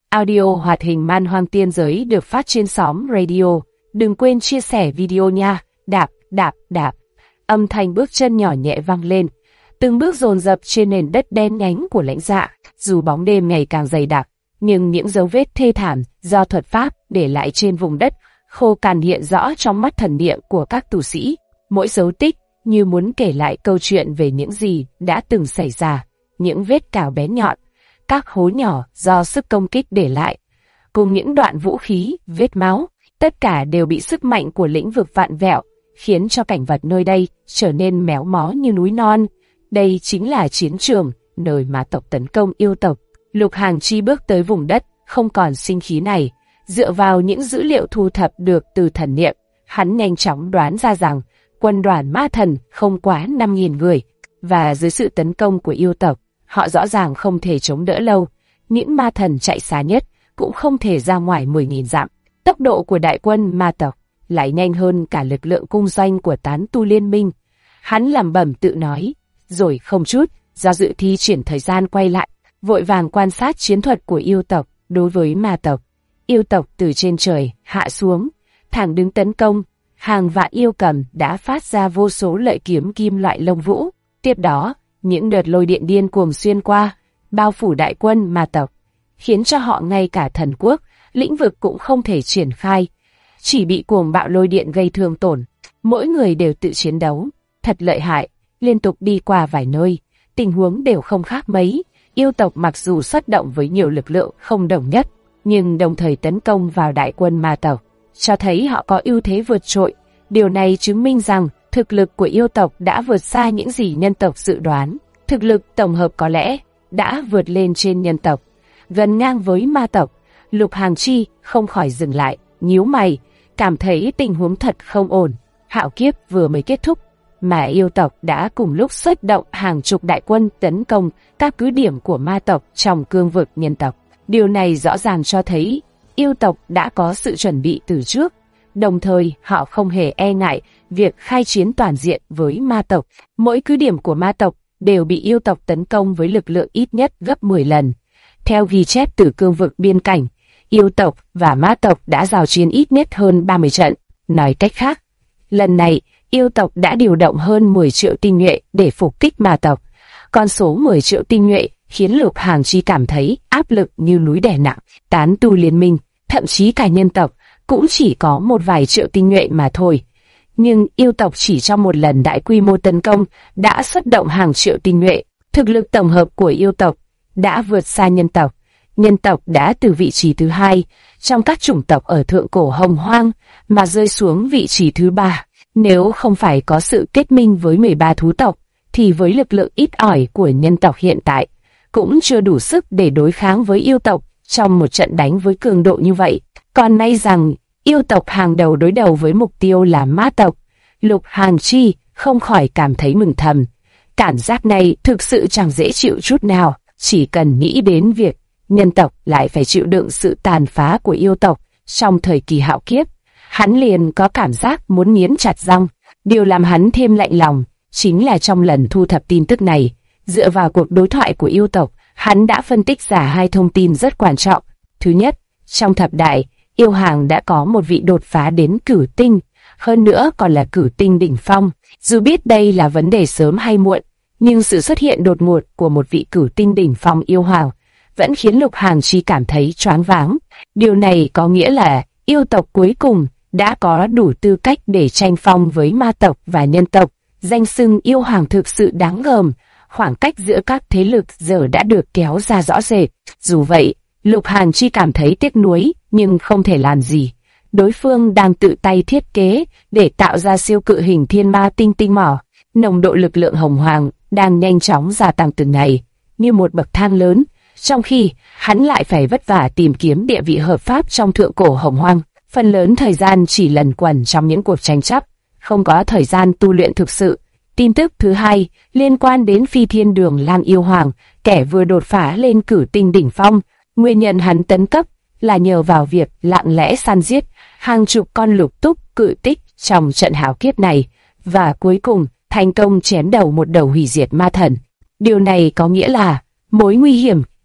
Audio hoạt hình man hoang tiên giới được phát trên xóm radio. Đừng quên chia sẻ video nha. Đạp, đạp, đạp. Âm thanh bước chân nhỏ nhẹ vang lên. Từng bước dồn dập trên nền đất đen nhánh của lãnh dạ. Dù bóng đêm ngày càng dày đặc, nhưng những dấu vết thê thảm do thuật pháp để lại trên vùng đất khô cằn hiện rõ trong mắt thần niệm của các tù sĩ. Mỗi dấu tích như muốn kể lại câu chuyện về những gì đã từng xảy ra. Những vết cào bén nhọn, các hố nhỏ do sức công kích để lại, cùng những đoạn vũ khí, vết máu, tất cả đều bị sức mạnh của lĩnh vực vạn vẹo, khiến cho cảnh vật nơi đây trở nên méo mó như núi non. Đây chính là chiến trường, nơi ma tộc tấn công yêu tộc. Lục Hàng Chi bước tới vùng đất không còn sinh khí này, dựa vào những dữ liệu thu thập được từ thần niệm, hắn nhanh chóng đoán ra rằng quân đoàn ma thần không quá 5.000 người, và dưới sự tấn công của yêu tộc, họ rõ ràng không thể chống đỡ lâu. Những ma thần chạy xa nhất cũng không thể ra ngoài 10.000 dặm. Tốc độ của đại quân ma tộc lại nhanh hơn cả lực lượng cung doanh của tán tu liên minh. Hắn lẩm bẩm tự nói, rồi không chút do dự thi triển thời gian quay lại, vội vàng quan sát chiến thuật của yêu tộc đối với ma tộc. Yêu tộc từ trên trời hạ xuống, thẳng đứng tấn công. Hàng vạn yêu cầm đã phát ra vô số lợi kiếm kim loại lông vũ. Tiếp đó, những đợt lôi điện điên cuồng xuyên qua, bao phủ đại quân ma tộc, khiến cho họ ngay cả thần quốc, lĩnh vực cũng không thể triển khai, chỉ bị cuồng bạo lôi điện gây thương tổn. Mỗi người đều tự chiến đấu, thật lợi hại, liên tục đi qua vài nơi, tình huống đều không khác mấy. Yêu tộc mặc dù xuất động với nhiều lực lượng không đồng nhất, nhưng đồng thời tấn công vào đại quân ma tộc, cho thấy họ có ưu thế vượt trội. Điều này chứng minh rằng thực lực của yêu tộc đã vượt xa những gì nhân tộc dự đoán. Thực lực tổng hợp có lẽ đã vượt lên trên nhân tộc, gần ngang với ma tộc. Lục Hàng Chi không khỏi dừng lại, nhíu mày, cảm thấy tình huống thật không ổn. Hạo kiếp vừa mới kết thúc, mà yêu tộc đã cùng lúc xuất động hàng chục đại quân tấn công các cứ điểm của ma tộc trong cương vực nhân tộc. Điều này rõ ràng cho thấy yêu tộc đã có sự chuẩn bị từ trước, đồng thời họ không hề e ngại việc khai chiến toàn diện với ma tộc. Mỗi cứ điểm của ma tộc đều bị yêu tộc tấn công với lực lượng ít nhất gấp 10 lần. Theo ghi chép từ cương vực biên cảnh, yêu tộc và ma tộc đã giao chiến ít nhất hơn 30 trận. Nói cách khác, lần này yêu tộc đã điều động hơn 10 triệu tinh nhuệ để phục kích ma tộc. Con số 10 triệu tinh nhuệ khiến Lục Hàng Chi cảm thấy áp lực như núi đè nặng. Tán tu liên minh, thậm chí cả nhân tộc, cũng chỉ có một vài triệu tinh nhuệ mà thôi. Nhưng yêu tộc chỉ trong một lần đại quy mô tấn công đã xuất động hàng triệu tinh nhuệ. Thực lực tổng hợp của yêu tộc đã vượt xa nhân tộc. Nhân tộc đã từ vị trí thứ 2 trong các chủng tộc ở thượng cổ Hồng Hoang mà rơi xuống vị trí thứ 3. Nếu không phải có sự kết minh với 13 thú tộc, thì với lực lượng ít ỏi của nhân tộc hiện tại, cũng chưa đủ sức để đối kháng với yêu tộc trong một trận đánh với cường độ như vậy. Còn may rằng yêu tộc hàng đầu đối đầu với mục tiêu là ma tộc. Lục Hàng Chi không khỏi cảm thấy mừng thầm. Cảm giác này thực sự chẳng dễ chịu chút nào. Chỉ cần nghĩ đến việc nhân tộc lại phải chịu đựng sự tàn phá của yêu tộc trong thời kỳ hạo kiếp, hắn liền có cảm giác muốn nghiến chặt răng. Điều làm hắn thêm lạnh lòng chính là trong lần thu thập tin tức này, dựa vào cuộc đối thoại của yêu tộc, hắn đã phân tích ra hai thông tin rất quan trọng. Thứ nhất, trong thập đại, yêu hàng đã có một vị đột phá đến cửu tinh, hơn nữa còn là cửu tinh đỉnh phong. Dù biết đây là vấn đề sớm hay muộn, nhưng sự xuất hiện đột ngột của một vị cửu tinh đỉnh phong yêu hoàng vẫn khiến Lục Hàng Chi cảm thấy choáng váng. Điều này có nghĩa là yêu tộc cuối cùng đã có đủ tư cách để tranh phong với ma tộc và nhân tộc. Danh xưng yêu hoàng thực sự đáng gờm, khoảng cách giữa các thế lực giờ đã được kéo ra rõ rệt. Dù vậy, Lục Hàng Chi cảm thấy tiếc nuối, nhưng không thể làm gì. Đối phương đang tự tay thiết kế để tạo ra siêu cự hình thiên ma tinh tinh mỏ. Nồng độ lực lượng hồng hoàng đang nhanh chóng gia tăng từng ngày, như một bậc thang lớn, trong khi hắn lại phải vất vả tìm kiếm địa vị hợp pháp trong thượng cổ hồng hoang. Phần lớn thời gian chỉ lẩn quẩn trong những cuộc tranh chấp, không có thời gian tu luyện thực sự. Tin tức thứ hai liên quan đến Phi Thiên Đường Lang yêu hoàng, kẻ vừa đột phá lên cửu tinh đỉnh phong. Nguyên nhân hắn tấn cấp là nhờ vào việc lặng lẽ săn giết hàng chục con lục túc cự tích trong trận hạo kiếp này, và cuối cùng thành công chém đầu một đầu hủy diệt ma thần. Điều này có nghĩa là mối nguy hiểm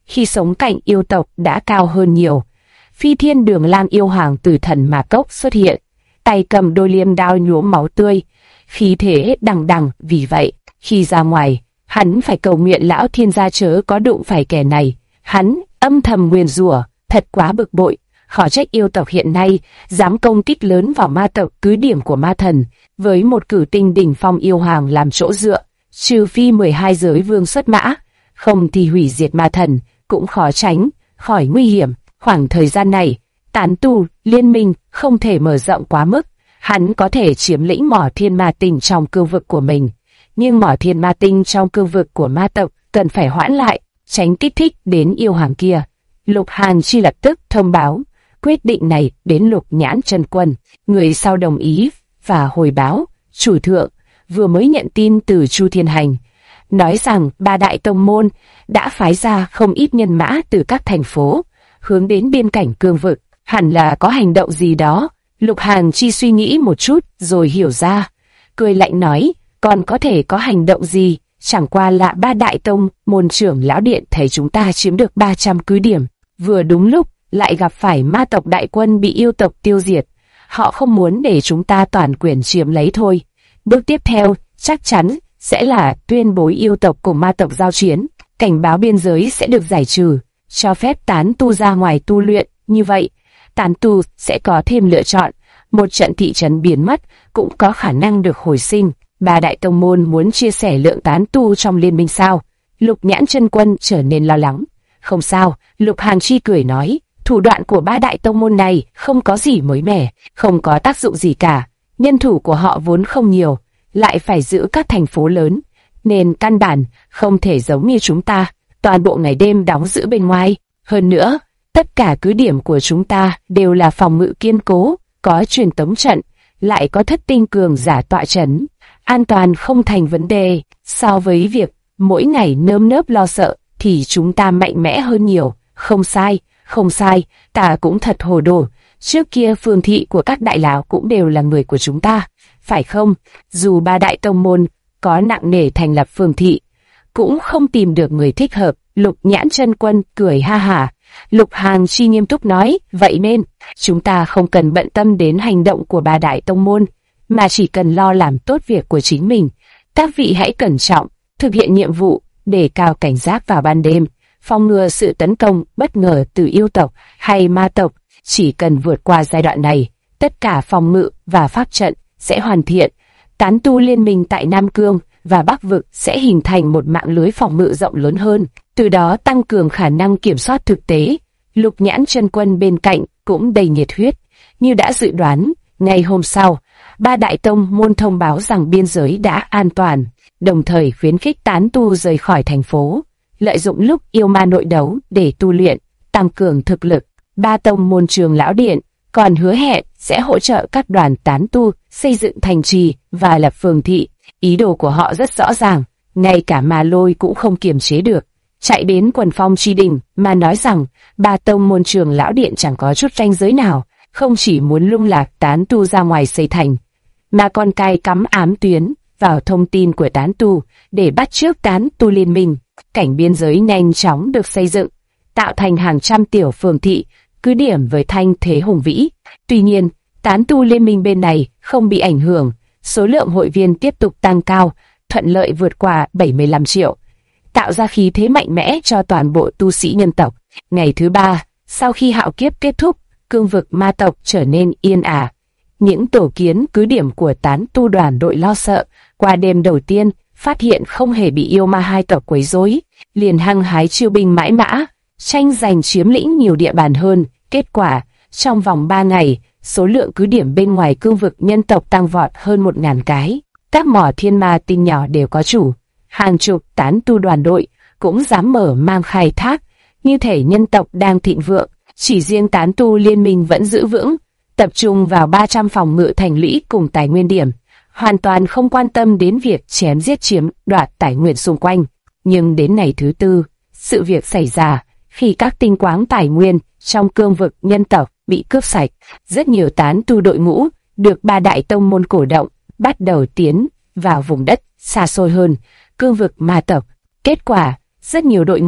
khi sống cạnh yêu tộc đã cao hơn nhiều. Phi Thiên Đường Lang yêu hoàng từ thần Ma Cốc xuất hiện, tay cầm đôi liêm đao nhuốm máu tươi, khí thế đằng đằng. Vì vậy, khi ra ngoài, hắn phải cầu nguyện lão thiên gia chớ có đụng phải kẻ này. Hắn âm thầm nguyền rủa, thật quá bực bội, khó trách yêu tộc hiện nay dám công kích lớn vào ma tộc cứ điểm của ma thần, với một cử tinh đỉnh phong yêu hoàng làm chỗ dựa, trừ phi 12 giới vương xuất mã, không thì hủy diệt ma thần cũng khó tránh khỏi nguy hiểm. Khoảng thời gian này, tán tu liên minh không thể mở rộng quá mức, hắn có thể chiếm lĩnh mỏ thiên ma tinh trong cương vực của mình, nhưng mỏ thiên ma tinh trong cương vực của ma tộc cần phải hoãn lại, tránh kích thích đến yêu hoàng kia. Lục Hàn Chi lập tức thông báo quyết định này đến Lục Nhãn Chân Quân, người sau đồng ý và hồi báo chủ thượng vừa mới nhận tin từ Chu Thiên Hành, nói rằng 3 đại tông môn đã phái ra không ít nhân mã từ các thành phố hướng đến biên cảnh cương vực, hẳn là có hành động gì đó. Lục Hàn Chi suy nghĩ một chút rồi hiểu ra, cười lạnh nói, còn có thể có hành động gì, chẳng qua là 3 đại tông môn trưởng lão điện thấy chúng ta chiếm được 300 cứ điểm, vừa đúng lúc lại gặp phải ma tộc đại quân bị yêu tộc tiêu diệt, họ không muốn để chúng ta toàn quyền chiếm lấy thôi. Bước tiếp theo chắc chắn sẽ là tuyên bố yêu tộc cùng ma tộc giao chiến, cảnh báo biên giới sẽ được giải trừ, cho phép tán tu ra ngoài tu luyện. Như vậy, tán tu sẽ có thêm lựa chọn, một trận thị trấn biến mất cũng có khả năng được hồi sinh. 3 đại tông môn muốn chia sẻ lượng tán tu trong liên minh sao? Lục Nhãn Chân Quân trở nên lo lắng. Không sao, Lục Hàn Chi cười nói, thủ đoạn của 3 đại tông môn này không có gì mới mẻ, không có tác dụng gì cả. Nhân thủ của họ vốn không nhiều, lại phải giữ các thành phố lớn, nên căn bản không thể giống như chúng ta, toàn bộ ngày đêm đóng giữ bên ngoài. Hơn nữa, tất cả cứ điểm của chúng ta đều là phòng ngự kiên cố, có truyền tống trận, lại có thất tinh cường giả tọa trấn, an toàn không thành vấn đề. So với việc mỗi ngày nơm nớp lo sợ thì chúng ta mạnh mẽ hơn nhiều. Không sai, không sai, ta cũng thật hồ đồ. Trước kia phường thị của các đại lão cũng đều là người của chúng ta, phải không? Dù 3 đại tông môn có nặng nề thành lập phường thị, cũng không tìm được người thích hợp. Lục Nhãn Chân Quân cười ha hả. Lục Hàn Chi nghiêm túc nói, vậy nên chúng ta không cần bận tâm đến hành động của 3 đại tông môn, mà chỉ cần lo làm tốt việc của chính mình. Các vị hãy cẩn trọng, thực hiện nhiệm vụ, đề cao cảnh giác vào ban đêm, phòng ngừa sự tấn công bất ngờ từ yêu tộc hay ma tộc. Chỉ cần vượt qua giai đoạn này, tất cả phòng ngự và pháp trận sẽ hoàn thiện. Tán tu liên minh tại Nam Cương và Bắc Vực sẽ hình thành một mạng lưới phòng ngự rộng lớn hơn, từ đó tăng cường khả năng kiểm soát thực tế. Lục Nhãn Chân Quân bên cạnh cũng đầy nhiệt huyết, như đã dự đoán. Ngày hôm sau, 3 đại tông môn thông báo rằng biên giới đã an toàn, đồng thời khuyến khích tán tu rời khỏi thành phố, lợi dụng lúc yêu ma nội đấu để tu luyện, tăng cường thực lực. 3 tông môn trường lão điện còn hứa hẹn sẽ hỗ trợ các đoàn tán tu xây dựng thành trì và lập phường thị. Ý đồ của họ rất rõ ràng, ngay cả Ma Lôi cũng không kiềm chế được, chạy đến Quần Phong Chi Đình mà nói rằng 3 tông môn trường lão điện chẳng có chút ranh giới nào, không chỉ muốn lung lạc tán tu ra ngoài xây thành, mà còn cài cắm ám tuyến vào thông tin của tán tu để bắt chước tán tu liên minh. Cảnh biên giới nhanh chóng được xây dựng, tạo thành hàng trăm tiểu phường thị, cứ điểm với thanh thế hùng vĩ. Tuy nhiên, tán tu liên minh bên này không bị ảnh hưởng, số lượng hội viên tiếp tục tăng cao, thuận lợi vượt qua 75 triệu, tạo ra khí thế mạnh mẽ cho toàn bộ tu sĩ nhân tộc. Ngày thứ 3, sau khi hạo kiếp kết thúc, cương vực ma tộc trở nên yên ả. Những tổ kiến cứ điểm của tán tu đoàn đội lo sợ, qua đêm đầu tiên, phát hiện không hề bị yêu ma hai tộc quấy rối, liền hăng hái chiêu binh mãi mã, tranh giành chiếm lĩnh nhiều địa bàn hơn. Kết quả, trong vòng 3 ngày, số lượng cứ điểm bên ngoài cương vực nhân tộc tăng vọt hơn 1000 cái. Các mỏ thiên ma tinh nhỏ đều có chủ, hàng chục tán tu đoàn đội cũng dám mở mang khai thác, như thể nhân tộc đang thịnh vượng. Chỉ riêng tán tu liên minh vẫn giữ vững, tập trung vào 300 phòng ngự thành lũy cùng tài nguyên điểm, hoàn toàn không quan tâm đến việc chém giết chiếm đoạt tài nguyên xung quanh. Nhưng đến ngày thứ 4, sự việc xảy ra khi các tinh quáng tài nguyên trong cương vực nhân tộc bị cướp sạch. Rất nhiều tán tu đội ngũ được 3 đại tông môn cổ động bắt đầu tiến vào vùng đất xa xôi hơn, cương vực ma tộc. Kết quả, rất nhiều đội ngũ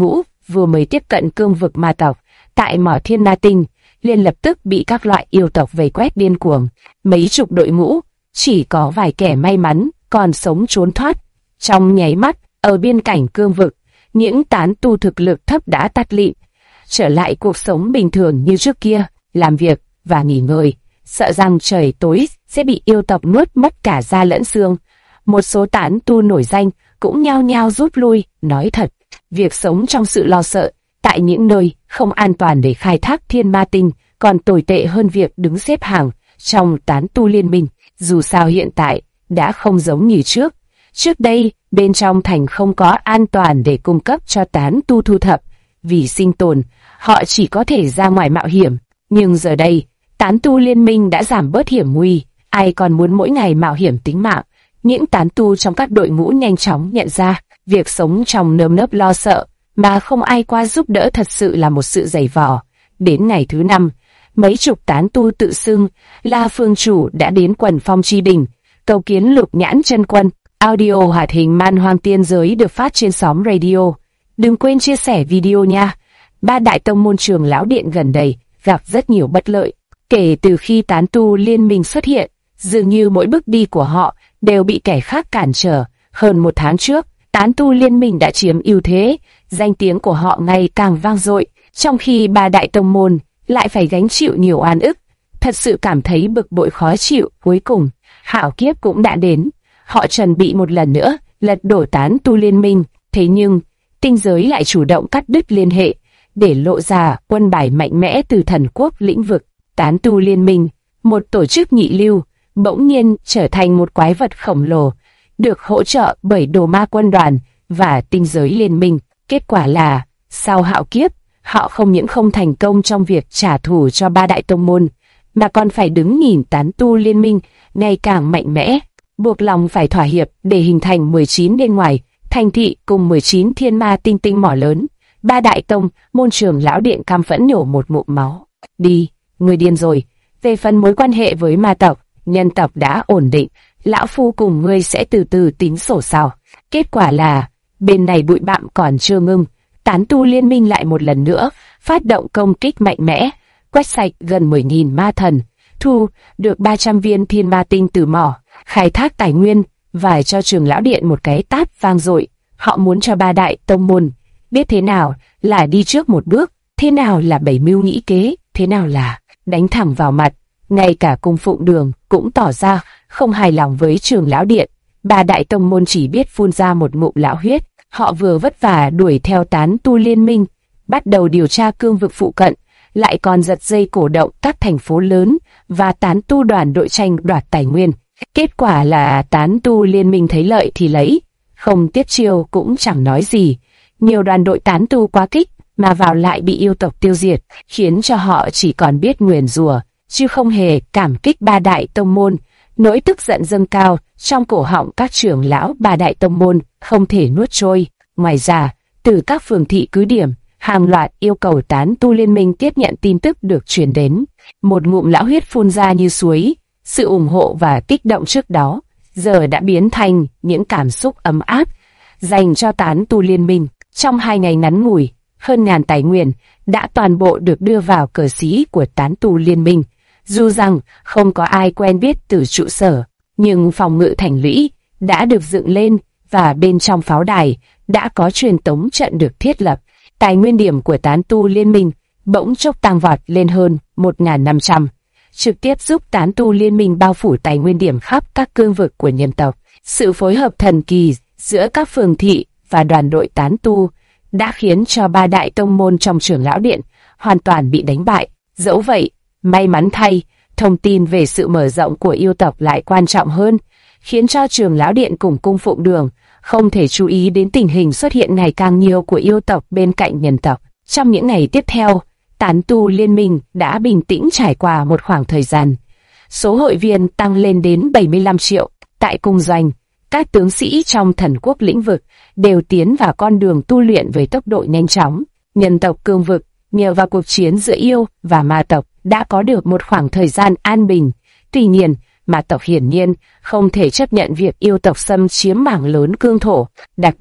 vừa mới tiếp cận cương vực ma tộc, tại mỏ Thiên Ma Tinh, liền lập tức bị các loại yêu tộc vây quét điên cuồng. Mấy chục đội ngũ, chỉ có vài kẻ may mắn còn sống trốn thoát. Trong nháy mắt, ở biên cảnh cương vực, những tán tu thực lực thấp đã tắt lịm, trở lại cuộc sống bình thường như trước kia, làm việc và nghỉ ngơi, sợ rằng trời tối sẽ bị yêu tộc nuốt mất cả da lẫn xương. Một số tán tu nổi danh cũng nhao nhao rút lui. Nói thật, việc sống trong sự lo sợ tại những nơi không an toàn để khai thác Thiên Ma Tinh còn tồi tệ hơn việc đứng xếp hàng trong tán tu liên minh. Dù sao hiện tại đã không giống như trước. Trước đây, bên trong thành không có an toàn để cung cấp cho tán tu thu thập. Vì sinh tồn, họ chỉ có thể ra ngoài mạo hiểm. Nhưng giờ đây, tán tu liên minh đã giảm bớt hiểm nguy. Ai còn muốn mỗi ngày mạo hiểm tính mạng? Những tán tu trong các đội ngũ nhanh chóng nhận ra, việc sống trong nơm nớp lo sợ mà không ai qua giúp đỡ thật sự là một sự dày vò. Đến ngày thứ 5, mấy chục tán tu tự xưng là phương chủ đã đến Quần Phong Chi Đỉnh, cầu kiến Lục Nhãn Chân Quân. Audio hoạt hình Man Hoang Tiên Giới được phát trên xóm radio. Đừng quên chia sẻ video nha. Ba đại tông môn Trường Lão Điện gần đây gặp rất nhiều bất lợi. Kể từ khi tán tu liên minh xuất hiện, dường như mỗi bước đi của họ đều bị kẻ khác cản trở. Hơn một tháng trước, tán tu liên minh đã chiếm ưu thế, danh tiếng của họ ngày càng vang dội, trong khi ba đại tông môn lại phải gánh chịu nhiều oan ức. Thật sự cảm thấy bực bội khó chịu. Cuối cùng, hạo kiếp cũng đã đến. Họ chuẩn bị một lần nữa lật đổ tán tu liên minh, thế nhưng tinh giới lại chủ động cắt đứt liên hệ, để lộ ra quân bài mạnh mẽ từ thần quốc lĩnh vực. Tán tu liên minh, một tổ chức nhị lưu, bỗng nhiên trở thành một quái vật khổng lồ, được hỗ trợ bởi Đồ Ma quân đoàn và tinh giới liên minh. Kết quả là, sau hạo kiếp, họ không những không thành công trong việc trả thù cho ba đại tông môn, mà còn phải đứng nhìn tán tu liên minh ngày càng mạnh mẽ, buộc lòng phải thỏa hiệp để hình thành 19 bên ngoài thành thị cùng 19 thiên ma tinh tinh mỏ lớn. Ba đại tông môn Trường Lão Điện cam phẫn nhổ một ngụm máu. Đi, người điên rồi. Về phần mối quan hệ với ma tộc, nhân tộc đã ổn định, lão phu cùng ngươi sẽ từ từ tính sổ sao. Kết quả là, bên này bụi bặm còn chưa ngưng, tán tu liên minh lại một lần nữa phát động công kích mạnh mẽ, quét sạch gần 10.000 ma thần, thu được 300 viên thiên ma tinh từ mỏ, khai thác tài nguyên và cho Trường Lão Điện một cái tát vang dội. Họ muốn cho ba đại tông môn biết thế nào là đi trước một bước, thế nào là bày mưu nghĩ kế, thế nào là đánh thẳng vào mặt. Ngay cả Cung Phụng Đường cũng tỏ ra không hài lòng với Trường Lão Điện. Ba đại tông môn chỉ biết phun ra một ngụm lão huyết. Họ vừa vất vả đuổi theo tán tu liên minh, bắt đầu điều tra cương vực phụ cận, lại còn giật dây cổ động các thành phố lớn và tán tu đoàn đội tranh đoạt tài nguyên. Kết quả là tán tu liên minh thấy lợi thì lấy, không tiếp chiêu cũng chẳng nói gì. Nhiều đoàn đội tán tu quá kích mà vào lại bị yêu tộc tiêu diệt, khiến cho họ chỉ còn biết nguyền rủa, chứ không hề cảm kích ba đại tông môn. Nỗi tức giận dâng cao trong cổ họng các trưởng lão ba đại tông môn không thể nuốt trôi. Ngoài ra, từ các phường thị cứ điểm, hàng loạt yêu cầu tán tu liên minh tiếp nhận tin tức được truyền đến. Một ngụm lão huyết phun ra như suối, sự ủng hộ và kích động trước đó giờ đã biến thành những cảm xúc ấm áp dành cho tán tu liên minh. Trong 2 ngày ngắn ngủi, hơn ngàn tài nguyên đã toàn bộ được đưa vào cờ xí của tán tu liên minh. Dù rằng không có ai quen biết từ trụ sở, nhưng phòng ngự thành lũy đã được dựng lên và bên trong pháo đài đã có truyền tống trận được thiết lập. Tài nguyên điểm của tán tu liên minh bỗng chốc tăng vọt lên hơn 1.500, trực tiếp giúp tán tu liên minh bao phủ tài nguyên điểm khắp các cương vực của nhân tộc. Sự phối hợp thần kỳ giữa các phường thị và đoàn đội tán tu đã khiến cho ba đại tông môn trong Trường Lão Điện hoàn toàn bị đánh bại. Dẫu vậy, may mắn thay, thông tin về sự mở rộng của yêu tộc lại quan trọng hơn, khiến cho Trường Lão Điện cùng Cung Phụng Đường không thể chú ý đến tình hình xuất hiện ngày càng nhiều của yêu tộc bên cạnh nhân tộc. Trong những ngày tiếp theo, tán tu liên minh đã bình tĩnh trải qua một khoảng thời gian. Số hội viên tăng lên đến 75 triệu. Tại cung doanh, các tướng sĩ trong thần quốc lĩnh vực đều tiến vào con đường tu luyện với tốc độ nhanh chóng. Nhân tộc cương vực, nhờ vào cuộc chiến giữa yêu và ma tộc, đã có được một khoảng thời gian an bình. Tuy nhiên, ma tộc hiển nhiên không thể chấp nhận việc yêu tộc xâm chiếm mảng lớn cương thổ, đặc biệt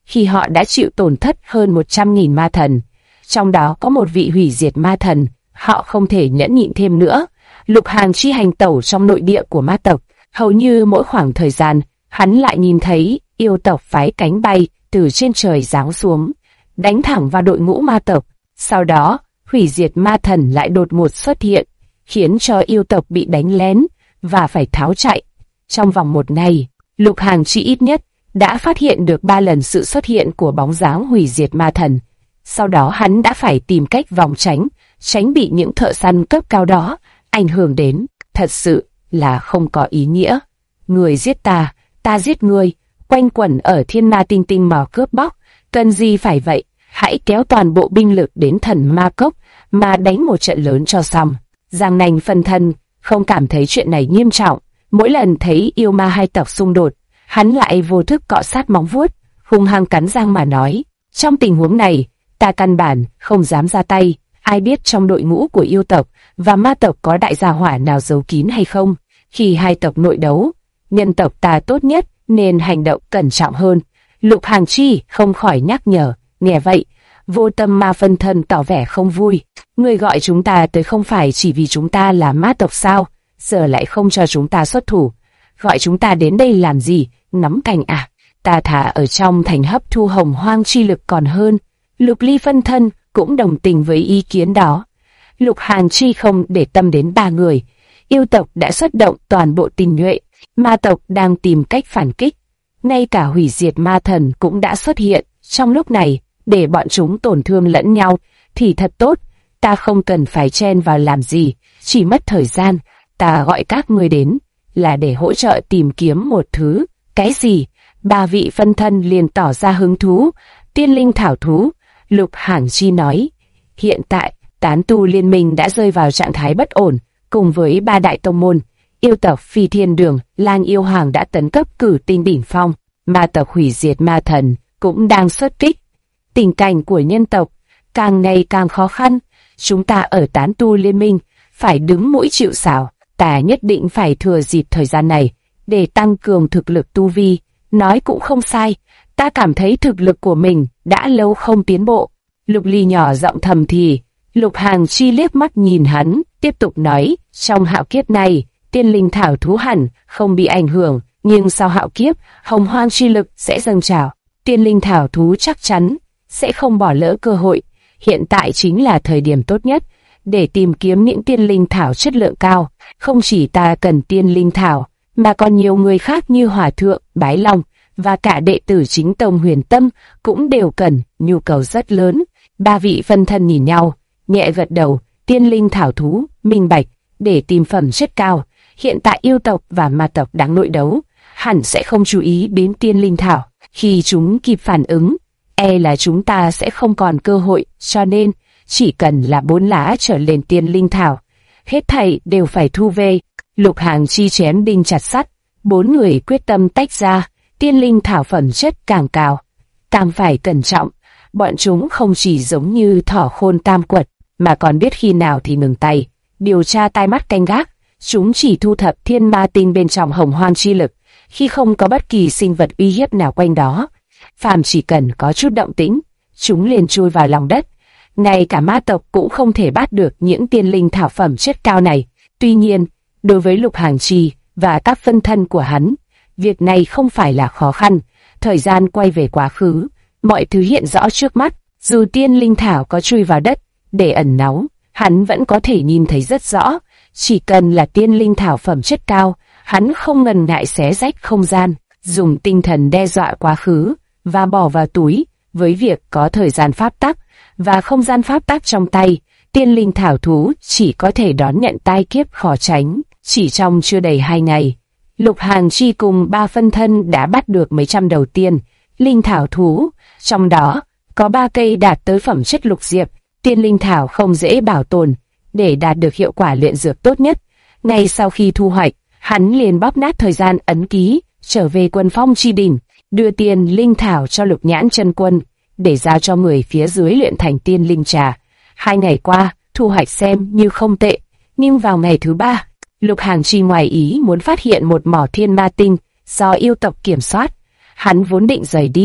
khi họ đã chịu tổn thất hơn 100.000 ma thần. Trong đó có một vị hủy diệt ma thần, họ không thể nhẫn nhịn thêm nữa. Lục Hàn Chi hành tẩu trong nội địa của ma tộc, hầu như mỗi khoảng thời gian, hắn lại nhìn thấy yêu tộc phái cánh bay từ trên trời giáng xuống, đánh thẳng vào đội ngũ ma tộc. Sau đó, hủy diệt ma thần lại đột ngột xuất hiện, khiến cho yêu tộc bị đánh lén và phải tháo chạy. Trong vòng một ngày, Lục Hàn Chi ít nhất đã phát hiện được 3 lần sự xuất hiện của bóng dáng hủy diệt ma thần. Sau đó hắn đã phải tìm cách vòng tránh bị những thợ săn cấp cao đó ảnh hưởng đến. Thật sự là không có ý nghĩa. Người giết ta, ta giết ngươi, quanh quẩn ở thiên ma tinh tinh mà cướp bóc, cần gì phải vậy? Hãy kéo toàn bộ binh lực đến thần ma cốc mà đánh một trận lớn cho xong. Giang Nành phân thân không cảm thấy chuyện này nghiêm trọng. Mỗi lần thấy yêu ma hai tộc xung đột, hắn lại vô thức cọ sát móng vuốt, hung hăng cắn răng mà nói: trong tình huống này, ta căn bản không dám ra tay. Ai biết trong đội ngũ của yêu tộc và ma tộc có đại gia hỏa nào giấu kín hay không? Khi hai tộc nội đấu, nhân tộc ta tốt nhất nên hành động cẩn trọng hơn. Lục Hàn Chi không khỏi nhắc nhở. Nghe vậy, Vô Tâm Ma phân thân tỏ vẻ không vui. Người gọi chúng ta tới không phải chỉ vì chúng ta là ma tộc sao? Giờ lại không cho chúng ta xuất thủ. Gọi chúng ta đến đây làm gì? Nắm cành à? Ta thả ở trong thành hấp thu hồng hoang chi lực còn hơn. Lục Ly phân thân cũng đồng tình với ý kiến đó. Lục Hàn Chi không để tâm đến 3 người. Yêu tộc đã xuất động toàn bộ tinh nhuệ, ma tộc đang tìm cách phản kích. Ngay cả hủy diệt ma thần cũng đã xuất hiện. Trong lúc này, để bọn chúng tổn thương lẫn nhau thì thật tốt. Ta không cần phải chen vào làm gì, chỉ mất thời gian. Ta gọi các người đến là để hỗ trợ tìm kiếm một thứ. Cái gì? 3 vị phân thân liền tỏ ra hứng thú. Tiên linh thảo thú. Lục Hàn Chi nói, hiện tại tán tu liên minh đã rơi vào trạng thái bất ổn. Cùng với 3 đại tông môn, yêu tộc Phi Thiên Đường, Lang Yêu Hoàng đã tấn cấp cử tinh đỉnh phong, ma tộc hủy diệt ma thần cũng đang xuất kích. Tình cảnh của nhân tộc càng ngày càng khó khăn. Chúng ta ở tán tu liên minh phải đứng mũi chịu sào. Ta nhất định phải thừa dịp thời gian này để tăng cường thực lực tu vi. Nói cũng không sai, ta cảm thấy thực lực của mình đã lâu không tiến bộ. Lục Ly nhỏ giọng thầm thì. Lục Hàn Chi liếc mắt nhìn hắn, tiếp tục nói, trong hạo kiếp này, tiên linh thảo thú hẳn không bị ảnh hưởng, nhưng sau hạo kiếp, hồng hoang chi lực sẽ dâng trào. Tiên linh thảo thú chắc chắn sẽ không bỏ lỡ cơ hội. Hiện tại chính là thời điểm tốt nhất để tìm kiếm những tiên linh thảo chất lượng cao. Không chỉ ta cần tiên linh thảo, mà còn nhiều người khác như Hòa Thượng, Bái Long và cả đệ tử chính tông Huyền Tâm cũng đều cần, nhu cầu rất lớn. 3 vị phân thân nhìn nhau, nhẹ gật đầu. Tiên linh thảo thú, minh bạch, để tìm phẩm chất cao. Hiện tại yêu tộc và ma tộc đang nội đấu, hẳn sẽ không chú ý đến tiên linh thảo. Khi chúng kịp phản ứng, e là chúng ta sẽ không còn cơ hội, cho nên chỉ cần là 4 lá trở lên tiên linh thảo, hết thảy đều phải thu về. Lục Hàn Chi chém đinh chặt sắt, 4 người quyết tâm tách ra. Tiên linh thảo phẩm chất càng cao, càng phải cẩn trọng. Bọn chúng không chỉ giống như thỏ khôn tam quật, mà còn biết khi nào thì ngừng tay, điều tra tai mắt canh gác. Chúng chỉ thu thập thiên ma tinh bên trong hồng hoang chi lực, khi không có bất kỳ sinh vật uy hiếp nào quanh đó. Phàm chỉ cần có chút động tĩnh, chúng liền chui vào lòng đất. Ngay cả ma tộc cũng không thể bắt được những tiên linh thảo phẩm chất cao này. Tuy nhiên, đối với Lục Hàn Chi và các phân thân của hắn, việc này không phải là khó khăn. Thời gian quay về quá khứ, mọi thứ hiện rõ trước mắt. Dù tiên linh thảo có chui vào đất để ẩn náu, hắn vẫn có thể nhìn thấy rất rõ. Chỉ cần là tiên linh thảo phẩm chất cao, hắn không ngần ngại xé rách không gian, dùng tinh thần đe dọa quá khứ và bỏ vào túi. Với việc có thời gian pháp tắc và không gian pháp tắc trong tay, tiên linh thảo thú chỉ có thể đón nhận tai kiếp khó tránh. Chỉ trong chưa đầy 2 ngày, Lục Hàn Chi cùng 3 phân thân đã bắt được mấy trăm đầu tiên linh thảo thú, trong đó có 3 cây đạt tới phẩm chất lục diệp. Tiên linh thảo không dễ bảo tồn, để đạt được hiệu quả luyện dược tốt nhất. Ngay sau khi thu hoạch, hắn liền bóp nát thời gian ấn ký, trở về Quân Phong Chi Đỉnh, đưa tiên linh thảo cho Lục Nhãn Chân Quân, để giao cho người phía dưới luyện thành tiên linh trà. 2 ngày qua, thu hoạch xem như không tệ, nhưng vào ngày thứ 3, Lục Hàn Chi ngoài ý muốn phát hiện một mỏ thiên ma tinh do yêu tộc kiểm soát. Hắn vốn định rời đi,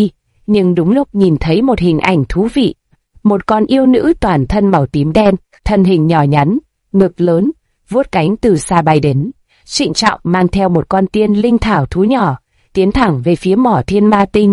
nhưng đúng lúc nhìn thấy một hình ảnh thú vị. Một con yêu nữ toàn thân màu tím đen, thân hình nhỏ nhắn, ngực lớn, vuốt cánh từ xa bay đến, trịnh trọng mang theo một con tiên linh thảo thú nhỏ, tiến thẳng về phía mỏ thiên ma tinh.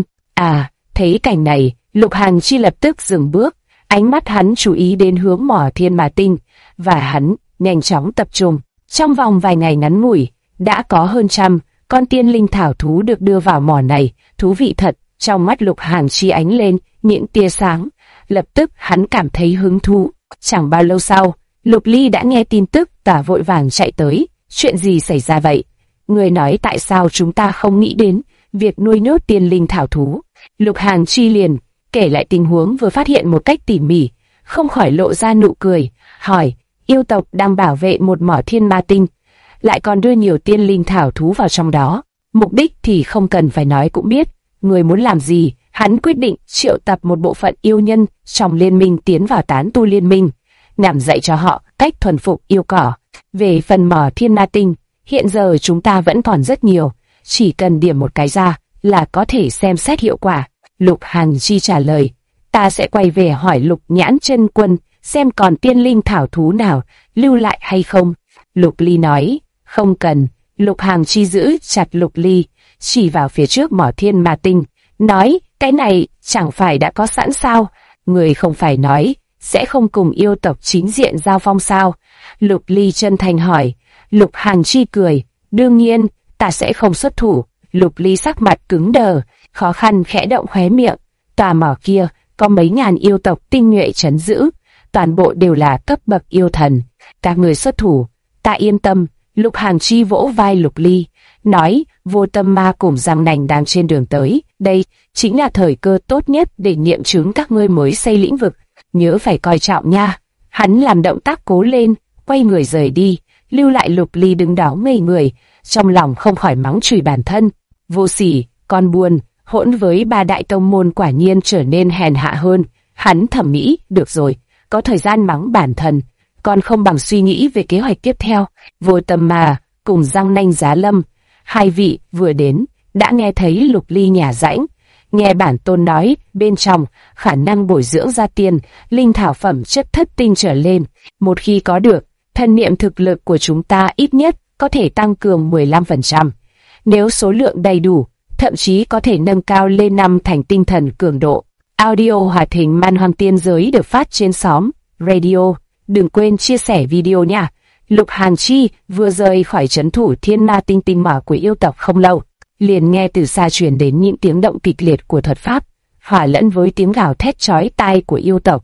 Thấy cảnh này, Lục Hàn Chi lập tức dừng bước, ánh mắt hắn chú ý đến hướng mỏ thiên ma tinh, và hắn nhanh chóng tập trung. Trong vòng vài ngày ngắn ngủi, đã có hơn 100 con tiên linh thảo thú được đưa vào mỏ này. Thú vị thật. Trong mắt Lục Hàn Chi ánh lên những tia sáng, lập tức hắn cảm thấy hứng thú. Chẳng bao lâu sau, Lục Ly đã nghe tin tức và vội vàng chạy tới. Chuyện gì xảy ra vậy? Người nói tại sao chúng ta không nghĩ đến việc nuôi nhốt tiên linh thảo thú? Lục Hàn Chi liền kể lại tình huống vừa phát hiện một cách tỉ mỉ, không khỏi lộ ra nụ cười, hỏi: yêu tộc đang bảo vệ một mỏ thiên ma tinh, lại còn đưa nhiều tiên linh thảo thú vào trong đó. Mục đích thì không cần phải nói cũng biết. Người muốn làm gì? Hắn quyết định triệu tập một bộ phận yêu nhân trong liên minh tiến vào tán tu liên minh, nhằm dạy cho họ cách thuần phục yêu cỏ. Về phần mỏ thiên ma tinh, hiện giờ chúng ta vẫn còn rất nhiều, chỉ cần điểm một cái ra là có thể xem xét hiệu quả. Lục Hàn Chi trả lời: ta sẽ quay về hỏi Lục Nhãn Chân Quân xem còn tiên linh thảo thú nào lưu lại hay không. Lục Ly nói: không cần. Lục Hàn Chi giữ chặt Lục Ly, chỉ vào phía trước mỏ thiên ma tinh, nói: cái này chẳng phải đã có sẵn sao? Người không phải nói sẽ không cùng yêu tộc chính diện giao phong sao? Lục Ly chân thành hỏi. Lục Hàn Chi cười: đương nhiên, ta sẽ không xuất thủ. Lục Ly sắc mặt cứng đờ, khó khăn khẽ động khóe miệng. Tòa mỏ kia có mấy ngàn yêu tộc tinh nhuệ trấn giữ, toàn bộ đều là cấp bậc yêu thần. Các người xuất thủ, ta yên tâm. Lục Hàn Chi vỗ vai Lục Ly, nói: Vô Tâm Ma cùng Giang Nành đang trên đường tới, đây chính là thời cơ tốt nhất để nghiệm chứng các ngươi mới xây lĩnh vực, nhớ phải coi trọng nha. Hắn làm động tác cố lên, quay người rời đi, lưu lại Lục Ly đứng đó ngây người, trong lòng không khỏi mắng chửi bản thân. Vô sỉ, con buồn, hỗn với ba đại tông môn quả nhiên trở nên hèn hạ hơn. Hắn thẩm mỹ, được rồi, có thời gian mắng bản thân, còn không bằng suy nghĩ về kế hoạch tiếp theo. Vô Tâm Ma cùng Giang Nanh Giá Lâm, hai vị vừa đến đã nghe thấy Lục Ly nhả rãnh, nghe bản tôn nói bên trong khả năng bồi dưỡng ra tiên linh thảo phẩm chất thất tinh trở lên, một khi có được, thân niệm thực lực của chúng ta ít nhất có thể tăng cường 15%. Nếu số lượng đầy đủ, thậm chí có thể nâng cao lên 5 thành tinh thần cường độ. Audio hoạt hình Man Hoang Tiên Giới được phát trên xóm Radio. Đừng quên chia sẻ video nha. Lục Hàn Chi vừa rời khỏi trấn thủ thiên ma tinh tinh mỏ của yêu tộc không lâu, liền nghe từ xa truyền đến những tiếng động kịch liệt của thuật pháp, hòa lẫn với tiếng gào thét chói tai của yêu tộc.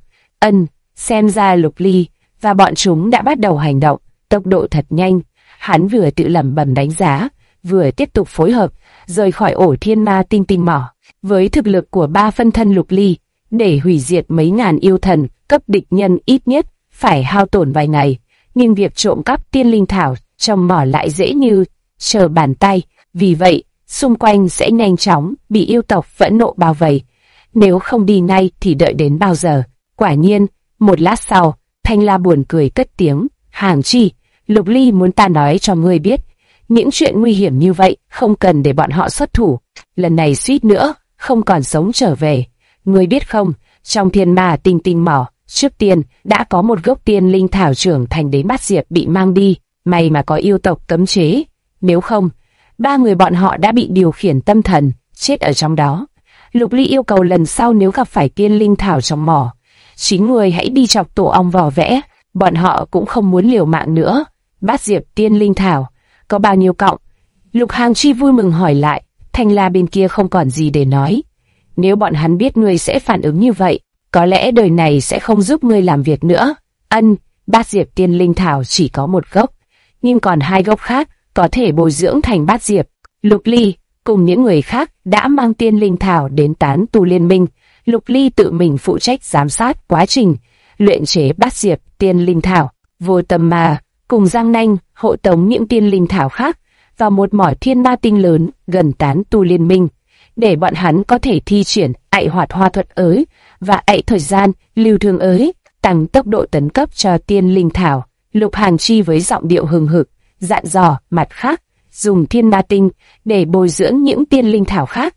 Xem ra Lục Ly và bọn chúng đã bắt đầu hành động, tốc độ thật nhanh. Hắn vừa tự lẩm bẩm đánh giá, vừa tiếp tục phối hợp, rời khỏi ổ thiên ma tinh tinh mỏ. Với thực lực của 3 phân thân Lục Ly, để hủy diệt mấy ngàn yêu thần cấp địch nhân ít nhất phải hao tổn vài ngày, nhưng việc trộm cắp tiên linh thảo trong mỏ lại dễ như trở bàn tay. Vì vậy, xung quanh sẽ nhanh chóng bị yêu tộc phẫn nộ bao vây. Nếu không đi ngay thì đợi đến bao giờ? Quả nhiên, một lát sau, Thanh La buồn cười cất tiếng: Hàn Chi, Lục Ly muốn ta nói cho ngươi biết, những chuyện nguy hiểm như vậy không cần để bọn họ xuất thủ. Lần này suýt nữa không còn sống trở về. Ngươi biết không, trong thiên ma tinh tinh mỏ, trước tiên đã có một gốc tiên linh thảo trưởng thành đến Bát Diệp bị mang đi. May mà có yêu tộc cấm chế, nếu không, 3 người bọn họ đã bị điều khiển tâm thần, chết ở trong đó. Lục Ly yêu cầu lần sau nếu gặp phải tiên linh thảo trong mỏ, chính người hãy đi chọc tổ ong vò vẽ, bọn họ cũng không muốn liều mạng nữa. Bát Diệp tiên linh thảo, có bao nhiêu cọng? Lục Hàn Chi vui mừng hỏi lại. Thanh La bên kia không còn gì để nói. Nếu bọn hắn biết ngươi sẽ phản ứng như vậy, có lẽ đời này sẽ không giúp ngươi làm việc nữa. Bát Diệp tiên linh thảo chỉ có một gốc, nhưng còn 2 gốc khác có thể bồi dưỡng thành Bát Diệp. Lục Ly cùng những người khác đã mang tiên linh thảo đến tán tu liên minh. Lục Ly tự mình phụ trách giám sát quá trình luyện chế Bát Diệp tiên linh thảo. Vô Tâm Ma cùng Giang Nanh hộ tống những tiên linh thảo khác vào một mỏ thiên ma tinh lớn gần tán tu liên minh, để bọn hắn có thể thi triển ạy hoạt hoa thuật ới và ạy thời gian lưu thương ới, tăng tốc độ tấn cấp cho tiên linh thảo. Lục Hàn Chi với giọng điệu hừng hực dặn dò mặt khác dùng thiên ma tinh để bồi dưỡng những tiên linh thảo khác.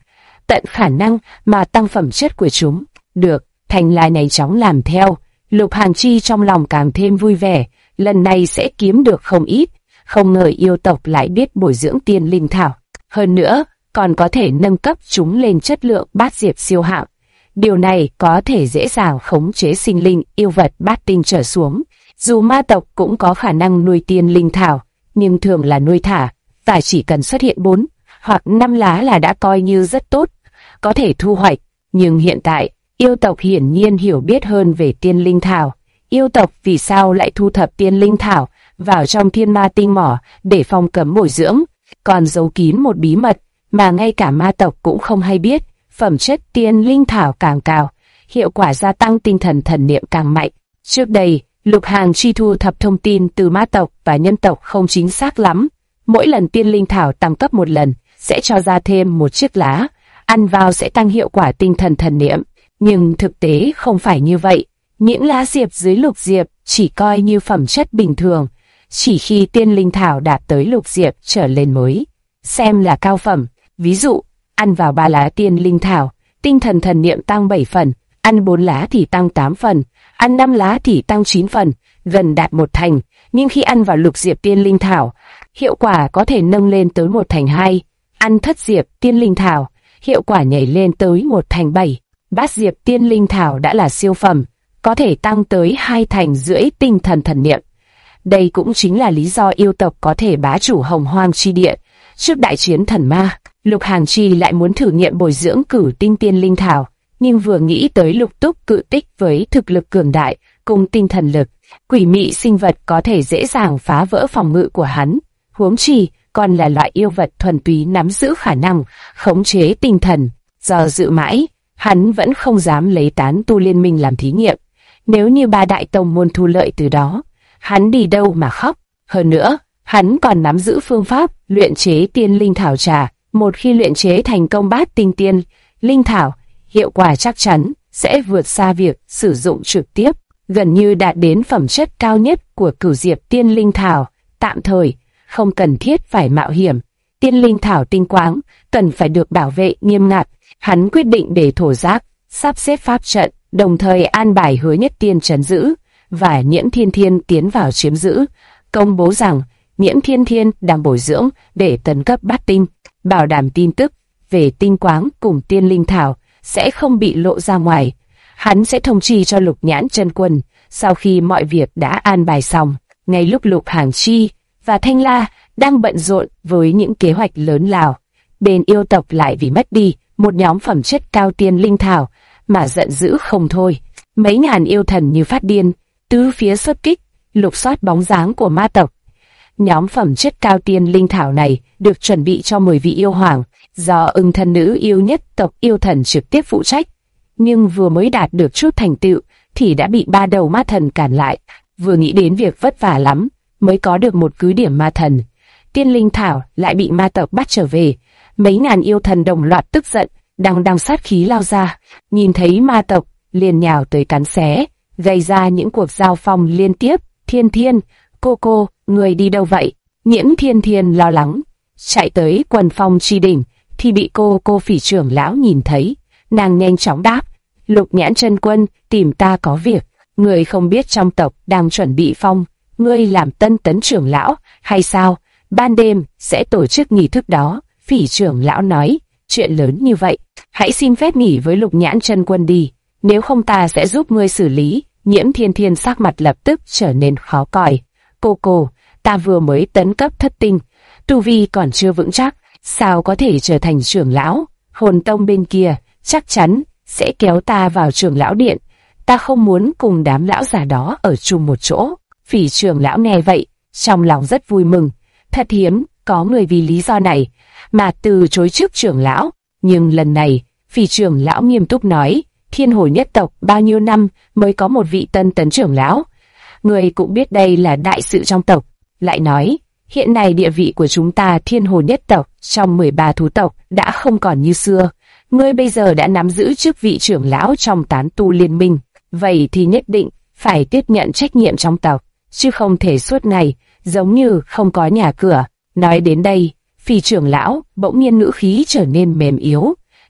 tận khả năng mà tăng phẩm chất của chúng. Được, thành lai này chóng làm theo. Lục Hàn Chi trong lòng càng thêm vui vẻ, lần này sẽ kiếm được không ít. Không ngờ yêu tộc lại biết bồi dưỡng tiên linh thảo. Hơn nữa, còn có thể nâng cấp chúng lên chất lượng bát diệp siêu hạng. Điều này có thể dễ dàng khống chế sinh linh yêu vật bát tinh trở xuống. Dù ma tộc cũng có khả năng nuôi tiên linh thảo, nhưng thường là nuôi thả, và chỉ cần xuất hiện 4 hoặc 5 lá là đã coi như rất tốt, có thể thu hoạch. Nhưng hiện tại, yêu tộc hiển nhiên hiểu biết hơn về tiên linh thảo. Yêu tộc vì sao lại thu thập tiên linh thảo vào trong thiên ma tinh mỏ để phong cấm bồi dưỡng, còn giấu kín một bí mật mà ngay cả ma tộc cũng không hay biết. Phẩm chất tiên linh thảo càng cao, hiệu quả gia tăng tinh thần thần niệm càng mạnh. Trước đây, Lục Hàn Chi thu thập thông tin từ ma tộc và nhân tộc không chính xác lắm. Mỗi lần tiên linh thảo tăng cấp một lần, sẽ cho ra thêm một chiếc lá, ăn vào sẽ tăng hiệu quả tinh thần thần niệm. Nhưng thực tế không phải như vậy. Những lá diệp dưới lục diệp chỉ coi như phẩm chất bình thường, chỉ khi tiên linh thảo đạt tới lục diệp trở lên mới xem là cao phẩm. Ví dụ, ăn vào 3 lá tiên linh thảo, tinh thần thần niệm tăng 7 phần, ăn 4 lá thì tăng 8 phần, ăn 5 lá thì tăng 9 phần, gần đạt 1/2. Nhưng khi ăn vào lục diệp tiên linh thảo, hiệu quả có thể nâng lên tới 1/2. Ăn thất diệp tiên linh thảo, hiệu quả nhảy lên tới 1/7. Bát diệp tiên linh thảo đã là siêu phẩm, có thể tăng tới 2/2 tinh thần thần niệm. Đây cũng chính là lý do yêu tộc có thể bá chủ Hồng Hoang chi địa. Trước đại chiến thần ma, Lục Hàn Chi lại muốn thử nghiệm bồi dưỡng cửu tinh tiên linh thảo, nhưng vừa nghĩ tới Lục Túc Cự Tích với thực lực cường đại cùng tinh thần lực, quỷ mị sinh vật có thể dễ dàng phá vỡ phòng ngự của hắn. Huống chi còn là loại yêu vật thuần túy nắm giữ khả năng khống chế tinh thần. Do dự mãi, hắn vẫn không dám lấy tán tu liên minh làm thí nghiệm. Nếu như 3 đại tông môn thu lợi từ đó, hắn đi đâu mà khóc. Hơn nữa, hắn còn nắm giữ phương pháp luyện chế tiên linh thảo trà. Một khi luyện chế thành công bát tinh tiên linh thảo, hiệu quả chắc chắn sẽ vượt xa việc sử dụng trực tiếp, gần như đạt đến phẩm chất cao nhất của cửu diệp tiên linh thảo. Tạm thời, không cần thiết phải mạo hiểm. Tiên linh thảo tinh quáng cần phải được bảo vệ nghiêm ngặt. Hắn quyết định để thổ giác sắp xếp pháp trận, đồng thời an bài Hứa Nhất Tiên trấn giữ và Nhiễm Thiên Thiên tiến vào chiếm giữ, công bố rằng Nhiễm Thiên Thiên đang bồi dưỡng để tấn cấp bát tinh, bảo đảm tin tức về tinh quáng cùng tiên linh thảo sẽ không bị lộ ra ngoài. Hắn sẽ thông chi cho Lục Nhãn Chân Quân sau khi mọi việc đã an bài xong. Ngay lúc Lục Hàn Chi và Thanh La đang bận rộn với những kế hoạch lớn lao, bên yêu tộc lại vì mất đi một nhóm phẩm chất cao tiên linh thảo mà giận dữ không thôi. Mấy ngàn yêu thần như phát điên, tứ phía xuất kích, lục soát bóng dáng của ma tộc. Nhóm phẩm chất cao tiên linh thảo này được chuẩn bị cho 10 vị yêu hoàng, do Ưng Thần Nữ yêu nhất tộc yêu thần trực tiếp phụ trách. Nhưng vừa mới đạt được chút thành tựu thì đã bị 3 đầu ma thần cản lại. Vừa nghĩ đến việc vất vả lắm mới có được một cứ điểm ma thần, tiên linh thảo lại bị ma tộc bắt trở về. Mấy ngàn yêu thần đồng loạt tức giận, đằng sát khí lao ra, nhìn thấy ma tộc liền nhào tới cắn xé, gây ra những cuộc giao phong liên tiếp. Thiên Thiên, cô, người đi đâu vậy? Nhiễm Thiên Thiên lo lắng, chạy tới Quần Phong chi đỉnh, thì bị cô Phỉ trưởng lão nhìn thấy. Nàng nhanh chóng đáp, Lục Nhãn Chân Quân tìm ta có việc. Người không biết trong tộc đang chuẩn bị phong ngươi làm tân tấn trưởng lão hay sao? Ban đêm sẽ tổ chức nghi thức đó. Phỉ trưởng lão nói, chuyện lớn như vậy, hãy xin phép nghỉ với Lục Nhãn Chân Quân đi, nếu không ta sẽ giúp ngươi xử lý. Nhiễm Thiên Thiên sắc mặt lập tức trở nên khó coi. Cô, ta vừa mới tấn cấp thất tinh, tu vi còn chưa vững chắc, sao có thể trở thành trưởng lão? Hồn tông bên kia chắc chắn sẽ kéo ta vào trưởng lão điện, ta không muốn cùng đám lão già đó ở chung một chỗ. Phỉ trưởng lão nghe vậy, trong lòng rất vui mừng, thật hiếm có người vì lý do này mà từ chối chức trưởng lão. Nhưng lần này, Phỉ trưởng lão nghiêm túc nói, Thiên Hồ nhất tộc bao nhiêu năm mới có một vị tân tấn trưởng lão, người cũng biết đây là đại sự trong tộc. Lại nói, hiện nay địa vị của chúng ta Thiên Hồ nhất tộc trong 13 thú tộc đã không còn như xưa. Ngươi bây giờ đã nắm giữ chức vị trưởng lão trong tán tu liên minh, vậy thì nhất định phải tiếp nhận trách nhiệm trong tộc, chứ không thể suốt ngày giống như không có nhà cửa. Nói đến đây, Phỉ trưởng lão bỗng nhiên ngữ khí trở nên mềm yếu,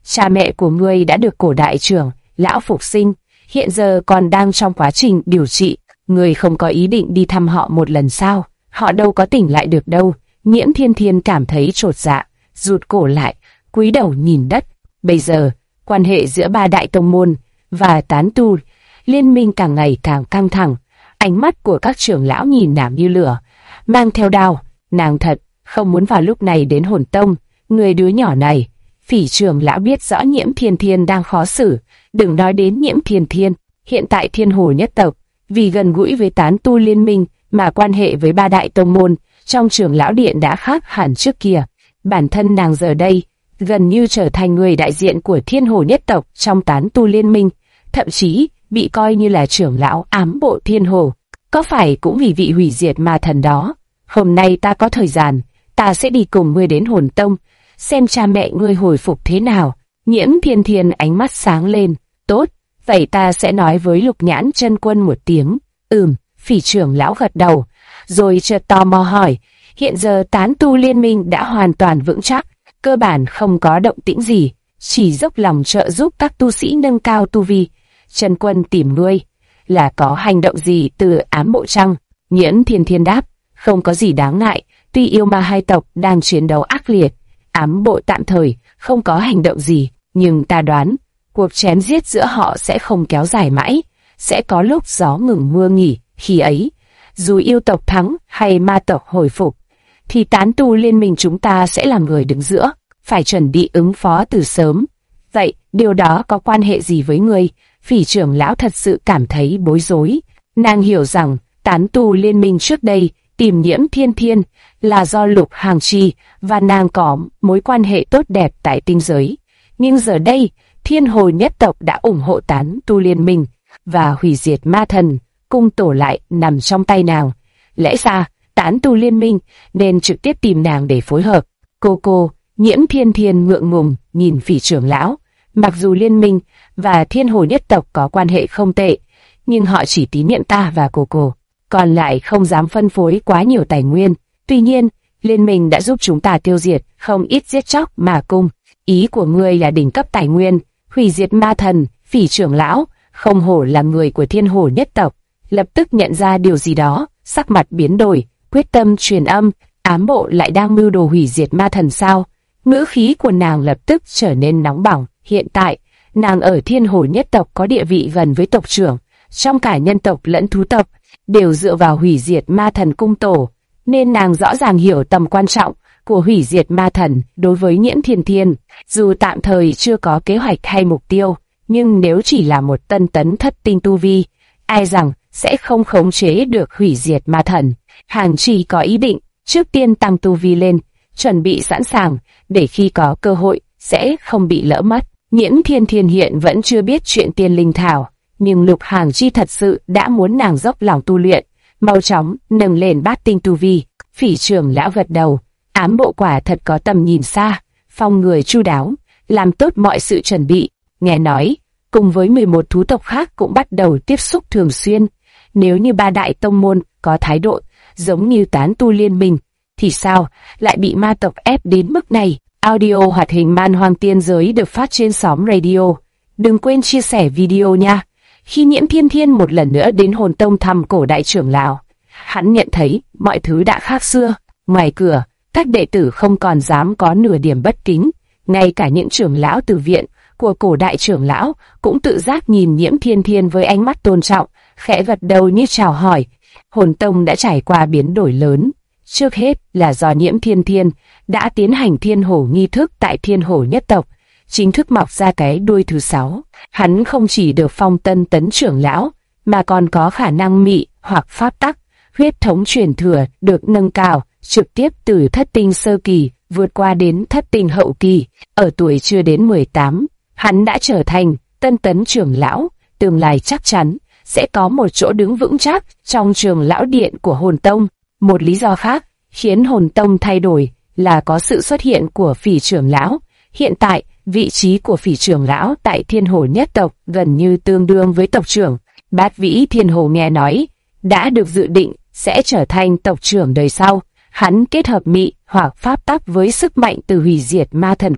cha mẹ của ngươi đã được cổ đại trưởng lão phục sinh, hiện giờ còn đang trong quá trình điều trị. Ngươi không có ý định đi thăm họ một lần sao? Họ đâu có tỉnh lại được đâu. Nhiễm Thiên Thiên cảm thấy chột dạ, rụt cổ lại, cúi đầu nhìn đất. Bây giờ, quan hệ giữa ba đại tông môn và tán tu liên minh càng ngày càng căng thẳng. Ánh mắt của các trưởng lão nhìn nàng như lửa, mang theo đao. Nàng thật không muốn vào lúc này đến Hồn Tông. Người đứa nhỏ này, Phỉ trưởng lão biết rõ Nhiễm Thiên Thiên đang khó xử. Đừng nói đến Nhiễm Thiên Thiên, hiện tại Thiên Hồ nhất tộc vì gần gũi với tán tu liên minh mà quan hệ với ba đại tông môn trong trưởng lão điện đã khác hẳn trước kia. Bản thân nàng giờ đây gần như trở thành người đại diện của Thiên Hồ nhất tộc trong tán tu liên minh, thậm chí bị coi như là trưởng lão ám bộ Thiên Hồ. Có phải cũng vì vị hủy diệt ma thần đó? Hôm nay ta có thời gian, ta sẽ đi cùng ngươi đến Hồn Tông, xem cha mẹ ngươi hồi phục thế nào. Nhiễm Thiên Thiên ánh mắt sáng lên. Tốt, vậy ta sẽ nói với Lục Nhãn Chân Quân một tiếng. Phỉ trưởng lão gật đầu, rồi chợt tò mò hỏi. Hiện giờ tán tu liên minh đã hoàn toàn vững chắc, cơ bản không có động tĩnh gì, chỉ dốc lòng trợ giúp các tu sĩ nâng cao tu vi. Chân Quân tìm ngươi, là có hành động gì từ ám bộ chăng? Nhiễm Thiên Thiên đáp, không có gì đáng ngại, tuy yêu ma hai tộc đang chiến đấu ác liệt, ám bộ tạm thời không có hành động gì, nhưng ta đoán cuộc chém giết giữa họ sẽ không kéo dài mãi, sẽ có lúc gió ngừng mưa nghỉ. Khi ấy, dù yêu tộc thắng hay ma tộc hồi phục, thì tán tu liên minh chúng ta sẽ là người đứng giữa, phải chuẩn bị ứng phó từ sớm. Vậy, điều đó có quan hệ gì với ngươi? Phỉ trưởng lão thật sự cảm thấy bối rối. Nàng hiểu rằng, tán tu liên minh trước đây tìm Nhiễm Thiên Thiên là do Lục Hàng Chi và nàng có mối quan hệ tốt đẹp tại tinh giới. Nhưng giờ đây, Thiên Hồ nhất tộc đã ủng hộ tán tu liên minh và hủy diệt ma thần, cung tổ lại nằm trong tay nàng. Lẽ ra, tán tu liên minh nên trực tiếp tìm nàng để phối hợp. Cô, Nhiễm Thiên Thiên ngượng ngùng nhìn Phỉ trưởng lão. Mặc dù liên minh và Thiên Hồ nhất tộc có quan hệ không tệ, nhưng họ chỉ tín nhiệm ta và cô, còn lại không dám phân phối quá nhiều tài nguyên. Tuy nhiên, liên minh đã giúp chúng ta tiêu diệt không ít giết chóc mà cung. Ý của ngươi là đỉnh cấp tài nguyên, hủy diệt ma thần. Phỉ trưởng lão không hổ là người của Thiên Hồ nhất tộc, lập tức nhận ra điều gì đó, sắc mặt biến đổi, quyết tâm truyền âm. Ám bộ lại đang mưu đồ hủy diệt ma thần sao? Ngữ khí của nàng lập tức trở nên nóng bỏng. Hiện tại, nàng ở Thiên Hồ nhất tộc có địa vị gần với tộc trưởng, trong cả nhân tộc lẫn thú tộc, đều dựa vào hủy diệt ma thần cung tổ, nên nàng rõ ràng hiểu tầm quan trọng của hủy diệt ma thần đối với Nhiễm Thiên Thiên. Dù tạm thời chưa có kế hoạch hay mục tiêu, nhưng nếu chỉ là một tân tấn thất tinh tu vi, ai rằng sẽ không khống chế được hủy diệt ma thần. Hàng Chi có ý định trước tiên tăng tu vi lên, chuẩn bị sẵn sàng để khi có cơ hội sẽ không bị lỡ mất. Nhiễm Thiên Thiên hiện vẫn chưa biết chuyện tiên linh thảo, nhưng Lục Hàng Chi thật sự đã muốn nàng dốc lòng tu luyện, mau chóng nâng lên bát tinh tu vi. Phỉ trưởng lão gật đầu, ám bộ quả thật có tầm nhìn xa, phong người chu đáo, làm tốt mọi sự chuẩn bị. Nghe nói, cùng với 11 thú tộc khác cũng bắt đầu tiếp xúc thường xuyên. Nếu như ba đại tông môn có thái độ giống như tán tu liên minh, thì sao lại bị ma tộc ép đến mức này? Audio hoạt hình Man Hoang Tiên Giới được phát trên xóm radio. Đừng quên chia sẻ video nha. Khi Nhiễm Thiên Thiên một lần nữa đến Hồn Tông thăm cổ đại trưởng lão, hắn nhận thấy mọi thứ đã khác xưa. Ngoài cửa, các đệ tử không còn dám có nửa điểm bất kính. Ngay cả những trưởng lão từ viện của cổ đại trưởng lão cũng tự giác nhìn Nhiễm Thiên Thiên với ánh mắt tôn trọng, khẽ gật đầu như chào hỏi. Hồn Tông đã trải qua biến đổi lớn. Trước hết là do Nhiễm Thiên Thiên đã tiến hành Thiên Hổ nghi thức tại Thiên Hổ nhất tộc, chính thức mọc ra cái đuôi thứ 6. Hắn không chỉ được phong tân tấn trưởng lão, mà còn có khả năng mị hoặc pháp tắc, huyết thống truyền thừa được nâng cao, trực tiếp từ thất tinh sơ kỳ vượt qua đến thất tinh hậu kỳ. Ở tuổi chưa đến 18, hắn đã trở thành tân tấn trưởng lão, tương lai chắc chắn sẽ có một chỗ đứng vững chắc trong trường lão điện của Hồn Tông. Một lý do khác khiến Hồn Tông thay đổi là có sự xuất hiện của Phỉ trưởng lão. Hiện tại, vị trí của Phỉ trưởng lão tại Thiên Hồ nhất tộc gần như tương đương với tộc trưởng. Bát Vĩ Thiên Hồ nghe nói đã được dự định sẽ trở thành tộc trưởng đời sau. Hắn kết hợp mị hoặc pháp tắc với sức mạnh từ hủy diệt ma thần cung,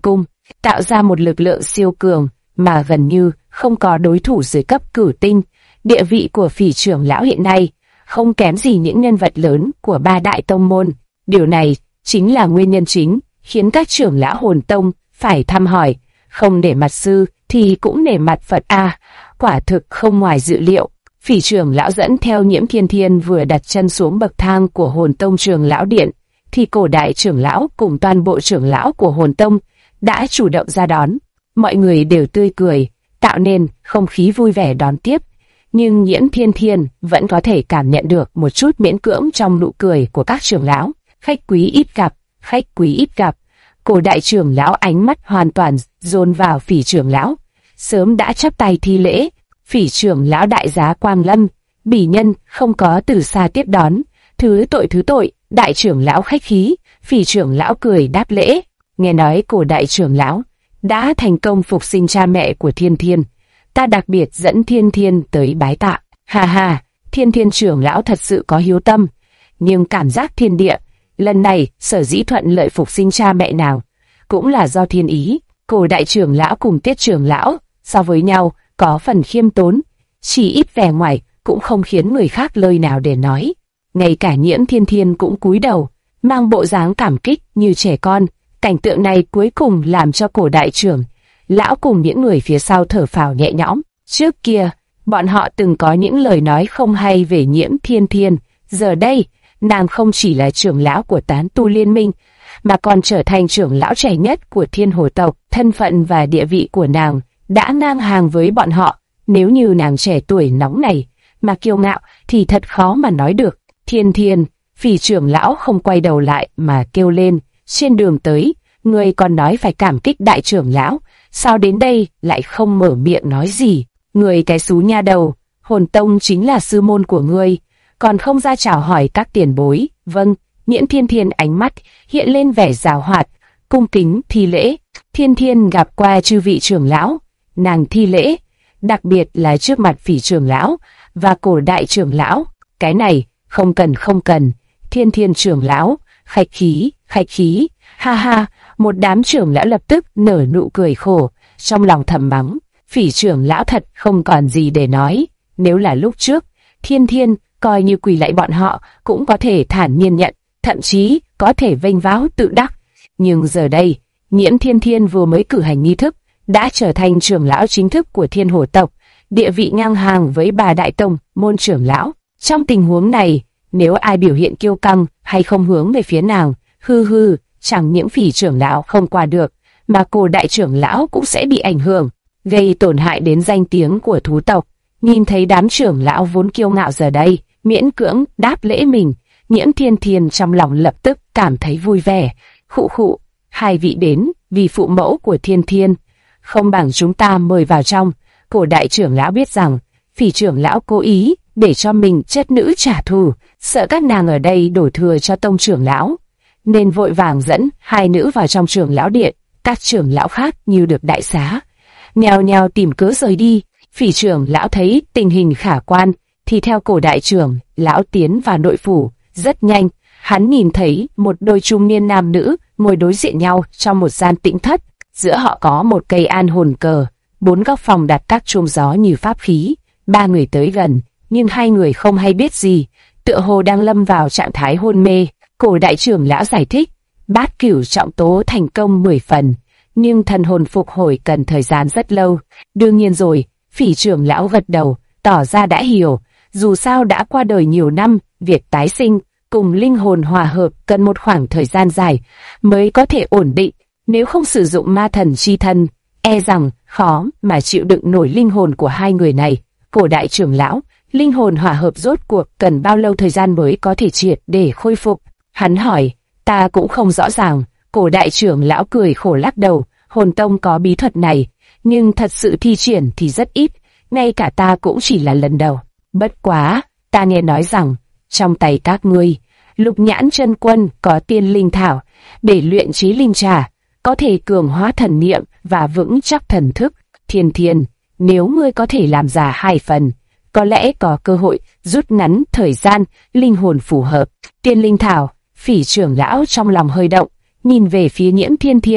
tạo ra một lực lượng siêu cường mà gần như không có đối thủ dưới cấp cửu tinh. Địa vị của Phỉ trưởng lão hiện nay không kém gì những nhân vật lớn của ba đại tông môn. Điều này chính là nguyên nhân chính khiến các trưởng lão Hồn Tông phải thăm hỏi, không để mặt sư thì cũng để mặt Phật a. Quả thực không ngoài dự liệu. Phỉ trưởng lão dẫn theo Nhiễm Thiên Thiên vừa đặt chân xuống bậc thang của Hồn Tông trưởng lão điện, thì Cổ đại trưởng lão cùng toàn bộ trưởng lão của Hồn Tông đã chủ động ra đón. Mọi người đều tươi cười, tạo nên không khí vui vẻ đón tiếp. Nhưng Nhiễm Thiên Thiên vẫn có thể cảm nhận được một chút miễn cưỡng trong nụ cười của các trưởng lão. Khách quý ít gặp, khách quý ít gặp. Cổ đại trưởng lão ánh mắt hoàn toàn dồn vào Phỉ trưởng lão, sớm đã chắp tay thi lễ. Phỉ trưởng lão đại giá Quang Lâm, bỉ nhân không có từ xa tiếp đón. Thứ tội, đại trưởng lão khách khí. Phỉ trưởng lão cười đáp lễ. Nghe nói Cổ đại trưởng lão đã thành công phục sinh cha mẹ của Thiên Thiên, ta đặc biệt dẫn Thiên Thiên tới bái tạ. Ha ha, Thiên Thiên trưởng lão thật sự có hiếu tâm, nhưng cảm giác thiên địa lần này sở dĩ thuận lợi phục sinh cha mẹ nào cũng là do thiên ý. Cổ đại trưởng lão cùng Tiết trưởng lão so với nhau có phần khiêm tốn, chỉ ít vẻ ngoài cũng không khiến người khác lời nào để nói. Ngay cả Nhiễm Thiên Thiên cũng cúi đầu, mang bộ dáng cảm kích như trẻ con. Cảnh tượng này cuối cùng làm cho Cổ đại trưởng lão cùng những người phía sau thở phào nhẹ nhõm. Trước kia, bọn họ từng có những lời nói không hay về Nhiễm Thiên Thiên. Giờ đây, nàng không chỉ là trưởng lão của Tán Tu Liên Minh, mà còn trở thành trưởng lão trẻ nhất của Thiên Hồ tộc. Thân phận và địa vị của nàng đã ngang hàng với bọn họ. Nếu như nàng trẻ tuổi nóng này mà kiêu ngạo thì thật khó mà nói được. Thiên Thiên, Phỉ trưởng lão không quay đầu lại mà kêu lên. Trên đường tới, ngươi còn nói phải cảm kích đại trưởng lão, sao đến đây lại không mở miệng nói gì? Ngươi cái xú nha đầu, Hồn Tông chính là sư môn của ngươi, còn không ra chào hỏi các tiền bối. Vâng. Nhiễm Thiên Thiên ánh mắt hiện lên vẻ giảo hoạt, cung kính thi lễ. Thiên Thiên gặp qua chư vị trưởng lão, nàng thi lễ, đặc biệt là trước mặt Phỉ trưởng lão và Cổ đại trưởng lão. Cái này không cần. Thiên Thiên trưởng lão, khách khí. Ha ha, một đám trưởng lão lập tức nở nụ cười khổ, trong lòng thầm mắng, Phỉ trưởng lão thật không còn gì để nói. Nếu là lúc trước, Thiên Thiên coi như quỳ lạy bọn họ cũng có thể thản nhiên nhận, thậm chí có thể vênh váo tự đắc. Nhưng giờ đây, Nhiễm Thiên Thiên vừa mới cử hành nghi thức, đã trở thành trưởng lão chính thức của Thiên Hồ tộc, địa vị ngang hàng với bà đại tông môn trưởng lão. Trong tình huống này, nếu ai biểu hiện kiêu căng hay không hướng về phía nàng, chẳng những Phỉ trưởng lão không qua được, mà Cổ đại trưởng lão cũng sẽ bị ảnh hưởng, gây tổn hại đến danh tiếng của thú tộc. Nhìn thấy đám trưởng lão vốn kiêu ngạo giờ đây miễn cưỡng đáp lễ mình, Nhiễm Thiên Thiên trong lòng lập tức cảm thấy vui vẻ. Khụ, hai vị đến vì phụ mẫu của Thiên Thiên, không bằng chúng ta mời vào trong. Cổ đại trưởng lão biết rằng Phỉ trưởng lão cố ý để cho mình chất nữ trả thù, sợ các nàng ở đây đổ thừa cho tông trưởng lão, nên vội vàng dẫn hai nữ vào trong trưởng lão điện. Các trưởng lão khác như được đại xá, nhao nhao tìm cớ rời đi. Phỉ trưởng lão thấy tình hình khả quan thì theo Cổ đại trưởng lão tiến vào nội phủ. Rất nhanh, hắn nhìn thấy một đôi trung niên nam nữ ngồi đối diện nhau trong một gian tĩnh thất. Giữa họ có một cây an hồn cờ, 4 góc phòng đặt các chuông gió như pháp khí. 3 người tới gần, nhưng hai người không hay biết gì, tựa hồ đang lâm vào trạng thái hôn mê. Cổ đại trưởng lão giải thích, Bát Cửu trọng tố thành công 10 phần, nhưng thần hồn phục hồi cần thời gian rất lâu. Đương nhiên rồi, Phỉ trưởng lão gật đầu, tỏ ra đã hiểu. Dù sao đã qua đời nhiều năm, việc tái sinh cùng linh hồn hòa hợp cần một khoảng thời gian dài mới có thể ổn định. Nếu không sử dụng ma thần chi thân, e rằng khó mà chịu đựng nổi linh hồn của hai người này. Cổ đại trưởng lão, linh hồn hòa hợp rốt cuộc cần bao lâu thời gian mới có thể triệt để khôi phục? Hắn hỏi. Ta cũng không rõ ràng. Cổ đại trưởng lão cười khổ lắc đầu. Hồn Tông có bí thuật này, nhưng thật sự thi triển thì rất ít, ngay cả ta cũng chỉ là lần đầu. Bất quá, ta nghe nói rằng trong tay các ngươi, Lục Nhãn chân quân có tiên linh thảo để luyện trí linh trà, có thể cường hóa thần niệm và vững chắc thần thức. Thiên Thiên, nếu ngươi có thể làm ra 2 phần, có lẽ có cơ hội rút ngắn thời gian linh hồn phù hợp. Tiên linh thảo. Phỉ trưởng lão trong lòng hơi động, nhìn về phía Nhiễm Thiên Thiên,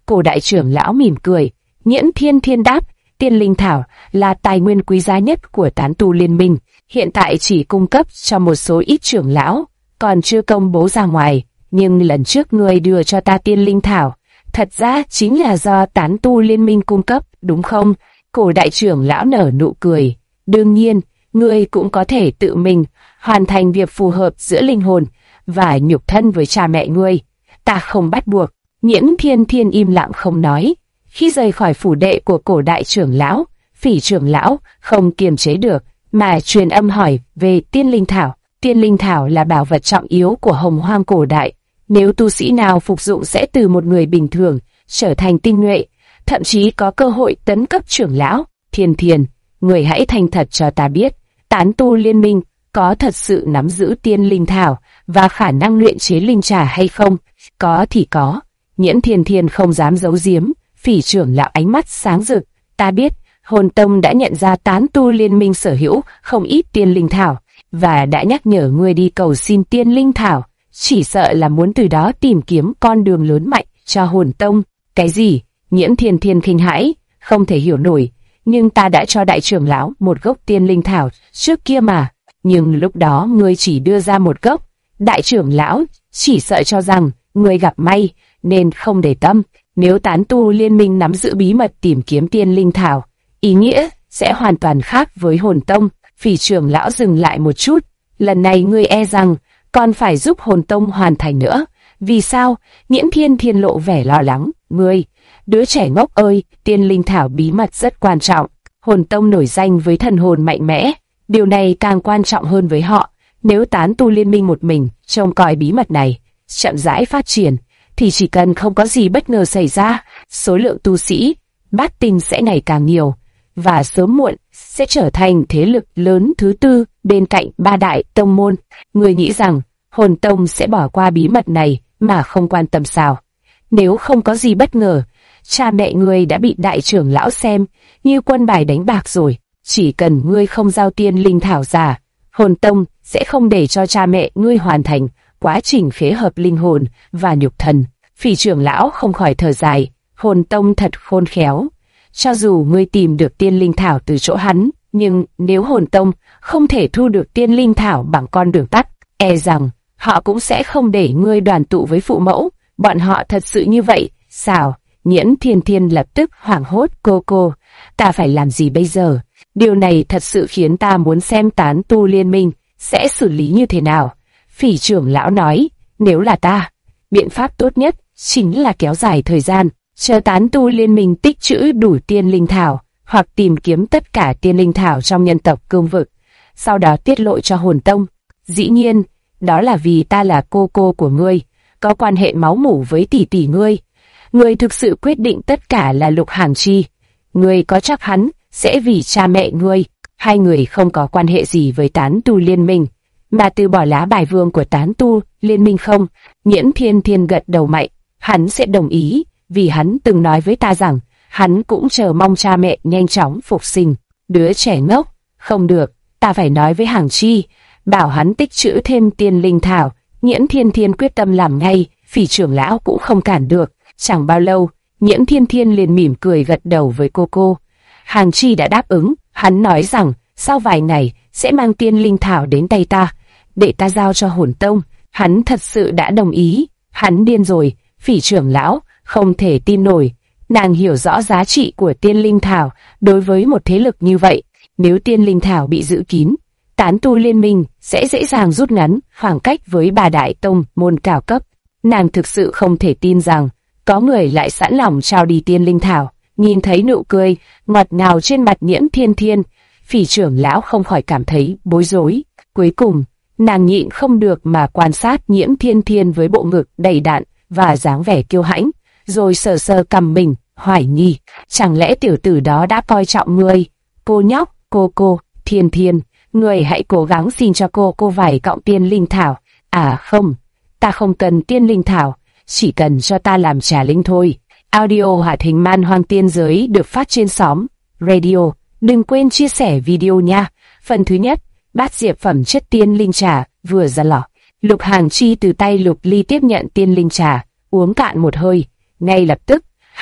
Cổ đại trưởng lão mỉm cười. Nhiễm Thiên Thiên đáp, tiên linh thảo là tài nguyên quý giá nhất của tán tu liên minh, hiện tại chỉ cung cấp cho một số ít trưởng lão, còn chưa công bố ra ngoài. Nhưng lần trước ngươi đưa cho ta tiên linh thảo, thật ra chính là do tán tu liên minh cung cấp, đúng không? Cổ đại trưởng lão nở nụ cười. Đương nhiên, ngươi cũng có thể tự mình hoàn thành việc phù hợp giữa linh hồn và nhục thân với cha mẹ ngươi. Ta không bắt buộc. Nhiễm Thiên Thiên im lặng không nói. Khi rời khỏi phủ đệ của cổ đại trưởng lão, Phỉ trưởng lão không kiềm chế được mà truyền âm hỏi về tiên linh thảo. Tiên linh thảo là bảo vật trọng yếu của Hồng Hoang cổ đại. Nếu tu sĩ nào phục dụng sẽ từ một người bình thường trở thành tinh nhuệ, thậm chí có cơ hội tấn cấp trưởng lão. Thiên Thiên, người hãy thành thật cho ta biết, tán tu liên minh có thật sự nắm giữ tiên linh thảo và khả năng luyện chế linh trà hay không? Có thì có. Nhiễm Thiên Thiên không dám giấu giếm. Phỉ trưởng lão ánh mắt sáng rực. Ta biết, Hồn Tông đã nhận ra tán tu liên minh sở hữu không ít tiên linh thảo và đã nhắc nhở ngươi đi cầu xin tiên linh thảo. Chỉ sợ là muốn từ đó tìm kiếm con đường lớn mạnh cho Hồn Tông. Cái gì? Nhiễm Thiên Thiên kinh hãi, không thể hiểu nổi. Nhưng ta đã cho đại trưởng lão một gốc tiên linh thảo trước kia mà. Nhưng lúc đó ngươi chỉ đưa ra một gốc. Đại trưởng lão chỉ sợ cho rằng ngươi gặp may nên không để tâm. Nếu tán tu liên minh nắm giữ bí mật tìm kiếm tiên linh thảo, ý nghĩa sẽ hoàn toàn khác với Hồn Tông. Phỉ trưởng lão dừng lại một chút. Lần này ngươi e rằng còn phải giúp Hồn Tông hoàn thành nữa. Vì sao? Nhiễm Thiên Thiên lộ vẻ lo lắng. Ngươi, đứa trẻ ngốc ơi, tiên linh thảo bí mật rất quan trọng. Hồn Tông nổi danh với thần hồn mạnh mẽ. Điều này càng quan trọng hơn với họ. Nếu tán tu liên minh một mình trông coi bí mật này, chậm rãi phát triển, thì chỉ cần không có gì bất ngờ xảy ra, số lượng tu sĩ bát tinh sẽ ngày càng nhiều, và sớm muộn sẽ trở thành thế lực lớn thứ tư bên cạnh ba đại tông môn. Người nghĩ rằng Hồn Tông sẽ bỏ qua bí mật này mà không quan tâm sao? Nếu không có gì bất ngờ, cha mẹ ngươi đã bị đại trưởng lão xem như quân bài đánh bạc rồi. Chỉ cần ngươi không giao tiên linh thảo ra, Hồn Tông sẽ không để cho cha mẹ ngươi hoàn thành quá trình phế hợp linh hồn và nhục thân. Phỉ trưởng lão không khỏi thở dài. Hồn Tông thật khôn khéo. Cho dù ngươi tìm được tiên linh thảo từ chỗ hắn, nhưng nếu Hồn Tông không thể thu được tiên linh thảo bằng con đường tắt, e rằng họ cũng sẽ không để ngươi đoàn tụ với phụ mẫu. Bọn họ thật sự như vậy sao? Nhiễm Thiên Thiên lập tức hoảng hốt. Cô, ta phải làm gì bây giờ? Điều này thật sự khiến ta muốn xem tán tu liên minh sẽ xử lý như thế nào. Phỉ trưởng lão nói, nếu là ta, biện pháp tốt nhất chính là kéo dài thời gian, chờ tán tu liên minh tích trữ đủ tiên linh thảo, hoặc tìm kiếm tất cả tiên linh thảo trong nhân tộc cương vực, sau đó tiết lộ cho Hồn Tông. Dĩ nhiên, đó là vì ta là cô của ngươi, có quan hệ máu mủ với tỷ tỷ ngươi. Ngươi thực sự quyết định tất cả là Lục Hàng Chi. Ngươi có chắc hắn sẽ vì cha mẹ ngươi, hai người không có quan hệ gì với tán tu liên minh, mà từ bỏ lá bài vương của tán tu liên minh không? Nhiễm Thiên Thiên gật đầu mạnh. Hắn sẽ đồng ý, vì hắn từng nói với ta rằng hắn cũng chờ mong cha mẹ nhanh chóng phục sinh. Đứa trẻ ngốc, không được, ta phải nói với Hàng Chi, bảo hắn tích trữ thêm tiên linh thảo. Nhiễm Thiên Thiên quyết tâm làm ngay. Phỉ trưởng lão cũng không cản được. Chẳng bao lâu, Nhiễm Thiên Thiên liền mỉm cười gật đầu với cô. Hàng Chi đã đáp ứng. Hắn nói rằng sau vài ngày sẽ mang tiên linh thảo đến tay ta, để ta giao cho Hồn Tông. Hắn thật sự đã đồng ý. Hắn điên rồi. Phỉ trưởng lão không thể tin nổi. Nàng hiểu rõ giá trị của tiên linh thảo đối với một thế lực như vậy. Nếu tiên linh thảo bị giữ kín, tán tu liên minh sẽ dễ dàng rút ngắn khoảng cách với bà đại tông môn cao cấp. Nàng thực sự không thể tin rằng có người lại sẵn lòng trao đi tiên linh thảo. Nhìn thấy nụ cười ngọt ngào trên mặt Nhiễm Thiên Thiên, Phỉ trưởng lão không khỏi cảm thấy bối rối. Cuối cùng, nàng nhịn không được mà quan sát Nhiễm Thiên Thiên với bộ ngực đầy đặn và dáng vẻ kiêu hãnh, rồi sờ sờ cằm mình, hoài nghi, chẳng lẽ tiểu tử đó đã coi trọng ngươi? Cô nhóc, cô, Thiên Thiên, ngươi hãy cố gắng xin cho cô vài cọng tiên linh thảo. À không, ta không cần tiên linh thảo, chỉ cần cho ta làm trà linh thôi. Audio hoạt hình Man Hoang Tiên Giới được phát trên xóm Radio. Đừng quên chia sẻ video nha. Phần thứ nhất, bát diệp phẩm chất tiên linh trà vừa ra lò. Lục Hàng Chi từ tay Lục Ly tiếp nhận tiên linh trà, uống cạn một hơi, ngay lập tức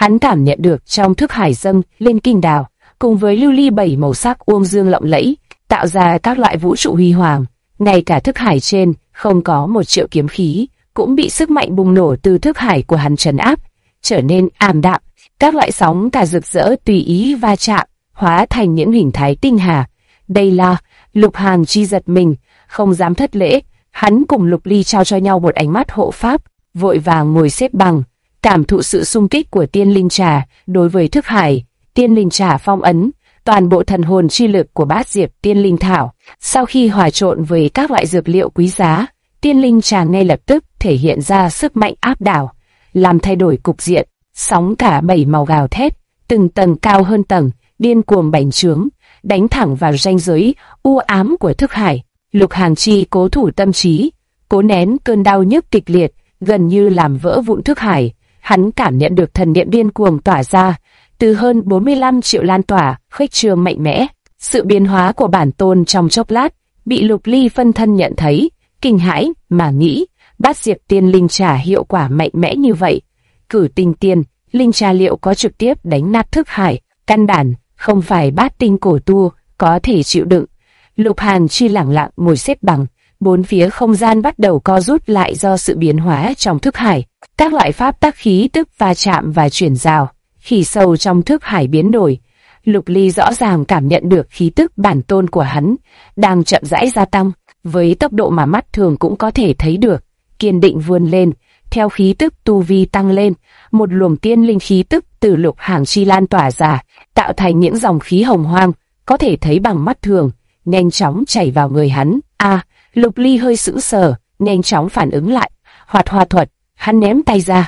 Hắn cảm nhận được trong thức hải dâng lên kinh đào, cùng với lưu ly 7 màu sắc uông dương lộng lẫy, tạo ra các loại vũ trụ huy hoàng. Ngay cả thức hải trên không có 1 triệu kiếm khí, cũng bị sức mạnh bùng nổ từ thức hải của hắn trấn áp, trở nên ảm đạm. Các loại sóng cả rực rỡ tùy ý va chạm, hóa thành những hình thái tinh hà. Đây là Lục Hàn Chi giật mình, không dám thất lễ. Hắn cùng Lục Ly trao cho nhau một ánh mắt hộ pháp, vội vàng ngồi xếp bằng, cảm thụ sự xung kích của tiên linh trà đối với thức hải. Tiên linh trà phong ấn toàn bộ thần hồn chi lực của Bát Diệp tiên linh thảo. Sau khi hòa trộn với các loại dược liệu quý giá, tiên linh trà ngay lập tức thể hiện ra sức mạnh áp đảo, làm thay đổi cục diện. Sóng cả 7 màu gào thét, từng tầng cao hơn tầng, điên cuồng bành trướng, đánh thẳng vào ranh giới u ám của thức hải. Lục Hàn Chi cố thủ tâm trí, cố nén cơn đau nhức kịch liệt, gần như làm vỡ vụn thức hải. Hắn cảm nhận được thần niệm điên cuồng tỏa ra, từ hơn 45 triệu lan tỏa, khuếch trương mạnh mẽ. Sự biến hóa của bản tôn trong chốc lát bị Lục Ly phân thân nhận thấy, kinh hãi mà nghĩ, Bát Diệp tiên linh trà hiệu quả mạnh mẽ như vậy, Cử Tinh tiên linh trà liệu có trực tiếp đánh nát thức hải, căn bản không phải bát tinh cổ tu có thể chịu đựng. Lục Hàn Chi lẳng lặng ngồi xếp bằng, bốn phía không gian bắt đầu co rút lại do sự biến hóa trong thức hải. Các loại pháp tắc khí tức va chạm và chuyển rào, khi sâu trong thức hải biến đổi. Lục Ly rõ ràng cảm nhận được khí tức bản tôn của hắn đang chậm rãi gia tăng, với tốc độ mà mắt thường cũng có thể thấy được. Kiên định vươn lên, theo khí tức tu vi tăng lên, một luồng tiên linh khí tức từ Lục Hàn Chi lan tỏa ra, tạo thành những dòng khí hồng hoang, có thể thấy bằng mắt thường, nhanh chóng chảy vào người hắn. Lục Ly hơi sững sờ, nhanh chóng phản ứng lại. Hoạt Hoa thuật, hắn ném tay ra,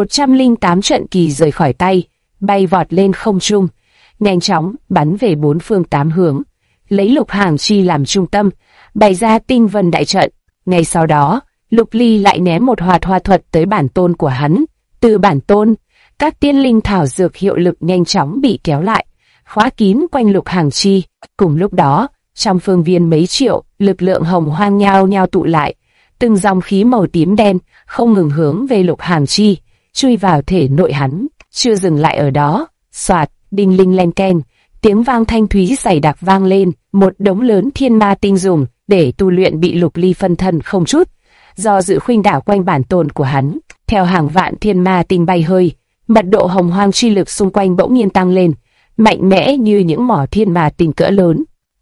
108 trận kỳ rời khỏi tay, bay vọt lên không trung, nhanh chóng bắn về 4 phương 8 hướng, lấy Lục Hàn Chi làm trung tâm, bày ra tinh vân đại trận. Ngay sau đó, Lục Ly lại ném một Hoạt Hoa thuật tới bản tôn của hắn. Từ bản tôn, các tiên linh thảo dược hiệu lực nhanh chóng bị kéo lại, khóa kín quanh Lục Hàn Chi. Cùng lúc đó, trong phương viên mấy triệu, lực lượng hồng hoang nhao nhao tụ lại, từng dòng khí màu tím đen không ngừng hướng về Lục Hàn Chi, chui vào thể nội hắn. Chưa dừng lại ở đó, xoạt, đinh linh len keng, tiếng vang thanh thúy dày đặc vang lên. Một đống lớn thiên ma tinh dùng để tu luyện bị Lục Ly phân thân không chút do dự khuynh đảo quanh bản tôn của hắn. Theo hàng vạn thiên ma tinh bay hơi, mật độ hồng hoang chi lực xung quanh bỗng nhiên tăng lên, mạnh mẽ như những mỏ thiên ma tinh cỡ lớn.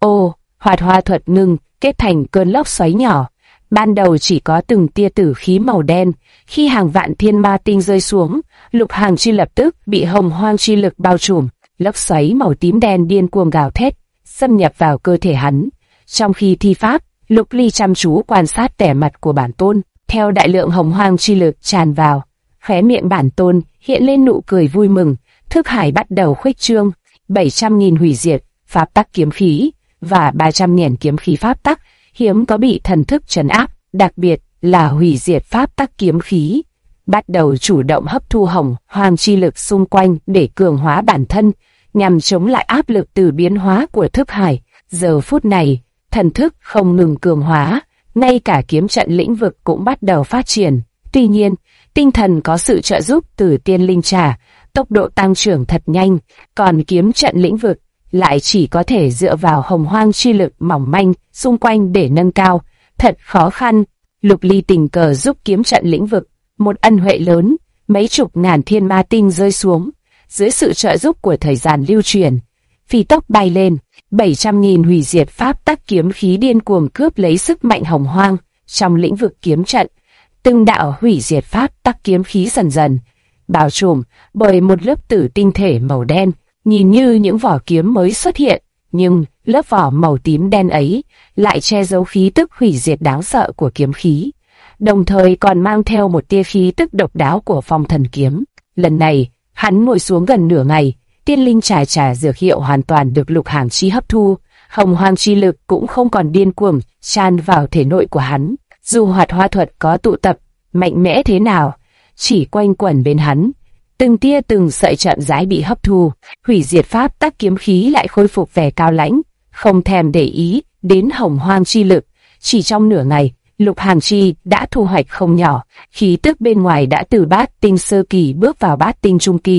Hoạt Hoa thuật ngừng, kết thành cơn lốc xoáy nhỏ. Ban đầu chỉ có từng tia tử khí màu đen, khi hàng vạn thiên ma tinh rơi xuống, Lục Hàn Chi lập tức bị hồng hoang chi lực bao trùm. Lốc xoáy màu tím đen điên cuồng gào thét, xâm nhập vào cơ thể hắn. Trong khi thi pháp, Lục Ly chăm chú quan sát vẻ mặt của bản tôn. Theo đại lượng hồng hoang chi lực tràn vào, khóe miệng bản tôn hiện lên nụ cười vui mừng. Thức hải bắt đầu khuếch trương, 700.000 hủy diệt pháp tắc kiếm khí và 300.000 kiếm khí pháp tắc hiếm có bị thần thức trấn áp, đặc biệt là hủy diệt pháp tắc kiếm khí bắt đầu chủ động hấp thu hồng hoang chi lực xung quanh để cường hóa bản thân, nhằm chống lại áp lực từ biến hóa của thức hải. Giờ phút này, thần thức không ngừng cường hóa, ngay cả kiếm trận lĩnh vực cũng bắt đầu phát triển. Tuy nhiên, tinh thần có sự trợ giúp từ tiên linh trà, tốc độ tăng trưởng thật nhanh, còn kiếm trận lĩnh vực lại chỉ có thể dựa vào hồng hoang chi lực mỏng manh xung quanh để nâng cao, thật khó khăn. Lục Ly tình cờ giúp kiếm trận lĩnh vực một ân huệ lớn, mấy chục ngàn thiên ma tinh rơi xuống, dưới sự trợ giúp của thời gian lưu truyền, phi tốc bay lên. 700.000 hủy diệt pháp tắc kiếm khí điên cuồng cướp lấy sức mạnh hồng hoang trong lĩnh vực kiếm trận. Từng đạo hủy diệt pháp tắc kiếm khí dần dần bao trùm bởi một lớp tử tinh thể màu đen, nhìn như những vỏ kiếm mới xuất hiện, nhưng lớp vỏ màu tím đen ấy lại che giấu khí tức hủy diệt đáng sợ của kiếm khí, đồng thời còn mang theo một tia khí tức độc đáo của phong thần kiếm. Lần này, hắn ngồi xuống gần nửa ngày, tiên linh trà dược hiệu hoàn toàn được Lục Hàn Chi hấp thu, hồng hoang chi lực cũng không còn điên cuồng tràn vào thể nội của hắn. Dù Hoạt Hoa thuật có tụ tập mạnh mẽ thế nào, chỉ quanh quẩn bên hắn, từng tia từng sợi chậm rãi bị hấp thu. Hủy diệt pháp tắc kiếm khí lại khôi phục vẻ cao lãnh, không thèm để ý đến hồng hoang chi lực. Chỉ trong nửa ngày, Lục Hàn Chi đã thu hoạch không nhỏ, khí tức bên ngoài đã từ bát tinh sơ kỳ bước vào bát tinh trung kỳ.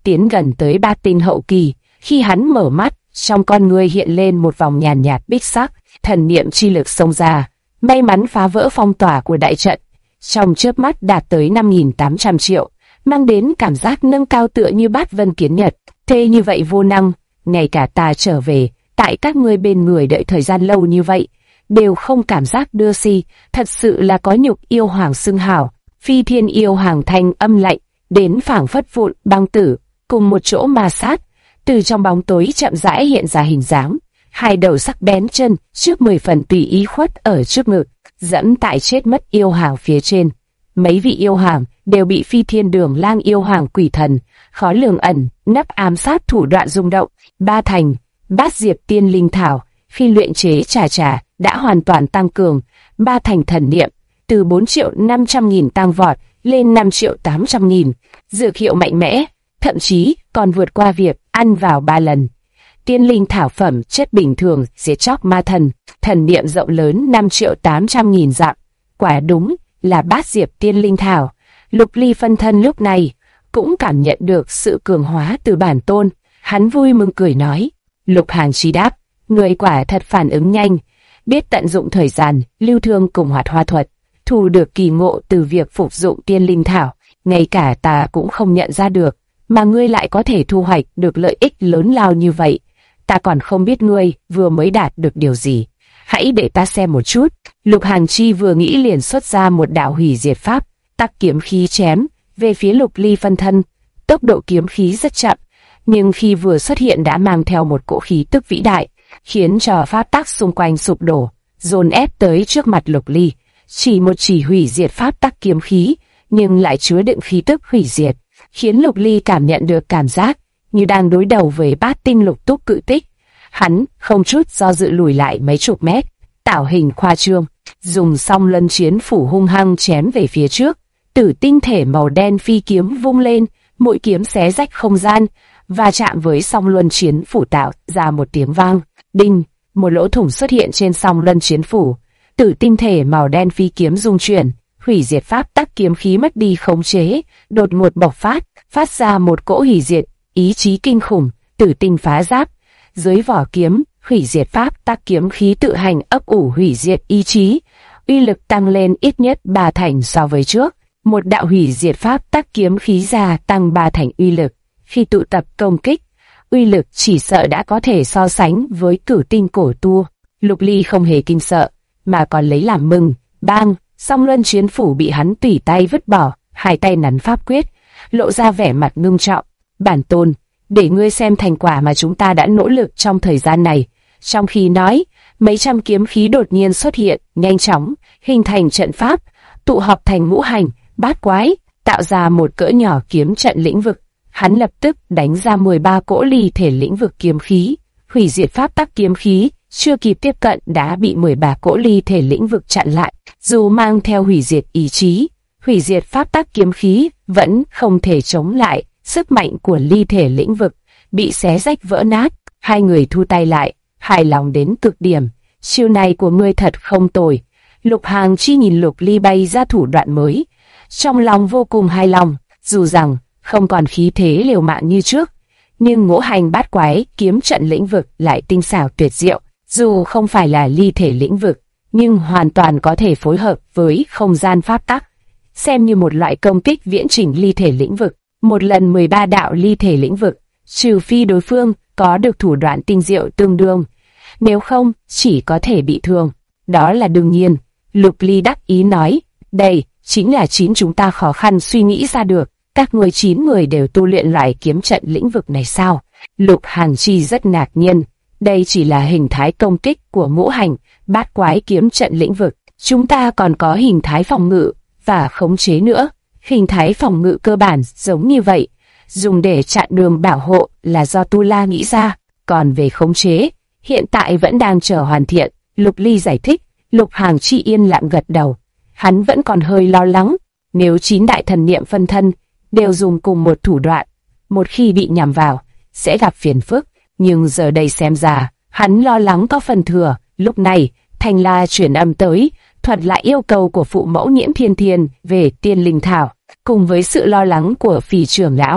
tiến gần tới bát tinh hậu kỳ. Khi hắn mở mắt, trong con người hiện lên một vòng nhàn nhạt bích sắc, thần niệm chi lực xông ra, may mắn phá vỡ phong tỏa của đại trận. Trong chớp mắt đạt tới 5.800 triệu, mang đến cảm giác nâng cao tựa như bát vân kiến nhật. Thế như vậy vô năng, ngay cả ta trở về, tại các ngươi bên người đợi thời gian lâu như vậy, đều không cảm giác đưa si, thật sự là có nhục yêu hoàng xưng hào. Phi thiên yêu hoàng thanh âm lạnh, đến phảng phất vụn băng tử, cùng một chỗ ma sát, từ trong bóng tối chậm rãi hiện ra hình dáng. Hai đầu sắc bén chân, trước 10 phần tùy ý khuất ở trước ngực, dẫn tại chết mất yêu hoàng phía trên. Mấy vị yêu hoàng đều bị phi thiên đường lang yêu hoàng quỷ thần, khó lường ẩn, nấp ám sát thủ đoạn rung động. Ba thành, bát diệp tiên linh thảo, khi luyện chế trà đã hoàn toàn tăng cường. Ba thành thần niệm, từ 4.500.000 tăng vọt lên 5.800.000. Dược hiệu mạnh mẽ, thậm chí còn vượt qua việc ăn vào 3 lần. Tiên linh thảo phẩm chất bình thường diệt chóc ma thần, thần niệm rộng lớn 5.800.000 dặm. Quả đúng là bát diệp tiên linh thảo. Lục Ly phân thân lúc này cũng cảm nhận được sự cường hóa từ bản tôn. Hắn vui mừng cười nói, Lục Hàng Chi đáp, người quả thật phản ứng nhanh, biết tận dụng thời gian, lưu thương cùng hoạt hoa thuật, thu được kỳ ngộ từ việc phục dụng tiên linh thảo, ngay cả ta cũng không nhận ra được, mà ngươi lại có thể thu hoạch được lợi ích lớn lao như vậy. Ta còn không biết ngươi vừa mới đạt được điều gì. Hãy để ta xem một chút. Lục Hàn Chi vừa nghĩ liền xuất ra một đạo hủy diệt pháp, tắc kiếm khí chém về phía Lục Ly phân thân. Tốc độ kiếm khí rất chậm, nhưng khi vừa xuất hiện đã mang theo một cỗ khí tức vĩ đại, khiến cho pháp tắc xung quanh sụp đổ, dồn ép tới trước mặt Lục Ly. Chỉ một chỉ hủy diệt pháp tắc kiếm khí, nhưng lại chứa đựng khí tức hủy diệt, khiến Lục Ly cảm nhận được cảm giác như đang đối đầu với bát tinh lục túc cự tích. Hắn không chút do dự lùi lại mấy chục mét, tạo hình khoa trương, dùng song luân chiến phủ hung hăng chém về phía trước. Tử tinh thể màu đen phi kiếm vung lên, mũi kiếm xé rách không gian và chạm với song luân chiến phủ tạo ra một tiếng vang. Đinh, một lỗ thủng xuất hiện trên song luân chiến phủ. Tử tinh thể màu đen phi kiếm rung chuyển, hủy diệt pháp tắc kiếm khí mất đi khống chế, đột ngột bộc phát ra một cỗ hủy diệt ý chí kinh khủng. Tử tinh phá giáp, dưới vỏ kiếm, hủy diệt pháp tắc kiếm khí tự hành ấp ủ hủy diệt ý chí, uy lực tăng lên ít nhất 3 thành so với trước. Một đạo hủy diệt pháp tắc kiếm khí gia tăng 3 thành uy lực. Khi tụ tập công kích, uy lực chỉ sợ đã có thể so sánh với cửu tinh cổ tu. Lục Ly không hề kinh sợ, mà còn lấy làm mừng. Bang, song luân chiến phủ bị hắn tùy tay vứt bỏ, hai tay nắn pháp quyết, lộ ra vẻ mặt ngưng trọng. Bản tôn, để ngươi xem thành quả mà chúng ta đã nỗ lực trong thời gian này. Trong khi nói, mấy trăm kiếm khí đột nhiên xuất hiện, nhanh chóng, hình thành trận pháp, tụ họp thành ngũ hành, bát quái, tạo ra một cỡ nhỏ kiếm trận lĩnh vực. Hắn lập tức đánh ra 13 cỗ ly thể lĩnh vực kiếm khí, hủy diệt pháp tắc kiếm khí, chưa kịp tiếp cận đã bị 13 cỗ ly thể lĩnh vực chặn lại. Dù mang theo hủy diệt ý chí, hủy diệt pháp tắc kiếm khí vẫn không thể chống lại sức mạnh của ly thể lĩnh vực, bị xé rách vỡ nát. Hai người thu tay lại, hài lòng đến cực điểm. Chiêu này của ngươi thật không tồi. Lục Hàng Chi nhìn Lục Ly bay ra thủ đoạn mới, trong lòng vô cùng hài lòng. Dù rằng không còn khí thế liều mạng như trước, nhưng ngũ hành bát quái kiếm trận lĩnh vực lại tinh xảo tuyệt diệu. Dù không phải là ly thể lĩnh vực, nhưng hoàn toàn có thể phối hợp với không gian pháp tắc, xem như một loại công kích viễn trình ly thể lĩnh vực. Một lần 13 đạo ly thể lĩnh vực, trừ phi đối phương có được thủ đoạn tinh diệu tương đương, nếu không chỉ có thể bị thương. Đó là đương nhiên. Lục Ly đắc ý nói, đây chính là chính chúng ta khó khăn suy nghĩ ra được. Các ngươi 9 người đều tu luyện loại kiếm trận lĩnh vực này sao? Lục Hàn Chi rất ngạc nhiên. Đây chỉ là hình thái công kích của ngũ hành bát quái kiếm trận lĩnh vực. Chúng ta còn có hình thái phòng ngự và khống chế nữa. Hình thái phòng ngự cơ bản giống như vậy, dùng để chặn đường bảo hộ là do Tu La nghĩ ra. Còn về khống chế, hiện tại vẫn đang chờ hoàn thiện. Lục Ly giải thích. Lục Hàng Chi yên lặng gật đầu. Hắn vẫn còn hơi lo lắng. Nếu 9 đại thần niệm phân thân đều dùng cùng một thủ đoạn, một khi bị nhằm vào, sẽ gặp phiền phức. Nhưng giờ đây xem ra, hắn lo lắng có phần thừa. Lúc này, Thanh La chuyển âm tới, thuật lại yêu cầu của phụ mẫu Nhiễm Thiên Thiên về tiên linh thảo. Cùng với sự lo lắng của Phỉ trưởng lão,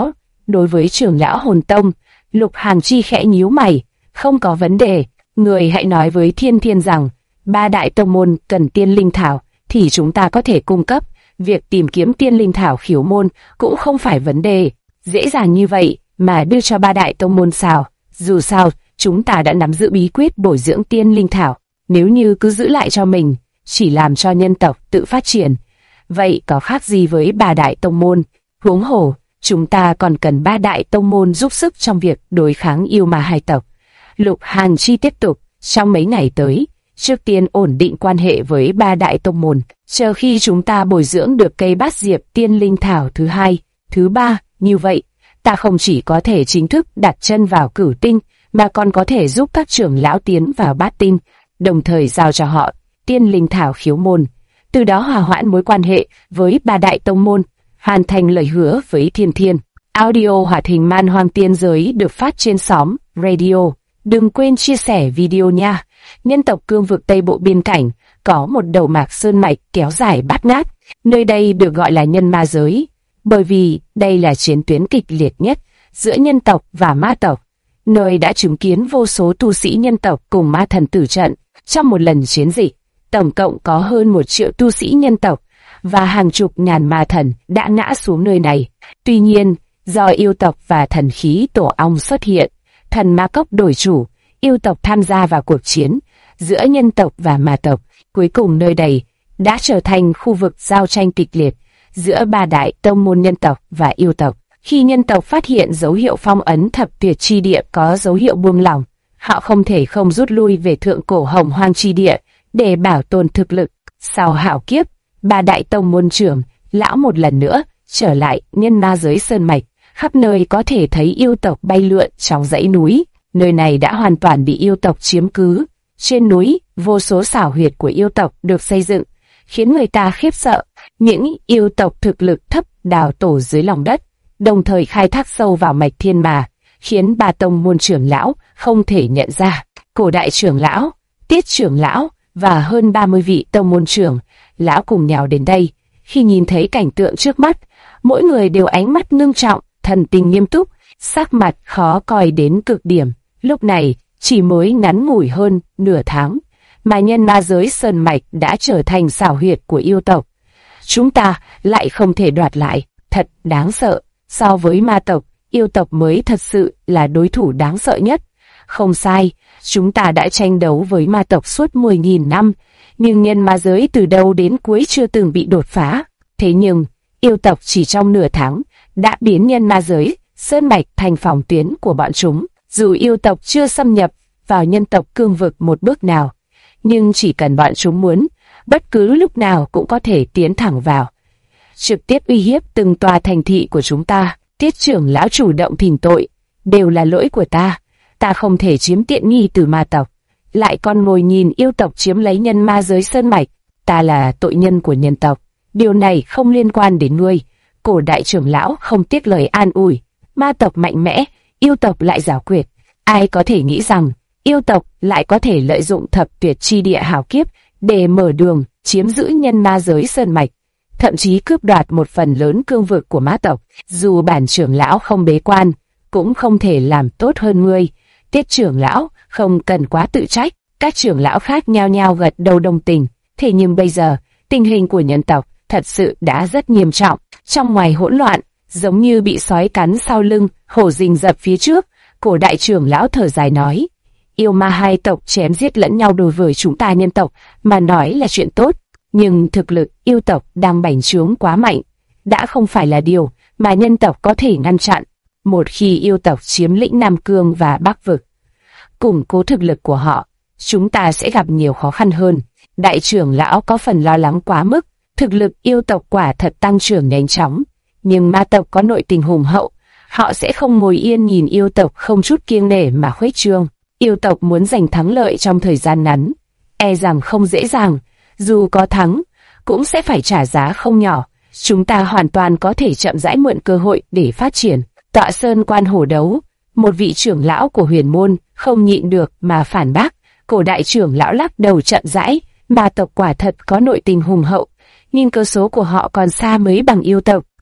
Đối với trưởng lão Hồn Tông, Lục Hàn Chi khẽ nhíu mày, không có vấn đề, người hãy nói với Thiên Thiên rằng, ba đại tông môn cần tiên linh thảo, thì chúng ta có thể cung cấp, việc tìm kiếm tiên linh thảo khiếu môn cũng không phải vấn đề, dễ dàng như vậy mà đưa cho ba đại tông môn sao, dù sao, chúng ta đã nắm giữ bí quyết bồi dưỡng tiên linh thảo, nếu như cứ giữ lại cho mình, chỉ làm cho nhân tộc tự phát triển, vậy có khác gì với ba đại tông môn, huống hồ, chúng ta còn cần ba đại tông môn giúp sức trong việc đối kháng yêu ma hai tộc. Lục Hàn Chi tiếp tục, trong mấy ngày tới, trước tiên ổn định quan hệ với ba đại tông môn, chờ khi chúng ta bồi dưỡng được cây bát diệp tiên linh thảo thứ hai, thứ ba, như vậy, ta không chỉ có thể chính thức đặt chân vào Cửu Tinh, mà còn có thể giúp các trưởng lão tiến vào Bát Tinh, đồng thời giao cho họ tiên linh thảo khiếu môn, từ đó hòa hoãn mối quan hệ với ba đại tông môn, hoàn thành lời hứa với Thiên Thiên. Audio hoạt hình Man Hoang Tiên Giới được phát trên xóm Radio. Đừng quên chia sẻ video nha. Nhân tộc cương vực Tây Bộ biên cảnh có một đầu mạc sơn mạch kéo dài bát ngát, nơi đây được gọi là nhân ma giới, bởi vì đây là chiến tuyến kịch liệt nhất giữa nhân tộc và ma tộc, nơi đã chứng kiến vô số tu sĩ nhân tộc cùng ma thần tử trận. Trong một lần chiến dịch, tổng cộng có hơn 1 triệu tu sĩ nhân tộc và hàng chục ngàn ma thần đã ngã xuống nơi này. Tuy nhiên, do yêu tộc và thần khí tổ ong xuất hiện, thần ma cốc đổi chủ, yêu tộc tham gia vào cuộc chiến giữa nhân tộc và ma tộc. Cuối cùng nơi đây đã trở thành khu vực giao tranh kịch liệt giữa ba đại tông môn nhân tộc và yêu tộc. Khi nhân tộc phát hiện dấu hiệu phong ấn thập tuyệt chi địa có dấu hiệu buông lỏng, họ không thể không rút lui về thượng cổ hồng hoang chi địa để bảo tồn thực lực. Sau hạo kiếp, ba đại tông môn trưởng lão một lần nữa trở lại nhân ma giới sơn mạch, khắp nơi có thể thấy yêu tộc bay lượn trong dãy núi. Nơi này đã hoàn toàn bị yêu tộc chiếm cứ. Trên núi, vô số xảo huyệt của yêu tộc được xây dựng, khiến người ta khiếp sợ. Những yêu tộc thực lực thấp đào tổ dưới lòng đất, đồng thời khai thác sâu vào mạch thiên mà, khiến ba tông môn trưởng lão không thể nhận ra. Cổ đại trưởng lão, tiết trưởng lão và hơn 30 vị tông môn trưởng lão cùng nhào đến đây. Khi nhìn thấy cảnh tượng trước mắt, mỗi người đều ánh mắt ngưng trọng, thần tình nghiêm túc, sắc mặt khó coi đến cực điểm. Lúc này, chỉ mới ngắn ngủi hơn nửa tháng, mà nhân ma giới sơn mạch đã trở thành xảo huyệt của yêu tộc. Chúng ta lại không thể đoạt lại, thật đáng sợ. So với ma tộc, yêu tộc mới thật sự là đối thủ đáng sợ nhất. Không sai, chúng ta đã tranh đấu với ma tộc suốt 10.000 năm, nhưng nhân ma giới từ đầu đến cuối chưa từng bị đột phá. Thế nhưng, yêu tộc chỉ trong nửa tháng đã biến nhân ma giới sơn mạch thành phòng tuyến của bọn chúng. Dù yêu tộc chưa xâm nhập vào nhân tộc cương vực một bước nào, nhưng chỉ cần bọn chúng muốn, bất cứ lúc nào cũng có thể tiến thẳng vào, trực tiếp uy hiếp từng tòa thành thị của chúng ta. Tiết trưởng lão chủ động thỉnh tội, đều là lỗi của ta. Ta không thể chiếm tiện nghi từ ma tộc, lại còn ngồi nhìn yêu tộc chiếm lấy nhân ma giới sơn mạch. Ta là tội nhân của nhân tộc, điều này không liên quan đến ngươi. Cổ đại trưởng lão không tiếc lời an ủi. Ma tộc mạnh mẽ, yêu tộc lại giảo quyệt. Ai có thể nghĩ rằng yêu tộc lại có thể lợi dụng thập tuyệt chi địa hảo kiếp để mở đường chiếm giữ nhân ma giới sơn mạch, thậm chí cướp đoạt một phần lớn cương vực của ma tộc. Dù bản trưởng lão không bế quan, cũng không thể làm tốt hơn ngươi. Tiết trưởng lão không cần quá tự trách. Các trưởng lão khác nhao nhao gật đầu đồng tình. Thế nhưng bây giờ, tình hình của nhân tộc thật sự đã rất nghiêm trọng. Trong ngoài hỗn loạn, giống như bị sói cắn sau lưng, hổ rình rập phía trước. Cổ đại trưởng lão thở dài nói, yêu ma hai tộc chém giết lẫn nhau đối với chúng ta nhân tộc mà nói là chuyện tốt, nhưng thực lực yêu tộc đang bành trướng quá mạnh, đã không phải là điều mà nhân tộc có thể ngăn chặn. Một khi yêu tộc chiếm lĩnh Nam Cương và Bắc Vực, củng cố thực lực của họ, chúng ta sẽ gặp nhiều khó khăn hơn. Đại trưởng lão có phần lo lắng quá mức. Thực lực yêu tộc quả thật tăng trưởng nhanh chóng, nhưng ma tộc có nội tình hùng hậu, họ sẽ không ngồi yên nhìn yêu tộc không chút kiêng nể mà khuếch trương. Yêu tộc muốn giành thắng lợi trong thời gian ngắn, e rằng không dễ dàng, dù có thắng, cũng sẽ phải trả giá không nhỏ. Chúng ta hoàn toàn có thể chậm rãi mượn cơ hội để phát triển. Tọa sơn quan hổ đấu, một vị trưởng lão của huyền môn không nhịn được mà phản bác. Cổ đại trưởng lão lắc đầu chậm rãi, ma tộc quả thật có nội tình hùng hậu, nhưng cơ số của họ còn xa mới bằng yêu tộc.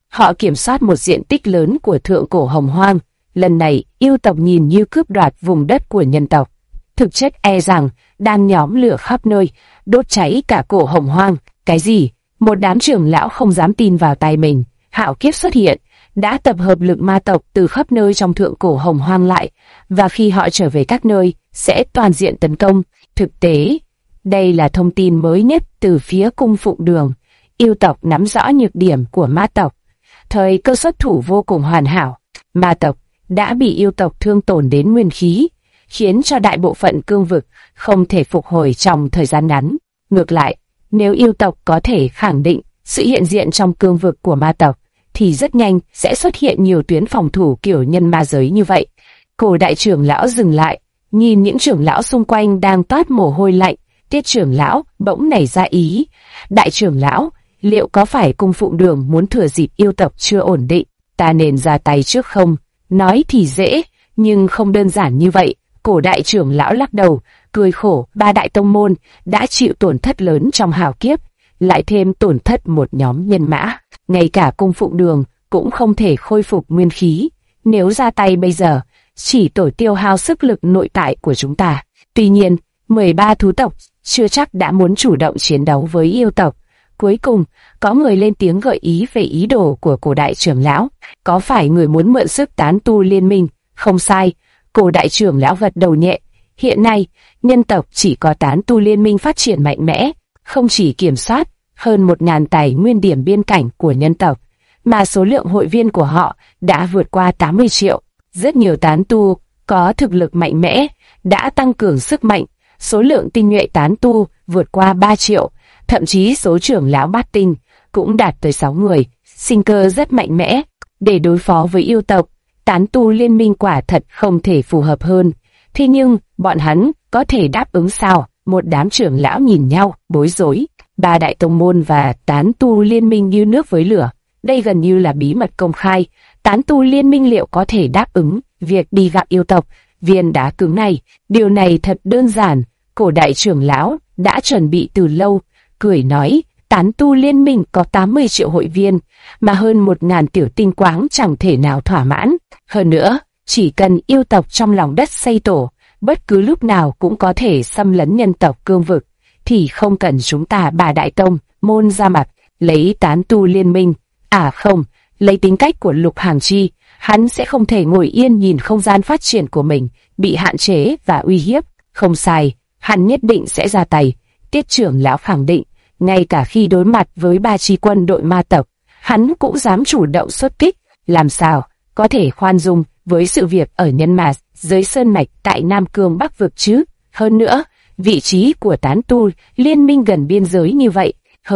Họ kiểm soát một diện tích lớn của thượng cổ Hồng Hoang. Lần này, yêu tộc nhìn như cướp đoạt vùng đất của nhân tộc. Thực chất e rằng, đang nhóm lửa khắp nơi, đốt cháy cả cổ Hồng Hoang. Cái gì? Một đám trưởng lão không dám tin vào tay mình. Hạo kiếp xuất hiện, đã tập hợp lực ma tộc từ khắp nơi trong thượng cổ Hồng Hoang lại, và khi họ trở về các nơi, sẽ toàn diện tấn công. Thực tế, đây là thông tin mới nhất từ phía cung phụng đường. Yêu tộc nắm rõ nhược điểm của ma tộc. Thời cơ xuất thủ vô cùng hoàn hảo. Ma tộc đã bị yêu tộc thương tổn đến nguyên khí, khiến cho đại bộ phận cương vực không thể phục hồi trong thời gian ngắn. Ngược lại, nếu yêu tộc có thể khẳng định sự hiện diện trong cương vực của ma tộc, thì rất nhanh sẽ xuất hiện nhiều tuyến phòng thủ kiểu nhân ma giới như vậy. Cổ đại trưởng lão dừng lại, nhìn những trưởng lão xung quanh đang toát mồ hôi lạnh. Tiết trưởng lão bỗng nảy ra ý. Đại trưởng lão, liệu có phải cung phụng đường muốn thừa dịp yêu tộc chưa ổn định, ta nên ra tay trước không? Nói thì dễ, nhưng không đơn giản như vậy. Cổ đại trưởng lão lắc đầu, cười khổ. Ba đại tông môn đã chịu tổn thất lớn trong hạo kiếp, lại thêm tổn thất một nhóm nhân mã. Ngay cả cung phụng đường cũng không thể khôi phục nguyên khí. Nếu ra tay bây giờ, chỉ tổ tiêu hao sức lực nội tại của chúng ta. Tuy nhiên, 13 thú tộc chưa chắc đã muốn chủ động chiến đấu với yêu tộc. Cuối cùng, có người lên tiếng gợi ý về ý đồ của cổ đại trưởng lão. Có phải người muốn mượn sức tán tu liên minh? Không sai, cổ đại trưởng lão gật đầu nhẹ. Hiện nay, nhân tộc chỉ có tán tu liên minh phát triển mạnh mẽ, không chỉ kiểm soát hơn 1.000 tài nguyên điểm biên cảnh của nhân tộc, mà số lượng hội viên của họ đã vượt qua 80 triệu. Rất nhiều tán tu có thực lực mạnh mẽ đã tăng cường sức mạnh, số lượng tinh nhuệ tán tu vượt qua 3 triệu, thậm chí số trưởng lão bát tinh cũng đạt tới 6 người, sinh cơ rất mạnh mẽ. Để đối phó với yêu tộc, tán tu liên minh quả thật không thể phù hợp hơn. Thế nhưng, bọn hắn có thể đáp ứng sao? Một đám trưởng lão nhìn nhau, bối rối. Ba đại tông môn và tán tu liên minh như nước với lửa. Đây gần như là bí mật công khai. Tán tu liên minh liệu có thể đáp ứng việc đi gặp yêu tộc, viên đá cứng này? Điều này thật đơn giản. Cổ đại trưởng lão đã chuẩn bị từ lâu, cười nói, tán tu liên minh có 80 triệu hội viên, mà hơn 1.000 tiểu tinh quáng chẳng thể nào thỏa mãn. Hơn nữa, chỉ cần yêu tộc trong lòng đất xây tổ, bất cứ lúc nào cũng có thể xâm lấn nhân tộc cương vực, thì không cần chúng ta ba đại tông môn ra mặt, lấy tán tu liên minh. À không, lấy tính cách của Lục Hàng Chi, hắn sẽ không thể ngồi yên nhìn không gian phát triển của mình bị hạn chế và uy hiếp. Không sai, hắn nhất định sẽ ra tay. Tiết trưởng lão khẳng định, ngay cả khi đối mặt với ba chi quân đội ma tộc, hắn cũng dám chủ động xuất kích. Làm sao có thể khoan dung với sự việc ở nhân ma giới sơn mạch tại Nam Cương Bắc vực chứ? Hơn nữa, vị trí của tán tu liên minh gần biên giới như vậy,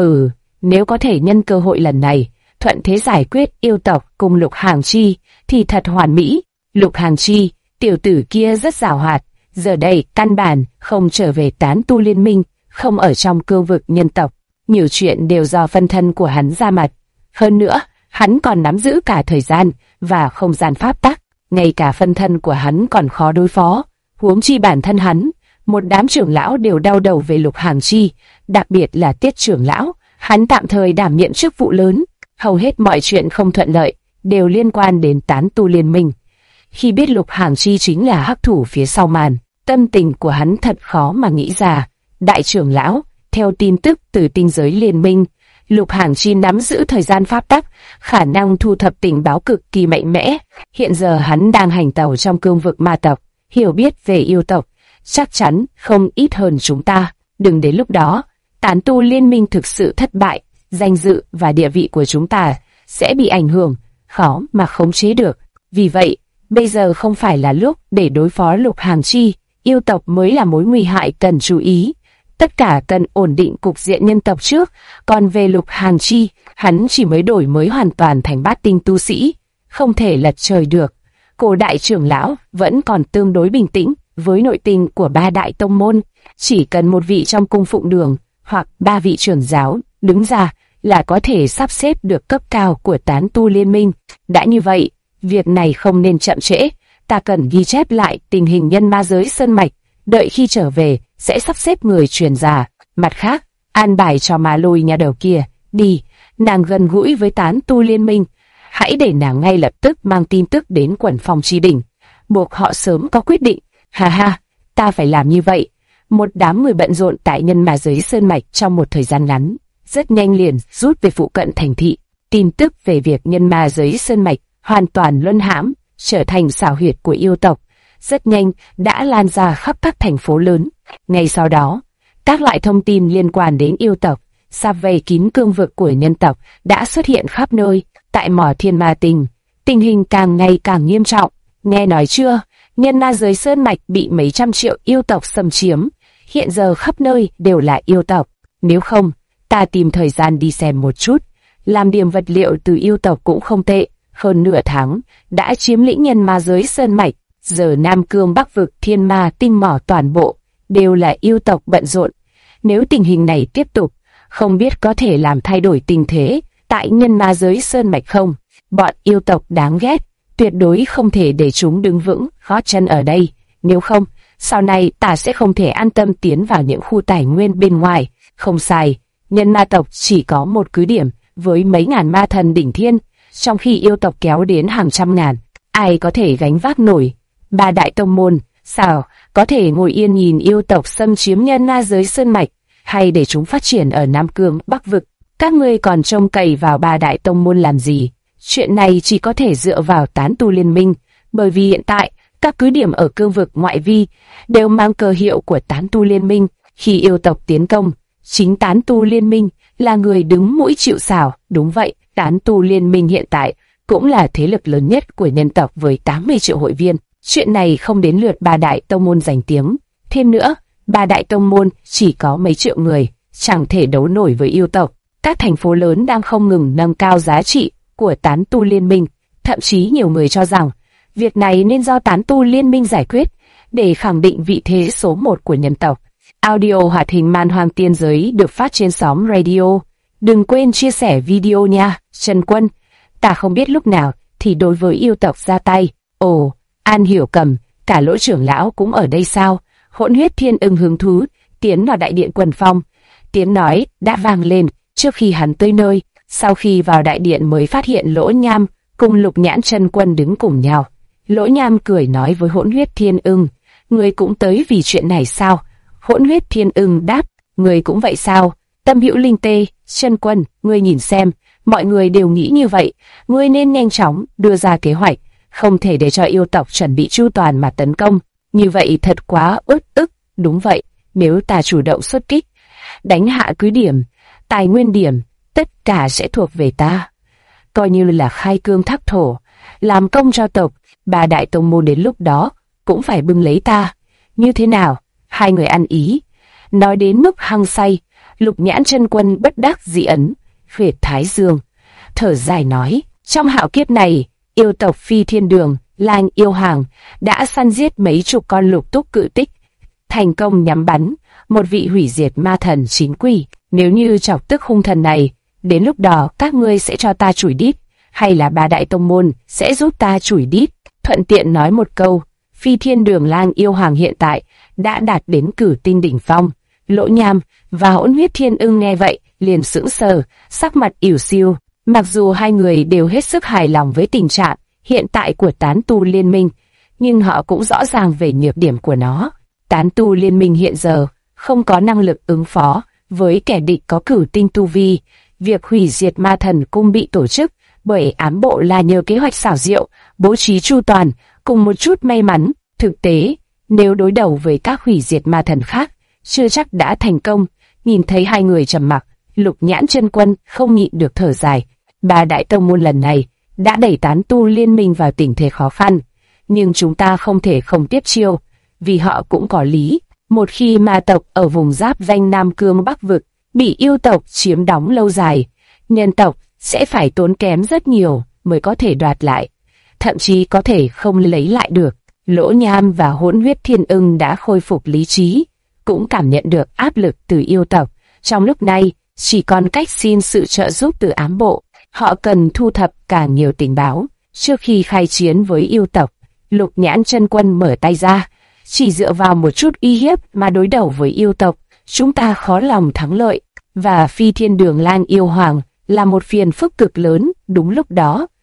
nếu có thể nhân cơ hội lần này thuận thế giải quyết yêu tộc cùng Lục Hàng Chi thì thật hoàn mỹ. Lục Hàng Chi, tiểu tử kia rất giàu hoạt, giờ đây căn bản không trở về tán tu liên minh, không ở trong cương vực nhân tộc. Nhiều chuyện đều do phân thân của hắn ra mặt. Hơn nữa, hắn còn nắm giữ cả thời gian và không gian pháp tắc. Ngay cả phân thân của hắn còn khó đối phó, huống chi bản thân hắn. Một đám trưởng lão đều đau đầu về Lục Hàng Chi, đặc biệt là Tiết trưởng lão. Hắn tạm thời đảm nhiệm chức vụ lớn. Hầu hết mọi chuyện không thuận lợi đều liên quan đến tán tu liên minh. Khi biết Lục Hàng Chi chính là hắc thủ phía sau màn, tâm tình của hắn thật khó mà nghĩ ra. Đại trưởng lão, theo tin tức từ tinh giới liên minh, Lục Hàng Chi nắm giữ thời gian pháp tắc, khả năng thu thập tình báo cực kỳ mạnh mẽ. Hiện giờ hắn đang hành tẩu trong cương vực ma tộc, hiểu biết về yêu tộc chắc chắn không ít hơn chúng ta. Đừng đến lúc đó, tán tu liên minh thực sự thất bại, danh dự và địa vị của chúng ta sẽ bị ảnh hưởng, khó mà khống chế được. Vì vậy, bây giờ không phải là lúc để đối phó Lục Hàng Chi, yêu tộc mới là mối nguy hại cần chú ý. Tất cả cần ổn định cục diện nhân tộc trước, còn về Lục Hàng Chi, hắn chỉ mới đổi mới hoàn toàn thành bát tinh tu sĩ, không thể lật trời được. Cổ đại trưởng lão vẫn còn tương đối bình tĩnh với nội tình của ba đại tông môn, chỉ cần một vị trong cung phụng đường hoặc ba vị trưởng giáo đứng ra là có thể sắp xếp được cấp cao của tán tu liên minh. Đã như vậy, việc này không nên chậm trễ, ta cần ghi chép lại tình hình nhân ma giới sơn mạch, đợi khi trở về sẽ sắp xếp người truyền ra. Mặt khác, an bài cho Ma Lôi nhà đầu kia đi, nàng gần gũi với tán tu liên minh, hãy để nàng ngay lập tức mang tin tức đến Quần Phong Chi Đỉnh, buộc họ sớm có quyết định. Ha ha, ta phải làm như vậy. Một đám người bận rộn tại Nhân Ma Giới Sơn Mạch trong một thời gian ngắn, rất nhanh liền rút về phụ cận thành thị. Tin tức về việc Nhân Ma Giới Sơn Mạch hoàn toàn luân hãm, trở thành xảo huyệt của yêu tộc, rất nhanh đã lan ra khắp các thành phố lớn. Ngay sau đó, các loại thông tin liên quan đến yêu tộc, sắp vây kín cương vực của nhân tộc đã xuất hiện khắp nơi. Tại mỏ Thiên Ma Tinh, tình hình càng ngày càng nghiêm trọng. Nghe nói chưa, Nhân Ma Giới Sơn Mạch bị mấy trăm triệu yêu tộc xâm chiếm, hiện giờ khắp nơi đều là yêu tộc. Nếu không, ta tìm thời gian đi xem một chút. Làm điểm vật liệu từ yêu tộc cũng không tệ. Hơn nửa tháng đã chiếm lĩnh Nhân Ma Giới Sơn Mạch. Giờ Nam Cương Bắc Vực Thiên Ma Tinh mỏ toàn bộ đều là yêu tộc bận rộn. Nếu tình hình này tiếp tục, không biết có thể làm thay đổi tình thế tại Nhân Ma Giới Sơn Mạch không? Bọn yêu tộc đáng ghét, tuyệt đối không thể để chúng đứng vững gót chân ở đây. Nếu không, sau này ta sẽ không thể an tâm tiến vào những khu tài nguyên bên ngoài. Không sai, nhân ma tộc chỉ có một cứ điểm với mấy ngàn ma thần đỉnh thiên, trong khi yêu tộc kéo đến hàng trăm ngàn. Ai có thể gánh vác nổi? Ba đại tông môn, sao có thể ngồi yên nhìn yêu tộc xâm chiếm Nhân Ma Giới Sơn Mạch, hay để chúng phát triển ở Nam Cương Bắc Vực? Các ngươi còn trông cậy vào ba đại tông môn làm gì? Chuyện này chỉ có thể dựa vào tán tu liên minh, bởi vì hiện tại các cứ điểm ở cương vực ngoại vi đều mang cờ hiệu của tán tu liên minh. Khi yêu tộc tiến công, chính tán tu liên minh là người đứng mũi chịu sào. Đúng vậy, tán tu liên minh hiện tại cũng là thế lực lớn nhất của nhân tộc với 80 triệu hội viên. Chuyện này không đến lượt ba đại tông môn giành tiếng. Thêm nữa, ba đại tông môn chỉ có mấy triệu người, chẳng thể đấu nổi với yêu tộc. Các thành phố lớn đang không ngừng nâng cao giá trị của tán tu liên minh. Thậm chí nhiều người cho rằng việc này nên do tán tu liên minh giải quyết để khẳng định vị thế số 1 của nhân tộc. Audio hoạt hình Man Hoang Tiên Giới được phát trên sóng radio. Đừng quên chia sẻ video nha. Trần Quân, ta không biết lúc nào thì đối với yêu tộc ra tay. Ồ, An Hiểu Cầm, cả Lỗ trưởng lão cũng ở đây sao? Hỗn Huyết Thiên Ưng hứng thú tiến vào đại điện Quần Phong. Tiếng nói đã vang lên trước khi hắn tới nơi. Sau khi vào đại điện mới phát hiện Lỗ Nham cùng Lục Nhãn Chân Quân đứng cùng nhau. Lỗ Nham cười nói với Hỗn Huyết Thiên Ưng, ngươi cũng tới vì chuyện này sao? Hỗn Huyết Thiên Ưng đáp, ngươi cũng vậy sao? Tâm Hữu Linh Tê, Chân Quân, ngươi nhìn xem, mọi người đều nghĩ như vậy, ngươi nên nhanh chóng đưa ra kế hoạch, không thể để cho yêu tộc chuẩn bị chu toàn mà tấn công. Như vậy thật quá uất ức. Đúng vậy, nếu ta chủ động xuất kích, đánh hạ cứ điểm, tài nguyên điểm, tất cả sẽ thuộc về ta. Coi như là khai cương thác thổ, làm công cho tộc, ba đại tông môn đến lúc đó cũng phải bưng lấy ta. Như thế nào? Hai người ăn ý. Nói đến mức hăng say, Lục Nhãn Chân Quân bất đắc dĩ ấn huyệt thái dương, thở dài nói, trong hạo kiếp này, yêu tộc Phi Thiên Đường, Lang Yêu Hàng đã săn giết mấy chục con lục túc cự tích, thành công nhắm bắn một vị hủy diệt ma thần chính quy. Nếu như chọc tức hung thần này, đến lúc đó các ngươi sẽ cho ta chủi đít, hay là ba đại tông môn sẽ giúp ta chủi đít? Thuận tiện nói một câu, Phi Thiên Đường Lang Yêu Hàng hiện tại đã đạt đến cửu tinh đỉnh phong. Lỗ Nham và Hỗn Huyết Thiên Ưng nghe vậy liền sững sờ, sắc mặt ỉu xìu. Mặc dù hai người đều hết sức hài lòng với tình trạng hiện tại của tán tu liên minh, nhưng họ cũng rõ ràng về nhược điểm của nó. Tán tu liên minh hiện giờ không có năng lực ứng phó với kẻ địch có cửu tinh tu vi. Việc hủy diệt ma thần cung bị tổ chức bởi ám bộ là nhờ kế hoạch xảo diệu, bố trí chu toàn, cùng một chút may mắn. Thực tế, nếu đối đầu với các hủy diệt ma thần khác, chưa chắc đã thành công. Nhìn thấy hai người trầm mặc, Lục Nhãn Chân Quân không nhịn được thở dài. Ba đại tông môn lần này đã đẩy tán tu liên minh vào tình thế khó khăn, nhưng chúng ta không thể không tiếp chiêu, vì họ cũng có lý. Một khi ma tộc ở vùng giáp ranh Nam Cương Bắc Vực bị yêu tộc chiếm đóng lâu dài, nhân tộc sẽ phải tốn kém rất nhiều mới có thể đoạt lại, thậm chí có thể không lấy lại được. Lỗ Nham và Hỗn Huyết Thiên Ưng đã khôi phục lý trí, cũng cảm nhận được áp lực từ yêu tộc. Trong lúc này, chỉ còn cách xin sự trợ giúp từ ám bộ. Họ cần thu thập càng nhiều tình báo trước khi khai chiến với yêu tộc. Lục Nhãn Chân Quân mở tay ra, chỉ dựa vào một chút uy hiếp mà đối đầu với yêu tộc, chúng ta khó lòng thắng lợi. Và Phi Thiên Đường Lang Yêu Hoàng là một phiền phức cực lớn. Đúng lúc đó,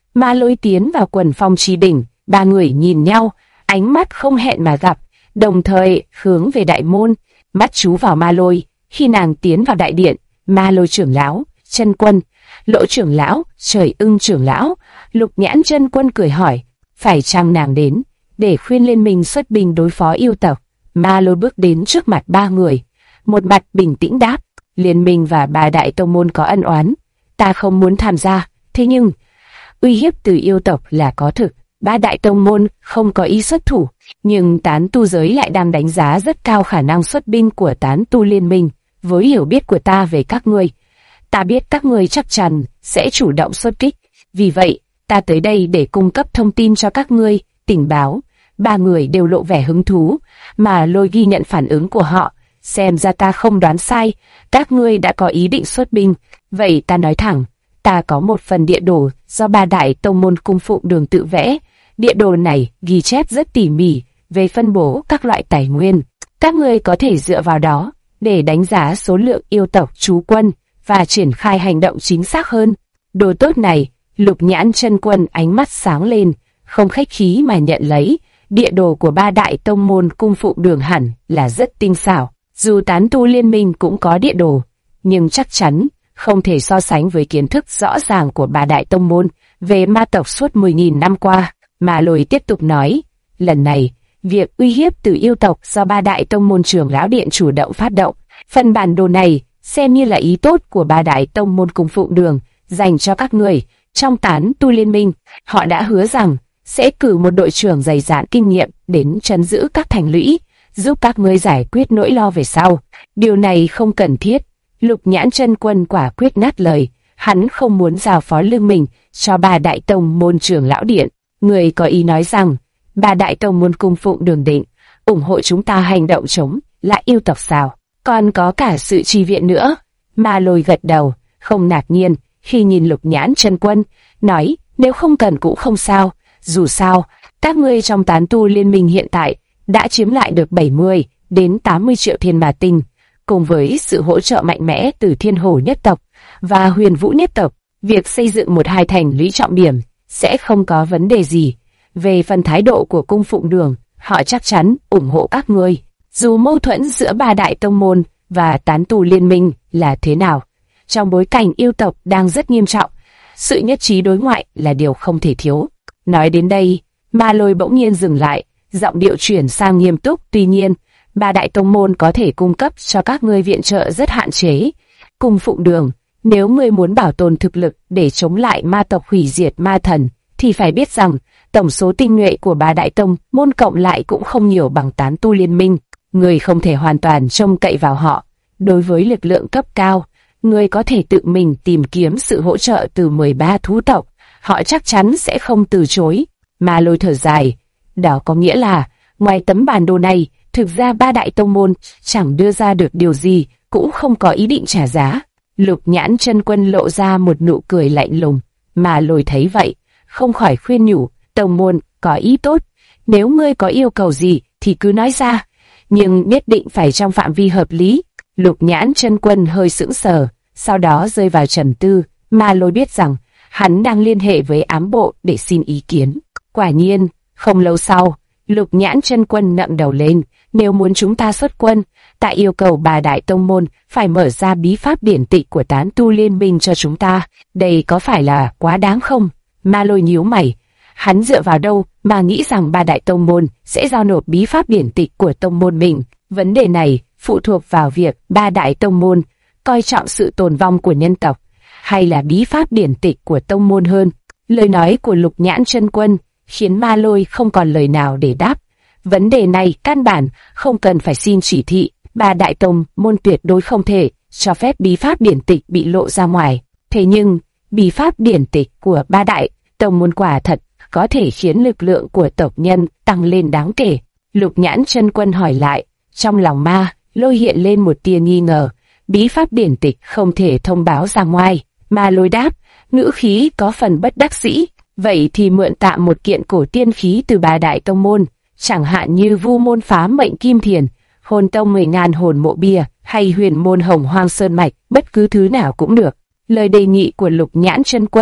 Ma Lôi tiến vào quần phong chi đỉnh, ba người nhìn nhau, ánh mắt không hẹn mà gặp, đồng thời hướng về đại môn, mắt chú vào Ma Lôi. Khi nàng tiến vào đại điện, Ma Lôi trưởng lão, Chân Quân, Lỗ trưởng lão, Trời Ưng trưởng lão, Lục Nhãn Chân Quân cười hỏi, phải chăng nàng đến để khuyên Liên Minh xuất binh đối phó yêu tộc? Ma Lôi bước đến trước mặt ba người, một mặt bình tĩnh đáp, Liên Minh và ba đại tông môn có ân oán, ta không muốn tham gia, thế nhưng uy hiếp từ yêu tộc là có thực, ba đại tông môn không có ý xuất thủ, nhưng tán tu giới lại đang đánh giá rất cao khả năng xuất binh của tán tu liên minh. Với hiểu biết của ta về các ngươi, ta biết các ngươi chắc chắn sẽ chủ động xuất kích, vì vậy ta tới đây để cung cấp thông tin cho các ngươi, tình báo. Ba người đều lộ vẻ hứng thú, mà Lôi ghi nhận phản ứng của họ, xem ra ta không đoán sai, các ngươi đã có ý định xuất binh. Vậy ta nói thẳng, ta có một phần địa đồ do ba đại tông môn cung phụng đường tự vẽ. Địa đồ này ghi chép rất tỉ mỉ về phân bố các loại tài nguyên. Các ngươi có thể dựa vào đó để đánh giá số lượng yêu tộc trú quân và triển khai hành động chính xác hơn. Đồ tốt này, Lục Nhãn Chân Quân ánh mắt sáng lên, không khách khí mà nhận lấy. Địa đồ của ba đại tông môn cung phụng đường hẳn là rất tinh xảo. Dù tán tu liên minh cũng có địa đồ, nhưng chắc chắn không thể so sánh với kiến thức rõ ràng của ba đại tông môn về ma tộc suốt 10.000 năm qua. Ma Lôi tiếp tục nói, lần này, việc uy hiếp từ yêu tộc do ba đại tông môn trưởng lão điện chủ động phát động. Phần bản đồ này xem như là ý tốt của ba đại tông môn cung phụng đường dành cho các người trong tán tu liên minh. Họ đã hứa rằng sẽ cử một đội trưởng dày dạn kinh nghiệm đến trấn giữ các thành lũy, giúp các ngươi giải quyết nỗi lo về sau. Điều này không cần thiết. Lục Nhãn Chân Quân quả quyết ngắt lời, hắn không muốn giao phó lưng mình cho ba đại tông môn trưởng lão điện. Người có ý nói rằng ba đại tông môn cung phụng đường định ủng hộ chúng ta hành động chống lại yêu tộc sao? Còn có cả sự chi viện nữa. Ma Lôi gật đầu, không ngạc nhiên khi nhìn Lục Nhãn Chân Quân, nói nếu không cần cũng không sao. Dù sao, các ngươi trong tán tu liên minh hiện tại đã chiếm lại được 70 đến 80 triệu thiên ma tinh, cùng với sự hỗ trợ mạnh mẽ từ Thiên Hổ nhất tộc và Huyền Vũ nhất tộc, việc xây dựng một hai thành lũy trọng điểm sẽ không có vấn đề gì. Về phần thái độ của cung phụng đường, họ chắc chắn ủng hộ các ngươi. Dù mâu thuẫn giữa ba đại tông môn và tán tu liên minh là thế nào, trong bối cảnh yêu tộc đang rất nghiêm trọng, sự nhất trí đối ngoại là điều không thể thiếu. Nói đến đây, Ma Lôi bỗng nhiên dừng lại, giọng điệu chuyển sang nghiêm túc. Tuy nhiên, ba đại tông môn có thể cung cấp cho các ngươi viện trợ rất hạn chế. Cung phụng đường, nếu ngươi muốn bảo tồn thực lực để chống lại ma tộc hủy diệt ma thần, thì phải biết rằng tổng số tinh nhuệ của ba đại tông môn cộng lại cũng không nhiều bằng tán tu liên minh. Ngươi không thể hoàn toàn trông cậy vào họ. Đối với lực lượng cấp cao, ngươi có thể tự mình tìm kiếm sự hỗ trợ từ 13 thú tộc. Họ chắc chắn sẽ không từ chối. Ma Lôi thở dài. Đó có nghĩa là, ngoài tấm bản đồ này, thực ra ba đại tông môn chẳng đưa ra được điều gì, cũng không có ý định trả giá. Lục Nhãn Chân Quân lộ ra một nụ cười lạnh lùng. Ma Lôi thấy vậy, không khỏi khuyên nhủ, tông môn có ý tốt, nếu ngươi có yêu cầu gì thì cứ nói ra, nhưng nhất định phải trong phạm vi hợp lý. Lục Nhãn Chân Quân hơi sững sờ, sau đó rơi vào trầm tư. Ma Lôi biết rằng hắn đang liên hệ với ám bộ để xin ý kiến. Quả nhiên, không lâu sau, Lục Nhãn Chân Quân ngẩng đầu lên, nếu muốn chúng ta xuất quân, ta yêu cầu ba đại tông môn phải mở ra bí pháp điển tịch của tán tu liên minh cho chúng ta. Đây có phải là quá đáng không? Ma Lôi nhíu mày, hắn dựa vào đâu mà nghĩ rằng ba đại tông môn sẽ giao nộp bí pháp điển tịch của tông môn mình? Vấn đề này phụ thuộc vào việc ba đại tông môn coi trọng sự tồn vong của nhân tộc, hay là bí pháp điển tịch của tông môn hơn. Lời nói của Lục Nhãn Chân Quân khiến Ma Lôi không còn lời nào để đáp. Vấn đề này căn bản không cần phải xin chỉ thị, ba đại tông môn tuyệt đối không thể cho phép bí pháp điển tịch bị lộ ra ngoài. Thế nhưng, bí pháp điển tịch của ba đại tông môn quả thật có thể khiến lực lượng của tộc nhân tăng lên đáng kể. Lục Nhãn Chân Quân hỏi lại, trong lòng Ma Lôi hiện lên một tia nghi ngờ. Bí pháp điển tịch không thể thông báo ra ngoài. Ma Lôi đáp, ngữ khí có phần bất đắc dĩ. Vậy thì mượn tạm một kiện cổ tiên khí từ ba đại tông môn, chẳng hạn như Vu môn Phá Mệnh Kim Thiền, Hồn tông 10.000 hồn mộ bia, hay Huyền môn Hồng Hoang Sơn Mạch, bất cứ thứ nào cũng được. Lời đề nghị của Lục Nhãn Chân Quân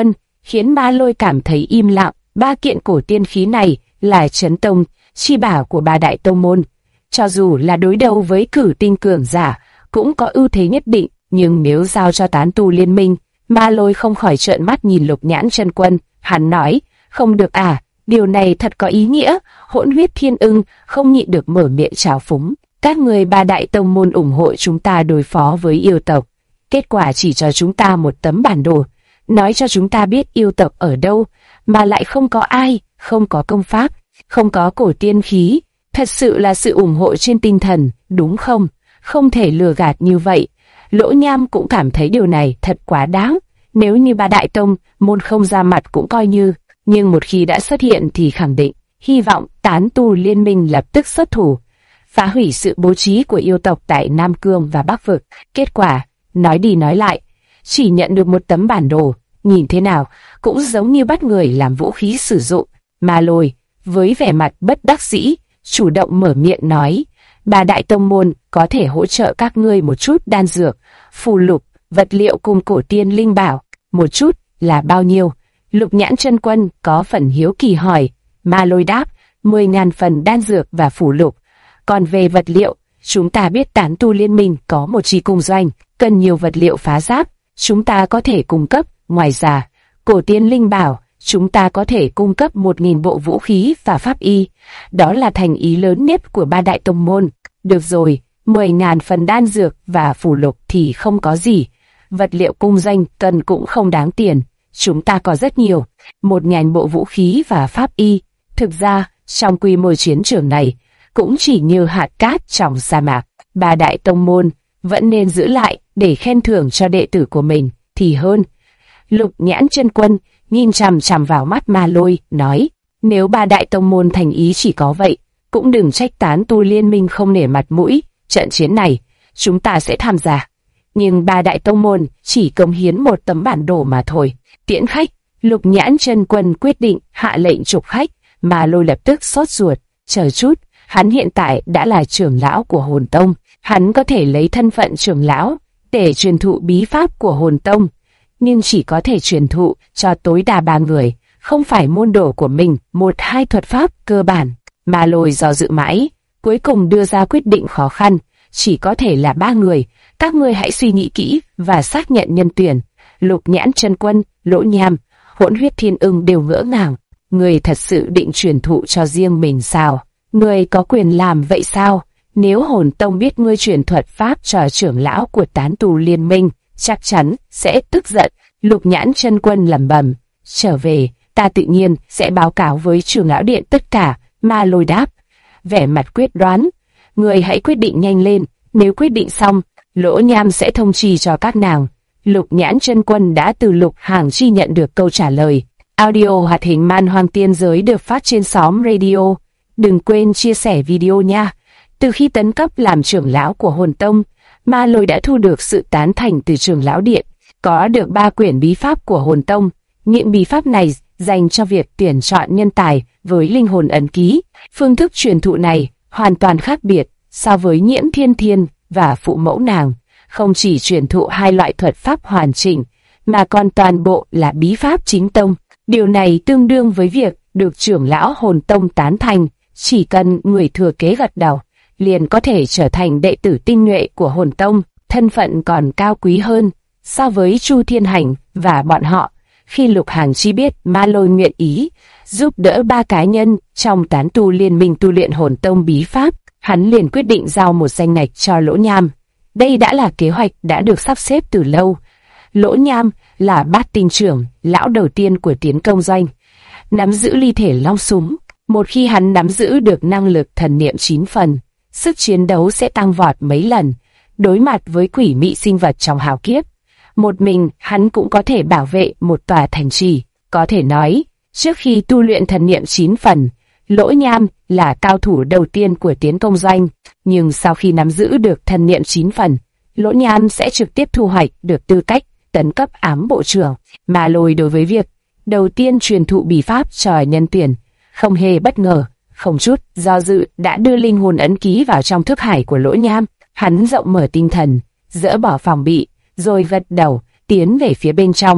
khiến Ma Lôi cảm thấy im lặng. Ba kiện cổ tiên khí này là Chấn Tông chi bảo của ba đại tông môn, cho dù là đối đầu với cử tinh cường giả cũng có ưu thế nhất định, nhưng nếu giao cho tán tu liên minh, Ma Lôi không khỏi trợn mắt nhìn Lục Nhãn Chân Quân. Hắn nói, không được à, điều này thật có ý nghĩa. Hỗn Huyết Thiên Ưng không nhịn được mở miệng trào phúng. Các người ba đại tông môn ủng hộ chúng ta đối phó với yêu tộc, kết quả chỉ cho chúng ta một tấm bản đồ, nói cho chúng ta biết yêu tộc ở đâu, mà lại không có ai, không có công pháp, không có cổ tiên khí. Thật sự là sự ủng hộ trên tinh thần, đúng không? Không thể lừa gạt như vậy. Lỗ Nham cũng cảm thấy điều này thật quá đáng. Nếu như ba đại tông môn không ra mặt cũng coi như, nhưng một khi đã xuất hiện thì khẳng định, hy vọng tán tu liên minh lập tức xuất thủ, phá hủy sự bố trí của yêu tộc tại Nam Cương và Bắc Vực. Kết quả, nói đi nói lại, chỉ nhận được một tấm bản đồ, nhìn thế nào cũng giống như bắt người làm vũ khí sử dụng. Ma Lôi, với vẻ mặt bất đắc dĩ, chủ động mở miệng nói, ba đại tông môn có thể hỗ trợ các ngươi một chút đan dược, phù lục, vật liệu cùng cổ tiên linh bảo. Một chút là bao nhiêu? Lục Nhãn Chân Quân có phần hiếu kỳ hỏi. Ma Lôi đáp, 10.000 phần đan dược và phù lục. Còn về vật liệu, chúng ta biết tán tu liên minh có một chi cung doanh, cần nhiều vật liệu phá giáp, chúng ta có thể cung cấp. Ngoài ra, cổ tiên linh bảo, chúng ta có thể cung cấp 1.000 bộ vũ khí và pháp y. Đó là thành ý lớn nhất của ba đại tông môn. Được rồi, 10.000 phần đan dược và phù lục thì không có gì. Vật liệu cung doanh cần cũng không đáng tiền. Chúng ta có rất nhiều, 1.000 bộ vũ khí và pháp y. Thực ra, trong quy mô chiến trường này, cũng chỉ như hạt cát trong sa mạc. Ba đại tông môn vẫn nên giữ lại để khen thưởng cho đệ tử của mình thì hơn. Lục Nhãn Chân Quân nhìn chằm chằm vào mắt Ma Lôi, nói, nếu ba đại tông môn thành ý chỉ có vậy, cũng đừng trách tán tu liên minh không nể mặt mũi. Trận chiến này, chúng ta sẽ tham gia. Nhưng ba đại tông môn chỉ cống hiến một tấm bản đồ mà thôi. Tiễn khách, Lục Nhãn Chân Quân quyết định hạ lệnh trục khách. Ma Lôi lập tức sốt ruột, chờ chút, hắn hiện tại đã là trưởng lão của Hồn Tông, hắn có thể lấy thân phận trưởng lão để truyền thụ bí pháp của Hồn Tông, nhưng chỉ có thể truyền thụ cho tối đa 3 người, không phải môn đồ của mình, 1-2 thuật pháp cơ bản. Ma Lôi do dự mãi, cuối cùng đưa ra quyết định khó khăn, chỉ có thể là 3 người, các ngươi hãy suy nghĩ kỹ và xác nhận nhân tuyển. Lục Nhãn Chân Quân, Lỗ Nham, Hỗn Huyết Thiên Ưng đều ngỡ ngàng. Người thật sự định truyền thụ cho riêng mình sao? Người có quyền làm vậy sao? Nếu Hồn Tông biết ngươi truyền thuật pháp cho trưởng lão của tán tu liên minh, chắc chắn sẽ tức giận. Lục Nhãn Chân Quân lẩm bẩm, trở về, ta tự nhiên sẽ báo cáo với trưởng lão điện tất cả. Ma Lôi đáp, vẻ mặt quyết đoán, người hãy quyết định nhanh lên, nếu quyết định xong, Lỗ Nham sẽ thông chi cho các nàng. Lục Nhãn Chân Quân đã từ Lục Hàng Chi nhận được câu trả lời. Audio hoạt hình Man Hoang Tiên Giới được phát trên xóm radio. Đừng quên chia sẻ video nha. Từ khi tấn cấp làm trưởng lão của Hồn Tông, Ma Lôi đã thu được sự tán thành từ trưởng lão điện, có được 3 quyển bí pháp của Hồn Tông. Những bí pháp này dành cho việc tuyển chọn nhân tài với linh hồn ấn ký. Phương thức truyền thụ này hoàn toàn khác biệt so với Nhiễm Thiên Thiên và phụ mẫu nàng. Không chỉ truyền thụ 2 loại thuật pháp hoàn chỉnh, mà còn toàn bộ là bí pháp chính tông. Điều này tương đương với việc được trưởng lão Hồn Tông tán thành, chỉ cần người thừa kế gật đầu, liền có thể trở thành đệ tử tinh nhuệ của Hồn Tông, thân phận còn cao quý hơn so với Chu Thiên Hành và bọn họ. Khi Lục Hàng Chi biết Ma Lôi nguyện ý giúp đỡ 3 cá nhân trong tán tu liên minh tu luyện Hồn Tông bí pháp, hắn liền quyết định giao một danh ngạch cho Lỗ Nham. Đây đã là kế hoạch đã được sắp xếp từ lâu. Lỗ Nham là bát tinh trưởng, lão đầu tiên của tiến công doanh, nắm giữ ly thể long súng. Một khi hắn nắm giữ được năng lực thần niệm 9 phần, sức chiến đấu sẽ tăng vọt mấy lần. Đối mặt với quỷ mị sinh vật trong hào kiếp, một mình hắn cũng có thể bảo vệ một tòa thành trì. Có thể nói, trước khi tu luyện thần niệm 9 phần, Lỗ Nham là cao thủ đầu tiên của tiến công doanh. Nhưng sau khi nắm giữ được thần niệm 9 phần, Lỗ Nham sẽ trực tiếp thu hoạch được tư cách tấn cấp ám bộ trưởng. Ma Lôi đối với việc đầu tiên truyền thụ bí pháp cho nhân tuyển không hề bất ngờ, không chút do dự đã đưa linh hồn ấn ký vào trong thức hải của Lỗ Nham. Hắn rộng mở tinh thần, dỡ bỏ phòng bị, rồi gật đầu tiến về phía bên trong.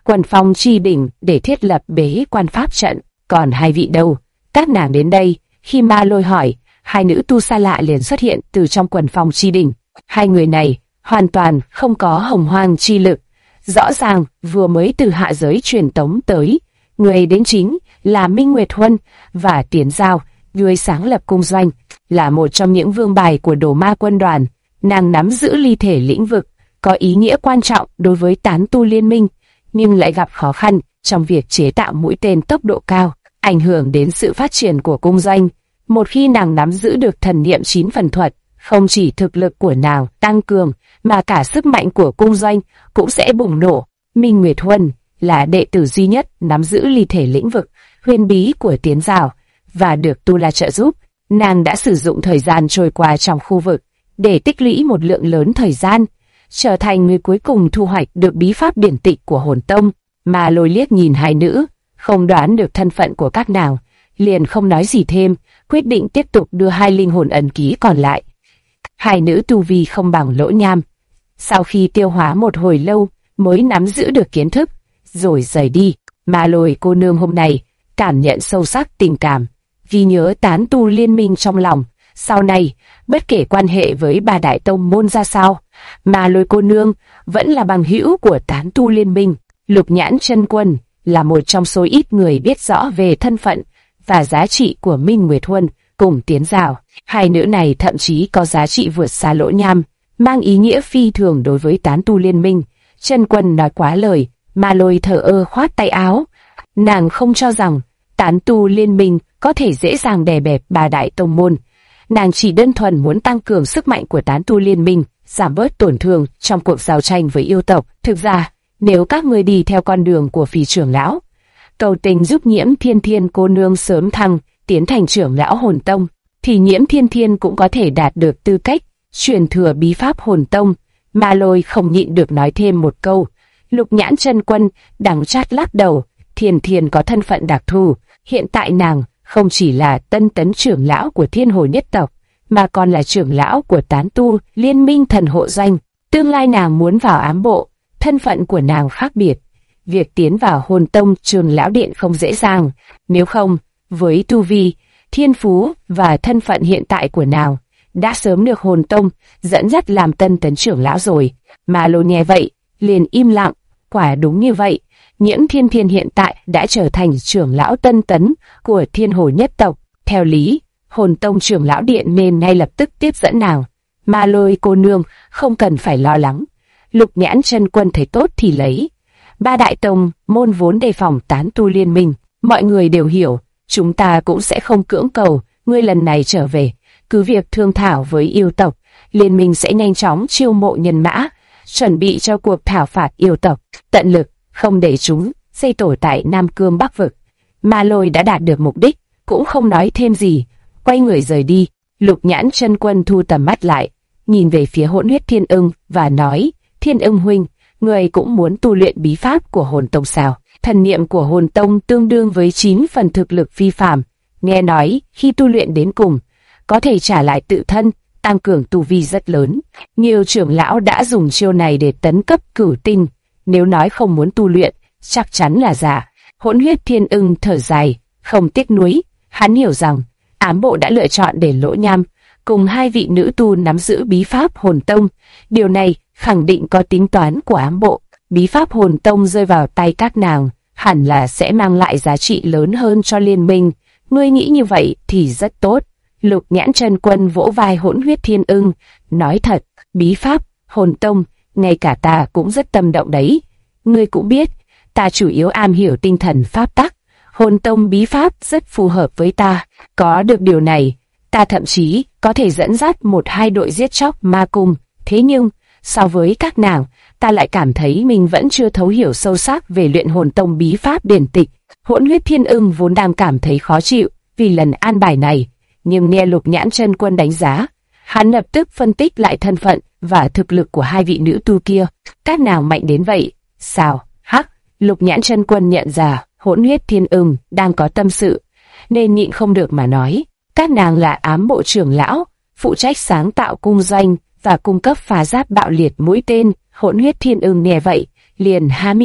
Quần Phong Chi Đỉnh để thiết lập bế quan pháp trận. Còn hai vị đâu? Các nàng đến đây. Khi Ma Lôi hỏi, hai nữ tu xa lạ liền xuất hiện từ trong Quần Phong Chi Đỉnh. Hai người này hoàn toàn không có hồng hoang chi lực, rõ ràng vừa mới từ hạ giới truyền tống tới. Người đến chính là Minh Nguyệt Huân và Tiến Giao, người sáng lập cung doanh, là một trong những vương bài của Đồ Ma quân đoàn. Nàng nắm giữ ly thể lĩnh vực, có ý nghĩa quan trọng đối với tán tu liên minh, nhưng lại gặp khó khăn trong việc chế tạo mũi tên tốc độ cao, ảnh hưởng đến sự phát triển của cung doanh. Một khi nàng nắm giữ được thần niệm 9 phần thuật, không chỉ thực lực của nàng tăng cường, mà cả sức mạnh của cung doanh cũng sẽ bùng nổ. Minh Nguyệt Huân là đệ tử duy nhất nắm giữ ly thể lĩnh vực huyền bí của Tiến Giao, và được Tu La trợ giúp. Nàng đã sử dụng thời gian trôi qua trong khu vực để tích lũy một lượng lớn thời gian, trở thành người cuối cùng thu hoạch được bí pháp điển tịch của Hồn Tông. Mà Lôi liếc nhìn hai nữ, không đoán được thân phận của các nàng, liền không nói gì thêm, quyết định tiếp tục đưa hai linh hồn ấn ký còn lại. Hai nữ tu vi không bằng Lỗ Nham, sau khi tiêu hóa một hồi lâu mới nắm giữ được kiến thức, rồi rời đi. Mà Lôi cô nương hôm nay cảm nhận sâu sắc tình cảm, ghi nhớ tán tu liên minh trong lòng. Sau này, bất kể quan hệ với ba đại tông môn ra sao, Mà Lôi cô nương vẫn là bằng hữu của tán tu liên minh. Lục Nhãn Chân Quân là một trong số ít người biết rõ về thân phận và giá trị của Minh Nguyệt Huân cùng Tiến Giao. Hai nữ này thậm chí có giá trị vượt xa Lỗ Nham, mang ý nghĩa phi thường đối với tán tu liên minh. Chân Quân nói quá lời, Mà Lôi thở ơ khoát tay áo. Nàng không cho rằng tán tu liên minh có thể dễ dàng đè bẹp ba đại tông môn. Nàng chỉ đơn thuần muốn tăng cường sức mạnh của tán tu liên minh, giảm bớt tổn thương trong cuộc giao tranh với yêu tộc. Thực ra, nếu các ngươi đi theo con đường của Phỉ trưởng lão, cầu tình giúp Nhiễm Thiên Thiên cô nương sớm thăng, tiến thành trưởng lão Hồn Tông, thì Nhiễm Thiên Thiên cũng có thể đạt được tư cách truyền thừa bí pháp Hồn Tông. Mà Lôi không nhịn được nói thêm một câu. Lục Nhãn Chân Quân đắng chát lắc đầu. Thiên Thiên có thân phận đặc thù, hiện tại nàng không chỉ là tân tấn trưởng lão của Thiên Hồ nhất tộc, mà còn là trưởng lão của tán tu liên minh thần hộ doanh. Tương lai nàng muốn vào ám bộ, thân phận của nàng khác biệt. Việc tiến vào Hồn Tông Trường lão điện không dễ dàng, nếu không, với tu vi, thiên phú và thân phận hiện tại của nàng, đã sớm được Hồn Tông dẫn dắt làm tân tấn trưởng lão rồi. Mà Lôi nghe vậy, liền im lặng. Quả đúng như vậy, Nhiễm Thiên Thiên hiện tại đã trở thành trưởng lão tân tấn của Thiên Hồ nhất tộc. Theo lý, Hồn Tông trưởng lão điện nên ngay lập tức tiếp dẫn nàng. Mà Lôi cô nương không cần phải lo lắng. Lục Nhãn Chân Quân thấy tốt thì lấy. Ba đại tông môn vốn đề phòng tán tu liên minh, mọi người đều hiểu, chúng ta cũng sẽ không cưỡng cầu ngươi lần này trở về. Cứ việc thương thảo với yêu tộc, liên minh sẽ nhanh chóng chiêu mộ nhân mã, chuẩn bị cho cuộc thảo phạt yêu tộc, tận lực không để chúng xây tổ tại Nam Cương Bắc Vực. Mà Lôi đã đạt được mục đích, cũng không nói thêm gì, quay người rời đi. Lục Nhãn Chân Quân thu tầm mắt lại, nhìn về phía Hỗn Huyết Thiên Ưng và nói: Thiên Ưng huynh, người cũng muốn tu luyện bí pháp của Hồn Tông sao? Thần niệm của Hồn Tông tương đương với 9 phần thực lực phi phàm. Nghe nói khi tu luyện đến cùng, có thể trả lại tự thân, tăng cường tu vi rất lớn. Nhiều trưởng lão đã dùng chiêu này để tấn cấp cửu tinh. Nếu nói không muốn tu luyện, chắc chắn là giả. Hỗn Huyết Thiên Ưng thở dài, không tiếc nuối. Hắn hiểu rằng ám bộ đã lựa chọn để Lỗ Nham cùng hai vị nữ tu nắm giữ bí pháp Hồn Tông. Điều này khẳng định có tính toán của ám bộ. Bí pháp Hồn Tông rơi vào tay các nàng, hẳn là sẽ mang lại giá trị lớn hơn cho liên minh. Ngươi nghĩ như vậy thì rất tốt. Lục Nhãn Chân Quân vỗ vai Hỗn Huyết Thiên Ưng, nói thật, bí pháp Hồn Tông, ngay cả ta cũng rất tâm động đấy. Ngươi cũng biết, ta chủ yếu am hiểu tinh thần pháp tắc. Hồn Tông bí pháp rất phù hợp với ta. Có được điều này, ta thậm chí có thể dẫn dắt 1-2 đội giết chóc ma cung. Thế nhưng, so với các nàng, ta lại cảm thấy mình vẫn chưa thấu hiểu sâu sắc về luyện Hồn Tông bí pháp điển tịch. Hỗn Huyết Thiên Ưng vốn đang cảm thấy khó chịu vì lần an bài này, nhưng nghe Lục Nhãn Chân Quân đánh giá, hắn lập tức phân tích lại thân phận và thực lực của hai vị nữ tu kia. Các nàng mạnh đến vậy sao? Hắc! Lục Nhãn Chân Quân nhận ra Hỗn Huyết Thiên Ưng đang có tâm sự, nên nhịn không được mà nói: các nàng là ám bộ trưởng lão, phụ trách sáng tạo cung doanh và cung cấp phá giáp bạo liệt mũi tên. Hỗn Huyết Thiên Ưng nghe vậy, liền há miệng,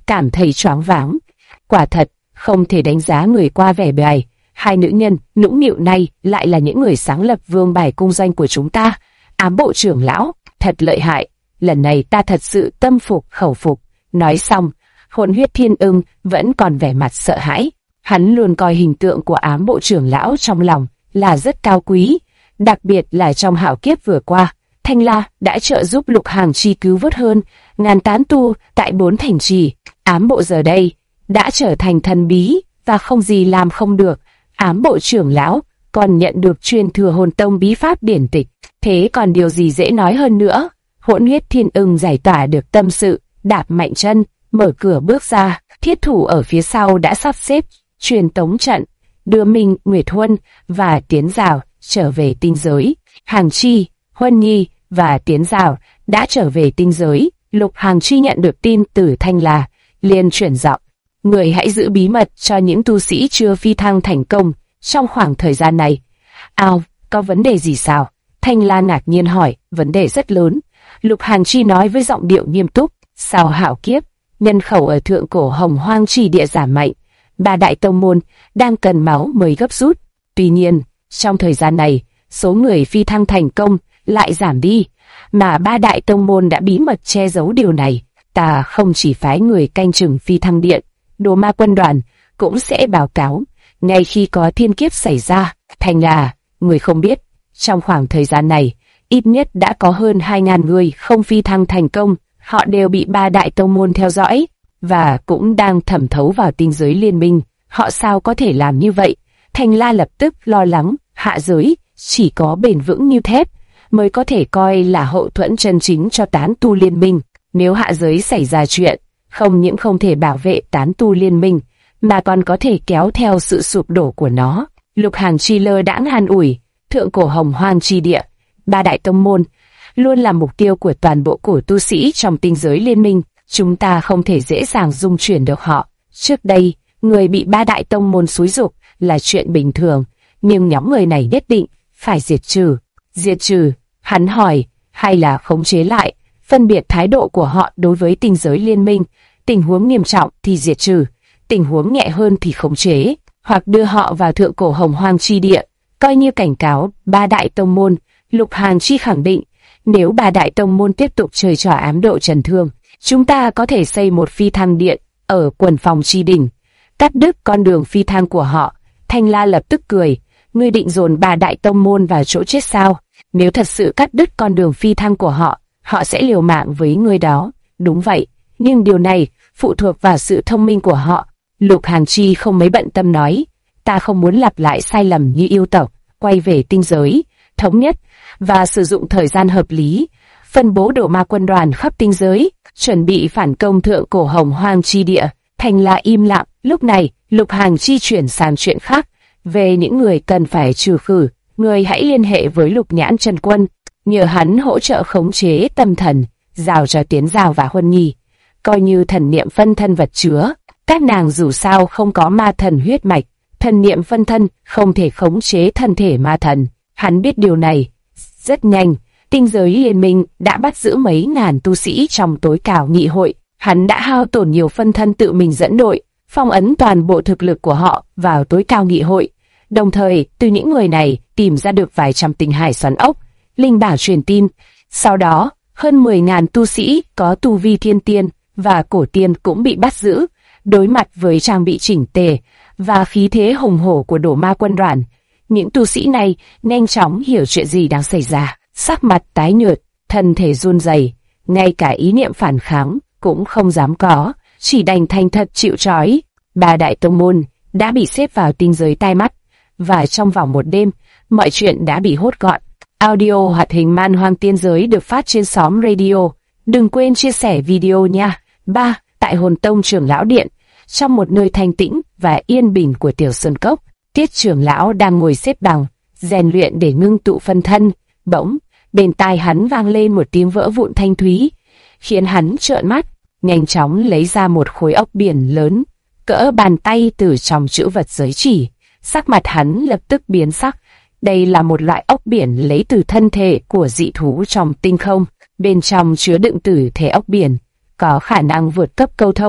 cảm thấy choáng váng. Quả thật, không thể đánh giá người qua vẻ bề. Hai nữ nhân nũng nịu này lại là những người sáng lập vương bài cung doanh của chúng ta. Ám bộ trưởng lão, thật lợi hại. Lần này ta thật sự tâm phục khẩu phục. Nói xong, Hồn Huyết Thiên Ưng vẫn còn vẻ mặt sợ hãi. Hắn luôn coi hình tượng của ám bộ trưởng lão trong lòng là rất cao quý. Đặc biệt là trong hạo kiếp vừa qua, Thanh La đã trợ giúp Lục Hàng Chi cứu vớt hơn ngàn tán tu tại 4 thành trì. Ám bộ giờ đây đã trở thành thần bí và không gì làm không được. Ám bộ trưởng lão còn nhận được truyền thừa hồn tông bí pháp điển tịch. Thế còn điều gì dễ nói hơn nữa? Hỗn Huyết Thiên Ưng giải tỏa được tâm sự, đạp mạnh chân, mở cửa bước ra. Thiết thủ ở phía sau đã sắp xếp truyền tống trận, đưa Minh, Nguyệt Huân và Tiến Giảo trở về tinh giới. Hàng Chi, Huân Nhi và Tiến Giảo đã trở về tinh giới. Lục Hàng Chi nhận được tin từ Thanh La, liền chuyển giọng: người hãy giữ bí mật cho những tu sĩ chưa phi thăng thành công trong khoảng thời gian này. Có vấn đề gì sao? Thanh La ngạc nhiên hỏi. Vấn đề rất lớn. Lục Hàng Chi nói với giọng điệu nghiêm túc. Sau hạo kiếp, nhân khẩu ở thượng cổ Hồng Hoang Chỉ Địa giảm mạnh. 3 đại tông môn đang cần máu mới gấp rút. Tuy nhiên, trong thời gian này, số người phi thăng thành công lại giảm đi, mà 3 đại tông môn đã bí mật che giấu điều này. Ta không chỉ phái người canh chừng phi thăng điện, Đồ Ma quân đoàn cũng sẽ báo cáo ngay khi có thiên kiếp xảy ra. Thành là, người không biết, trong khoảng thời gian này, ít nhất đã có hơn 2.000 người không phi thăng thành công. Họ đều bị 3 đại tông môn theo dõi và cũng đang thẩm thấu vào tinh giới liên minh. Họ sao có thể làm như vậy? Thanh La lập tức lo lắng. Hạ giới chỉ có bền vững như thép mới có thể coi là hậu thuẫn chân chính cho tán tu liên minh. Nếu hạ giới xảy ra chuyện, không những không thể bảo vệ tán tu liên minh, mà còn có thể kéo theo sự sụp đổ của nó. Lục Hàng Chi lơ đãng an ủi. Thượng cổ Hồng Hoang Chi Địa, 3 đại tông môn luôn là mục tiêu của toàn bộ cổ tu sĩ trong tinh giới liên minh. Chúng ta không thể dễ dàng dung chuyển được họ. Trước đây, người bị 3 đại tông môn xúi giục là chuyện bình thường, nhưng nhóm người này nhất định phải diệt trừ. Diệt trừ? Hắn hỏi. Hay là khống chế lại? Phân biệt thái độ của họ đối với tinh giới liên minh. Tình huống nghiêm trọng thì diệt trừ, tình huống nhẹ hơn thì khống chế, hoặc đưa họ vào thượng cổ Hồng Hoang Chi Địa, coi như cảnh cáo 3 đại tông môn. Lục Hàng Chi khẳng định, nếu 3 đại tông môn tiếp tục chơi trò ám độ trần thương, chúng ta có thể xây một phi thăng điện ở quần phòng Chi Đỉnh, cắt đứt con đường phi thăng của họ. Thanh La lập tức cười. Ngươi định dồn 3 đại tông môn vào chỗ chết sao? Nếu thật sự cắt đứt con đường phi thăng của họ, họ sẽ liều mạng với ngươi đó. Đúng vậy, nhưng điều này phụ thuộc vào sự thông minh của họ. Lục Hàng Chi không mấy bận tâm nói. Ta không muốn lặp lại sai lầm như yêu tộc, quay về tinh giới, thống nhất và sử dụng thời gian hợp lý, phân bố Đồ Ma quân đoàn khắp tinh giới, chuẩn bị phản công thượng cổ Hồng Hoang Chi Địa. Thành là im lặng. Lúc này, Lục Hàng Chi chuyển sang chuyện khác. Về những người cần phải trừ khử, người hãy liên hệ với Lục Nhãn Chân Quân, nhờ hắn hỗ trợ khống chế tâm thần, giao cho Tiến Giảo và Huân Nhi, coi như thần niệm phân thân vật chứa. Các nàng dù sao không có ma thần huyết mạch, thần niệm phân thân không thể khống chế thân thể ma thần. Hắn biết điều này. Rất nhanh, tinh giới liên minh đã bắt giữ mấy ngàn tu sĩ trong tối cao nghị hội. Hắn đã hao tổn nhiều phân thân tự mình dẫn đội, phong ấn toàn bộ thực lực của họ vào tối cao nghị hội. Đồng thời, từ những người này tìm ra được vài trăm tinh hải xoắn ốc, linh bảo truyền tin. Sau đó, hơn 10.000 tu sĩ có tu vi thiên tiên và cổ tiên cũng bị bắt giữ. Đối mặt với trang bị chỉnh tề và khí thế hùng hổ của Đồ Ma quân đoàn, những tu sĩ này nhanh chóng hiểu chuyện gì đang xảy ra, sắc mặt tái nhợt, thân thể run rẩy, ngay cả ý niệm phản kháng cũng không dám có, chỉ đành thành thật chịu trói. 3 đại tông môn đã bị xếp vào tinh giới tai mắt, và trong vòng một đêm, mọi chuyện đã bị hốt gọn. Audio hoạt hình Man Hoang Tiên Giới được phát trên xóm radio. Đừng quên chia sẻ video nha. 3. Tại Hồn Tông Trưởng Lão Điện, trong một nơi thanh tĩnh và yên bình của Tiểu Sơn Cốc, Tiết trưởng lão đang ngồi xếp bằng, rèn luyện để ngưng tụ phân thân. Bỗng, bên tai hắn vang lên một tiếng vỡ vụn thanh thúy, khiến hắn trợn mắt, nhanh chóng lấy ra một khối ốc biển lớn, cỡ bàn tay từ trong chữ vật giới chỉ. Sắc mặt hắn lập tức biến sắc. Đây là một loại ốc biển lấy từ thân thể của dị thú trong tinh không. Bên trong chứa đựng tử thể ốc biển, có khả năng vượt cấp câu thông.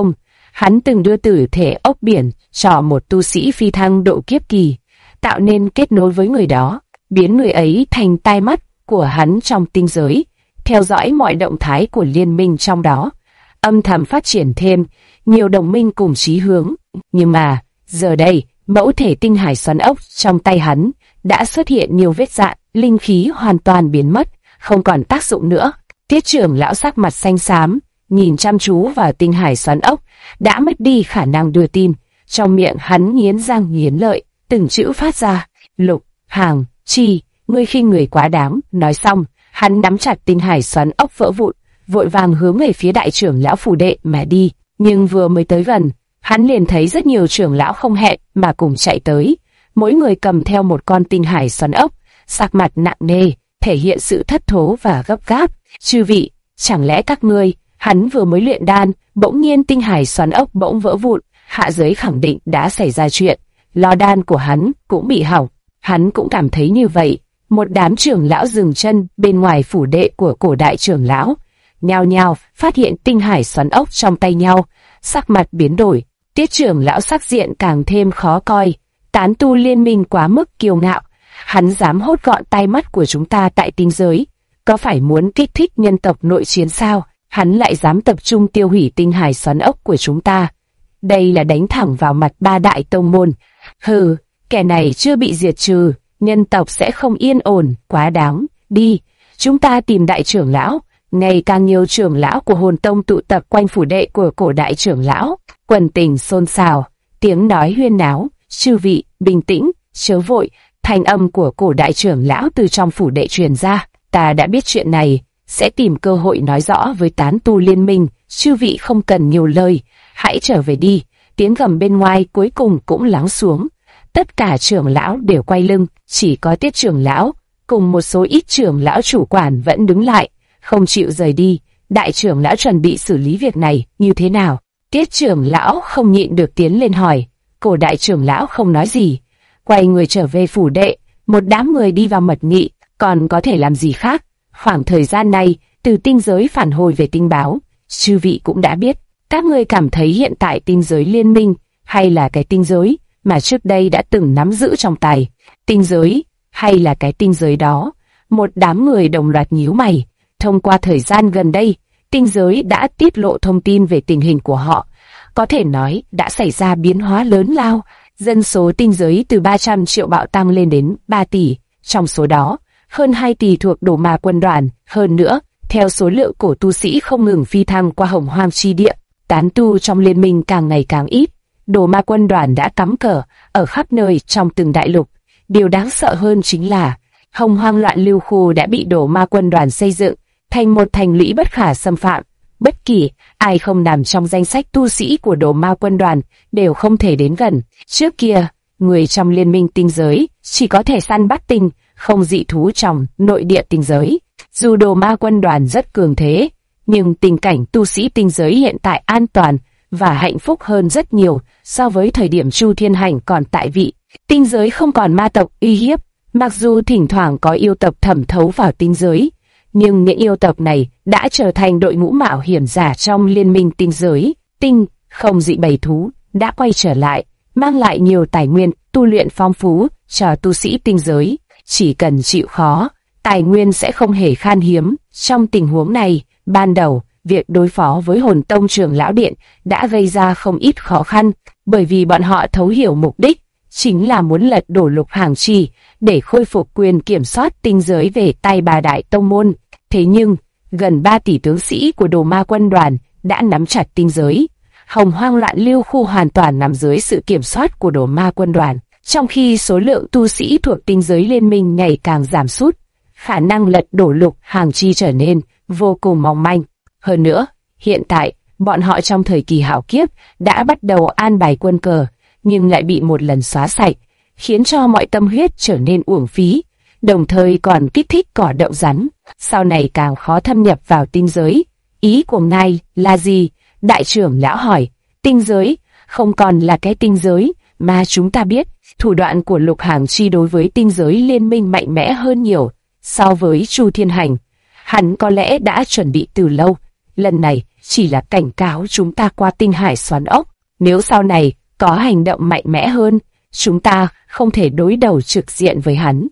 Hắn từng đưa tử thể ốc biển cho một tu sĩ phi thăng độ kiếp kỳ, tạo nên kết nối với người đó, biến người ấy thành tai mắt của hắn trong tinh giới, theo dõi mọi động thái của liên minh trong đó, âm thầm phát triển thêm nhiều đồng minh cùng chí hướng. Nhưng mà, giờ đây, mẫu thể tinh hải xoắn ốc trong tay hắn đã xuất hiện nhiều vết rạn, linh khí hoàn toàn biến mất, không còn tác dụng nữa. Tiết trưởng lão sắc mặt xanh xám, nhìn chăm chú vào tinh hải xoắn ốc, đã mất đi khả năng đưa tin. Trong miệng hắn nghiến răng nghiến lợi, từng chữ phát ra: Lục, Hàng, Chi, ngươi khinh người quá đáng. Nói xong, hắn nắm chặt tinh hải xoắn ốc vỡ vụn, vội vàng hướng về phía đại trưởng lão phủ đệ mà đi. Nhưng vừa mới tới gần, hắn liền thấy rất nhiều trưởng lão không hẹn mà cùng chạy tới, mỗi người cầm theo một con tinh hải xoắn ốc, sắc mặt nặng nề, thể hiện sự thất thố và gấp gáp. Chư vị, chẳng lẽ các ngươi? Hắn vừa mới luyện đan, bỗng nhiên tinh hải xoắn ốc bỗng vỡ vụn, hạ giới khẳng định đã xảy ra chuyện, lò đan của hắn cũng bị hỏng. Hắn cũng cảm thấy như vậy. Một đám trưởng lão dừng chân bên ngoài phủ đệ của cổ đại trưởng lão, nhao nhao phát hiện tinh hải xoắn ốc trong tay nhau, sắc mặt biến đổi. Tiết trưởng lão sắc diện càng thêm khó coi. Tán tu liên minh quá mức kiêu ngạo, hắn dám hốt gọn tai mắt của chúng ta tại tinh giới, có phải muốn kích thích nhân tộc nội chiến sao? Hắn lại dám tập trung tiêu hủy tinh hải xoắn ốc của chúng ta, đây là đánh thẳng vào mặt ba đại tông môn. Hừ, kẻ này chưa bị diệt trừ, nhân tộc sẽ không yên ổn. Quá đáng. Đi, chúng ta tìm đại trưởng lão. Ngày càng nhiều trưởng lão của hồn tông tụ tập quanh phủ đệ của cổ đại trưởng lão, quần tình xôn xao, tiếng nói huyên náo. Chư vị, bình tĩnh, chớ vội. Thanh âm của cổ đại trưởng lão từ trong phủ đệ truyền ra. Ta đã biết chuyện này, sẽ tìm cơ hội nói rõ với tán tu liên minh. Chư vị không cần nhiều lời, hãy trở về đi. Tiếng gầm bên ngoài cuối cùng cũng lắng xuống. Tất cả trưởng lão đều quay lưng, chỉ có Tiết trưởng lão cùng một số ít trưởng lão chủ quản vẫn đứng lại, không chịu rời đi. Đại trưởng lão chuẩn bị xử lý việc này như thế nào? Tiết trưởng lão không nhịn được tiến lên hỏi. Cổ đại trưởng lão không nói gì, quay người trở về phủ đệ. Một đám người đi vào mật nghị, còn có thể làm gì khác? Khoảng thời gian này, từ tinh giới phản hồi về tinh báo, chư vị cũng đã biết. Các ngươi cảm thấy hiện tại tinh giới liên minh, hay là cái tinh giới mà trước đây đã từng nắm giữ trong tay? Tinh giới, hay là cái tinh giới đó? Một đám người đồng loạt nhíu mày. Thông qua thời gian gần đây, tinh giới đã tiết lộ thông tin về tình hình của họ. Có thể nói đã xảy ra biến hóa lớn lao. Dân số tinh giới từ 300 triệu bạo tăng lên đến 3 tỷ. Trong số đó, hơn 2 tỷ thuộc Đồ Ma quân đoàn. Hơn nữa, theo số lượng cổ tu sĩ không ngừng phi thăng qua Hồng Hoang chi địa, tán tu trong liên minh càng ngày càng ít. Đồ Ma quân đoàn đã cắm cờ ở khắp nơi trong từng đại lục. Điều đáng sợ hơn chính là Hồng Hoang loạn lưu khu đã bị Đồ Ma quân đoàn xây dựng thành một thành lũy bất khả xâm phạm. Bất kỳ ai không nằm trong danh sách tu sĩ của Đồ Ma quân đoàn đều không thể đến gần. Trước kia, người trong liên minh tinh giới chỉ có thể săn bắt tinh, không dị thú trong nội địa tinh giới. Dù Đồ Ma quân đoàn rất cường thế, nhưng tình cảnh tu sĩ tinh giới hiện tại an toàn và hạnh phúc hơn rất nhiều so với thời điểm Chu Thiên Hành còn tại vị. Tinh giới không còn ma tộc uy hiếp, mặc dù thỉnh thoảng có yêu tộc thẩm thấu vào tinh giới, nhưng những yêu tộc này đã trở thành đội ngũ mạo hiểm giả trong liên minh tinh giới. Tinh không dị bầy thú đã quay trở lại, mang lại nhiều tài nguyên tu luyện phong phú cho tu sĩ tinh giới. Chỉ cần chịu khó, tài nguyên sẽ không hề khan hiếm. Trong tình huống này, ban đầu, việc đối phó với Hồn Tông trưởng lão điện đã gây ra không ít khó khăn, bởi vì bọn họ thấu hiểu mục đích, chính là muốn lật đổ Lục Hàng Chi để khôi phục quyền kiểm soát tinh giới về tay ba đại tông môn. Thế nhưng, gần 3 tỷ tướng sĩ của Đồ Ma quân đoàn đã nắm chặt tinh giới. Hồng Hoang loạn lưu khu hoàn toàn nằm dưới sự kiểm soát của Đồ Ma quân đoàn, trong khi số lượng tu sĩ thuộc tinh giới liên minh ngày càng giảm sút, khả năng lật đổ Lục Hàng Chi trở nên vô cùng mong manh. Hơn nữa, hiện tại, bọn họ trong thời kỳ hạo kiếp đã bắt đầu an bài quân cờ, nhưng lại bị một lần xóa sạch, khiến cho mọi tâm huyết trở nên uổng phí, đồng thời còn kích thích cỏ đậu rắn, sau này càng khó thâm nhập vào tinh giới. Ý của ngài là gì? Đại trưởng lão hỏi. Tinh giới không còn là cái tinh giới mà chúng ta biết. Thủ đoạn của Lục Hàng Chi đối với tinh giới liên minh mạnh mẽ hơn nhiều so với Chu Thiên Hành. Hắn có lẽ đã chuẩn bị từ lâu. Lần này, chỉ là cảnh cáo chúng ta qua tinh hải xoắn ốc. Nếu sau này có hành động mạnh mẽ hơn, chúng ta không thể đối đầu trực diện với hắn,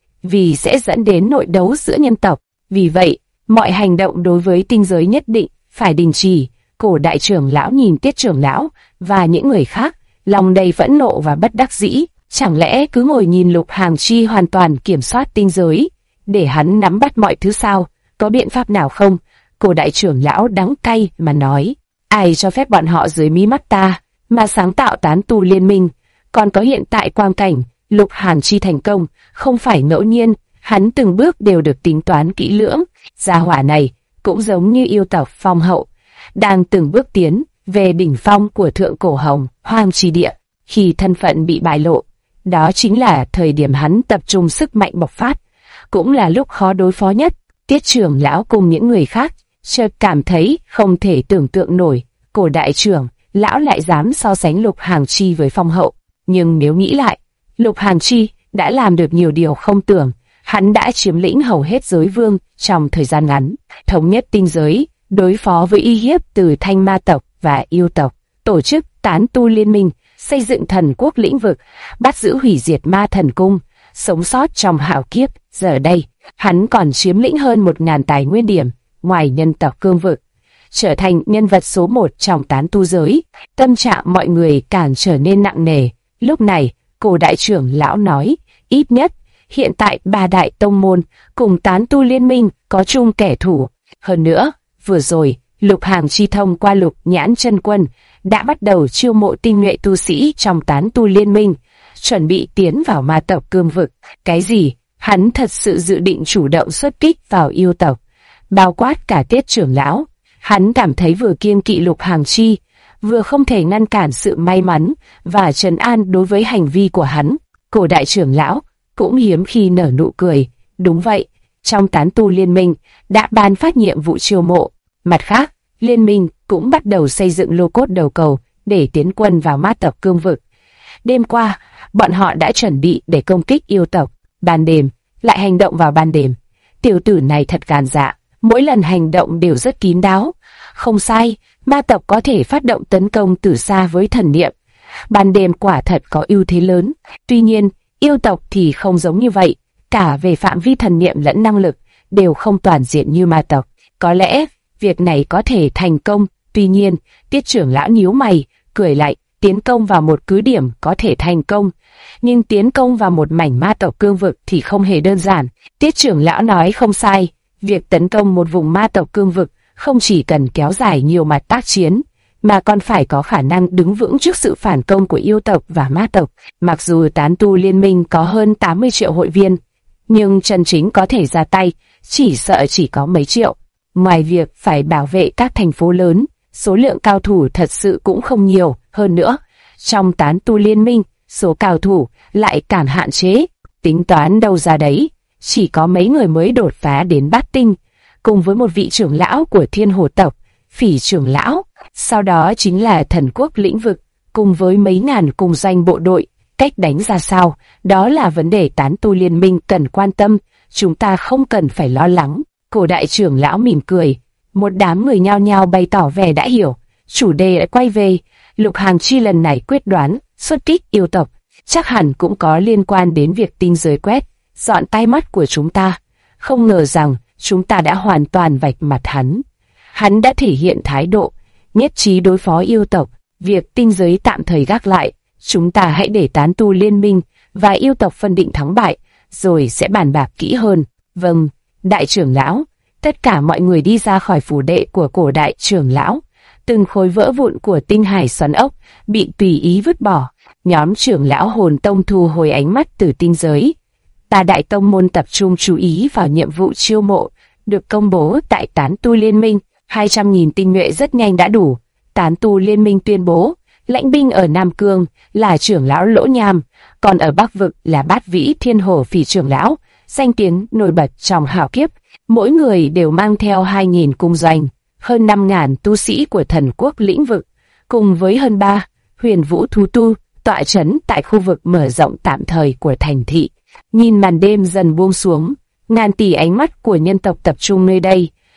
vì sẽ dẫn đến nội đấu giữa nhân tộc. Vì vậy, mọi hành động đối với tinh giới nhất định phải đình chỉ. Cổ đại trưởng lão nhìn Tiết trưởng lão và những người khác, lòng đầy phẫn nộ và bất đắc dĩ. Chẳng lẽ cứ ngồi nhìn Lục Hàng Chi hoàn toàn kiểm soát tinh giới, để hắn nắm bắt mọi thứ sao? Có biện pháp nào không? Cổ đại trưởng lão đắng cay mà nói, ai cho phép bọn họ dưới mí mắt ta mà sáng tạo tán tu liên minh? Còn có hiện tại quang cảnh Lục Hàng Chi thành công không phải ngẫu nhiên, hắn từng bước đều được tính toán kỹ lưỡng. Gia hỏa này cũng giống như yêu tộc Phong Hậu, đang từng bước tiến về đỉnh phong của thượng cổ Hồng Hoang Chi Địa. Khi thân phận bị bại lộ, đó chính là thời điểm hắn tập trung sức mạnh bộc phát, cũng là lúc khó đối phó nhất. Tiết trưởng lão cùng những người khác chợt cảm thấy không thể tưởng tượng nổi, cổ đại trưởng lão lại dám so sánh Lục Hàng Chi với Phong Hậu. Nhưng nếu nghĩ lại, Lục Hàng Chi đã làm được nhiều điều không tưởng. Hắn đã chiếm lĩnh hầu hết giới vương trong thời gian ngắn, thống nhất tinh giới, đối phó với uy hiếp từ thanh ma tộc và yêu tộc, tổ chức tán tu liên minh, xây dựng thần quốc lĩnh vực, bắt giữ hủy diệt ma thần cung, sống sót trong hạo kiếp. Giờ đây, hắn còn chiếm lĩnh hơn 1.000 tài nguyên điểm ngoài nhân tộc cương vực, trở thành nhân vật số 1 trong tán tu giới. Tâm trạng mọi người càng trở nên nặng nề. Lúc này, cổ đại trưởng lão nói, ít nhất hiện tại 3 đại tông môn cùng tán tu liên minh có chung kẻ thù. Hơn nữa, vừa rồi, Lục Hàng Chi thông qua Lục Nhãn Chân Quân đã bắt đầu chiêu mộ tinh nhuệ tu sĩ trong tán tu liên minh, chuẩn bị tiến vào ma tộc cương vực. Cái gì? Hắn thật sự dự định chủ động xuất kích vào yêu tộc, bao quát cả Tiết trưởng lão. Hắn cảm thấy vừa kiêng kỵ Lục Hàng Chi, vừa không thể ngăn cản sự may mắn và trấn an đối với hành vi của hắn. Cổ đại trưởng lão cũng hiếm khi nở nụ cười. Đúng vậy, trong tán tu liên minh đã ban phát nhiệm vụ chiêu mộ. Mặt khác, liên minh cũng bắt đầu xây dựng lô cốt đầu cầu để tiến quân vào ma tộc cương vực. Đêm qua, bọn họ đã chuẩn bị để công kích yêu tộc. Ban đêm, lại hành động vào ban đêm. Tiểu tử này thật gan dạ, mỗi lần hành động đều rất kín đáo. Không sai, ma tộc có thể phát động tấn công từ xa với thần niệm. Ban đêm quả thật có ưu thế lớn. Tuy nhiên, yêu tộc thì không giống như vậy. Cả về phạm vi thần niệm lẫn năng lực đều không toàn diện như ma tộc. Có lẽ việc này có thể thành công. Tuy nhiên, Tiết trưởng lão nhíu mày, cười lại. Tiến công vào một cứ điểm có thể thành công, nhưng tiến công vào một mảnh ma tộc cương vực thì không hề đơn giản. Tiết trưởng lão nói không sai, việc tấn công một vùng ma tộc cương vực không chỉ cần kéo dài nhiều mặt tác chiến, mà còn phải có khả năng đứng vững trước sự phản công của yêu tộc và ma tộc. Mặc dù tán tu liên minh có hơn 80 triệu hội viên, nhưng chân chính có thể ra tay chỉ sợ chỉ có mấy triệu. Ngoài việc phải bảo vệ các thành phố lớn, số lượng cao thủ thật sự cũng không nhiều. Hơn nữa, trong tán tu liên minh, số cao thủ lại càng hạn chế. Tính toán đâu ra đấy, chỉ có mấy người mới đột phá đến bát tinh, cùng với một vị trưởng lão của Thiên Hồ tộc, Phỉ trưởng lão. Sau đó chính là thần quốc lĩnh vực, cùng với mấy ngàn cùng doanh bộ đội. Cách đánh ra sao, đó là vấn đề tán tu liên minh cần quan tâm, chúng ta không cần phải lo lắng. Cổ đại trưởng lão mỉm cười, một đám người nhao nhao bày tỏ vẻ đã hiểu. Chủ đề lại quay về, Lục Hàng Chi lần này quyết đoán xuất kích yêu tộc, chắc hẳn cũng có liên quan đến việc tinh giới quét dọn tai mắt của chúng ta. Không ngờ rằng chúng ta đã hoàn toàn vạch mặt hắn. Hắn đã thể hiện thái độ nhất trí đối phó yêu tộc. Việc tinh giới tạm thời gác lại, chúng ta hãy để tán tu liên minh và yêu tộc phân định thắng bại, rồi sẽ bàn bạc kỹ hơn. Vâng, đại trưởng lão. Tất cả mọi người đi ra khỏi phủ đệ của cổ đại trưởng lão. Từng khối vỡ vụn của tinh hải xoắn ốc bị tùy ý vứt bỏ. Nhóm trưởng lão Hồn Tông thu hồi ánh mắt từ tinh giới. Tà đại tông môn tập trung chú ý vào nhiệm vụ chiêu mộ được công bố tại tán tu liên minh. 200.000 tinh nhuệ rất nhanh đã đủ. Tán tu liên minh tuyên bố lãnh binh ở Nam Cương là trưởng lão Lỗ Nham, còn ở Bắc Vực là Bát Vĩ Thiên Hồ Phỉ trưởng lão, danh tiếng nổi bật trong hạo kiếp. Mỗi người đều mang theo 2.000 cung doanh, hơn 5.000 tu sĩ của thần quốc lĩnh vực, cùng với hơn 3 huyền vũ thú tu tọa trấn tại khu vực mở rộng tạm thời của thành thị. Nhìn màn đêm dần buông xuống, ngàn tỷ ánh mắt của nhân tộc tập trung nơi đây.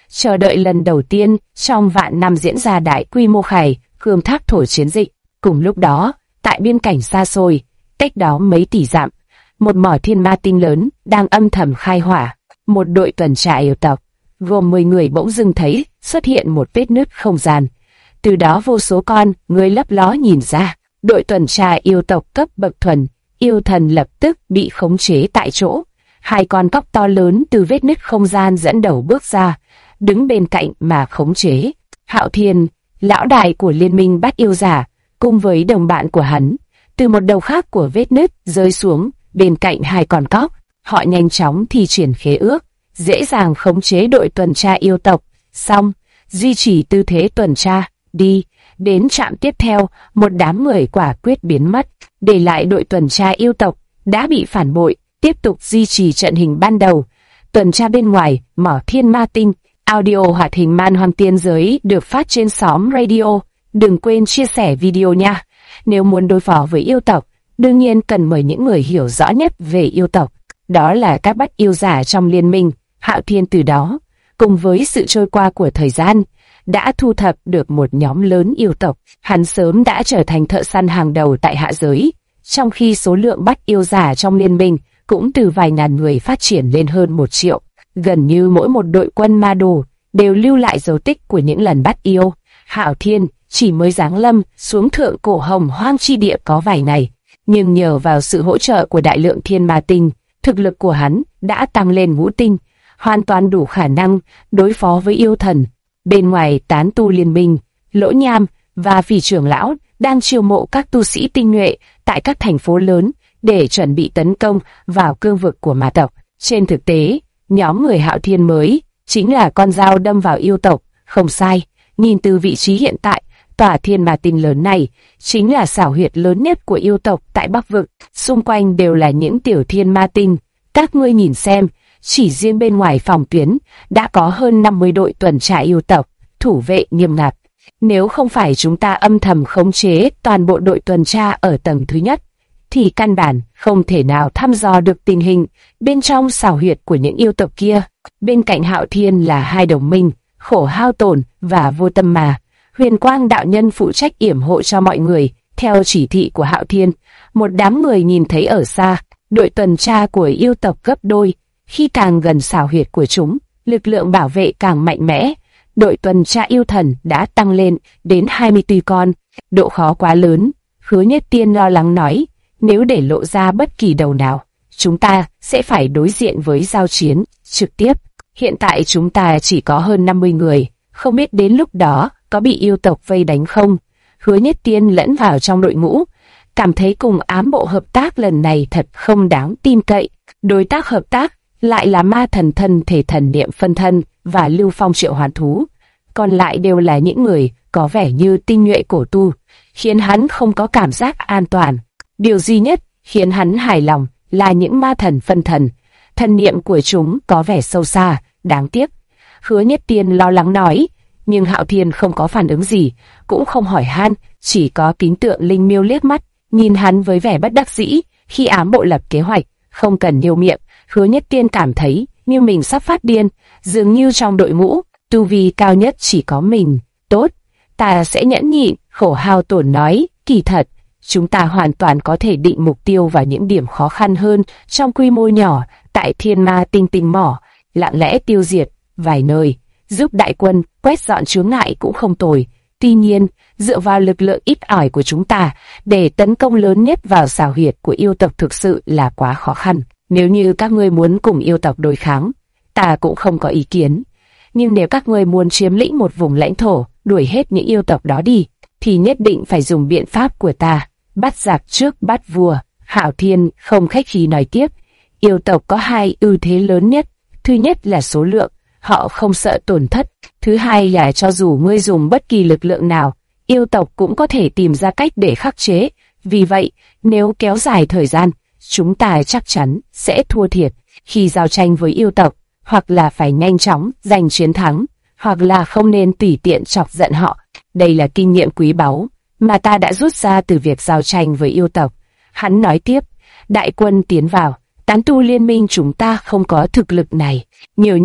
chờ đợi lần đầu tiên trong vạn năm diễn ra đại quy mô khải cương thác thổ chiến dịch. Cùng lúc đó, tại biên cảnh xa xôi, cách đó mấy tỷ dặm, một mỏ thiên ma tinh lớn đang âm thầm khai hỏa. Một đội tuần tra yêu tộc gồm 10 người bỗng dưng thấy xuất hiện một vết nứt không gian. Từ đó vô số con người lấp ló nhìn ra. Đội tuần tra yêu tộc cấp bậc thuần yêu thần lập tức bị khống chế tại chỗ. Hai con cóc to lớn từ vết nứt không gian dẫn đầu bước ra, đứng bên cạnh mà khống chế. Hạo Thiên, lão đại của liên minh bắt yêu giả, cùng với đồng bạn của hắn, từ một đầu khác của vết nứt rơi xuống bên cạnh hai con cóc. Họ nhanh chóng thi triển khế ước, dễ dàng khống chế đội tuần tra yêu tộc. Xong, duy trì tư thế tuần tra, đi đến trạm tiếp theo. Một đám người quả quyết biến mất, để lại đội tuần tra yêu tộc đã bị phản bội tiếp tục duy trì trận hình ban đầu. Tuần tra bên ngoài mỏ thiên ma tinh. Audio hoạt hình Man Hoang Tiên Giới được phát trên xóm radio. Đừng quên chia sẻ video nha. Nếu muốn đối phó với yêu tộc, đương nhiên cần mời những người hiểu rõ nhất về yêu tộc, đó là các bắt yêu giả trong liên minh. Hạo Thiên từ đó, cùng với sự trôi qua của thời gian, đã thu thập được một nhóm lớn yêu tộc. Hắn sớm đã trở thành thợ săn hàng đầu tại hạ giới, trong khi số lượng bắt yêu giả trong liên minh cũng từ vài ngàn người phát triển lên hơn 1 triệu. Gần như mỗi một đội quân ma đồ đều lưu lại dấu tích của những lần bắt yêu. Hạo Thiên chỉ mới giáng lâm xuống thượng cổ hồng hoang chi địa có vài ngày, nhưng nhờ vào sự hỗ trợ của đại lượng thiên ma tinh, thực lực của hắn đã tăng lên ngũ tinh, hoàn toàn đủ khả năng đối phó với yêu thần. Bên ngoài tán tu liên minh, Lỗ Nham và Phỉ trưởng lão đang chiêu mộ các tu sĩ tinh nhuệ tại các thành phố lớn để chuẩn bị tấn công vào cương vực của ma tộc. Trên thực tế, nhóm người Hạo Thiên mới chính là con dao đâm vào yêu tộc, không sai. Nhìn từ vị trí hiện tại, tòa thiên ma tinh lớn này chính là xảo huyệt lớn nhất của yêu tộc tại Bắc Vực. Xung quanh đều là những tiểu thiên ma tinh. Các ngươi nhìn xem, chỉ riêng bên ngoài phòng tuyến đã có hơn 50 đội tuần tra yêu tộc, thủ vệ nghiêm ngặt. Nếu không phải chúng ta âm thầm khống chế toàn bộ đội tuần tra ở tầng thứ nhất, thì căn bản không thể nào thăm dò được tình hình bên trong xảo huyệt của những yêu tộc kia. Bên cạnh Hạo Thiên là hai đồng minh, Khổ Hao Tổn và Vô Tâm Mà. Huyền Quang đạo nhân phụ trách yểm hộ cho mọi người. Theo chỉ thị của Hạo Thiên, một đám người nhìn thấy ở xa, đội tuần tra của yêu tộc gấp đôi. Khi càng gần xảo huyệt của chúng, lực lượng bảo vệ càng mạnh mẽ. Đội tuần tra yêu thần đã tăng lên đến 24 con. Độ khó quá lớn. Hứa Nhất Tiên lo lắng nói, nếu để lộ ra bất kỳ đầu nào, chúng ta sẽ phải đối diện với giao chiến trực tiếp. Hiện tại chúng ta chỉ có hơn 50 người, không biết đến lúc đó có bị yêu tộc vây đánh không? Hứa Nhất Tiên lẫn vào trong đội ngũ, cảm thấy cùng ám bộ hợp tác lần này thật không đáng tin cậy. Đối tác hợp tác lại là ma thần thân thể thần niệm phân thân và Lưu Phong triệu hoán thú. Còn lại đều là những người có vẻ như tinh nhuệ cổ tu, khiến hắn không có cảm giác an toàn. Điều duy nhất khiến hắn hài lòng là những ma thần phân thần. Thần niệm của chúng có vẻ sâu xa, đáng tiếc. Hứa Nhất Tiên lo lắng nói, nhưng Hạo Thiên không có phản ứng gì, cũng không hỏi han, chỉ có Kính Tượng Linh Miêu liếc mắt, nhìn hắn với vẻ bất đắc dĩ. Khi ám bộ lập kế hoạch, không cần nhiều miệng, Hứa Nhất Tiên cảm thấy như mình sắp phát điên, dường như trong đội ngũ, tu vi cao nhất chỉ có mình. Tốt, ta sẽ nhẫn nhịn, Khổ Hao Tổn nói, kỳ thật, chúng ta hoàn toàn có thể định mục tiêu vào những điểm khó khăn hơn trong quy mô nhỏ tại thiên ma tinh tinh mỏ, lặng lẽ tiêu diệt vài nơi, giúp đại quân quét dọn chướng ngại cũng không tồi. Tuy nhiên, dựa vào lực lượng ít ỏi của chúng ta để tấn công lớn nhất vào xảo huyệt của yêu tộc thực sự là quá khó khăn. Nếu như các ngươi muốn cùng yêu tộc đối kháng, ta cũng không có ý kiến. Nhưng nếu các ngươi muốn chiếm lĩnh một vùng lãnh thổ, đuổi hết những yêu tộc đó đi, thì nhất định phải dùng biện pháp của ta. Bắt giặc trước bắt vua. Hạo Thiên không khách khí nói tiếp, yêu tộc có hai ưu thế lớn nhất. Thứ nhất là số lượng, họ không sợ tổn thất. Thứ hai là cho dù ngươi dùng bất kỳ lực lượng nào, yêu tộc cũng có thể tìm ra cách để khắc chế. Vì vậy, nếu kéo dài thời gian, chúng ta chắc chắn sẽ thua thiệt. Khi giao tranh với yêu tộc, hoặc là phải nhanh chóng giành chiến thắng, hoặc là không nên tùy tiện chọc giận họ. Đây là kinh nghiệm quý báu mà ta đã rút ra từ việc giao tranh với yêu tộc. Hắn nói tiếp, đại quân tiến vào, tán tu liên minh chúng ta không có thực lực này, nhiều nhất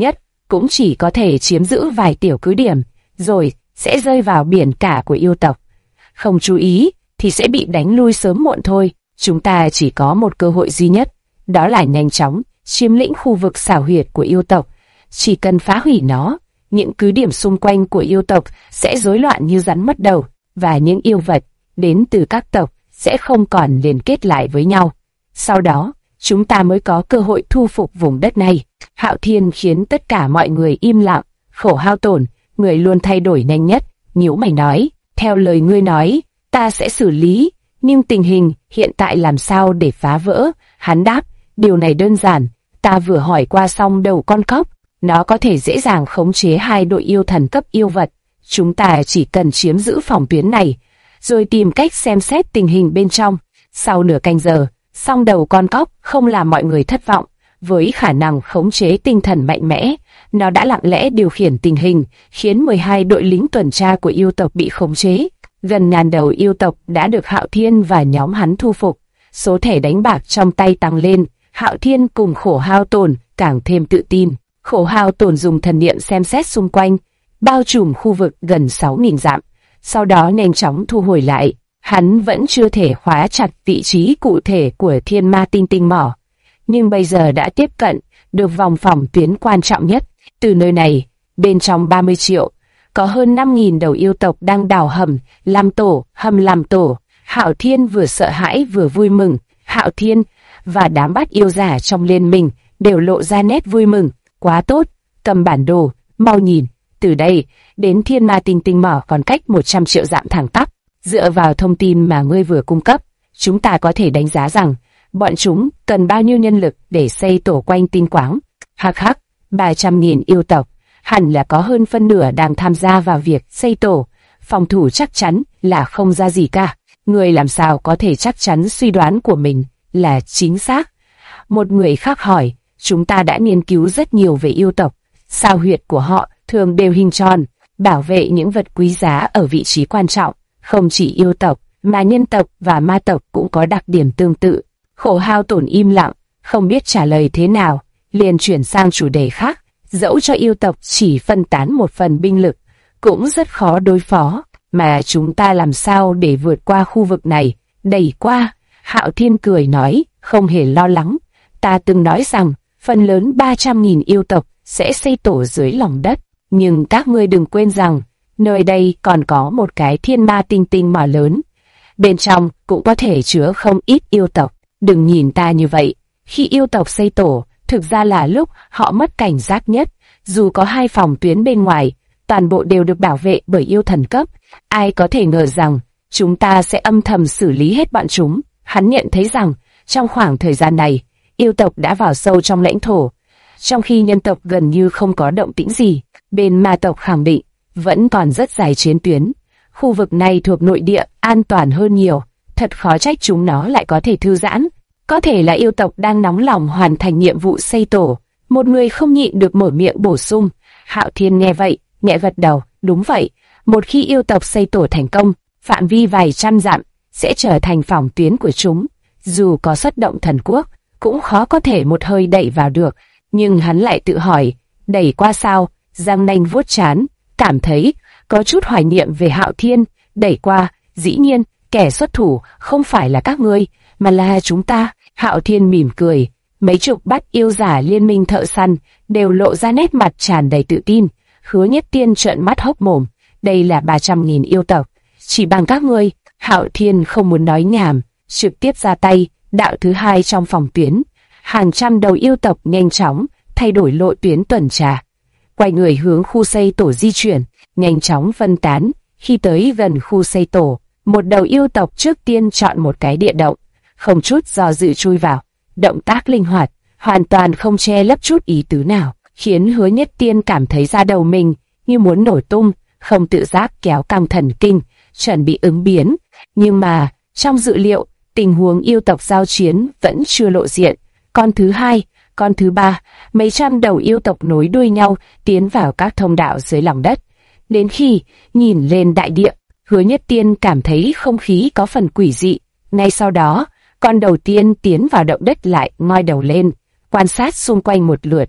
cũng chỉ có thể chiếm giữ vài tiểu cứ điểm, rồi sẽ rơi vào biển cả của yêu tộc. Không chú ý thì sẽ bị đánh lui sớm muộn thôi. Chúng ta chỉ có một cơ hội duy nhất, đó là nhanh chóng chiếm lĩnh khu vực xảo huyệt của yêu tộc. Chỉ cần phá hủy nó, những cứ điểm xung quanh của yêu tộc sẽ rối loạn như rắn mất đầu, và những yêu vật đến từ các tộc sẽ không còn liên kết lại với nhau. Sau đó, chúng ta mới có cơ hội thu phục vùng đất này. Hạo Thiên khiến tất cả mọi người im lặng. Khổ Hao Tổn, người luôn thay đổi nhanh nhất, nhíu mày nói, theo lời ngươi nói, ta sẽ xử lý, nhưng tình hình hiện tại làm sao để phá vỡ? Hắn đáp, điều này đơn giản, ta vừa hỏi qua xong đầu con cóc, nó có thể dễ dàng khống chế 2 đội yêu thần cấp yêu vật. Chúng ta chỉ cần chiếm giữ phòng tuyến này, rồi tìm cách xem xét tình hình bên trong. Sau nửa canh giờ, song đầu con cóc không làm mọi người thất vọng. Với khả năng khống chế tinh thần mạnh mẽ, nó đã lặng lẽ điều khiển tình hình, khiến 12 đội lính tuần tra của yêu tộc bị khống chế. Gần ngàn đầu yêu tộc đã được Hạo Thiên và nhóm hắn thu phục. Số thẻ đánh bạc trong tay tăng lên, Hạo Thiên cùng Khổ Hao Tổn càng thêm tự tin. Khổ Hao Tổn dùng thần niệm xem xét xung quanh, bao trùm khu vực gần 6.000 dặm, sau đó nhanh chóng thu hồi lại. Hắn vẫn chưa thể khóa chặt vị trí cụ thể của Thiên Ma Tinh Tinh Mỏ, nhưng bây giờ đã tiếp cận được vòng phòng tuyến quan trọng nhất. Từ nơi này, bên trong 30 triệu, có hơn 5.000 đầu yêu tộc đang đào hầm làm tổ. Hạo Thiên vừa sợ hãi vừa vui mừng. Hạo Thiên và đám bát yêu giả trong liên minh đều lộ ra nét vui mừng. Quá tốt, cầm bản đồ, mau nhìn, từ đây đến Thiên Ma Tinh Tinh Mỏ còn cách 100 triệu dặm thẳng tắp. Dựa vào thông tin mà ngươi vừa cung cấp, chúng ta có thể đánh giá rằng bọn chúng cần bao nhiêu nhân lực để xây tổ quanh tinh quáng. Hắc hắc, 300.000 yêu tộc, hẳn là có hơn phân nửa đang tham gia vào việc xây tổ. Phòng thủ chắc chắn là không ra gì cả. Ngươi làm sao có thể chắc chắn suy đoán của mình là chính xác? Một người khác hỏi, chúng ta đã nghiên cứu rất nhiều về yêu tộc. Sao huyệt của họ thường đều hình tròn, bảo vệ những vật quý giá ở vị trí quan trọng. Không chỉ yêu tộc, mà nhân tộc và ma tộc cũng có đặc điểm tương tự. Khổ Hao Tổn im lặng, không biết trả lời thế nào, liền chuyển sang chủ đề khác. Dẫu cho yêu tộc chỉ phân tán một phần binh lực, cũng rất khó đối phó, mà chúng ta làm sao để vượt qua khu vực này, đẩy qua? Hạo Thiên cười nói, không hề lo lắng. Ta từng nói rằng, phần lớn 300.000 yêu tộc sẽ xây tổ dưới lòng đất, nhưng các ngươi đừng quên rằng, nơi đây còn có một cái Thiên Ma Tinh Tinh Mỏ lớn. Bên trong cũng có thể chứa không ít yêu tộc. Đừng nhìn ta như vậy. Khi yêu tộc xây tổ, thực ra là lúc họ mất cảnh giác nhất. Dù có 2 phòng tuyến bên ngoài, toàn bộ đều được bảo vệ bởi yêu thần cấp. Ai có thể ngờ rằng, chúng ta sẽ âm thầm xử lý hết bọn chúng. Hắn nhận thấy rằng, trong khoảng thời gian này, yêu tộc đã vào sâu trong lãnh thổ, trong khi nhân tộc gần như không có động tĩnh gì. Bên ma tộc khẳng định, vẫn còn rất dài chiến tuyến. Khu vực này thuộc nội địa, an toàn hơn nhiều. Thật khó trách chúng nó lại có thể thư giãn. Có thể là yêu tộc đang nóng lòng hoàn thành nhiệm vụ xây tổ. Một người không nhịn được mở miệng bổ sung. Hạo Thiên nghe vậy, nhẹ gật đầu. Đúng vậy, một khi yêu tộc xây tổ thành công, phạm vi vài trăm dặm sẽ trở thành phòng tuyến của chúng. Dù có xuất động thần quốc, cũng khó có thể một hơi đẩy vào được. Nhưng hắn lại tự hỏi, đẩy qua sao? Giang Nanh vuốt trán, cảm thấy có chút hoài niệm về Hạo Thiên. Đẩy qua, dĩ nhiên, kẻ xuất thủ không phải là các ngươi, mà là chúng ta. Hạo Thiên mỉm cười. Mấy chục bát yêu giả liên minh thợ săn đều lộ ra nét mặt tràn đầy tự tin. Hứa Nhất Tiên trợn mắt hốc mồm. Đây là 300.000 yêu tộc, chỉ bằng các ngươi. Hạo Thiên không muốn nói nhảm, trực tiếp ra tay. Đạo thứ 2 trong phòng tuyến, hàng trăm đầu yêu tộc nhanh chóng thay đổi lộ tuyến tuần tra, quay người hướng khu xây tổ di chuyển, nhanh chóng phân tán. Khi tới gần khu xây tổ, một đầu yêu tộc trước tiên chọn một cái địa động, không chút do dự chui vào. Động tác linh hoạt, hoàn toàn không che lấp chút ý tứ nào, khiến Hứa Nhất Tiên cảm thấy da đầu mình như muốn nổ tung, không tự giác kéo căng thần kinh, chuẩn bị ứng biến. Nhưng mà, trong dự liệu, tình huống yêu tộc giao chiến vẫn chưa lộ diện. Con thứ 2, con thứ 3, mấy trăm đầu yêu tộc nối đuôi nhau tiến vào các thông đạo dưới lòng đất. Đến khi nhìn lên đại địa, Hứa Nhất Tiên cảm thấy không khí có phần quỷ dị. Ngay sau đó, con đầu tiên tiến vào động đất lại ngoi đầu lên, quan sát xung quanh một lượt,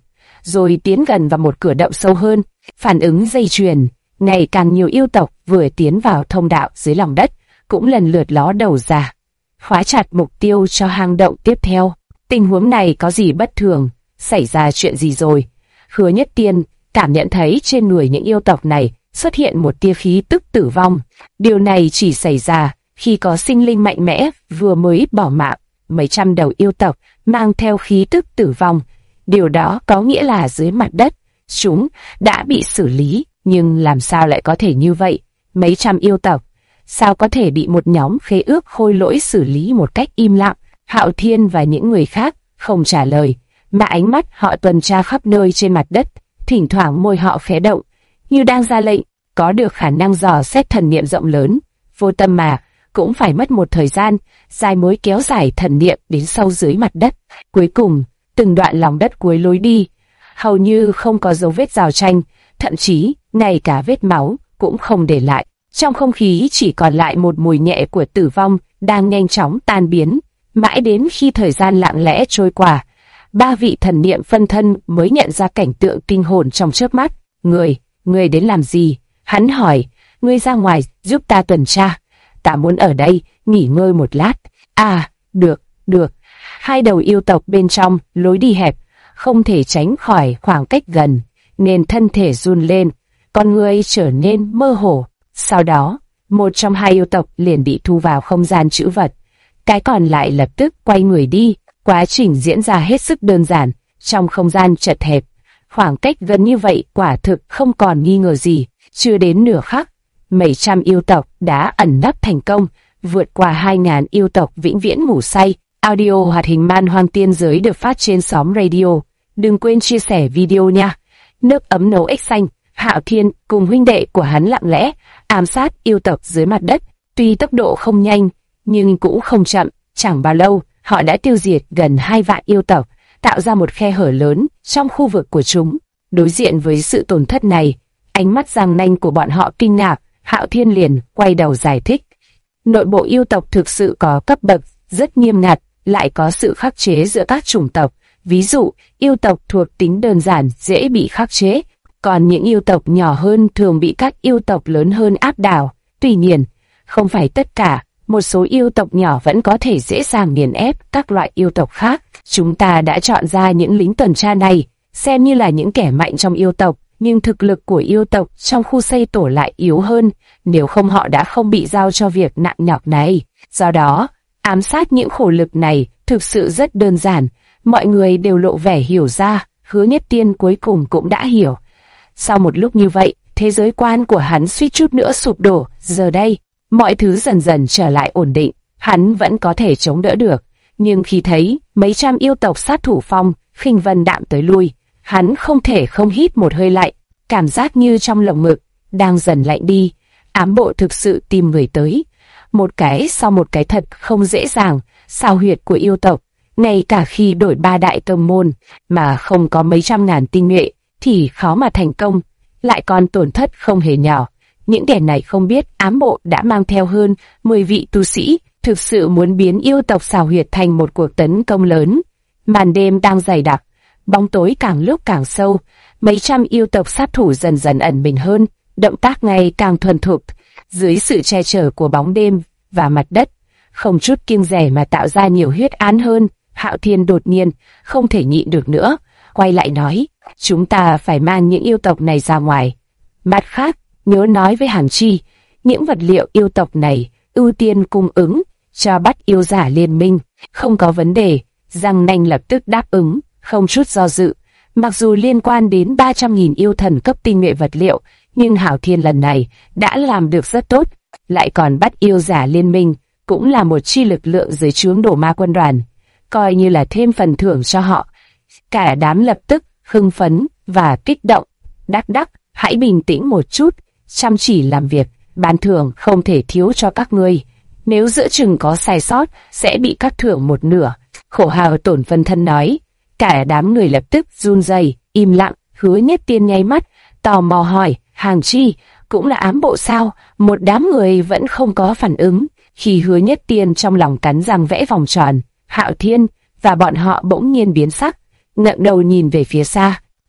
rồi tiến gần vào một cửa động sâu hơn. Phản ứng dây chuyền, ngày càng nhiều yêu tộc vừa tiến vào thông đạo dưới lòng đất, cũng lần lượt ló đầu ra, khóa chặt mục tiêu cho hang động tiếp theo. Tình huống này có gì bất thường, xảy ra chuyện gì rồi? Hứa Nhất Tiên cảm nhận thấy trên người những yêu tộc này xuất hiện một tia khí tức tử vong. Điều này chỉ xảy ra khi có sinh linh mạnh mẽ vừa mới bỏ mạng. Mấy trăm đầu yêu tộc mang theo khí tức tử vong. Điều đó có nghĩa là dưới mặt đất, chúng đã bị xử lý. Nhưng làm sao lại có thể như vậy? Mấy trăm yêu tộc, sao có thể bị một nhóm khế ước khôi lỗi xử lý một cách im lặng? Hạo Thiên và những người khác không trả lời, mà ánh mắt họ tuần tra khắp nơi trên mặt đất, thỉnh thoảng môi họ khẽ động, như đang ra lệnh. Có được khả năng dò xét thần niệm rộng lớn, vô tâm mà cũng phải mất một thời gian dài mới kéo dài thần niệm đến sâu dưới mặt đất. Cuối cùng, từng đoạn lòng đất cuối lối đi hầu như không có dấu vết rào tranh, thậm chí ngay cả vết máu cũng không để lại. Trong không khí chỉ còn lại một mùi nhẹ của tử vong đang nhanh chóng tan biến. Mãi đến khi thời gian lặng lẽ trôi qua, ba vị thần niệm phân thân mới nhận ra cảnh tượng kinh hồn trong chớp mắt. Ngươi đến làm gì? Hắn hỏi. Ngươi ra ngoài giúp ta tuần tra. Ta muốn ở đây nghỉ ngơi một lát. À, được. Hai đầu yêu tộc bên trong lối đi hẹp, không thể tránh khỏi khoảng cách gần, nên thân thể run lên, con người trở nên mơ hồ. Sau đó, một trong hai yêu tộc liền bị thu vào không gian trữ vật. Cái còn lại lập tức quay người đi. Quá trình diễn ra hết sức đơn giản, trong không gian chật hẹp. Khoảng cách gần như vậy quả thực không còn nghi ngờ gì. Chưa đến nửa khắc, mấy trăm yêu tộc đã ẩn nấp thành công, vượt qua 2.000 yêu tộc vĩnh viễn ngủ say. Audio hoạt hình Man Hoang Tiên Giới được phát trên xóm radio. Đừng quên chia sẻ video nha. Nước ấm nấu ếch xanh. Hạo Thiên cùng huynh đệ của hắn lặng lẽ ám sát yêu tộc dưới mặt đất. Tuy tốc độ không nhanh, nhưng cũng không chậm. Chẳng bao lâu, họ đã tiêu diệt gần 2 vạn yêu tộc, tạo ra một khe hở lớn trong khu vực của chúng. Đối diện với sự tổn thất này, ánh mắt răng nanh của bọn họ kinh ngạc. Hạo Thiên liền quay đầu giải thích. Nội bộ yêu tộc thực sự có cấp bậc rất nghiêm ngặt, lại có sự khắc chế giữa các chủng tộc. Ví dụ, yêu tộc thuộc tính đơn giản dễ bị khắc chế, còn những yêu tộc nhỏ hơn thường bị các yêu tộc lớn hơn áp đảo. Tuy nhiên, không phải tất cả, một số yêu tộc nhỏ vẫn có thể dễ dàng nghiền ép các loại yêu tộc khác. Chúng ta đã chọn ra những lính tuần tra này, xem như là những kẻ mạnh trong yêu tộc, nhưng thực lực của yêu tộc trong khu xây tổ lại yếu hơn, nếu không họ đã không bị giao cho việc nặng nhọc này. Do đó, ám sát những khổ lực này thực sự rất đơn giản. Mọi người đều lộ vẻ hiểu ra. Hứa Nhất Tiên cuối cùng cũng đã hiểu. Sau một lúc như vậy, thế giới quan của hắn suýt chút nữa sụp đổ. Giờ đây, mọi thứ dần dần trở lại ổn định. Hắn vẫn có thể chống đỡ được. Nhưng khi thấy mấy trăm yêu tộc sát thủ phong, khinh vân đạm tới lui, hắn không thể không hít một hơi lạnh. Cảm giác như trong lồng ngực đang dần lạnh đi. Ám bộ thực sự tìm người tới, một cái sau một cái thật không dễ dàng. Sao huyệt của yêu tộc, ngay cả khi đổi 3 đại tông môn mà không có mấy trăm ngàn tinh nhuệ thì khó mà thành công, lại còn tổn thất không hề nhỏ. Những kẻ này không biết ám bộ đã mang theo hơn 10 vị tu sĩ, thực sự muốn biến yêu tộc xào huyệt thành một cuộc tấn công lớn. Màn đêm đang dày đặc, bóng tối càng lúc càng sâu, mấy trăm yêu tộc sát thủ dần dần ẩn mình hơn, động tác ngày càng thuần thục, dưới sự che chở của bóng đêm và mặt đất, không chút kiêng dè mà tạo ra nhiều huyết án hơn. Hạo Thiên đột nhiên không thể nhịn được nữa, quay lại nói, chúng ta phải mang những yêu tộc này ra ngoài. Mặt khác, nhớ nói với Hàn Chi, những vật liệu yêu tộc này ưu tiên cung ứng cho bắt yêu giả liên minh. Không có vấn đề. Giang Nanh lập tức đáp ứng, không chút do dự. Mặc dù liên quan đến 300.000 yêu thần cấp tinh nhuệ vật liệu, nhưng Hạo Thiên lần này đã làm được rất tốt. Lại còn bắt yêu giả liên minh, cũng là một chi lực lượng dưới trướng Đổ Ma quân đoàn, coi như là thêm phần thưởng cho họ. Cả đám lập tức hưng phấn và kích động. Đắc, hãy bình tĩnh một chút, chăm chỉ làm việc, ban thưởng không thể thiếu cho các ngươi. Nếu giữa chừng có sai sót, sẽ bị cắt thưởng một nửa. Khổ Hào Tổn phân thân nói. Cả đám người lập tức run rẩy, im lặng. Hứa Nhất Tiên nháy mắt, tò mò hỏi, Hàng Chi, cũng là ám bộ sao? Một đám người vẫn không có phản ứng. Khi Hứa Nhất Tiên trong lòng cắn răng vẽ vòng tròn, Hạo Thiên và bọn họ bỗng nhiên biến sắc, ngẩng đầu nhìn về phía xa.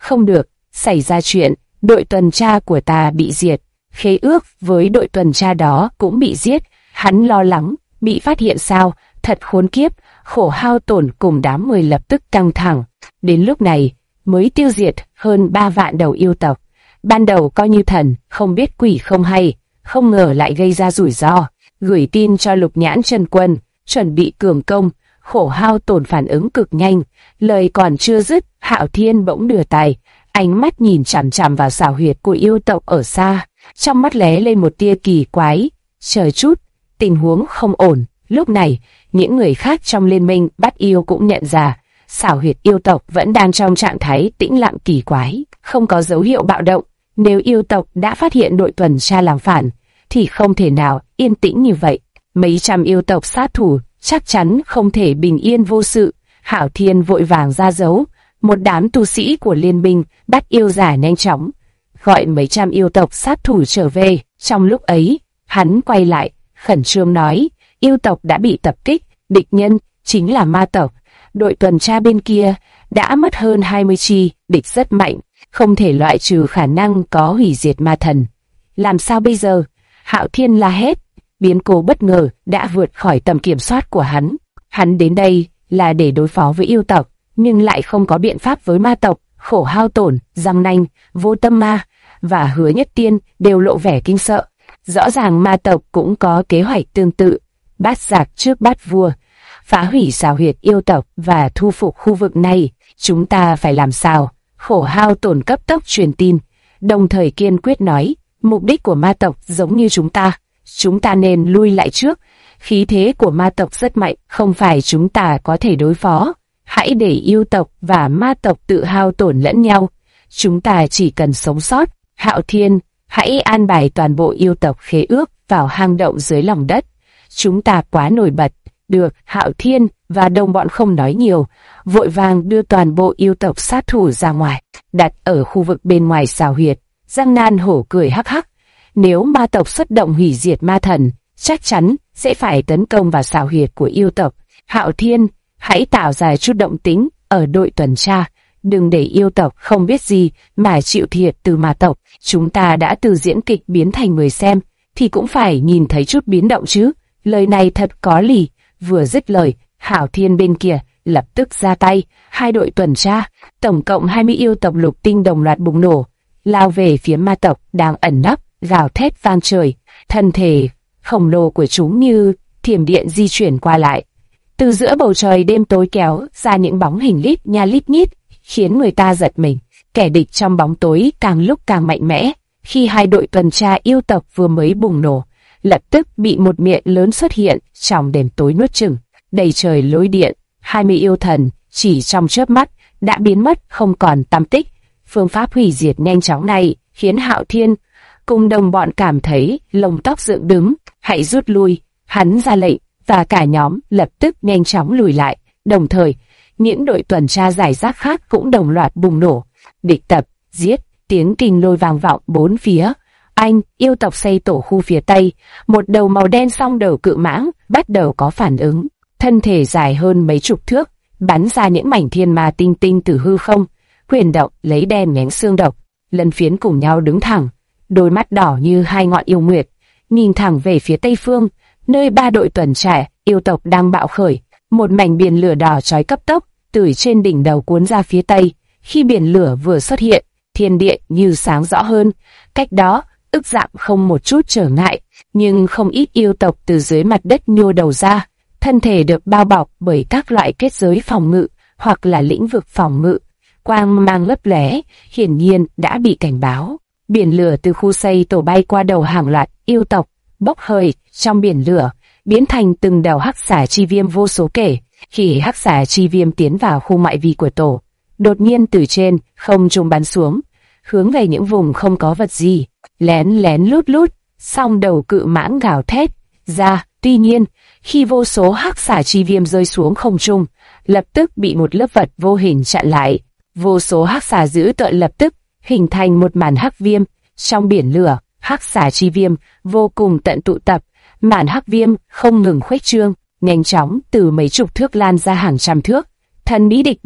Không được, xảy ra chuyện, đội tuần tra của ta bị diệt, khế ước với đội tuần tra đó cũng bị giết. Hắn lo lắng, bị phát hiện sao, thật khốn kiếp. Khổ Hao Tổn cùng đám người lập tức căng thẳng. Đến lúc này, mới tiêu diệt hơn 3 vạn đầu yêu tộc. Ban đầu coi như thần, không biết quỷ không hay, không ngờ lại gây ra rủi ro. Gửi tin cho Lục Nhãn Chân Quân, chuẩn bị cường công. Khổ Hao Tổn phản ứng cực nhanh, lời còn chưa dứt, Hạo Thiên bỗng đưa tay, ánh mắt nhìn chằm chằm vào xào huyệt của yêu tộc ở xa, trong mắt lóe lên một tia kỳ quái. Chờ chút, tình huống không ổn. Lúc này, những người khác trong liên minh bắt yêu cũng nhận ra, xào huyệt yêu tộc vẫn đang trong trạng thái tĩnh lặng kỳ quái, không có dấu hiệu bạo động. Nếu yêu tộc đã phát hiện đội tuần tra làm phản, thì không thể nào yên tĩnh như vậy. Mấy trăm yêu tộc sát thủ chắc chắn không thể bình yên vô sự. Hạo Thiên vội vàng ra dấu, một đám tu sĩ của liên minh bắt yêu giả nhanh chóng gọi mấy trăm yêu tộc sát thủ trở về. Trong lúc ấy, hắn quay lại, khẩn trương nói, yêu tộc đã bị tập kích, địch nhân chính là ma tộc. Đội tuần tra bên kia đã mất hơn 20 chi, địch rất mạnh, không thể loại trừ khả năng có hủy diệt ma thần. Làm sao bây giờ? Hạo Thiên la hét, biến cố bất ngờ đã vượt khỏi tầm kiểm soát của hắn. Hắn đến đây là để đối phó với yêu tộc, nhưng lại không có biện pháp với ma tộc. Khổ Hao Tổn, Giang Nanh, Vô Tâm Ma và Hứa Nhất Tiên đều lộ vẻ kinh sợ. Rõ ràng ma tộc cũng có kế hoạch tương tự, bát giặc trước bát vua, phá hủy xào huyệt yêu tộc và thu phục khu vực này. Chúng ta phải làm sao? Khổ Hao Tổn cấp tốc truyền tin, đồng thời kiên quyết nói, mục đích của ma tộc giống như chúng ta nên lui lại trước. Khí thế của ma tộc rất mạnh, không phải chúng ta có thể đối phó. Hãy để yêu tộc và ma tộc tự hao tổn lẫn nhau, chúng ta chỉ cần sống sót. Hạo Thiên, hãy an bài toàn bộ yêu tộc khế ước vào hang động dưới lòng đất. Chúng ta quá nổi bật. Được. Hạo Thiên và đồng bọn không nói nhiều, vội vàng đưa toàn bộ yêu tộc sát thủ ra ngoài, đặt ở khu vực bên ngoài xào huyệt. Giang Nan Hổ cười hắc hắc, nếu ma tộc xuất động hủy diệt ma thần, chắc chắn sẽ phải tấn công vào xào huyệt của yêu tộc. Hạo Thiên, hãy tạo ra chút động tĩnh ở đội tuần tra, đừng để yêu tộc không biết gì mà chịu thiệt từ ma tộc. Chúng ta đã từ diễn kịch biến thành người xem, thì cũng phải nhìn thấy chút biến động chứ. Lời này thật có lý. Vừa dứt lời, Hạo Thiên bên kia lập tức ra tay. Hai đội tuần tra, tổng cộng 20 yêu tộc lục tinh đồng loạt bùng nổ, lao về phía ma tộc đang ẩn nấp, gào thét vang trời. Thân thể khổng lồ của chúng như thiểm điện di chuyển qua lại. Từ giữa bầu trời đêm tối kéo ra những bóng hình lít nha lít nhít, khiến người ta giật mình. Kẻ địch trong bóng tối càng lúc càng mạnh mẽ. Khi hai đội tuần tra yêu tộc vừa mới bùng nổ, lập tức bị một miệng lớn xuất hiện trong đêm tối nuốt chửng, đầy trời lôi điện. 20 yêu thần chỉ trong chớp mắt đã biến mất không còn tăm tích. Phương pháp hủy diệt nhanh chóng này khiến Hạo Thiên cùng đồng bọn cảm thấy lông tóc dựng đứng. Hãy rút lui, hắn ra lệnh, và cả nhóm lập tức nhanh chóng lùi lại. Đồng thời, những đội tuần tra giải rác khác cũng đồng loạt bùng nổ. Địch tập, giết, tiếng kinh lôi vang vọng bốn phía. Anh, yêu tộc xây tổ khu phía tây, một đầu màu đen song đầu cự mãng bắt đầu có phản ứng. Thân thể dài hơn mấy chục thước, bắn ra những mảnh thiên ma tinh tinh từ hư không, quyền động lấy đen nhánh xương độc, lân phiến cùng nhau đứng thẳng, đôi mắt đỏ như hai ngọn yêu nguyệt, nhìn thẳng về phía tây phương, nơi ba đội tuần tra yêu tộc đang bạo khởi. Một mảnh biển lửa đỏ chói cấp tốc từ trên đỉnh đầu cuốn ra phía tây. Khi biển lửa vừa xuất hiện, thiên địa như sáng rõ hơn. Cách đó ức dặm không một chút trở ngại, nhưng không ít yêu tộc từ dưới mặt đất nhô đầu ra, thân thể được bao bọc bởi các loại kết giới phòng ngự hoặc là lĩnh vực phòng ngự. Quang mang lấp lóe, hiển nhiên đã bị cảnh báo. Biển lửa từ khu xây tổ bay qua đầu hàng loạt yêu tộc, bốc hơi trong biển lửa, biến thành từng đầu hắc xà chi viêm vô số kể. Khi hắc xà chi viêm tiến vào khu ngoại vi của tổ, đột nhiên từ trên không trung bắn xuống, hướng về những vùng không có vật gì, lén lén lút lút. Song đầu cự mãng gào thét ra. Tuy nhiên, khi vô số hắc xà chi viêm rơi xuống không trung, lập tức bị một lớp vật vô hình chặn lại. Vô số hắc xà dữ tợn lập tức hình thành một màn hắc viêm. Trong biển lửa, hắc xà chi viêm vô cùng tận tụ tập, màn hắc viêm không ngừng khuếch trương, nhanh chóng từ mấy chục thước lan ra hàng trăm thước. Thần bí địch đến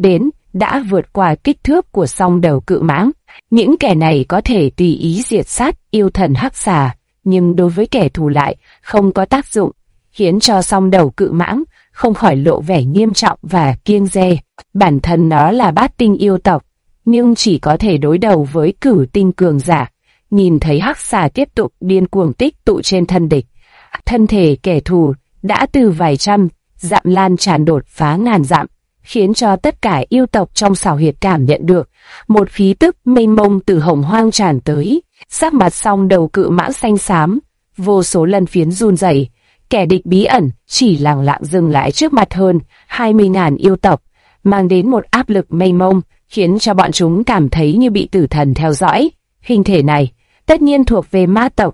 đã vượt qua kích thước của song đầu cự mãng. Những kẻ này có thể tùy ý diệt sát yêu thần hắc xà, nhưng đối với kẻ thù lại không có tác dụng, khiến cho song đầu cự mãng không khỏi lộ vẻ nghiêm trọng và kiêng dè. Bản thân nó là bát tinh yêu tộc, nhưng chỉ có thể đối đầu với cửu tinh cường giả. Nhìn thấy hắc xà tiếp tục điên cuồng tích tụ trên thân địch, thân thể kẻ thù đã từ vài trăm dặm lan tràn đột phá ngàn dặm, khiến cho tất cả yêu tộc trong xảo huyệt cảm nhận được một khí tức mênh mông từ hồng hoang tràn tới. Sắc mặt song đầu cự mãng xanh xám, vô số lần phiến run rẩy. Kẻ địch bí ẩn chỉ lặng lặng dừng lại trước mặt hơn 20.000 yêu tộc, mang đến một áp lực mênh mông, khiến cho bọn chúng cảm thấy như bị tử thần theo dõi. Hình thể này tất nhiên thuộc về ma tộc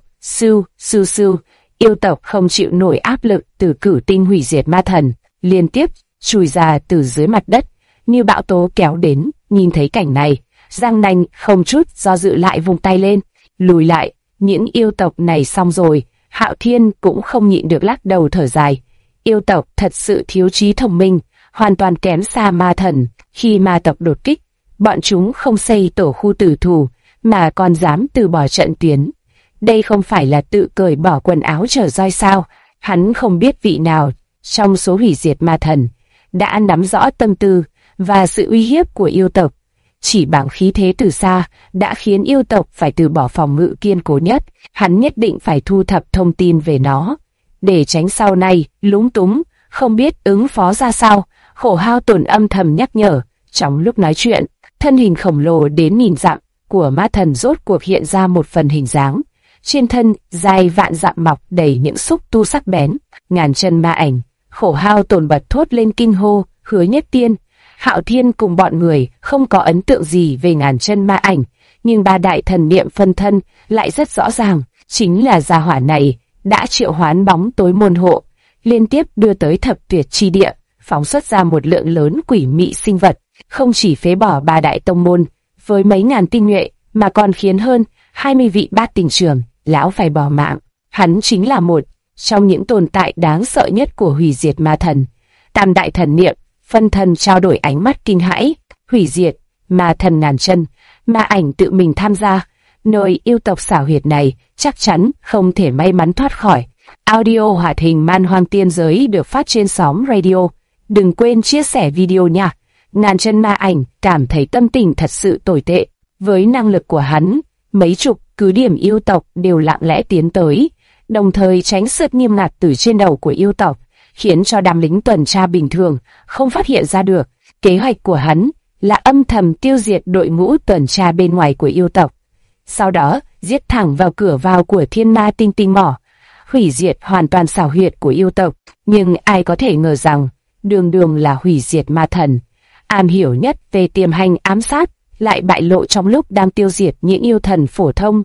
Su. Yêu tộc không chịu nổi áp lực từ cửu tinh hủy diệt ma thần, liên tiếp chui ra từ dưới mặt đất như bão tố kéo đến. Nhìn thấy cảnh này, Giang Nanh không chút do dự lại vùng tay lên, lùi lại. Những yêu tộc này xong rồi. Hạo Thiên cũng không nhịn được lắc đầu thở dài. Yêu tộc thật sự thiếu trí thông minh, hoàn toàn kém xa ma thần. Khi ma tộc đột kích, bọn chúng không xây tổ khu tử thủ, mà còn dám từ bỏ trận tuyến. Đây không phải là tự cởi bỏ quần áo chở roi sao? Hắn không biết vị nào trong số hủy diệt ma thần đã nắm rõ tâm tư và sự uy hiếp của yêu tộc. Chỉ bằng khí thế từ xa đã khiến yêu tộc phải từ bỏ phòng ngự kiên cố nhất. Hắn nhất định phải thu thập thông tin về nó, để tránh sau này lúng túng, không biết ứng phó ra sao. Khổ Hao Tổn âm thầm nhắc nhở. Trong lúc nói chuyện, thân hình khổng lồ đến nghìn dặm của ma thần rốt cuộc hiện ra một phần hình dáng. Trên thân dài vạn dặm mọc đầy những xúc tu sắc bén, ngàn chân ma ảnh. Khổ Hao Tổn bật thốt lên kinh hô. Hứa Nhất Tiên, Hạo Thiên cùng bọn người không có ấn tượng gì về ngàn chân ma ảnh, nhưng ba đại thần niệm phân thân lại rất rõ ràng, chính là gia hỏa này đã triệu hoán bóng tối môn hộ, liên tiếp đưa tới thập tuyệt chi địa, phóng xuất ra một lượng lớn quỷ mị sinh vật, không chỉ phế bỏ ba đại tông môn với mấy ngàn tinh nhuệ, mà còn khiến hơn 20 vị bát tinh trưởng lão phải bỏ mạng. Hắn chính là một trong những tồn tại đáng sợ nhất của hủy diệt ma thần. Tam đại thần niệm phân thân trao đổi ánh mắt kinh hãi. Hủy diệt ma thần ngàn chân ma ảnh tự mình tham gia, nơi yêu tộc xảo huyệt này chắc chắn không thể may mắn thoát khỏi. Audio hoạt hình Man Hoang Tiên Giới được phát trên xóm radio. Đừng quên chia sẻ video nha. Ngàn chân ma ảnh cảm thấy tâm tình thật sự tồi tệ. Với năng lực của hắn, mấy chục cứ điểm yêu tộc đều lặng lẽ tiến tới, đồng thời tránh sự nghiêm ngặt từ trên đầu của yêu tộc, khiến cho đám lính tuần tra bình thường không phát hiện ra được. Kế hoạch của hắn là âm thầm tiêu diệt đội ngũ tuần tra bên ngoài của yêu tộc, sau đó giết thẳng vào cửa vào của Thiên Ma Tinh Tinh Mỏ, hủy diệt hoàn toàn xảo huyệt của yêu tộc. Nhưng ai có thể ngờ rằng đường đường là hủy diệt ma thần, am hiểu nhất về tiềm hành ám sát, lại bại lộ trong lúc đang tiêu diệt những yêu thần phổ thông.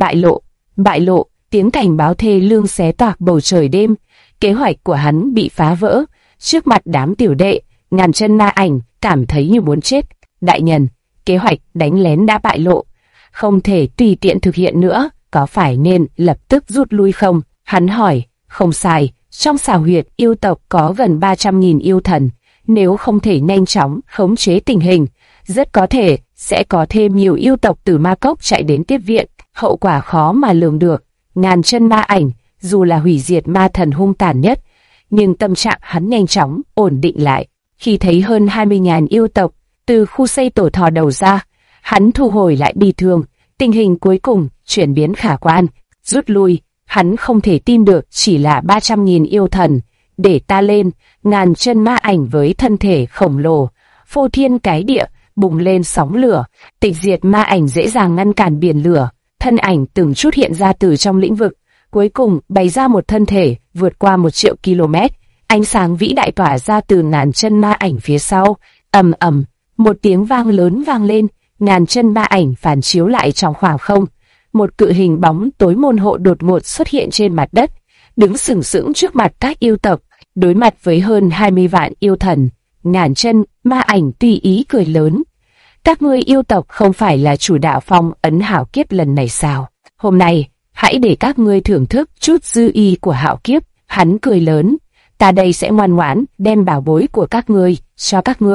Bại lộ, tiếng cảnh báo thê lương xé toạc bầu trời đêm. Kế hoạch của hắn bị phá vỡ trước mặt đám tiểu đệ. Ngàn chân ma ảnh cảm thấy như muốn chết. Đại nhân, kế hoạch đánh lén đã bại lộ, không thể tùy tiện thực hiện nữa, có phải nên lập tức rút lui không? Hắn hỏi. Không sai, trong xảo huyệt yêu tộc có gần 300.000 yêu thần, nếu không thể nhanh chóng khống chế tình hình, rất có thể sẽ có thêm nhiều yêu tộc từ ma cốc chạy đến tiếp viện, hậu quả khó mà lường được. Ngàn chân ma ảnh dù là hủy diệt ma thần hung tàn nhất, nhưng tâm trạng hắn nhanh chóng ổn định lại. Khi thấy hơn 20.000 yêu tộc từ khu xây tổ thò đầu ra, hắn thu hồi lại bi thương. Tình hình cuối cùng chuyển biến khả quan. Rút lui, hắn không thể tin được chỉ là 300.000 yêu thần. Để ta lên. Ngàn chân ma ảnh với thân thể khổng lồ, phô thiên cái địa, bùng lên sóng lửa. Tịch diệt ma ảnh dễ dàng ngăn cản biển lửa. Thân ảnh từng chút hiện ra từ trong lĩnh vực, cuối cùng bày ra một thân thể vượt qua 1 triệu km. Ánh sáng vĩ đại tỏa ra từ ngàn chân ma ảnh phía sau. Ầm ầm, một tiếng vang lớn vang lên. Ngàn chân ma ảnh phản chiếu lại trong khoảng không. Một cự hình bóng tối môn hộ đột ngột xuất hiện trên mặt đất, đứng sừng sững trước mặt các yêu tộc, đối mặt với hơn 20 vạn yêu thần. Ngàn chân ma ảnh tùy ý cười lớn. Các ngươi yêu tộc không phải là chủ đạo phong ấn hảo kiếp lần này sao? Hôm nay, hãy để các ngươi thưởng thức chút dư y của hạo kiếp. Hắn cười lớn. Ta đây sẽ ngoan ngoãn đem bảo bối của các ngươi cho các ngươi.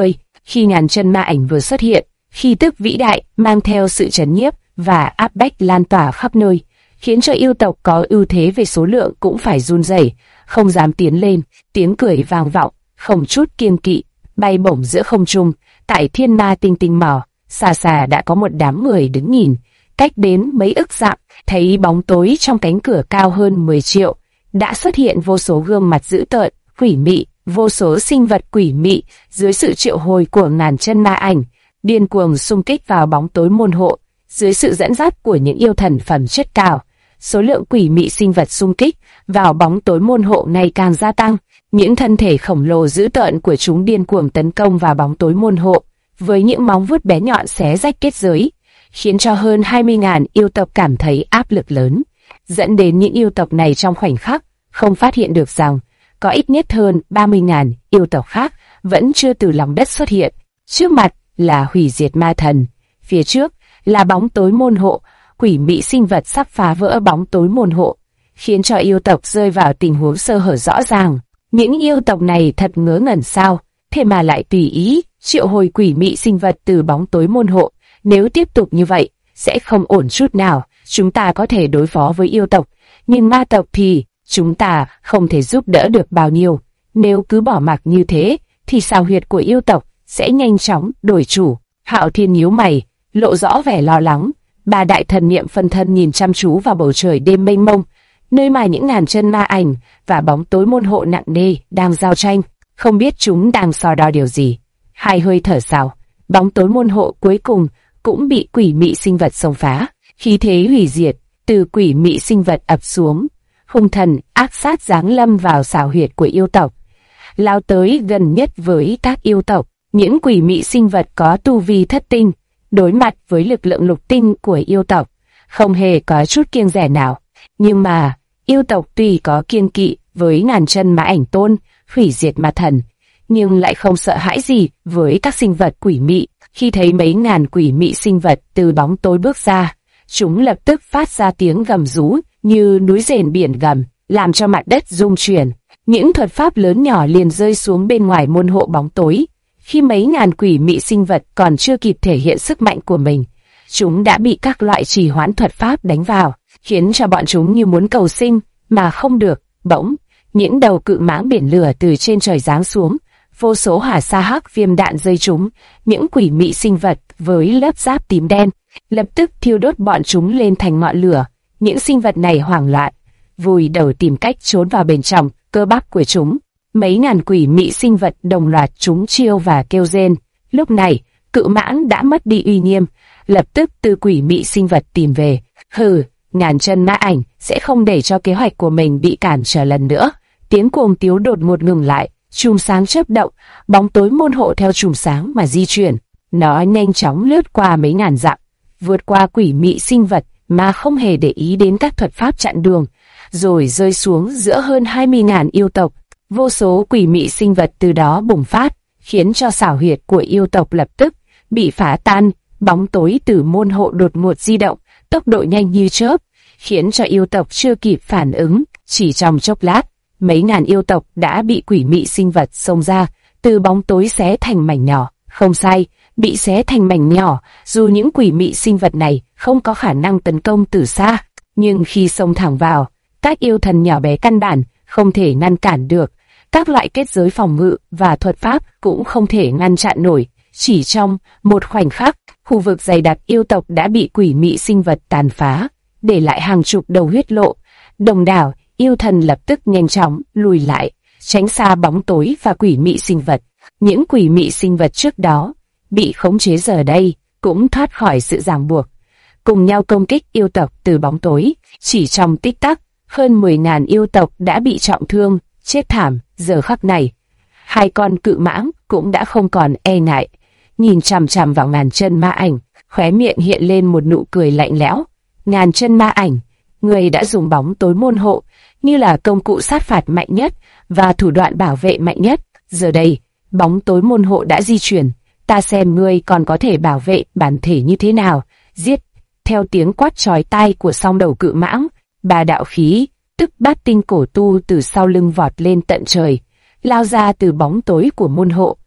Khi ngàn chân ma ảnh vừa xuất hiện, khí tức vĩ đại mang theo sự trấn nhiếp và áp bách lan tỏa khắp nơi, khiến cho yêu tộc có ưu thế về số lượng cũng phải run rẩy, không dám tiến lên. Tiếng cười vang vọng, không chút kiêng kỵ, bay bổng giữa không trung. Tại Thiên Ma Tinh Tinh Mỏ, xa xa đã có một đám người đứng nhìn, cách đến mấy ức dặm, thấy bóng tối trong cánh cửa cao hơn 10 triệu, đã xuất hiện vô số gương mặt dữ tợn, quỷ mị, vô số sinh vật quỷ mị dưới sự triệu hồi của ngàn chân ma ảnh, điên cuồng xung kích vào bóng tối môn hộ. Dưới sự dẫn dắt của những yêu thần phẩm chất cao, số lượng quỷ mị sinh vật xung kích vào bóng tối môn hộ ngày càng gia tăng. Những thân thể khổng lồ dữ tợn của chúng điên cuồng tấn công vào bóng tối môn hộ, với những móng vuốt bé nhọn xé rách kết giới, khiến cho hơn 20.000 yêu tộc cảm thấy áp lực lớn, dẫn đến những yêu tộc này trong khoảnh khắc không phát hiện được rằng có ít nhất hơn 30.000 yêu tộc khác vẫn chưa từ lòng đất xuất hiện. Trước mặt là hủy diệt ma thần, phía trước là bóng tối môn hộ, quỷ mị sinh vật sắp phá vỡ bóng tối môn hộ, khiến cho yêu tộc rơi vào tình huống sơ hở rõ ràng. Những yêu tộc này thật ngớ ngẩn sao, thế mà lại tùy ý triệu hồi quỷ mị sinh vật từ bóng tối môn hộ. Nếu tiếp tục như vậy, sẽ không ổn chút nào. Chúng ta có thể đối phó với yêu tộc, nhưng ma tộc thì chúng ta không thể giúp đỡ được bao nhiêu. Nếu cứ bỏ mặc như thế, thì sao huyệt của yêu tộc sẽ nhanh chóng đổi chủ. Hạo Thiên nhíu mày, lộ rõ vẻ lo lắng. Ba đại thần niệm phân thân nhìn chăm chú vào bầu trời đêm mênh mông, nơi mà những ngàn chân ma ảnh và bóng tối môn hộ nặng nề đang giao tranh, không biết chúng đang so đo điều gì. Hai hơi thở sào, bóng tối môn hộ cuối cùng cũng bị quỷ mị sinh vật xông phá. Khí thế hủy diệt từ quỷ mị sinh vật ập xuống, hung thần ác sát giáng lâm vào xào huyệt của yêu tộc, lao tới gần nhất với các yêu tộc. Những quỷ mị sinh vật có tu vi thất tinh, đối mặt với lực lượng lục tinh của yêu tộc, không hề có chút kiêng dè nào. Nhưng mà, yêu tộc tuy có kiêng kỵ với ngàn chân ma ảnh tôn, hủy diệt ma thần, nhưng lại không sợ hãi gì với các sinh vật quỷ mị. Khi thấy mấy ngàn quỷ mị sinh vật từ bóng tối bước ra, chúng lập tức phát ra tiếng gầm rú như núi rền biển gầm, làm cho mặt đất rung chuyển. Những thuật pháp lớn nhỏ liền rơi xuống bên ngoài môn hộ bóng tối. Khi mấy ngàn quỷ mị sinh vật còn chưa kịp thể hiện sức mạnh của mình, chúng đã bị các loại trì hoãn thuật pháp đánh vào, khiến cho bọn chúng như muốn cầu sinh mà không được. Bỗng, những đầu cự mãng biển lửa từ trên trời giáng xuống, vô số hỏa sa hắc viêm đạn rơi trúng những quỷ mị sinh vật với lớp giáp tím đen, lập tức thiêu đốt bọn chúng lên thành ngọn lửa. Những sinh vật này hoảng loạn, vùi đầu tìm cách trốn vào bên trong cơ bắp của chúng. Mấy ngàn quỷ mị sinh vật đồng loạt trúng chiêu và kêu rên. Lúc này, cự mãng đã mất đi uy nghiêm, lập tức từ quỷ mị sinh vật tìm về. Hừ, ngàn chân ma ảnh sẽ không để cho kế hoạch của mình bị cản trở lần nữa. Tiếng cuồng tiếu đột ngột ngừng lại, chùm sáng chớp động, bóng tối môn hộ theo chùm sáng mà di chuyển. Nó nhanh chóng lướt qua mấy ngàn dặm, vượt qua quỷ mị sinh vật mà không hề để ý đến các thuật pháp chặn đường, rồi rơi xuống giữa hơn 20.000 yêu tộc. Vô số quỷ mị sinh vật từ đó bùng phát, khiến cho xảo huyệt của yêu tộc lập tức bị phá tan. Bóng tối từ môn hộ đột ngột di động, tốc độ nhanh như chớp, khiến cho yêu tộc chưa kịp phản ứng. Chỉ trong chốc lát, mấy ngàn yêu tộc đã bị quỷ mị sinh vật xông ra, từ bóng tối xé thành mảnh nhỏ. Không sai, bị xé thành mảnh nhỏ. Dù những quỷ mị sinh vật này không có khả năng tấn công từ xa, nhưng khi xông thẳng vào, các yêu thần nhỏ bé căn bản không thể ngăn cản được. Các loại kết giới phòng ngự và thuật pháp cũng không thể ngăn chặn nổi. Chỉ trong một khoảnh khắc, khu vực dày đặc yêu tộc đã bị quỷ mị sinh vật tàn phá, để lại hàng chục đầu huyết lộ. Đồng đảo yêu thần lập tức nhanh chóng lùi lại, tránh xa bóng tối và quỷ mị sinh vật. Những quỷ mị sinh vật trước đó bị khống chế giờ đây cũng thoát khỏi sự ràng buộc, cùng nhau công kích yêu tộc từ bóng tối. Chỉ trong tích tắc, hơn 10.000 yêu tộc đã bị trọng thương, chết thảm. Giờ khắc này, hai con cự mãng cũng đã không còn e ngại, nhìn chằm chằm vào ngàn chân ma ảnh, khóe miệng hiện lên một nụ cười lạnh lẽo. Ngàn chân ma ảnh, người đã dùng bóng tối môn hộ như là công cụ sát phạt mạnh nhất và thủ đoạn bảo vệ mạnh nhất. Giờ đây, bóng tối môn hộ đã di chuyển, ta xem ngươi còn có thể bảo vệ bản thể như thế nào. Giết! Theo tiếng quát chói tai của song đầu cự mãng, ba đạo khí, tức bát tinh cổ tu từ sau lưng vọt lên tận trời, lao ra từ bóng tối của môn hộ,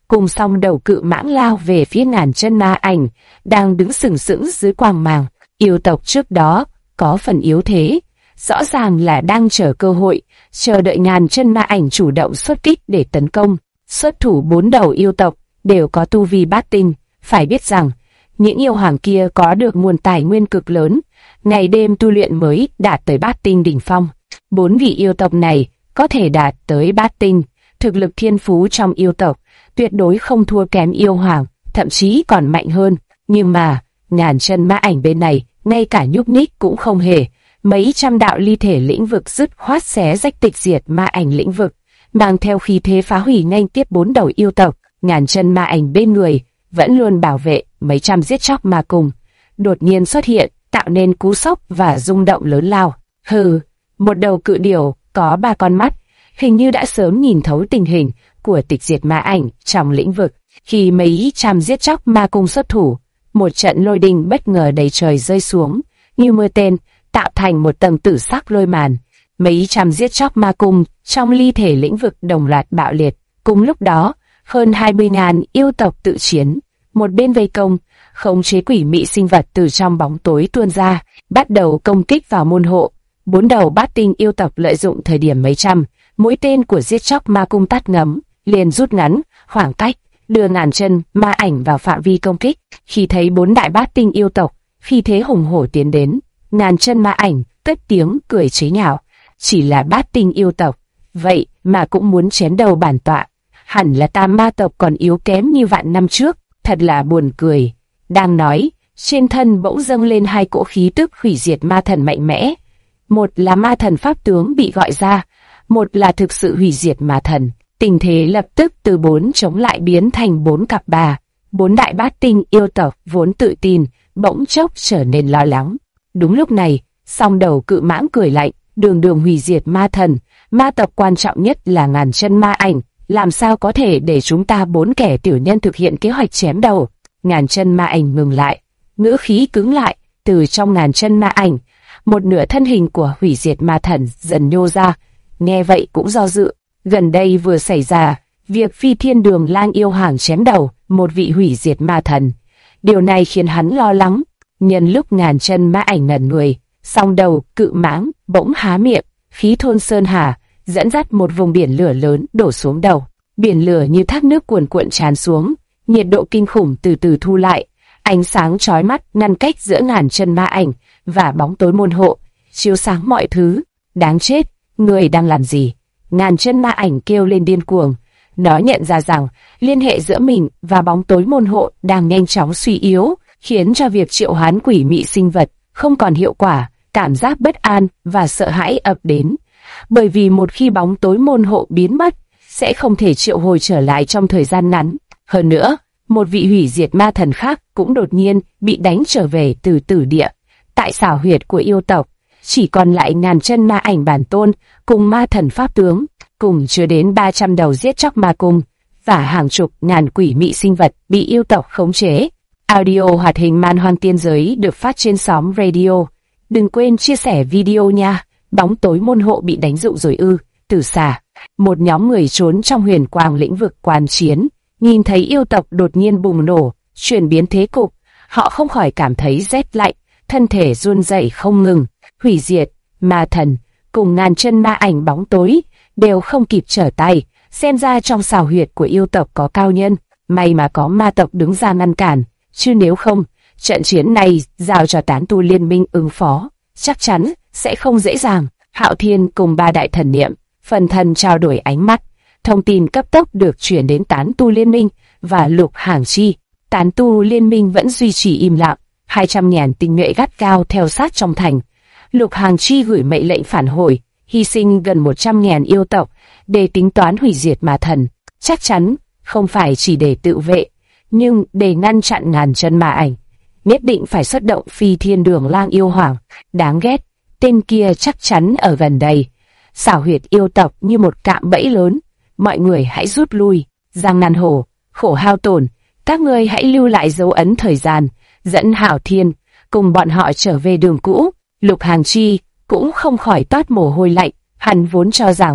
cùng song đầu cự mãng lao về phía ngàn chân ma ảnh, đang đứng sừng sững dưới quang màng. Yêu tộc trước đó có phần yếu thế, rõ ràng là đang chờ cơ hội, chờ đợi ngàn chân ma ảnh chủ động xuất kích để tấn công. Xuất thủ 4 đầu yêu tộc đều có tu vi bát tinh, phải biết rằng những yêu hoàng kia có được nguồn tài nguyên cực lớn, ngày đêm tu luyện mới đạt tới bát tinh đỉnh phong. 4 vị yêu tộc này có thể đạt tới bát tinh, thực lực thiên phú trong yêu tộc tuyệt đối không thua kém yêu hoàng, thậm chí còn mạnh hơn. Nhưng mà ngàn chân ma ảnh bên này ngay cả nhúc nhích cũng không hề. Mấy trăm đạo ly thể lĩnh vực dứt khoát xé rách tịch diệt ma ảnh lĩnh vực, mang theo khí thế phá hủy nhanh tiếp 4 đầu yêu tộc. Ngàn chân ma ảnh bên người vẫn luôn bảo vệ mấy trăm giết chóc ma cùng, đột nhiên xuất hiện, tạo nên cú sốc và rung động lớn lao. Hừ, một đầu cự điểu có 3 con mắt, hình như đã sớm nhìn thấu tình hình của tịch diệt ma ảnh trong lĩnh vực. Khi mấy trăm giết chóc ma cung xuất thủ, một trận lôi đình bất ngờ đầy trời rơi xuống, như mưa tên, tạo thành một tầng tử sắc lôi màn. Mấy trăm giết chóc ma cung trong ly thể lĩnh vực đồng loạt bạo liệt. Cùng lúc đó, hơn 20.000 yêu tộc tự chiến, một bên vây công, khống chế quỷ mị sinh vật từ trong bóng tối tuôn ra, bắt đầu công kích vào môn hộ. 4 đầu bát tinh yêu tộc lợi dụng thời điểm mấy trăm mũi tên của giết chóc ma cung tắt ngấm, liền rút ngắn khoảng cách, đưa ngàn chân ma ảnh vào phạm vi công kích. Khi thấy 4 đại bát tinh yêu tộc khi thế hùng hổ tiến đến, ngàn chân ma ảnh cất tiếng cười chế nhạo. Chỉ là bát tinh yêu tộc, vậy mà cũng muốn chém đầu bản tọa. Hẳn là tam ma tộc còn yếu kém như vạn năm trước, thật là buồn cười. Đang nói, trên thân bỗng dâng lên 2 cỗ khí tức hủy diệt ma thần mạnh mẽ. Một là ma thần pháp tướng bị gọi ra, một là thực sự hủy diệt ma thần. Tình thế lập tức từ 4 chống lại biến thành 4 cặp bà. 4 đại bát tinh yêu tộc vốn tự tin, bỗng chốc trở nên lo lắng. Đúng lúc này, song đầu cự mãng cười lạnh, đường đường hủy diệt ma thần, ma tộc quan trọng nhất là ngàn chân ma ảnh, làm sao có thể để chúng ta 4 kẻ tiểu nhân thực hiện kế hoạch chém đầu. Ngàn chân ma ảnh ngừng lại, ngữ khí cứng lại, từ trong ngàn chân ma ảnh, một nửa thân hình của hủy diệt ma thần dần nhô ra. Nghe vậy cũng do dự, gần đây vừa xảy ra việc Phi Thiên Đường Lang yêu hoàng chém đầu một vị hủy diệt ma thần. Điều này khiến hắn lo lắng. Nhân lúc ngàn chân ma ảnh ngẩn người, song đầu cự mãng bỗng há miệng, khí thôn sơn hà, dẫn dắt một vùng biển lửa lớn đổ xuống đầu. Biển lửa như thác nước cuồn cuộn tràn xuống, nhiệt độ kinh khủng từ từ thu lại, ánh sáng chói mắt ngăn cách giữa ngàn chân ma ảnh và bóng tối môn hộ, chiếu sáng mọi thứ. Đáng chết, người đang làm gì? Ngàn chân ma ảnh kêu lên điên cuồng. Nó nhận ra rằng liên hệ giữa mình và bóng tối môn hộ đang nhanh chóng suy yếu, khiến cho việc triệu hoán quỷ mị sinh vật không còn hiệu quả. Cảm giác bất an và sợ hãi ập đến, bởi vì một khi bóng tối môn hộ biến mất, sẽ không thể triệu hồi trở lại trong thời gian ngắn. Hơn nữa, một vị hủy diệt ma thần khác cũng đột nhiên bị đánh trở về từ tử địa. Tại xảo huyệt của yêu tộc, chỉ còn lại ngàn chân ma ảnh bản tôn cùng ma thần pháp tướng, cùng chưa đến 300 đầu giết chóc ma cung và hàng chục ngàn quỷ mị sinh vật bị yêu tộc khống chế. Audio hoạt hình Man Hoang Tiên Giới được phát trên Xóm Radio. Đừng quên chia sẻ video nha. Bóng tối môn hộ bị đánh dụ rồi ư? Tử xà. Một nhóm người trốn trong huyền quang lĩnh vực quan chiến, nhìn thấy yêu tộc đột nhiên bùng nổ, chuyển biến thế cục, họ không khỏi cảm thấy rét lạnh, thân thể run rẩy không ngừng. Hủy diệt, ma thần, cùng ngàn chân ma ảnh bóng tối đều không kịp trở tay. Xem ra trong xào huyệt của yêu tộc có cao nhân, may mà có ma tộc đứng ra ngăn cản, chứ nếu không, trận chiến này giao cho tán tu liên minh ứng phó, chắc chắn sẽ không dễ dàng. Hạo Thiên cùng 3 đại thần niệm, phần thân trao đổi ánh mắt, thông tin cấp tốc được chuyển đến tán tu liên minh và Lục Hàng Chi. Tán tu liên minh vẫn duy trì im lặng, 200.000 tinh nhuệ gắt cao theo sát trong thành. Lục Hàng Chi gửi mệnh lệnh phản hồi, hy sinh gần 100.000 yêu tộc để tính toán hủy diệt ma thần, chắc chắn không phải chỉ để tự vệ, nhưng để ngăn chặn ngàn chân ma ảnh, nhất định phải xuất động Phi Thiên Đường Lang yêu hoàng. Đáng ghét, tên kia chắc chắn ở gần đây. Xảo huyệt yêu tộc như một cạm bẫy lớn, mọi người hãy rút lui. Giang Nan Hổ, Khổ Hao Tổn, các ngươi hãy lưu lại dấu ấn thời gian, dẫn Hạo Thiên cùng bọn họ trở về đường cũ. Lục Hàng Chi cũng không khỏi toát mồ hôi lạnh, hắn vốn cho rằng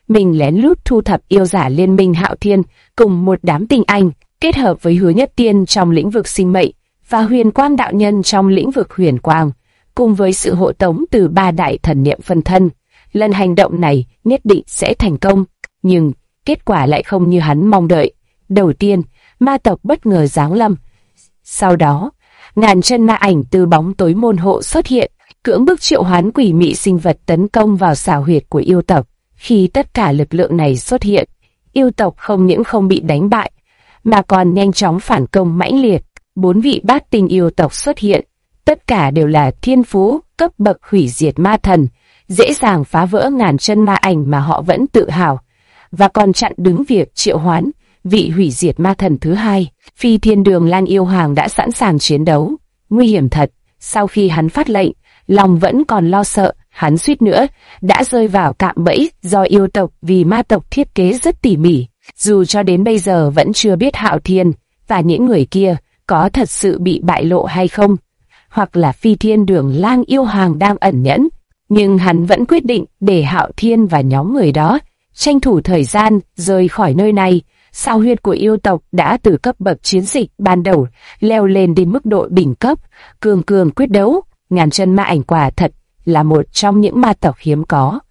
mình lén lút thu thập yêu giả liên minh Hạo Thiên cùng một đám tinh anh, kết hợp với Hứa Nhất Tiên trong lĩnh vực sinh mệnh và Huyền Quang đạo nhân trong lĩnh vực huyền quang, cùng với sự hộ tống từ ba đại thần niệm phân thân. Lần hành động này nhất định sẽ thành công, nhưng kết quả lại không như hắn mong đợi. Đầu tiên, ma tộc bất ngờ giáng lâm. Sau đó, ngàn chân ma ảnh từ bóng tối môn hộ xuất hiện, cưỡng bức triệu hoán quỷ mị sinh vật tấn công vào xào huyệt của yêu tộc. Khi tất cả lực lượng này xuất hiện, yêu tộc không những không bị đánh bại, mà còn nhanh chóng phản công mãnh liệt. 4 vị bát tinh yêu tộc xuất hiện, tất cả đều là thiên phú cấp bậc hủy diệt ma thần, dễ dàng phá vỡ ngàn chân ma ảnh mà họ vẫn tự hào, và còn chặn đứng việc triệu hoán vị hủy diệt ma thần thứ hai. Phi Thiên Đường Lang Yêu Hoàng đã sẵn sàng chiến đấu. Nguy hiểm thật, sau khi hắn phát lệnh, lòng vẫn còn lo sợ, hắn suýt nữa đã rơi vào cạm bẫy do yêu tộc vì ma tộc thiết kế rất tỉ mỉ. Dù cho đến bây giờ vẫn chưa biết Hạo Thiên và những người kia có thật sự bị bại lộ hay không, hoặc là Phi Thiên Đường Lang Yêu Hoàng đang ẩn nhẫn, nhưng hắn vẫn quyết định để Hạo Thiên và nhóm người đó tranh thủ thời gian rời khỏi nơi này. Sao huyệt của yêu tộc đã từ cấp bậc chiến dịch ban đầu leo lên đến mức độ đỉnh cấp, cường cường quyết đấu. Ngàn chân ma ảnh quả thật là một trong những ma tộc hiếm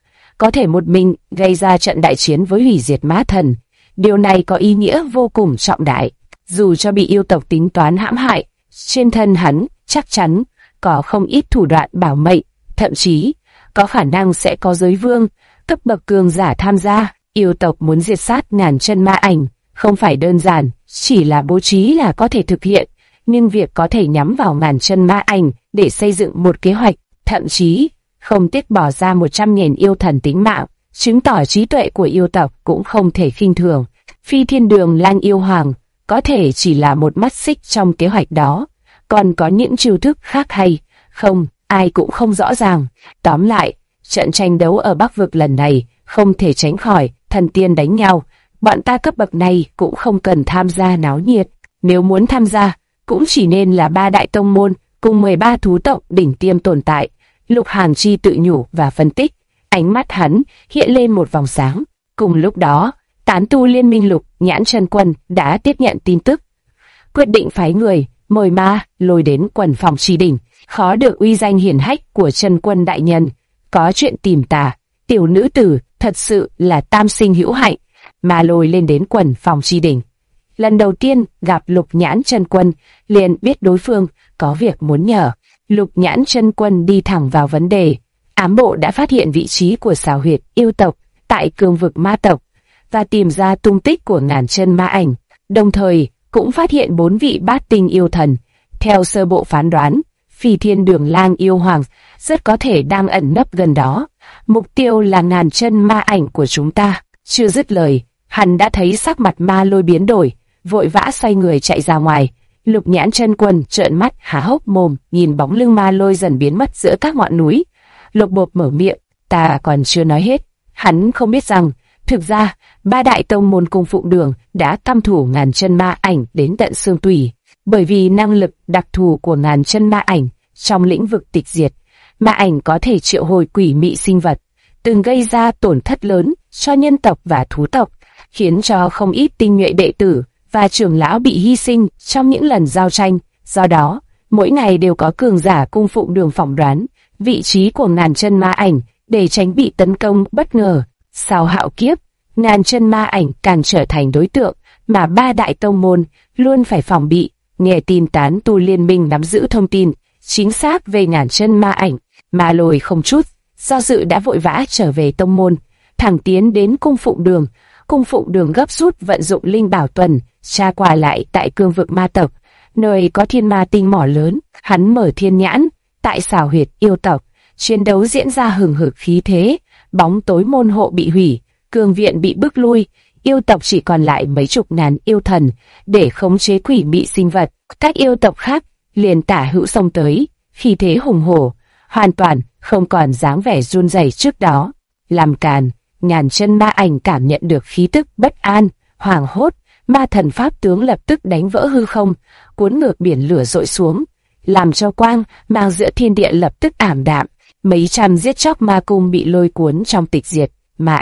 có thể một mình gây ra trận đại chiến với hủy diệt ma thần. Điều này có ý nghĩa vô cùng trọng đại. Dù cho bị yêu tộc tính toán hãm hại, trên thân hắn chắc chắn có không ít thủ đoạn bảo mệnh, thậm chí có khả năng sẽ có giới vương cấp bậc cường giả tham gia. Yêu tộc muốn diệt sát ngàn chân ma ảnh không phải đơn giản, chỉ là bố trí là có thể thực hiện, nhưng việc có thể nhắm vào ngàn chân ma ảnh để xây dựng một kế hoạch, thậm chí không tiếc bỏ ra 100.000 yêu thần tính mạng, chứng tỏ trí tuệ của yêu tộc cũng không thể khinh thường. Phi Thiên Đường Lang Yêu Hoàng có thể chỉ là một mắt xích trong kế hoạch đó, còn có những chiêu thức khác hay không, ai cũng không rõ ràng. Tóm lại, trận tranh đấu ở Bắc Vực lần này không thể tránh khỏi thần tiên đánh nhau. Bọn ta cấp bậc này cũng không cần tham gia náo nhiệt, nếu muốn tham gia cũng chỉ nên là 3 đại tông môn cùng 13 thú tộc đỉnh tiêm tồn tại. Lục Hàn Chi tự nhủ và phân tích, ánh mắt hắn hiện lên một vòng sáng. Cùng lúc đó, tán tu liên minh Lục Nhãn Chân Quân đã tiếp nhận tin tức, quyết định phái người mời Ma Lôi đến quần phòng Trì Đỉnh. Khó được uy danh hiển hách của Chân Quân đại nhân, có chuyện tìm ta. Tiểu nữ tử thật sự là tam sinh hữu hạnh. Ma Lôi lên đến quần phòng Trì Đỉnh, lần đầu tiên gặp Lục Nhãn Chân Quân, liền biết đối phương có việc muốn nhờ. Lục Nhãn Chân Quân đi thẳng vào vấn đề. Ám bộ đã phát hiện vị trí của xào huyệt yêu tộc tại cương vực ma tộc và tìm ra tung tích của ngàn chân ma ảnh, đồng thời cũng phát hiện 4 vị bát tinh yêu thần. Theo sơ bộ phán đoán, Phi Thiên Đường Lang Yêu Hoàng rất có thể đang ẩn nấp gần đó. Mục tiêu là ngàn chân ma ảnh của chúng ta. Chưa dứt lời, hắn đã thấy sắc mặt Ma Lôi biến đổi, vội vã xoay người chạy ra ngoài. Lục Nhãn Chân Quân trợn mắt há hốc mồm nhìn bóng lưng Ma Lôi dần biến mất giữa các ngọn núi. Lục Bộp mở miệng, ta còn chưa nói hết. Hắn không biết rằng, thực ra, 3 đại tông môn cung phụng đường đã căm thủ ngàn chân ma ảnh đến tận xương tủy. Bởi vì năng lực đặc thù của ngàn chân ma ảnh trong lĩnh vực tịch diệt, ma ảnh có thể triệu hồi quỷ mị sinh vật, từng gây ra tổn thất lớn cho nhân tộc và thú tộc, khiến cho không ít tinh nhuệ đệ tử và trưởng lão bị hy sinh trong những lần giao tranh. Do đó, mỗi ngày đều có cường giả cung phụng đường phỏng đoán vị trí của ngàn chân ma ảnh để tránh bị tấn công bất ngờ. Sau hạo kiếp, ngàn chân ma ảnh càng trở thành đối tượng mà 3 đại tông môn luôn phải phòng bị. Nghe tin tán tu liên minh nắm giữ thông tin chính xác về ngàn chân ma ảnh, Ma Lôi không chút do dự đã vội vã trở về tông môn, thẳng tiến đến cung phụng đường. Cung phụng đường gấp rút vận dụng linh bảo tuần tra qua lại tại cương vực ma tộc, nơi có thiên ma tinh mỏ lớn. Hắn mở thiên nhãn tại xào huyệt yêu tộc, chiến đấu diễn ra hừng hực khí thế. Bóng tối môn hộ bị hủy, cường viện bị bức lui, yêu tộc chỉ còn lại mấy chục ngàn yêu thần để khống chế quỷ mị sinh vật. Các yêu tộc khác liền tả hữu xông tới, khí thế hùng hổ, hoàn toàn không còn dáng vẻ run rẩy trước đó. Làm càn, ngàn chân ma ảnh cảm nhận được khí tức bất an, hoảng hốt, ma thần pháp tướng lập tức đánh vỡ hư không, cuốn ngược biển lửa dội xuống, làm cho quang mang giữa thiên địa lập tức ảm đạm. Mấy trăm giết chóc ma cung bị lôi cuốn trong tịch diệt ma ảnh,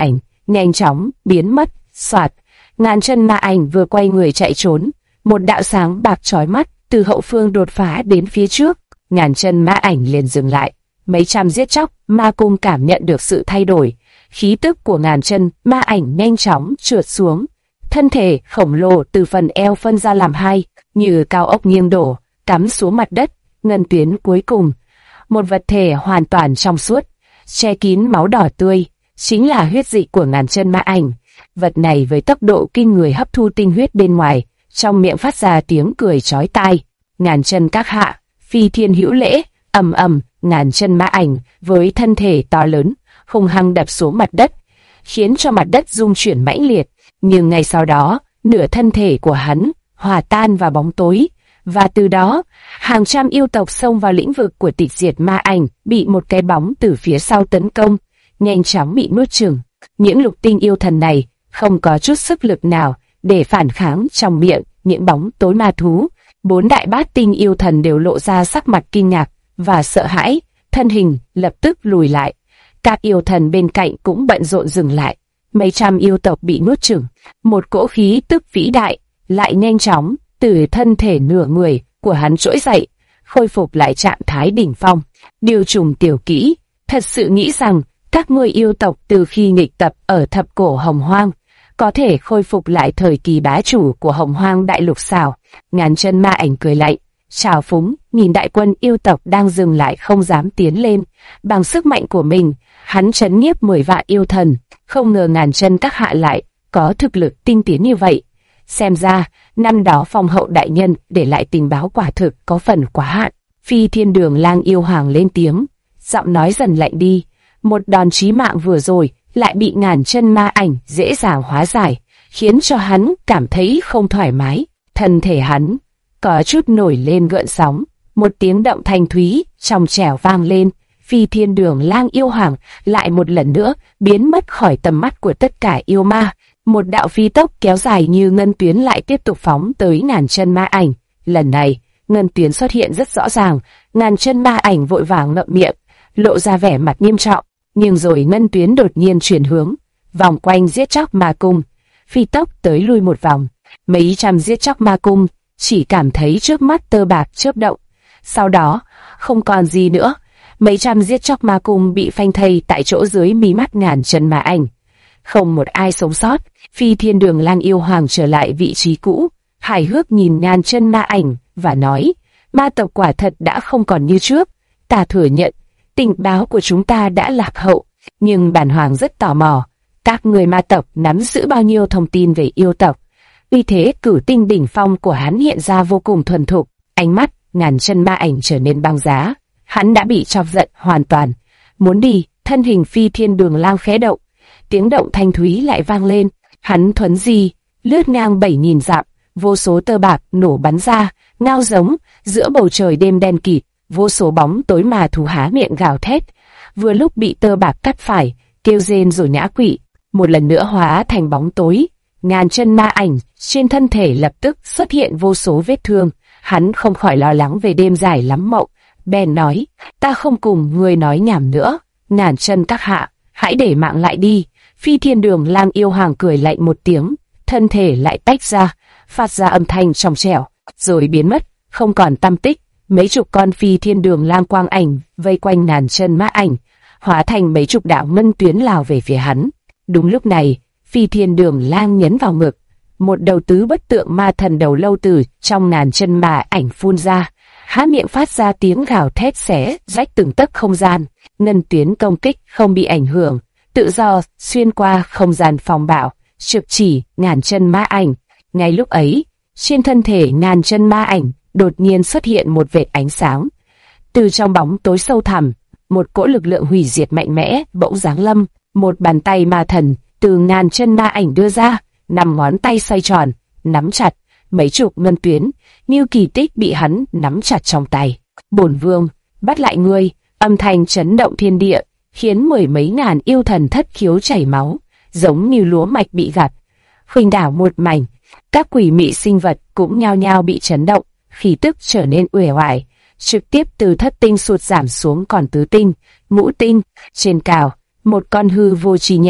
nhanh chóng biến mất. Soạt, ngàn chân ma ảnh vừa quay người chạy trốn, một đạo sáng bạc chói mắt từ hậu phương đột phá đến phía trước. Ngàn chân ma ảnh liền dừng lại. Mấy trăm giết chóc ma cung cảm nhận được sự thay đổi, khí tức của ngàn chân ma ảnh nhanh chóng trượt xuống. Thân thể khổng lồ từ phần eo phân ra làm hai, như cao ốc nghiêng đổ, cắm xuống mặt đất. Ngân tuyến cuối cùng, một vật thể hoàn toàn trong suốt, che kín máu đỏ tươi, chính là huyết dịch của ngàn chân ma ảnh. Vật này với tốc độ kinh người hấp thu tinh huyết bên ngoài, trong miệng phát ra tiếng cười chói tai. Ngàn chân các hạ, phi thiên hữu lễ. Ầm ầm, ngàn chân ma ảnh với thân thể to lớn hung hăng đập xuống mặt đất, khiến cho mặt đất rung chuyển mãnh liệt. Nhưng ngay sau đó, nửa thân thể của hắn hòa tan vào bóng tối, và từ đó, hàng trăm yêu tộc xông vào lĩnh vực của tịch diệt ma ảnh, bị một cái bóng từ phía sau tấn công, nhanh chóng bị nuốt chửng. Những lục tinh yêu thần này không có chút sức lực nào để phản kháng. Trong miệng những bóng tối ma thú, 4 đại bát tinh yêu thần đều lộ ra sắc mặt kinh ngạc và sợ hãi, thân hình lập tức lùi lại. Các yêu thần bên cạnh cũng bận rộn dừng lại. Mấy trăm yêu tộc bị nuốt chửng, một cỗ khí tức vĩ đại lại nhanh chóng từ thân thể nửa người của hắn trỗi dậy, khôi phục lại trạng thái đỉnh phong. Điều trùng tiểu kỹ, thật sự nghĩ rằng các ngươi yêu tộc từ khi nghịch tập ở thập cổ Hồng Hoang có thể khôi phục lại thời kỳ bá chủ của Hồng Hoang đại lục sao? Ngàn chân ma ảnh cười lạnh, trào phúng nhìn đại quân yêu tộc đang dừng lại không dám tiến lên. Bằng sức mạnh của mình, hắn trấn nhiếp 10 vạn yêu thần. Không ngờ ngàn chân các hạ lại có thực lực tinh tiến như vậy. Xem ra, năm đó phong hậu đại nhân để lại tình báo quả thực có phần quá hạn. Phi thiên đường lang yêu hoàng lên tiếng, giọng nói dần lạnh đi. Một đòn chí mạng vừa rồi lại bị ngàn chân ma ảnh dễ dàng hóa giải, khiến cho hắn cảm thấy không thoải mái. Thân thể hắn có chút nổi lên gợn sóng, một tiếng động thanh thúy trong trẻo vang lên. Phi thiên đường lang yêu hoàng lại một lần nữa biến mất khỏi tầm mắt của tất cả yêu ma. Một đạo phi tốc kéo dài như ngân tuyến lại tiếp tục phóng tới ngàn chân ma ảnh. Lần này, ngân tuyến xuất hiện rất rõ ràng, ngàn chân ma ảnh vội vàng ngậm miệng, lộ ra vẻ mặt nghiêm trọng. Nhưng rồi ngân tuyến đột nhiên chuyển hướng, vòng quanh giết chóc ma cung, phi tốc tới lui một vòng. Mấy trăm giết chóc ma cung chỉ cảm thấy trước mắt tơ bạc chớp động, sau đó không còn gì nữa. Mấy trăm giết chóc ma cung bị phanh thây tại chỗ dưới mí mắt ngàn chân ma ảnh, không một ai sống sót. Phi thiên đường lang yêu hoàng trở lại vị trí cũ, hài hước nhìn ngàn chân ma ảnh và nói: ma tộc quả thật đã không còn như trước. Ta thừa nhận tình báo của chúng ta đã lạc hậu, nhưng bản hoàng rất tò mò, các người ma tộc nắm giữ bao nhiêu thông tin về yêu tộc. Uy thế cửu tinh đỉnh phong của hắn hiện ra vô cùng thuần thục. Ánh mắt ngàn chân ma ảnh trở nên băng giá, hắn đã bị chọc giận hoàn toàn. Muốn đi, thân hình phi thiên đường lang khẽ động, tiếng động thanh thúy lại vang lên. Hắn thuấn di, lướt ngang 7.000 dặm, vô số tơ bạc nổ bắn ra, ngao giống giữa bầu trời đêm đen kịt. Vô số bóng tối mà thú há miệng gào thét, vừa lúc bị tơ bạc cắt phải, kêu rên rồi ngã quỵ, một lần nữa hóa thành bóng tối. Ngàn chân ma ảnh trên thân thể lập tức xuất hiện vô số vết thương. Hắn không khỏi lo lắng về đêm dài lắm mộng, bèn nói: ta không cùng người nói nhảm nữa, ngàn chân các hạ, hãy để mạng lại đi. Phi thiên đường lang yêu hoàng cười lạnh một tiếng, thân thể lại tách ra, phát ra âm thanh trong trẻo, rồi biến mất, không còn tăm tích. Mấy chục con phi thiên đường lang quang ảnh vây quanh ngàn chân ma ảnh, hóa thành mấy chục đạo ngân tuyến lao về phía hắn. Đúng lúc này, phi thiên đường lang nhấn vào ngực, một đầu tứ bất tượng ma thần đầu lâu từ trong ngàn chân ma ảnh phun ra, há miệng phát ra tiếng gào thét xé rách từng tấc không gian. Ngân tuyến công kích không bị ảnh hưởng, tự do xuyên qua không gian phòng bạo, trực chỉ ngàn chân ma ảnh. Ngay lúc ấy, trên thân thể ngàn chân ma ảnh đột nhiên xuất hiện một vệt ánh sáng. Từ trong bóng tối sâu thẳm, một cỗ lực lượng hủy diệt mạnh mẽ bỗng giáng lâm. Một bàn tay ma thần từ ngàn chân ma ảnh đưa ra, 5 ngón tay xoay tròn, nắm chặt mấy chục ngân tuyến, như kỳ tích bị hắn nắm chặt trong tay. Bổn vương bắt lại ngươi! Âm thanh chấn động thiên địa, khiến 10 mấy ngàn yêu thần thất khiếu chảy máu, giống như lúa mạch bị gặt, khuynh đảo một mảnh. Các quỷ mị sinh vật cũng nhao nhao bị chấn động, khí tức trở nên uể oải, trực tiếp từ thất tinh sụt giảm xuống còn tứ tinh, ngũ tinh. Trên cao, một con hư vô trì nhãn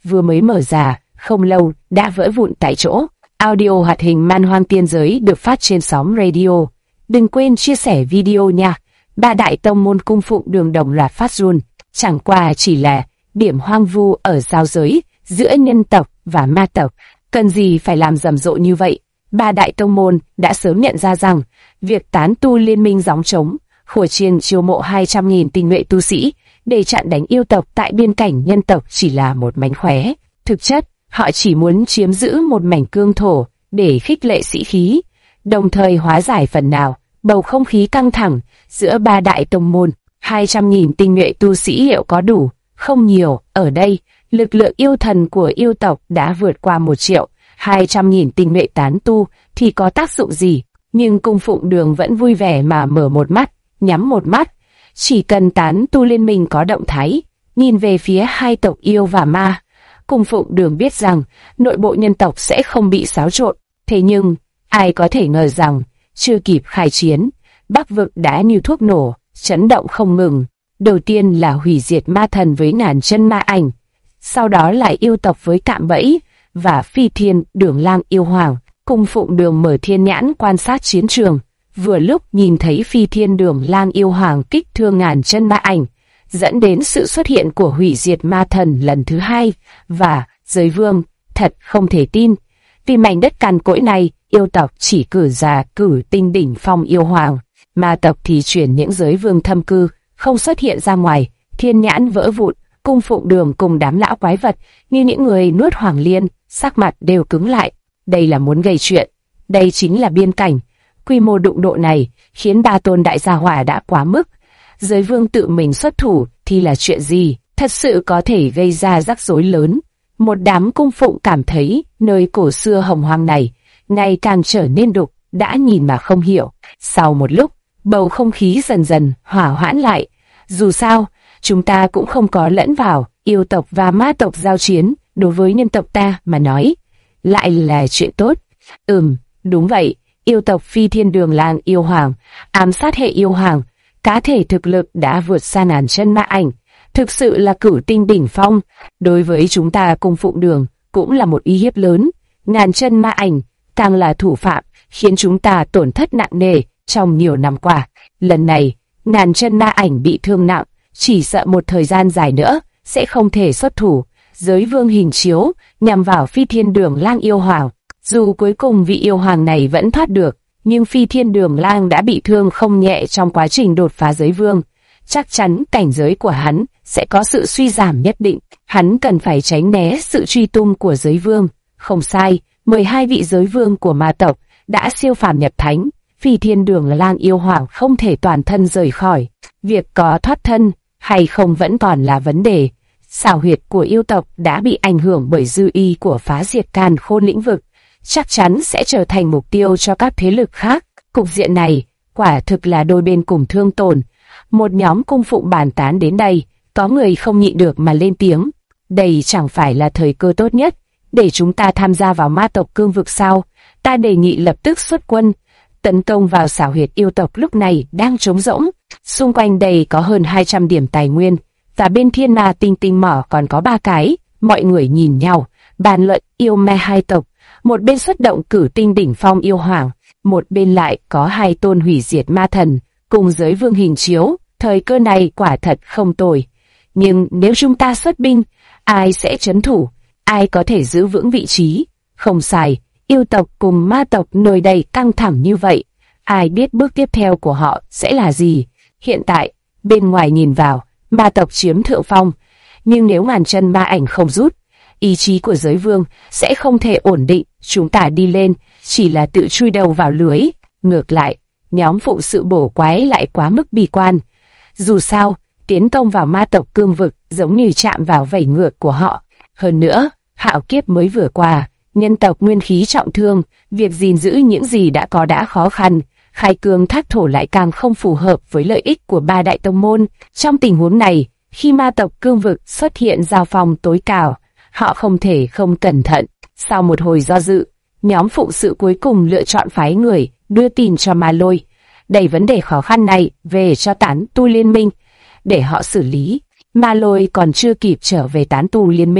vừa mới mở ra, không lâu đã vỡ vụn tại chỗ. Audio hoạt hình Man Hoang Tiên Giới được phát trên sóng radio. Đừng quên chia sẻ video nha. Ba đại tông môn cung phụng đường đồng loạt phát run, chẳng qua chỉ là điểm hoang vu ở giao giới giữa nhân tộc và ma tộc, cần gì phải làm rầm rộ như vậy. Ba đại tông môn đã sớm nhận ra rằng việc tán tu liên minh gióng trống, khổ chiên chiêu mộ 200.000 tinh nhuệ tu sĩ để chặn đánh yêu tộc tại biên cảnh nhân tộc chỉ là một mánh khóe. Thực chất, họ chỉ muốn chiếm giữ một mảnh cương thổ để khích lệ sĩ khí, đồng thời hóa giải phần nào bầu không khí căng thẳng giữa ba đại tông môn. 200.000 tinh nhuệ tu sĩ liệu có đủ? Không nhiều. Ở đây, lực lượng yêu thần của yêu tộc đã vượt qua 1 triệu. 200.000 tinh nhuệ tán tu thì có tác dụng gì? Nhưng cung phụng đường vẫn vui vẻ mà mở một mắt, nhắm một mắt. Chỉ cần tán tu liên minh có động thái, nhìn về phía hai tộc yêu và ma, cung phụng đường biết rằng nội bộ nhân tộc sẽ không bị xáo trộn. Thế nhưng, ai có thể ngờ rằng, chưa kịp khai chiến, Bắc vực đã như thuốc nổ, chấn động không ngừng. Đầu tiên là hủy diệt ma thần với ngàn chân ma ảnh, sau đó lại yêu tộc với cạm bẫy, và phi thiên đường lang yêu hoàng. Cung phụng đường mở thiên nhãn quan sát chiến trường, vừa lúc nhìn thấy phi thiên đường lang yêu hoàng kích thương ngàn chân ma ảnh, dẫn đến sự xuất hiện của hủy diệt ma thần lần thứ hai, và giới vương thật không thể tin. Vì mảnh đất cằn cỗi này, yêu tộc chỉ cử tinh đỉnh phong yêu hoàng, ma tộc thì chuyển những giới vương thâm cư, không xuất hiện ra ngoài. Thiên nhãn vỡ vụn, cung phụng đường cùng đám lão quái vật như những người nuốt hoàng liên, sắc mặt đều cứng lại. Đây là muốn gây chuyện, đây chính là biên cảnh. Quy mô đụng độ này khiến ba tôn đại gia hỏa đã quá mức. Giới vương tự mình xuất thủ thì là chuyện gì? Thật sự có thể gây ra rắc rối lớn. Một đám cung phụng cảm thấy nơi cổ xưa hồng hoang này ngày càng trở nên đục, đã nhìn mà không hiểu. Sau một lúc, bầu không khí dần dần hỏa hoãn lại. Dù sao, chúng ta cũng không có lẫn vào yêu tộc và ma tộc giao chiến, đối với nhân tộc ta mà nói lại là chuyện tốt. Đúng vậy, yêu tộc phi thiên đường lang yêu hoàng, ám sát hệ yêu hoàng, cá thể thực lực đã vượt xa ngàn chân ma ảnh, thực sự là cửu tinh đỉnh phong. Đối với chúng ta cung phụng đường cũng là một uy hiếp lớn. Ngàn chân ma ảnh càng là thủ phạm, khiến chúng ta tổn thất nặng nề trong nhiều năm qua. Lần này, ngàn chân ma ảnh bị thương nặng, chỉ sợ một thời gian dài nữa sẽ không thể xuất thủ. Giới vương hình chiếu nhằm vào phi thiên đường lang yêu hoàng. Dù cuối cùng vị yêu hoàng này vẫn thoát được, nhưng phi thiên đường lang đã bị thương không nhẹ trong quá trình đột phá giới vương. Chắc chắn cảnh giới của hắn sẽ có sự suy giảm nhất định. Hắn cần phải tránh né sự truy tung của giới vương. Không sai, 12 vị giới vương của ma tộc đã siêu phàm nhập thánh. Phi thiên đường lang yêu hoàng không thể toàn thân rời khỏi. Việc có thoát thân hay không vẫn còn là vấn đề. Xảo huyệt của yêu tộc đã bị ảnh hưởng bởi dư y của phá diệt càn khôn lĩnh vực, chắc chắn sẽ trở thành mục tiêu cho các thế lực khác. Cục diện này quả thực là đôi bên cùng thương tổn. Một nhóm cung phụng bàn tán đến đây, có người không nhịn được mà lên tiếng. Đây chẳng phải là thời cơ tốt nhất để chúng ta tham gia vào ma tộc cương vực sao? Ta đề nghị lập tức xuất quân tấn công vào xảo huyệt yêu tộc lúc này đang trống rỗng. Xung quanh đây có hơn 200 điểm tài nguyên, và bên thiên ma tinh tinh mỏ còn có 3 cái. Mọi người nhìn nhau, bàn luận yêu ma hai tộc. Một bên xuất động cử tinh đỉnh phong yêu hoàng, một bên lại có 2 tôn hủy diệt ma thần cùng giới vương hình chiếu. Thời cơ này quả thật không tồi. Nhưng nếu chúng ta xuất binh, ai sẽ trấn thủ? Ai có thể giữ vững vị trí? Không sai, yêu tộc cùng ma tộc nổi đầy căng thẳng như vậy. Ai biết bước tiếp theo của họ sẽ là gì? Hiện tại, bên ngoài nhìn vào, ma tộc chiếm thượng phong. Nhưng nếu ngàn chân ma ảnh không rút, ý chí của giới vương sẽ không thể ổn định. Chúng ta đi lên, chỉ là tự chui đầu vào lưới. Ngược lại, nhóm phụ sự bổ quái lại quá mức bi quan. Dù sao, tiến công vào ma tộc cương vực giống như chạm vào vảy ngược của họ. Hơn nữa, hạo kiếp mới vừa qua, nhân tộc nguyên khí trọng thương, việc gìn giữ những gì đã có đã khó khăn. Khai cương thác thổ lại càng không phù hợp với lợi ích của ba đại tông môn. Trong tình huống này, khi ma tộc cương vực xuất hiện giao phong tối cao, họ không thể không cẩn thận. Sau một hồi do dự, nhóm phụ sự cuối cùng lựa chọn phái người đưa tin cho Ma Lôi, đẩy vấn đề khó khăn này về cho tán tu liên minh để họ xử lý. Ma Lôi còn chưa kịp trở về tán tu liên minh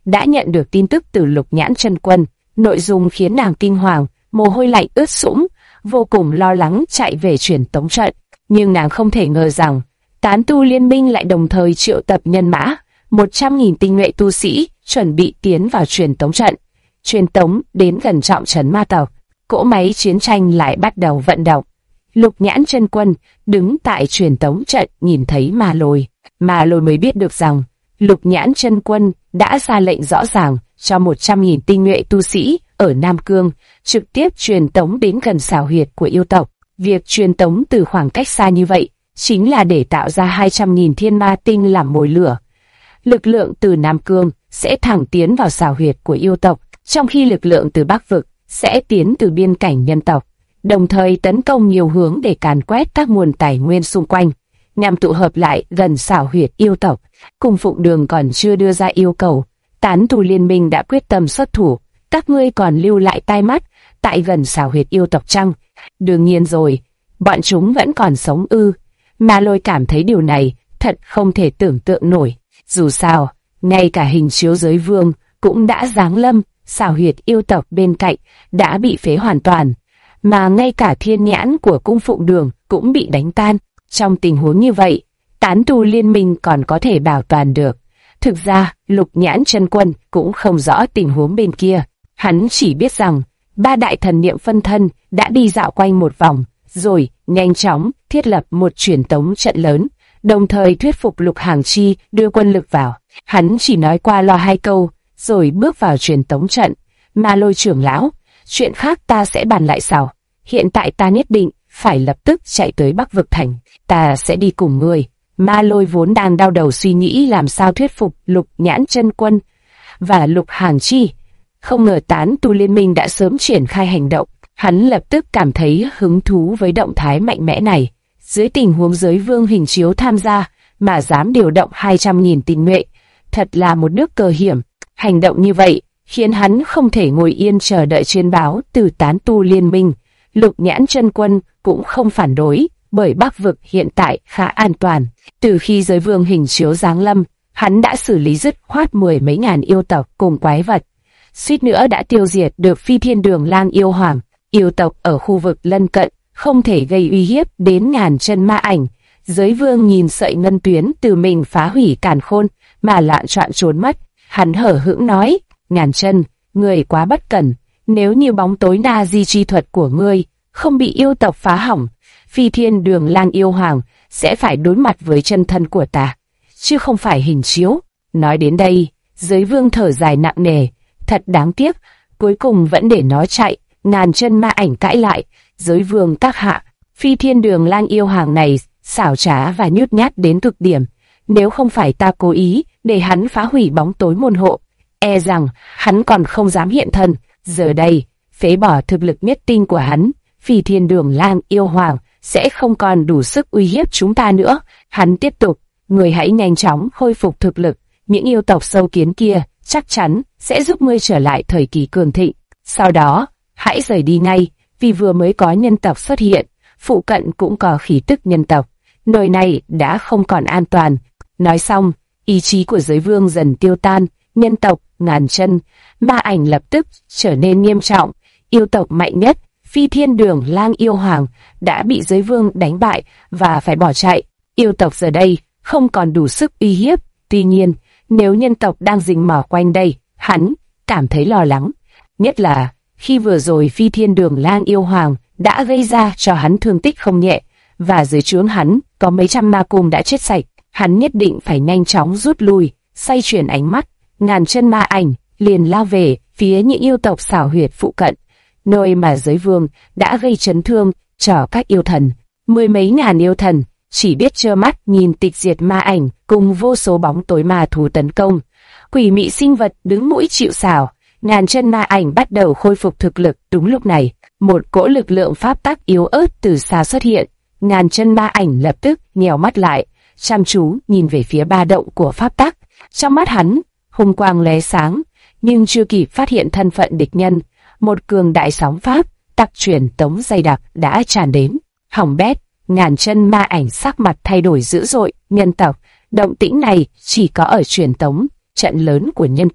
đã nhận được tin tức từ Lục Nhãn Chân Quân. Nội dung khiến nàng kinh hoàng, mồ hôi lạnh ướt sũng, vô cùng lo lắng chạy về truyền tống trận. Nhưng nàng không thể ngờ rằng, tán tu liên minh lại đồng thời triệu tập nhân mã, 100.000 tinh nhuệ tu sĩ, chuẩn bị tiến vào truyền tống trận. Truyền tống đến gần trọng trấn ma tộc, cỗ máy chiến tranh lại bắt đầu vận động. Lục Nhãn Chân Quân đứng tại truyền tống trận nhìn thấy Ma Lôi. Ma Lôi mới biết được rằng, Lục Nhãn Chân Quân đã ra lệnh rõ ràng cho 100.000 tinh nhuệ tu sĩ ở Nam Cương trực tiếp truyền tống đến gần xào huyệt của yêu tộc. Việc truyền tống từ khoảng cách xa như vậy chính là để tạo ra 200.000 thiên ma tinh làm mồi lửa. Lực lượng từ Nam Cương sẽ thẳng tiến vào xào huyệt của yêu tộc, trong khi lực lượng từ Bắc Vực sẽ tiến từ biên cảnh nhân tộc, đồng thời tấn công nhiều hướng để càn quét các nguồn tài nguyên xung quanh, nhằm tụ hợp lại gần xào huyệt yêu tộc. Cung Phụng Đường còn chưa đưa ra yêu cầu, tán tu liên minh đã quyết tâm xuất thủ. Các ngươi còn lưu lại tai mắt tại gần xào huyệt yêu tộc chăng? Đương nhiên rồi, bọn chúng vẫn còn sống ư? Ma Lôi cảm thấy điều này thật không thể tưởng tượng nổi. Dù sao, ngay cả hình chiếu giới vương cũng đã giáng lâm, xào huyệt yêu tộc bên cạnh đã bị phế hoàn toàn, mà ngay cả thiên nhãn của Cung Phụng Đường cũng bị đánh tan. Trong tình huống như vậy, tán tu liên minh còn có thể bảo toàn được. Thực ra, Lục Nhãn Chân Quân cũng không rõ tình huống bên kia. Hắn chỉ biết rằng, ba đại thần niệm phân thân đã đi dạo quanh một vòng, rồi nhanh chóng thiết lập một truyền tống trận lớn, đồng thời thuyết phục Lục Hàng Chi đưa quân lực vào. Hắn chỉ nói qua loa 2 câu, rồi bước vào truyền tống trận. Ma Lôi trưởng lão, chuyện khác ta sẽ bàn lại sau. Hiện tại ta nhất định phải lập tức chạy tới Bắc Vực Thành. Ta sẽ đi cùng ngươi. Ma Lôi vốn đang đau đầu suy nghĩ làm sao thuyết phục Lục Nhãn Chân Quân và Lục Hàng Chi. Không ngờ tán tu liên minh đã sớm triển khai hành động. Hắn lập tức cảm thấy hứng thú với động thái mạnh mẽ này. Dưới tình huống giới vương hình chiếu tham gia mà dám điều động 200.000 tinh nhuệ, thật là một nước cờ hiểm. Hành động như vậy khiến hắn không thể ngồi yên chờ đợi chuyên báo từ tán tu liên minh. Lục Nhãn Chân Quân cũng không phản đối, bởi Bắc Vực hiện tại khá an toàn. Từ khi giới vương hình chiếu giáng lâm, hắn đã xử lý dứt khoát 10 mấy ngàn yêu tộc cùng quái vật, suýt nữa đã tiêu diệt được Phi Thiên Đường Lang yêu hoàng. Yêu tộc ở khu vực lân cận không thể gây uy hiếp đến Ngàn Chân Ma Ảnh. Giới vương nhìn sợi ngân tuyến từ mình phá hủy càn khôn mà loạn trọn trốn mất. Hắn hở hững nói, Ngàn Chân, ngươi quá bất cẩn. Nếu như bóng tối na di chi thuật của ngươi không bị yêu tộc phá hỏng, Phi Thiên Đường Lang yêu hoàng sẽ phải đối mặt với chân thân của ta, chứ không phải hình chiếu. Nói đến đây, giới vương thở dài nặng nề. Thật đáng tiếc, cuối cùng vẫn để nó chạy. Ngàn Chân Ma Ảnh cãi lại, giới vương các hạ, Phi Thiên Đường Lang yêu hoàng này xảo trá và nhút nhát đến cực điểm. Nếu không phải ta cố ý để hắn phá hủy bóng tối môn hộ, e rằng hắn còn không dám hiện thân. Giờ đây, phế bỏ thực lực nhất tinh của hắn, Phi Thiên Đường Lang yêu hoàng sẽ không còn đủ sức uy hiếp chúng ta nữa. Hắn tiếp tục, người hãy nhanh chóng khôi phục thực lực. Những yêu tộc sâu kiến kia chắc chắn sẽ giúp ngươi trở lại thời kỳ cường thịnh. Sau đó, hãy rời đi ngay, vì vừa mới có nhân tộc xuất hiện, phụ cận cũng có khí tức nhân tộc. Nơi này đã không còn an toàn. Nói xong, ý chí của giới vương dần tiêu tan. Nhân tộc Ngàn Chân Ma Ảnh lập tức trở nên nghiêm trọng. Yêu tộc mạnh nhất, Phi Thiên Đường Lang yêu hoàng, đã bị giới vương đánh bại và phải bỏ chạy. Yêu tộc giờ đây không còn đủ sức uy hiếp. Tuy nhiên, nếu nhân tộc đang rình mò quanh đây, hắn cảm thấy lo lắng. Nhất là khi vừa rồi Phi Thiên Đường Lang yêu hoàng đã gây ra cho hắn thương tích không nhẹ, và dưới trướng hắn có mấy trăm ma cung đã chết sạch. Hắn nhất định phải nhanh chóng rút lui. Xoay chuyển ánh mắt, Ngàn Chân Ma Ảnh liền lao về phía những yêu tộc xảo huyệt phụ cận, nơi mà giới vương đã gây chấn thương cho các yêu thần. 10 mấy ngàn yêu thần chỉ biết trơ mắt nhìn tịch diệt ma ảnh cùng vô số bóng tối ma thú tấn công. Quỷ mị sinh vật đứng mũi chịu sào. Ngàn Chân Ma Ảnh bắt đầu khôi phục thực lực. Đúng lúc này, một cỗ lực lượng pháp tắc yếu ớt từ xa xuất hiện. Ngàn Chân Ma Ảnh lập tức nhèo mắt lại, chăm chú nhìn về phía ba động của pháp tắc. Trong mắt hắn, hung quang lóe sáng, nhưng chưa kịp phát hiện thân phận địch nhân, một cường đại sóng pháp tắc truyền tống dày đặc đã tràn đến. Hỏng bét! Ngàn Chân Ma Ảnh sắc mặt thay đổi dữ dội. Nhân tộc, động tĩnh này chỉ có ở truyền tống trận lớn của nhân tộc.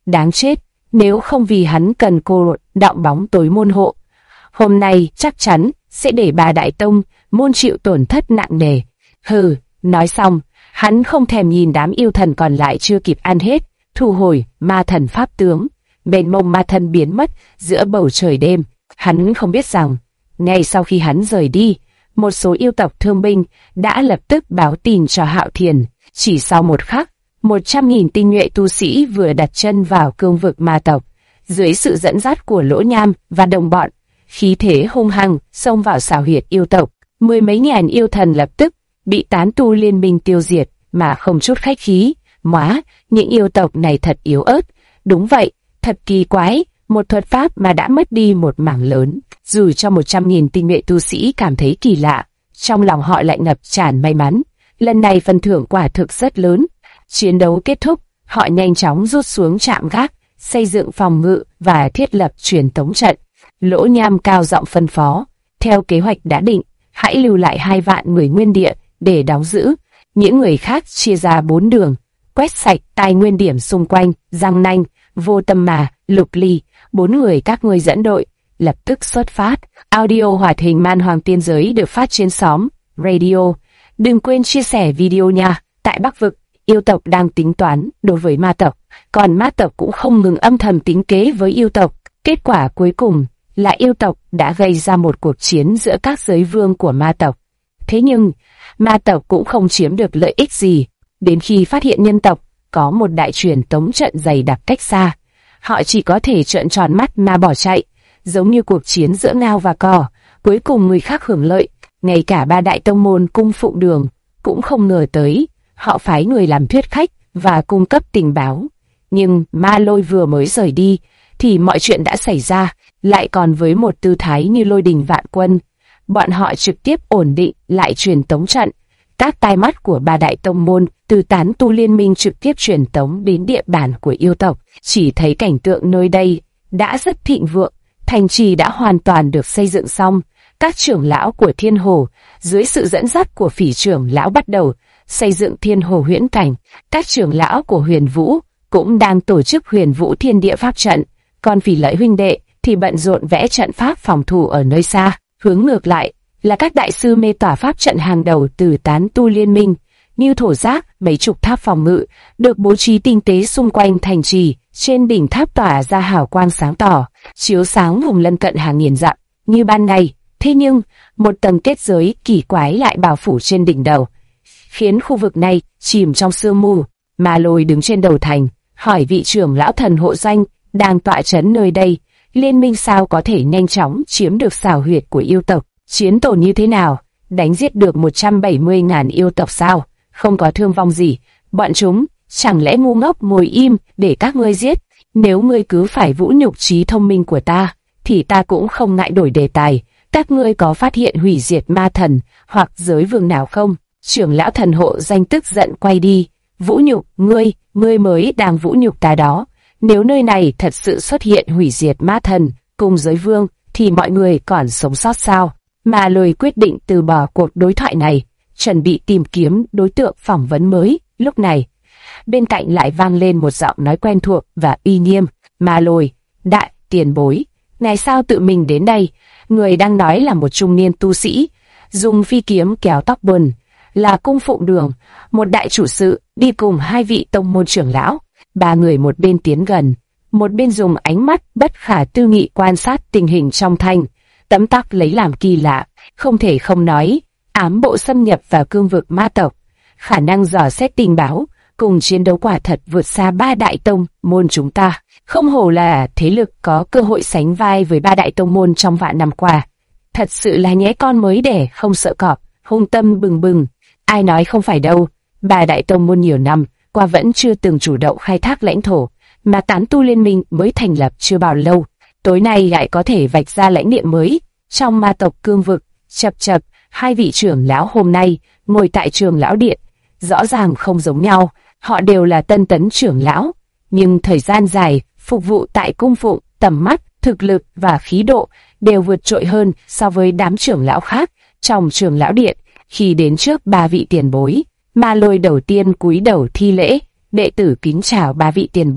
Đáng chết, nếu không vì hắn cần cô đọng bóng tối môn hộ, hôm nay chắc chắn sẽ để Ba Đại Tông môn chịu tổn thất nặng nề. Hừ, nói xong, hắn không thèm nhìn đám yêu thần còn lại chưa kịp ăn hết, thu hồi ma thần pháp tướng. Mênh mông ma thần biến mất giữa bầu trời đêm. Hắn không biết rằng, ngay sau khi hắn rời đi, một số yêu tộc thương binh đã lập tức báo tin cho Hạo Thiền. Chỉ sau một khắc, 100.000 tinh nhuệ tu sĩ vừa đặt chân vào cương vực ma tộc. Dưới sự dẫn dắt của Lỗ Nham và đồng bọn, khí thế hung hăng xông vào xảo huyệt yêu tộc. Mười mấy ngàn yêu thần lập tức bị tán tu liên minh tiêu diệt mà không chút khách khí. Móa, những yêu tộc này thật yếu ớt. Đúng vậy, thật kỳ quái, một thuật pháp mà đã mất đi một mảng lớn. Dù cho 100.000 tinh nhuệ tu sĩ cảm thấy kỳ lạ, trong lòng họ lại ngập tràn may mắn. Lần này phần thưởng quả thực rất lớn. Chiến đấu kết thúc, họ nhanh chóng rút xuống trạm gác, xây dựng phòng ngự và thiết lập truyền tống trận. Lỗ Nham cao giọng phân phó, theo kế hoạch đã định, hãy lưu lại 2 vạn người nguyên địa để đóng giữ. Những người khác chia ra 4 đường, quét sạch tài nguyên điểm xung quanh. Giang Nanh, Vô Tâm Mà, Lục Ly, 4 người các ngươi dẫn đội, lập tức xuất phát. Audio hoạt hình Man Hoàng Tiên Giới được phát trên xóm Radio. Đừng quên chia sẻ video nha. Tại Bắc Vực, yêu tộc đang tính toán đối với ma tộc, còn ma tộc cũng không ngừng âm thầm tính kế với yêu tộc. Kết quả cuối cùng là yêu tộc đã gây ra một cuộc chiến giữa các giới vương của ma tộc. Thế nhưng, ma tộc cũng không chiếm được lợi ích gì. Đến khi phát hiện nhân tộc có một đại truyền tống trận dày đặc cách xa, họ chỉ có thể trợn tròn mắt mà bỏ chạy, giống như cuộc chiến giữa ngao và cò. Cuối cùng người khác hưởng lợi, ngay cả 3 đại tông môn cung phụng đường cũng không ngờ tới. Họ phái người làm thuyết khách và cung cấp tình báo. Nhưng Ma Lôi vừa mới rời đi thì mọi chuyện đã xảy ra, lại còn với một tư thái như lôi đình vạn quân. Bọn họ trực tiếp ổn định lại truyền tống trận. Các tai mắt của 3 đại tông môn từ tán tu liên minh trực tiếp truyền tống đến địa bàn của yêu tộc. Chỉ thấy cảnh tượng nơi đây đã rất thịnh vượng, thành trì đã hoàn toàn được xây dựng xong. Các trưởng lão của Thiên Hồ dưới sự dẫn dắt của Phỉ trưởng lão bắt đầu xây dựng Thiên Hồ huyễn cảnh. Các trưởng lão của Huyền Vũ cũng đang tổ chức Huyền Vũ Thiên Địa pháp trận, còn Phỉ Lợi huynh đệ thì bận rộn vẽ trận pháp phòng thủ ở nơi xa. Hướng ngược lại là các đại sư mê tỏa pháp trận hàng đầu từ tán tu liên minh, như Thổ Giác, mấy chục tháp phòng ngự được bố trí tinh tế xung quanh thành trì. Trên đỉnh tháp tỏa ra hào quang sáng tỏ, chiếu sáng vùng lân cận hàng nghìn dặm như ban ngày. Thế nhưng một tầng kết giới kỳ quái lại bao phủ trên đỉnh đầu, khiến khu vực này chìm trong sương mù. Ma Lôi đứng trên đầu thành, hỏi vị trưởng lão thần hộ danh đang tọa trấn nơi đây, liên minh sao có thể nhanh chóng chiếm được xào huyệt của yêu tộc? Chiến tổn như thế nào? Đánh giết được 170.000 yêu tộc sao? Không có thương vong gì. Bọn chúng chẳng lẽ ngu ngốc ngồi im để các ngươi giết? Nếu ngươi cứ phải vũ nhục trí thông minh của ta, thì ta cũng không ngại đổi đề tài. Các ngươi có phát hiện hủy diệt ma thần hoặc giới vương nào không? Trưởng lão thần hộ danh tức giận quay đi. Vũ nhục, ngươi mới đang vũ nhục ta đó. Nếu nơi này thật sự xuất hiện hủy diệt ma thần cùng giới vương, thì mọi người còn sống sót sao? Ma Lôi quyết định từ bỏ cuộc đối thoại này, chuẩn bị tìm kiếm đối tượng phỏng vấn mới. Lúc này, bên cạnh lại vang lên một giọng nói quen thuộc và uy nghiêm. Ma Lôi, đại tiền bối, ngày sao tự mình đến đây? Người đang nói là một trung niên tu sĩ, dùng phi kiếm kéo tóc buồn, là cung phụng đường, một đại chủ sự, đi cùng 2 vị tông môn trưởng lão. 3 người một bên tiến gần, một bên dùng ánh mắt bất khả tư nghị quan sát tình hình trong thành. Tấm tắc lấy làm kỳ lạ, không thể không nói, ám bộ xâm nhập vào cương vực ma tộc, khả năng dò xét tình báo cùng chiến đấu quả thật vượt xa 3 đại tông môn chúng ta. Không hổ là thế lực có cơ hội sánh vai với 3 đại tông môn trong vạn năm qua. Thật sự là nhé con mới đẻ không sợ cọp, hung tâm bừng bừng. Ai nói không phải đâu, 3 đại tông môn nhiều năm qua vẫn chưa từng chủ động khai thác lãnh thổ, mà tán tu liên minh mới thành lập chưa bao lâu. Tối nay lại có thể vạch ra lãnh địa mới trong ma tộc cương vực. Chập 2 vị trưởng lão hôm nay ngồi tại trường lão điện, rõ ràng không giống nhau. Họ đều là tân tấn trưởng lão, nhưng thời gian dài phục vụ tại cung phụng, tầm mắt, thực lực và khí độ đều vượt trội hơn so với đám trưởng lão khác trong trường lão điện. Khi đến trước 3 vị tiền bối, Ma Lôi đầu tiên cúi đầu thi lễ. Đệ tử kính chào 3 vị tiền bối.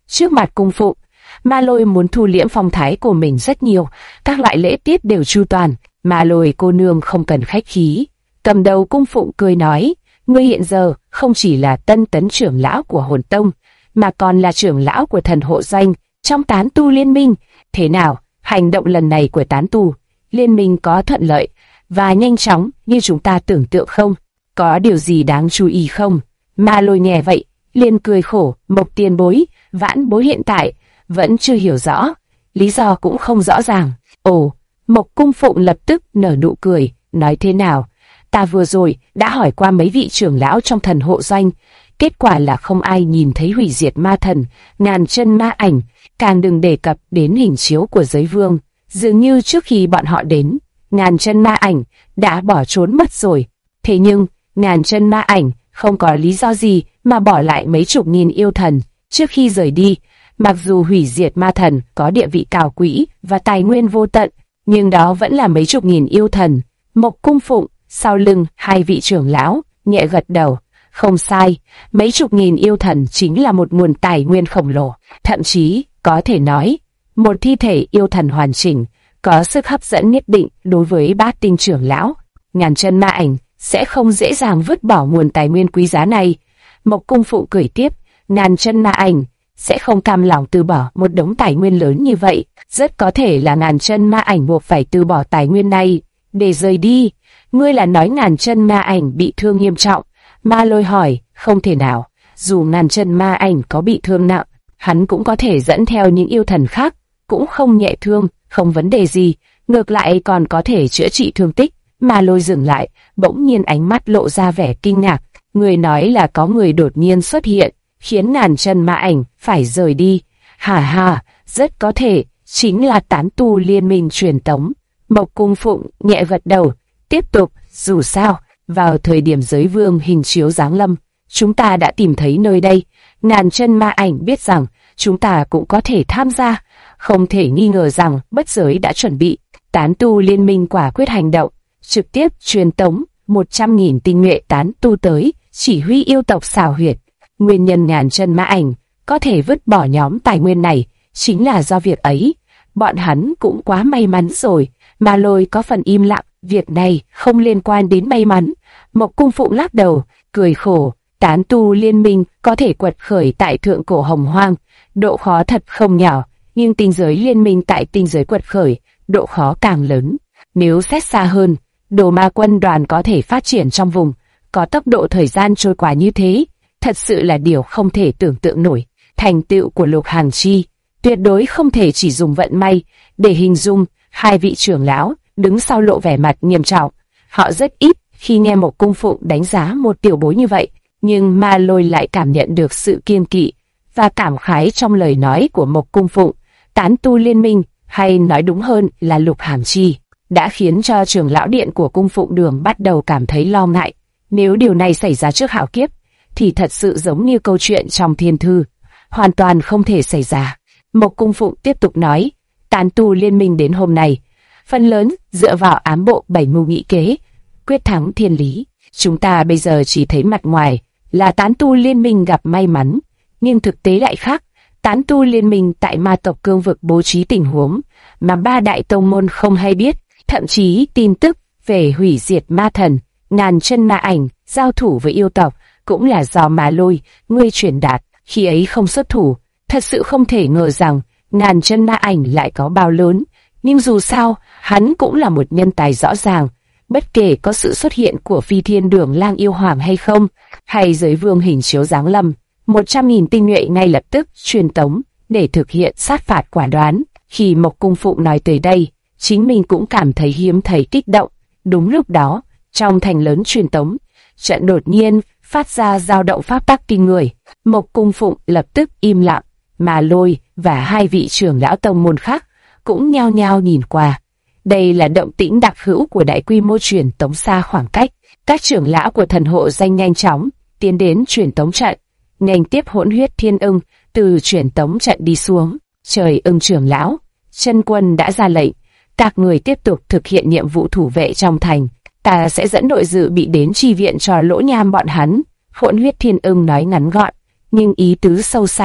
trước mặt cung phụng. Ma Lôi muốn thu liễm phong thái của mình rất nhiều, các loại lễ tiết đều chu toàn. Ma Lôi cô nương không cần khách khí. Cầm đầu cung phụng cười nói, ngươi hiện giờ không chỉ là tân tấn trưởng lão của hồn tông, mà còn là trưởng lão của thần hộ danh trong tán tu liên minh. Thế nào, hành động lần này của tán tu liên minh có thuận lợi và nhanh chóng như chúng ta tưởng tượng không? Có điều gì đáng chú ý không? Ma Lôi nghe vậy, liền cười khổ. Mộc tiền bối, vãn bối hiện tại vẫn chưa hiểu rõ, lý do cũng không rõ ràng. Ồ, Mộc cung phụng lập tức nở nụ cười, nói thế nào? Ta vừa rồi đã hỏi qua mấy vị trưởng lão trong thần hộ doanh, kết quả là không ai nhìn thấy hủy diệt ma thần, ngàn chân ma ảnh, càng đừng đề cập đến hình chiếu của giới vương. Dường như trước khi bọn họ đến, ngàn chân ma ảnh đã bỏ trốn mất rồi. Thế nhưng, ngàn chân ma ảnh không có lý do gì mà bỏ lại mấy chục nghìn yêu thần trước khi rời đi. Mặc dù hủy diệt ma thần có địa vị cao quý và tài nguyên vô tận, nhưng đó vẫn là mấy chục nghìn yêu thần. Mộc cung phụng sau lưng hai vị trưởng lão nhẹ gật đầu. Không sai, mấy chục nghìn yêu thần chính là một nguồn tài nguyên khổng lồ. Thậm chí có thể nói, một thi thể yêu thần hoàn chỉnh có sức hấp dẫn nhất định đối với bát tinh trưởng lão. Ngàn chân ma ảnh sẽ không dễ dàng vứt bỏ nguồn tài nguyên quý giá này. Mộc cung phụng cười tiếp, ngàn chân ma ảnh sẽ không cam lòng từ bỏ một đống tài nguyên lớn như vậy. Rất có thể là ngàn chân ma ảnh buộc phải từ bỏ tài nguyên này để rời đi. Ngươi là nói ngàn chân ma ảnh bị thương nghiêm trọng? Ma Lôi hỏi. Không thể nào, dù ngàn chân ma ảnh có bị thương nặng, hắn cũng có thể dẫn theo những yêu thần khác, cũng không nhẹ thương, không vấn đề gì, ngược lại còn có thể chữa trị thương tích. Ma Lôi dừng lại, bỗng nhiên ánh mắt lộ ra vẻ kinh ngạc. Người nói là có người đột nhiên xuất hiện, khiến ngàn chân ma ảnh phải rời đi. Hà, rất có thể chính là tán tu liên minh truyền tống. Mộc cung phụng nhẹ gật đầu, tiếp tục, dù sao, vào thời điểm giới vương hình chiếu giáng lâm, chúng ta đã tìm thấy nơi đây. Ngàn chân ma ảnh biết rằng chúng ta cũng có thể tham gia, không thể nghi ngờ rằng bất giới đã chuẩn bị. Tán tu liên minh quả quyết hành động, trực tiếp truyền tống 100.000 tinh nhuệ tán tu tới chỉ huy yêu tộc xào huyệt. Nguyên nhân ngàn chân ma ảnh có thể vứt bỏ nhóm tài nguyên này chính là do việc ấy. Bọn hắn cũng quá may mắn rồi. Ma Lôi có phần im lặng, việc này không liên quan đến may mắn. Mộc cung phụng lắc đầu, cười khổ. Tán tu liên minh có thể quật khởi tại thượng cổ hồng hoang, độ khó thật không nhỏ, nhưng tinh giới liên minh tại tinh giới quật khởi, độ khó càng lớn. Nếu xét xa hơn, Đồ Ma quân đoàn có thể phát triển trong vùng, có tốc độ thời gian trôi qua như thế, thật sự là điều không thể tưởng tượng nổi. Thành tựu của Lục Hàn Chi tuyệt đối không thể chỉ dùng vận may để hình dung. Hai vị trưởng lão đứng sau lộ vẻ mặt nghiêm trọng. Họ rất ít khi nghe một cung phụng đánh giá một tiểu bối như vậy, nhưng Ma Lôi lại cảm nhận được sự kiêng kỵ và cảm khái trong lời nói của Mộc cung phụng. Tán tu liên minh, hay nói đúng hơn là Lục Hàn Chi, đã khiến cho trưởng lão điện của cung phụng đường bắt đầu cảm thấy lo ngại. Nếu điều này xảy ra trước hạo kiếp, thì thật sự giống như câu chuyện trong thiên thư, hoàn toàn không thể xảy ra. Mộc cung phụng tiếp tục nói, tán tu liên minh đến hôm nay, phần lớn dựa vào ám bộ bảy mưu nghị kế, quyết thắng thiên lý. Chúng ta bây giờ chỉ thấy mặt ngoài là tán tu liên minh gặp may mắn, nhưng thực tế lại khác. Tán tu liên minh tại ma tộc cương vực bố trí tình huống mà ba đại tông môn không hay biết, thậm chí tin tức về hủy diệt ma thần, ngàn chân ma ảnh giao thủ với yêu tộc cũng là do Ma Lôi ngươi truyền đạt. Khi ấy không xuất thủ, thật sự không thể ngờ rằng ngàn chân ma ảnh lại có bao lớn, nhưng dù sao hắn cũng là một nhân tài rõ ràng. Bất kể có sự xuất hiện của Phi Thiên Đường Lang yêu hoàng hay không, hay giới vương hình chiếu giáng lâm, 100.000 tinh nhuệ ngay lập tức truyền tống để thực hiện sát phạt quả đoán. Khi Mộc cung phụng nói tới đây, chính mình cũng cảm thấy hiếm thấy kích động. Đúng lúc đó, trong thành lớn truyền tống trận đột nhiên phát ra dao động pháp tắc kinh người. Mộc cung phụng lập tức im lặng, Ma Lôi và hai vị trưởng lão tông môn khác cũng nhao nhao nhìn qua. Đây là động tĩnh đặc hữu của đại quy mô truyền tống xa khoảng cách. Các trưởng lão của thần hộ danh nhanh chóng tiến đến truyền tống trận, nghênh tiếp Hỗn Huyết Thiên Ưng từ truyền tống trận đi xuống. Trời Ưng trưởng lão, chân quân đã ra lệnh, các người tiếp tục thực hiện nhiệm vụ thủ vệ trong thành. Ta sẽ dẫn đội dự bị đến chi viện cho Lỗ Nham bọn hắn. Hỗn Huyết Thiên Ưng nói ngắn gọn, nhưng ý tứ sâu xa,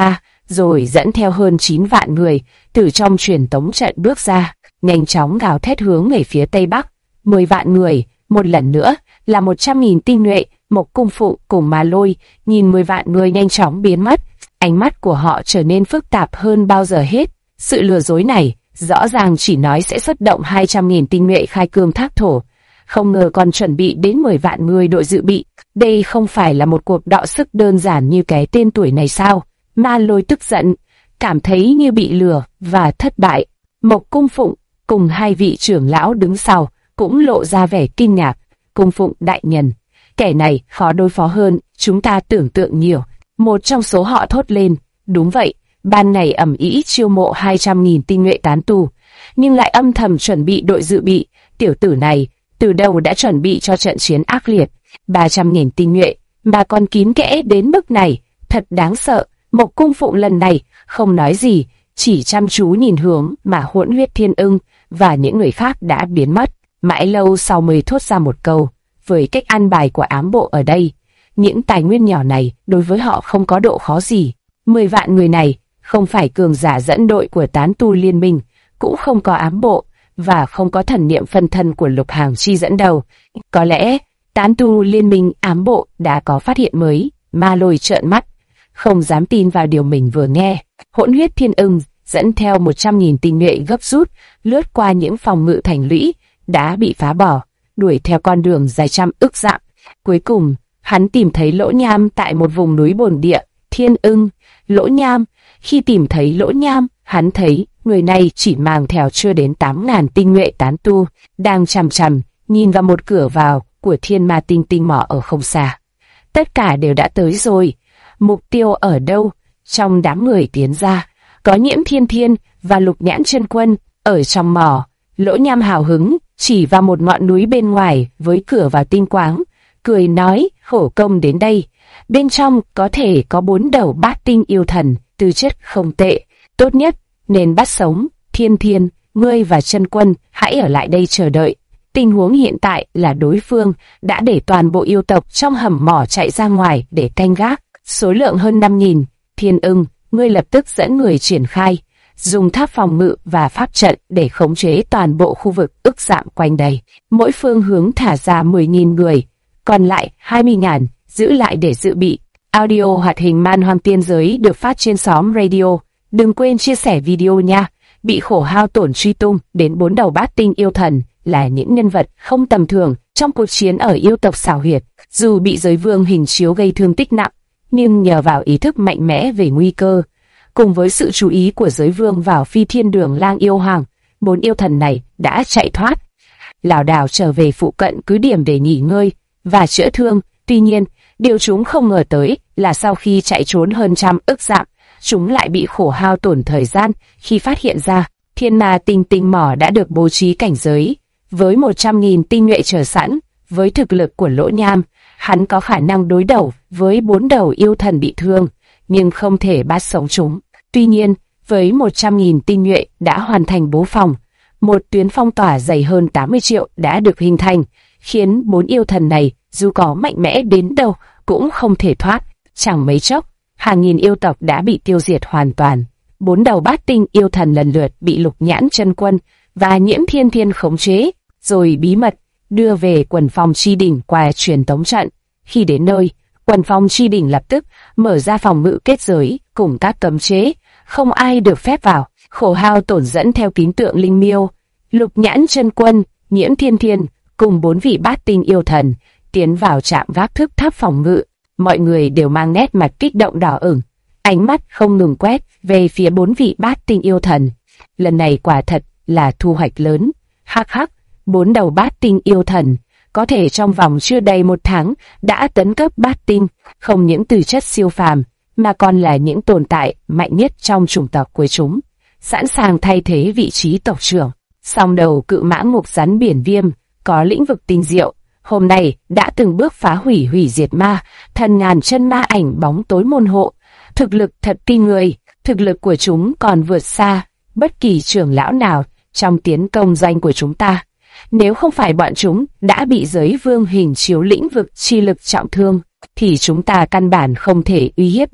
rồi dẫn theo hơn 9 vạn người từ trong truyền tống trận bước ra, nhanh chóng gào thét hướng về phía tây bắc. 10 vạn người, một lần nữa là 100.000 tinh nhuệ. Mộc Cung Phụng cùng Ma Lôi nhìn 10 vạn người nhanh chóng biến mất, ánh mắt của họ trở nên phức tạp hơn bao giờ hết. Sự lừa dối này rõ ràng chỉ nói sẽ xuất động 200.000 tinh nhuệ khai cương thác thổ, không ngờ còn chuẩn bị đến 10 vạn người đội dự bị. Đây không phải là một cuộc đọ sức đơn giản như cái tên tuổi này sao? Ma Lôi tức giận, cảm thấy như bị lừa và thất bại. Mộc Cung Phụng cùng hai vị trưởng lão đứng sau cũng lộ ra vẻ kinh ngạc. Cung Phụng đại nhân, kẻ này khó đối phó hơn chúng ta tưởng tượng nhiều. Một trong số họ thốt lên. Đúng vậy, ban ngày ầm ĩ chiêu mộ 200.000 tinh nhuệ tán tu, nhưng lại âm thầm chuẩn bị đội dự bị. Tiểu tử này từ đầu đã chuẩn bị cho trận chiến ác liệt. 300.000 tinh nhuệ mà còn kín kẽ đến mức này, thật đáng sợ. Mộc Cung Phụng lần này không nói gì, chỉ chăm chú nhìn hướng mà Hỗn Huyết Thiên Ưng và những người khác đã biến mất. Mãi lâu sau mới thốt ra một câu, với cách an bài của ám bộ ở đây, những tài nguyên nhỏ này đối với họ không có độ khó gì. 10 vạn người này không phải cường giả dẫn đội của tán tu liên minh, cũng không có ám bộ, và không có thần niệm phân thân của Lục Hàng Chi dẫn đầu. Có lẽ tán tu liên minh ám bộ đã có phát hiện mới. Ma Lôi trợn mắt, không dám tin vào điều mình vừa nghe. Hỗn Huyết Thiên Ưng dẫn theo 100.000 tinh nhuệ gấp rút, lướt qua những phòng ngự thành lũy đã bị phá bỏ, đuổi theo con đường dài trăm ức dặm. Cuối cùng, hắn tìm thấy Lỗ Nham tại một vùng núi bồn địa. Thiên Ưng, Lỗ Nham. Khi tìm thấy Lỗ Nham, hắn thấy người này chỉ mang theo chưa đến 8.000 tinh nhuệ tán tu, đang chằm chằm nhìn vào một cửa vào của Thiên Ma Tinh Tinh mỏ ở không xa. Tất cả đều đã tới rồi. Mục tiêu ở đâu? Trong đám người tiến ra, có Nhiễm Thiên Thiên và Lục Nhãn Chân Quân ở trong mỏ. Lỗ Nham hào hứng chỉ vào một ngọn núi bên ngoài với cửa vào tinh quáng, cười nói: khổ công đến đây. Bên trong có thể có 4 đầu bát tinh yêu thần, tư chất không tệ, tốt nhất nên bắt sống. Thiên Thiên, ngươi và Chân Quân hãy ở lại đây chờ đợi. Tình huống hiện tại là đối phương đã để toàn bộ yêu tộc trong hầm mỏ chạy ra ngoài để canh gác, số lượng hơn 5.000. Thiên Ưng, ngươi lập tức dẫn người triển khai, dùng tháp phòng ngự và pháp trận để khống chế toàn bộ khu vực ức dặm quanh đây. Mỗi phương hướng thả ra 10.000 người, còn lại 20.000 giữ lại để dự bị. Audio hoạt hình Man Hoang Tiên Giới được phát trên xóm radio. Đừng quên chia sẻ video nha. Bị khổ hao tổn truy tung đến 4 đầu bát tinh yêu thần là những nhân vật không tầm thường trong cuộc chiến ở yêu tộc xảo huyệt. Dù bị giới vương hình chiếu gây thương tích nặng, nhưng nhờ vào ý thức mạnh mẽ về nguy cơ, cùng với sự chú ý của giới vương vào Phi Thiên Đường Lang yêu hoàng, 4 yêu thần này đã chạy thoát, lảo đảo trở về phụ cận cứ điểm để nghỉ ngơi và chữa thương. Tuy nhiên, điều chúng không ngờ tới là sau khi chạy trốn hơn trăm ức dặm, chúng lại bị khổ hao tổn thời gian khi phát hiện ra Thiên Ma Tinh Tinh mỏ đã được bố trí cảnh giới với 100.000 tinh nhuệ chờ sẵn. Với thực lực của Lỗ Nham, hắn có khả năng đối đầu với 4 đầu yêu thần bị thương, nhưng không thể bắt sống chúng. Tuy nhiên, với 100.000 tinh nhuệ đã hoàn thành bố phòng, một tuyến phong tỏa dày hơn 80 triệu đã được hình thành, khiến 4 yêu thần này dù có mạnh mẽ đến đâu cũng không thể thoát. Chẳng mấy chốc, hàng nghìn yêu tộc đã bị tiêu diệt hoàn toàn. 4 đầu bát tinh yêu thần lần lượt bị Lục Nhãn Chân Quân và Nhiễm Thiên Thiên khống chế, rồi bí mật đưa về Quần Phong Chi Đỉnh qua truyền tống trận. Khi đến nơi, Quần Phong Chi Đỉnh lập tức mở ra phòng ngự kết giới cùng các cấm chế, không ai được phép vào. Khổ hao tổn dẫn theo kính tượng linh miêu, Lục Nhãn Chân Quân, Nhiễm Thiên Thiên cùng 4 vị bát tinh yêu thần tiến vào trạm gác thức tháp phòng ngự. Mọi người đều mang nét mặt kích động đỏ ửng, ánh mắt không ngừng quét về phía 4 vị bát tinh yêu thần. Lần này quả thật là thu hoạch lớn. Hắc hắc, 4 đầu bát tinh yêu thần có thể trong vòng chưa đầy 1 tháng đã tấn cấp bát tinh, không những từ chất siêu phàm mà còn là những tồn tại mạnh nhất trong chủng tộc của chúng, sẵn sàng thay thế vị trí tộc trưởng. Song đầu cự mã ngục rắn biển viêm có lĩnh vực tinh diệu, hôm nay đã từng bước phá hủy hủy diệt ma, thần ngàn chân ma ảnh bóng tối môn hộ. Thực lực thật kinh người, thực lực của chúng còn vượt xa bất kỳ trưởng lão nào trong tiến công doanh của chúng ta. Nếu không phải bọn chúng đã bị giới vương hình chiếu lĩnh vực chi lực trọng thương, thì chúng ta căn bản không thể uy hiếp được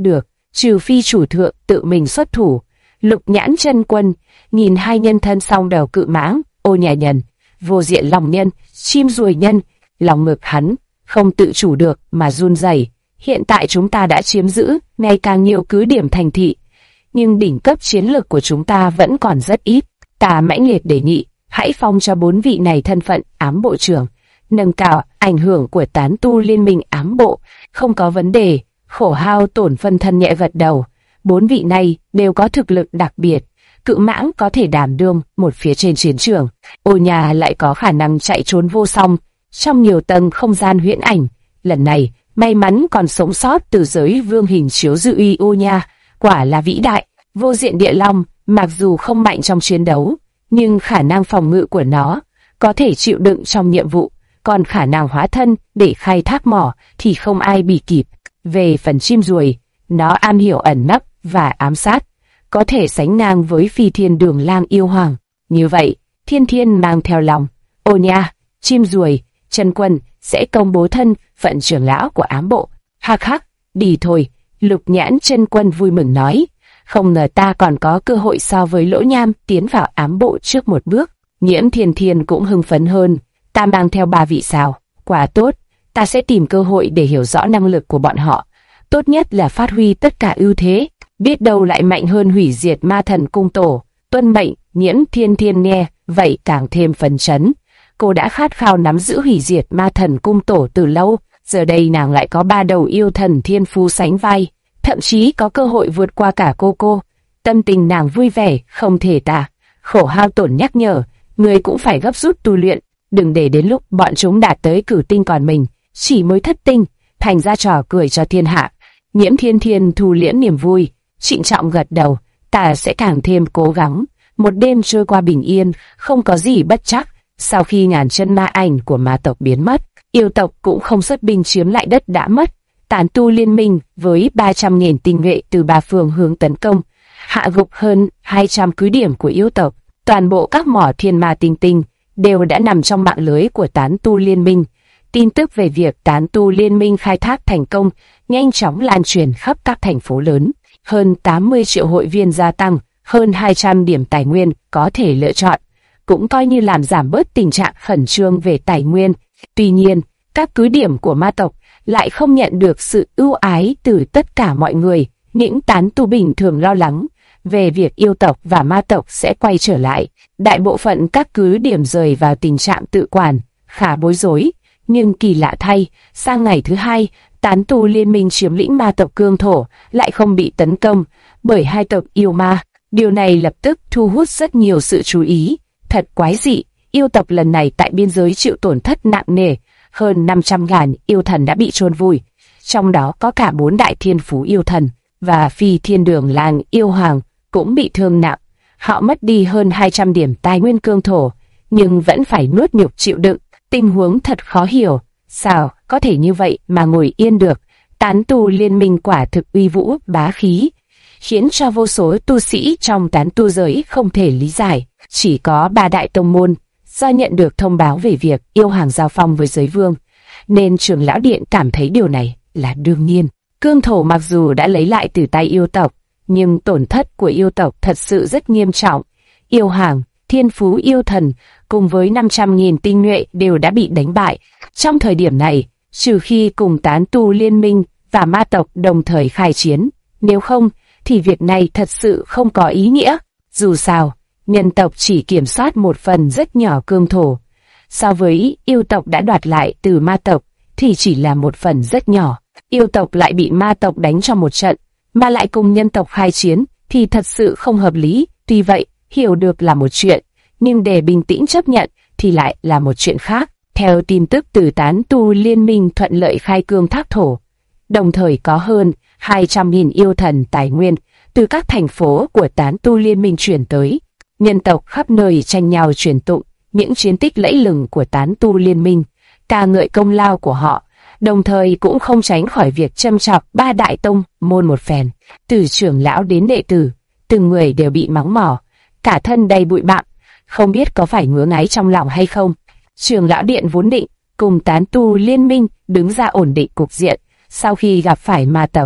trừ phi chủ thượng tự mình xuất thủ. Lục Nhãn Chân Quân nhìn hai nhân thân song đầu cự mãng, Ô Nhà Nhân, Vô Diện Long Nhân, Chim Ruồi Nhân, lòng ngực hắn không tự chủ được mà run rẩy. Hiện tại chúng ta đã chiếm giữ ngày càng nhiều cứ điểm thành thị, nhưng đỉnh cấp chiến lược của chúng ta vẫn còn rất ít. Ta mãnh liệt đề nghị, hãy phong cho 4 vị này thân phận ám bộ trưởng, nâng cao ảnh hưởng của tán tu liên minh ám bộ. Không có vấn đề. Khổ Hao Tổn phân thân nhẹ gật đầu. 4 vị này đều có thực lực đặc biệt. Cự mãng có thể đảm đương một phía trên chiến trường, Ô Nhà lại có khả năng chạy trốn vô song trong nhiều tầng không gian huyễn ảnh. Lần này may mắn còn sống sót từ giới vương hình chiếu dư uy Ô Nhà quả là vĩ đại. Vô Diện Địa Long mặc dù không mạnh trong chiến đấu, nhưng khả năng phòng ngự của nó có thể chịu đựng trong nhiệm vụ, còn khả năng hóa thân để khai thác mỏ thì không ai bì kịp. Về phần chim ruồi, nó am hiểu ẩn nấp và ám sát, có thể sánh ngang với Phi Thiên Đường Lang yêu hoàng. Như vậy, Thiên Thiên mang theo lòng, Ô Nha, Chim Ruồi, Chân Quân sẽ công bố thân phận trưởng lão của ám bộ. Hắc hắc, đi thôi. Lục Nhãn Chân Quân vui mừng nói, không ngờ ta còn có cơ hội so với Lỗ Nham tiến vào ám bộ trước một bước. Nhiễm Thiên Thiên cũng hưng phấn hơn, ta mang theo 3 vị sao, quả tốt, ta sẽ tìm cơ hội để hiểu rõ năng lực của bọn họ. Tốt nhất là phát huy tất cả ưu thế, biết đâu lại mạnh hơn hủy diệt ma thần cung tổ. Tuân mệnh. Nhiễm Thiên Thiên nghe vậy càng thêm phấn chấn. Cô đã khát khao nắm giữ hủy diệt ma thần cung tổ từ lâu, giờ đây nàng lại có 3 đầu yêu thần thiên phú sánh vai, thậm chí có cơ hội vượt qua cả cô. Tâm tình nàng vui vẻ không thể tả. Khổ Hao Tổn nhắc nhở, người cũng phải gấp rút tu luyện, đừng để đến lúc bọn chúng đạt tới cửu tinh còn mình chỉ mới thất tinh, thành ra trò cười cho thiên hạ. Nhiễm Thiên Thiên thu liễm niềm vui, trịnh trọng gật đầu, ta sẽ càng thêm cố gắng. Một đêm trôi qua bình yên, không có gì bất trắc. Sau khi ngàn chân ma ảnh của ma tộc biến mất, yêu tộc cũng không xuất binh chiếm lại đất đã mất. Tán tu liên minh với 300.000 tinh nhuệ từ 3 phương hướng tấn công, hạ gục hơn 200 cứ điểm của yêu tộc. Toàn bộ các mỏ thiên ma tinh tinh đều đã nằm trong mạng lưới của tán tu liên minh. Tin tức về việc tán tu liên minh khai thác thành công nhanh chóng lan truyền khắp các thành phố lớn. Hơn 80 triệu hội viên gia tăng, hơn 200 điểm tài nguyên có thể lựa chọn, cũng coi như làm giảm bớt tình trạng khẩn trương về tài nguyên. Tuy nhiên, các cứ điểm của ma tộc lại không nhận được sự ưu ái từ tất cả mọi người. Những tán tu bình thường lo lắng về việc yêu tộc và ma tộc sẽ quay trở lại. Đại bộ phận các cứ điểm rời vào tình trạng tự quản, khá bối rối. Nhưng kỳ lạ thay, sang ngày thứ 2, tán tu liên minh chiếm lĩnh ma tộc Cương Thổ lại không bị tấn công bởi 2 tộc yêu ma. Điều này lập tức thu hút rất nhiều sự chú ý. Thật quái dị, yêu tộc lần này tại biên giới chịu tổn thất nặng nề, hơn 500.000 yêu thần đã bị chôn vùi, trong đó có cả 4 đại thiên phú yêu thần và Phi Thiên Đường Lang yêu hoàng cũng bị thương nặng. Họ mất đi hơn 200 điểm tài nguyên Cương Thổ, nhưng vẫn phải nuốt nhục chịu đựng. Tình huống thật khó hiểu, sao có thể như vậy mà ngồi yên được. Tán tu liên minh quả thực uy vũ bá khí, khiến cho vô số tu sĩ trong tán tu giới không thể lý giải. Chỉ có 3 đại tông môn do nhận được thông báo về việc yêu hoàng giao phong với giới vương, nên trưởng lão điện cảm thấy điều này là đương nhiên. Cương Thổ mặc dù đã lấy lại từ tay yêu tộc, nhưng tổn thất của yêu tộc thật sự rất nghiêm trọng. Yêu hoàng, thiên phú yêu thần cùng với 500.000 tinh nhuệ đều đã bị đánh bại. Trong thời điểm này, trừ khi cùng tán tu liên minh và ma tộc đồng thời khai chiến, nếu không thì việc này thật sự không có ý nghĩa. Dù sao, nhân tộc chỉ kiểm soát một phần rất nhỏ Cương Thổ, so với yêu tộc đã đoạt lại từ ma tộc thì chỉ là một phần rất nhỏ. Yêu tộc lại bị ma tộc đánh cho một trận, mà lại cùng nhân tộc khai chiến thì thật sự không hợp lý. Tuy vậy, hiểu được là một chuyện, nhưng để bình tĩnh chấp nhận thì lại là một chuyện khác. Theo tin tức từ tán tu liên minh thuận lợi khai cương thác thổ, đồng thời có hơn 200.000 yêu thần tài nguyên từ các thành phố của tán tu liên minh chuyển tới. Nhân tộc khắp nơi tranh nhau truyền tụng những chiến tích lẫy lừng của tán tu liên minh, ca ngợi công lao của họ, đồng thời cũng không tránh khỏi việc châm chọc 3 đại tông môn một phen. Từ trưởng lão đến đệ tử, từng người đều bị mắng mỏ, cả thân đầy bụi bặm, không biết có phải ngứa ngáy trong lòng hay không. Trưởng lão điện vốn định cùng tán tu liên minh đứng ra ổn định cục diện sau khi gặp phải ma tộc,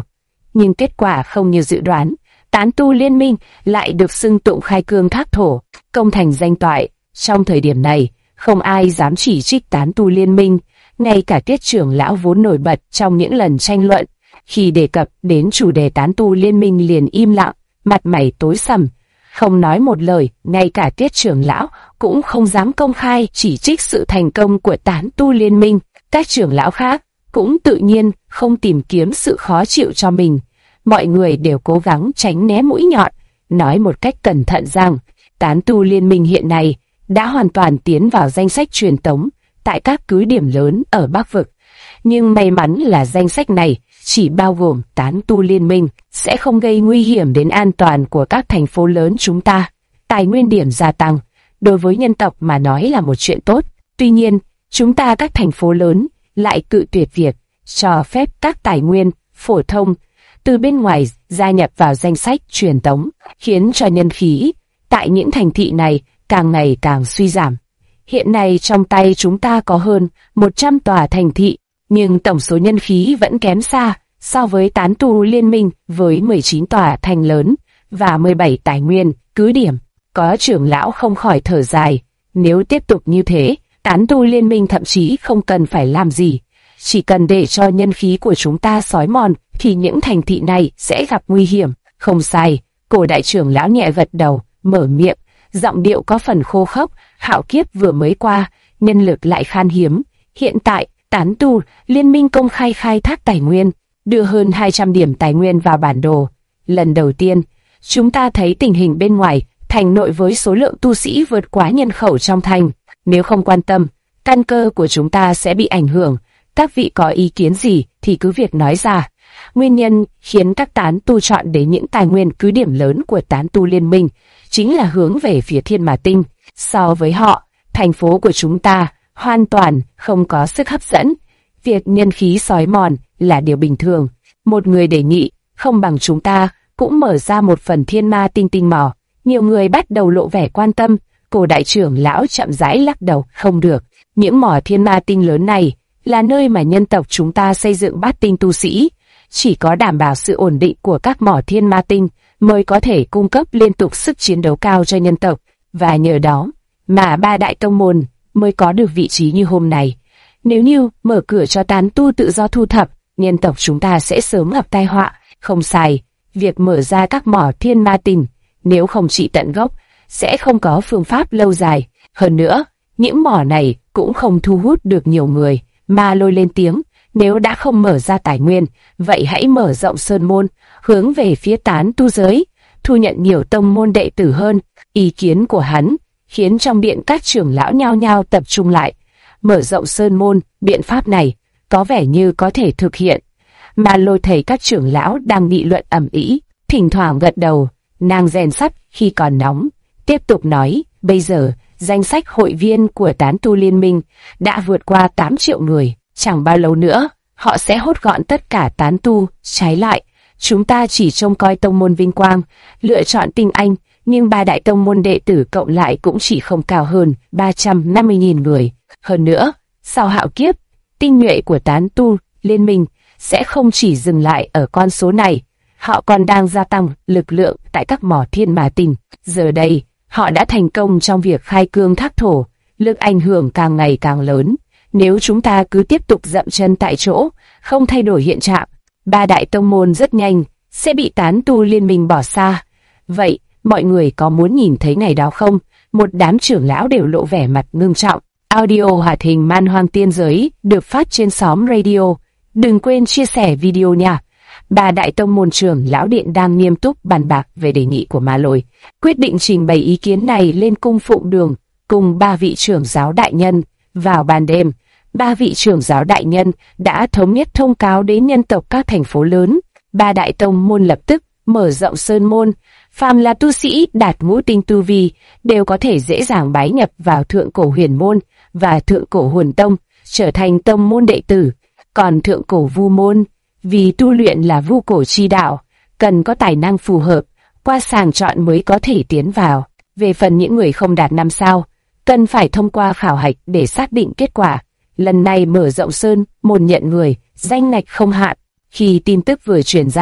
nhưng kết quả không như dự đoán. Tán tu liên minh lại được xưng tụng khai cương thác thổ, công thành danh toại. Trong thời điểm này, không ai dám chỉ trích tán tu liên minh, ngay cả Tiết trưởng lão vốn nổi bật trong những lần tranh luận, khi đề cập đến chủ đề tán tu liên minh liền im lặng, mặt mày tối sầm, không nói một lời. Ngay cả Tiết trưởng lão cũng không dám công khai chỉ trích sự thành công của tán tu liên minh. Các trưởng lão khác cũng tự nhiên không tìm kiếm sự khó chịu cho mình. Mọi người đều cố gắng tránh né mũi nhọn, nói một cách cẩn thận rằng tán tu liên minh hiện nay đã hoàn toàn tiến vào danh sách truyền tống tại các cứ điểm lớn ở Bắc Vực. Nhưng may mắn là danh sách này chỉ bao gồm tán tu liên minh, sẽ không gây nguy hiểm đến an toàn của các thành phố lớn chúng ta. Tài nguyên điểm gia tăng, đối với nhân tộc mà nói là một chuyện tốt. Tuy nhiên, chúng ta các thành phố lớn lại cự tuyệt việc cho phép các tài nguyên phổ thông từ bên ngoài gia nhập vào danh sách truyền tống, khiến cho nhân khí tại những thành thị này càng ngày càng suy giảm. Hiện nay trong tay chúng ta có hơn 100 tòa thành thị, nhưng tổng số nhân khí vẫn kém xa so với tán tu liên minh với 19 tòa thành lớn và 17 tài nguyên cứ điểm. Có trưởng lão không khỏi thở dài, nếu tiếp tục như thế, tán tu liên minh thậm chí không cần phải làm gì, chỉ cần để cho nhân khí của chúng ta xói mòn thì những thành thị này sẽ gặp nguy hiểm. Không sai, Cổ đại trưởng lão nhẹ gật đầu, mở miệng, giọng điệu có phần khô khốc. Hạo kiếp vừa mới qua, nhân lực lại khan hiếm. Hiện tại, tán tu liên minh công khai khai thác tài nguyên, đưa hơn 200 điểm tài nguyên vào bản đồ. Lần đầu tiên, chúng ta thấy tình hình bên ngoài thành nội với số lượng tu sĩ vượt quá nhân khẩu trong thành. Nếu không quan tâm, căn cơ của chúng ta sẽ bị ảnh hưởng. Các vị có ý kiến gì thì cứ việc nói ra. Nguyên nhân khiến các tán tu chọn đến những tài nguyên cứ điểm lớn của tán tu liên minh chính là hướng về phía Thiên Ma Tinh. So với họ, thành phố của chúng ta hoàn toàn không có sức hấp dẫn. Việc nhân khí xói mòn là điều bình thường. Một người đề nghị, không bằng chúng ta cũng mở ra một phần Thiên Ma Tinh tinh mỏ. Nhiều người bắt đầu lộ vẻ quan tâm. Cổ đại trưởng lão chậm rãi lắc đầu, không được. Những mỏ Thiên Ma Tinh lớn này là nơi mà nhân tộc chúng ta xây dựng bát tinh tu sĩ. Chỉ có đảm bảo sự ổn định của các mỏ Thiên Ma Tinh mới có thể cung cấp liên tục sức chiến đấu cao cho nhân tộc, và nhờ đó mà ba đại tông môn mới có được vị trí như hôm nay. Nếu như mở cửa cho tán tu tự do thu thập, nhân tộc chúng ta sẽ sớm gặp tai họa. Không sai, việc mở ra các mỏ Thiên Ma Tinh nếu không trị tận gốc sẽ không có phương pháp lâu dài. Hơn nữa, những mỏ này cũng không thu hút được nhiều người. Ma Lôi lên tiếng, nếu đã không mở ra tài nguyên, vậy hãy mở rộng sơn môn, hướng về phía tán tu giới, thu nhận nhiều tông môn đệ tử hơn. Ý kiến của hắn khiến trong điện các trưởng lão nhao nhao tập trung lại. Mở rộng sơn môn, biện pháp này có vẻ như có thể thực hiện. Ma Lôi thấy các trưởng lão đang nghị luận ầm ĩ, thỉnh thoảng gật đầu. Nàng rèn sắt khi còn nóng, tiếp tục nói, bây giờ danh sách hội viên của tán tu liên minh đã vượt qua 8 triệu người. Chẳng bao lâu nữa, họ sẽ hốt gọn tất cả tán tu. Trái lại, chúng ta chỉ trông coi tông môn vinh quang, lựa chọn tinh anh, nhưng ba đại tông môn đệ tử cộng lại cũng chỉ không cao hơn 350.000 người. Hơn nữa, sau hạo kiếp, tinh nhuệ của tán tu liên minh sẽ không chỉ dừng lại ở con số này. Họ còn đang gia tăng lực lượng tại các mỏ Thiên Ma Tinh. Giờ đây, họ đã thành công trong việc khai cương thác thổ, lực ảnh hưởng càng ngày càng lớn. Nếu chúng ta cứ tiếp tục dậm chân tại chỗ, không thay đổi hiện trạng, ba đại tông môn rất nhanh sẽ bị tán tu liên minh bỏ xa. Vậy, mọi người có muốn nhìn thấy ngày đó không? Một đám trưởng lão đều lộ vẻ mặt ngưng trọng. Audio hoạt hình Man Hoang Tiên Giới được phát trên xóm radio. Đừng quên chia sẻ video nha. Ba đại tông môn trưởng lão điện đang nghiêm túc bàn bạc về đề nghị của Ma Lôi, quyết định trình bày ý kiến này lên cung Phụng Đường cùng ba vị trưởng giáo đại nhân. Vào ban đêm, ba vị trưởng giáo đại nhân đã thống nhất thông cáo đến nhân tộc các thành phố lớn. Ba đại tông môn lập tức mở rộng sơn môn, phàm là tu sĩ đạt ngũ tinh tu vi đều có thể dễ dàng bái nhập vào Thượng Cổ Huyền Môn và Thượng Cổ Hồn Tông, trở thành tông môn đệ tử. Còn Thượng Cổ Vu Môn, vì tu luyện là vu cổ chi đạo, cần có tài năng phù hợp, qua sàng chọn mới có thể tiến vào. Về phần những người không đạt 5 sao, cần phải thông qua khảo hạch để xác định kết quả. Lần này mở rộng sơn môn nhận người, danh ngạch không hạn. Khi tin tức vừa truyền ra,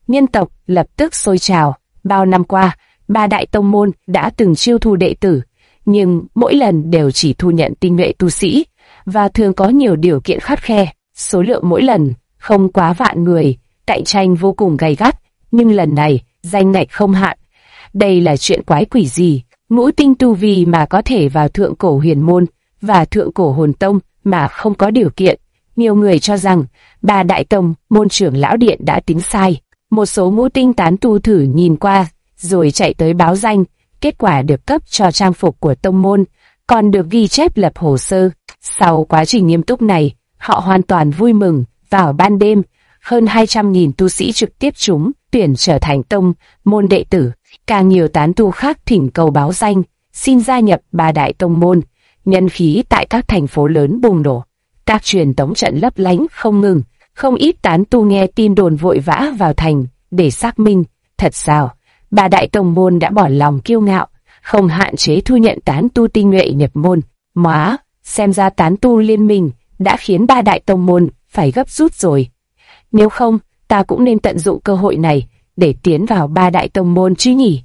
nhân tộc lập tức sôi trào. Bao năm qua, ba đại tông môn đã từng chiêu thu đệ tử, nhưng mỗi lần đều chỉ thu nhận tinh nhuệ tu sĩ, và thường có nhiều điều kiện khắt khe. Số lượng mỗi lần không quá vạn người, cạnh tranh vô cùng gay gắt, nhưng lần này danh ngạch không hạn. Đây là chuyện quái quỷ gì? Ngũ tinh tu vi mà có thể vào thượng cổ huyền môn và thượng cổ hồn tông mà không có điều kiện. Nhiều người cho rằng ba đại tông môn trưởng lão điện đã tính sai. Một số ngũ tinh tán tu thử nhìn qua rồi chạy tới báo danh, kết quả được cấp cho trang phục của tông môn, còn được ghi chép lập hồ sơ. Sau quá trình nghiêm túc này, họ hoàn toàn vui mừng. Vào ban đêm, hơn 200.000 tu sĩ trực tiếp trúng tuyển trở thành tông môn đệ tử. Càng nhiều tán tu khác thỉnh cầu báo danh, xin gia nhập ba đại tông môn. Nhân khí tại các thành phố lớn bùng nổ, các truyền tống trận lấp lánh không ngừng. Không ít tán tu nghe tin đồn vội vã vào thành để xác minh. Thật sao? Ba đại tông môn đã bỏ lòng kiêu ngạo, không hạn chế thu nhận tán tu tinh nhuệ nhập môn. Móa, xem ra tán tu liên minh đã khiến ba đại tông môn phải gấp rút rồi. Nếu không, ta cũng nên tận dụng cơ hội này để tiến vào ba đại tông môn chứ nhỉ?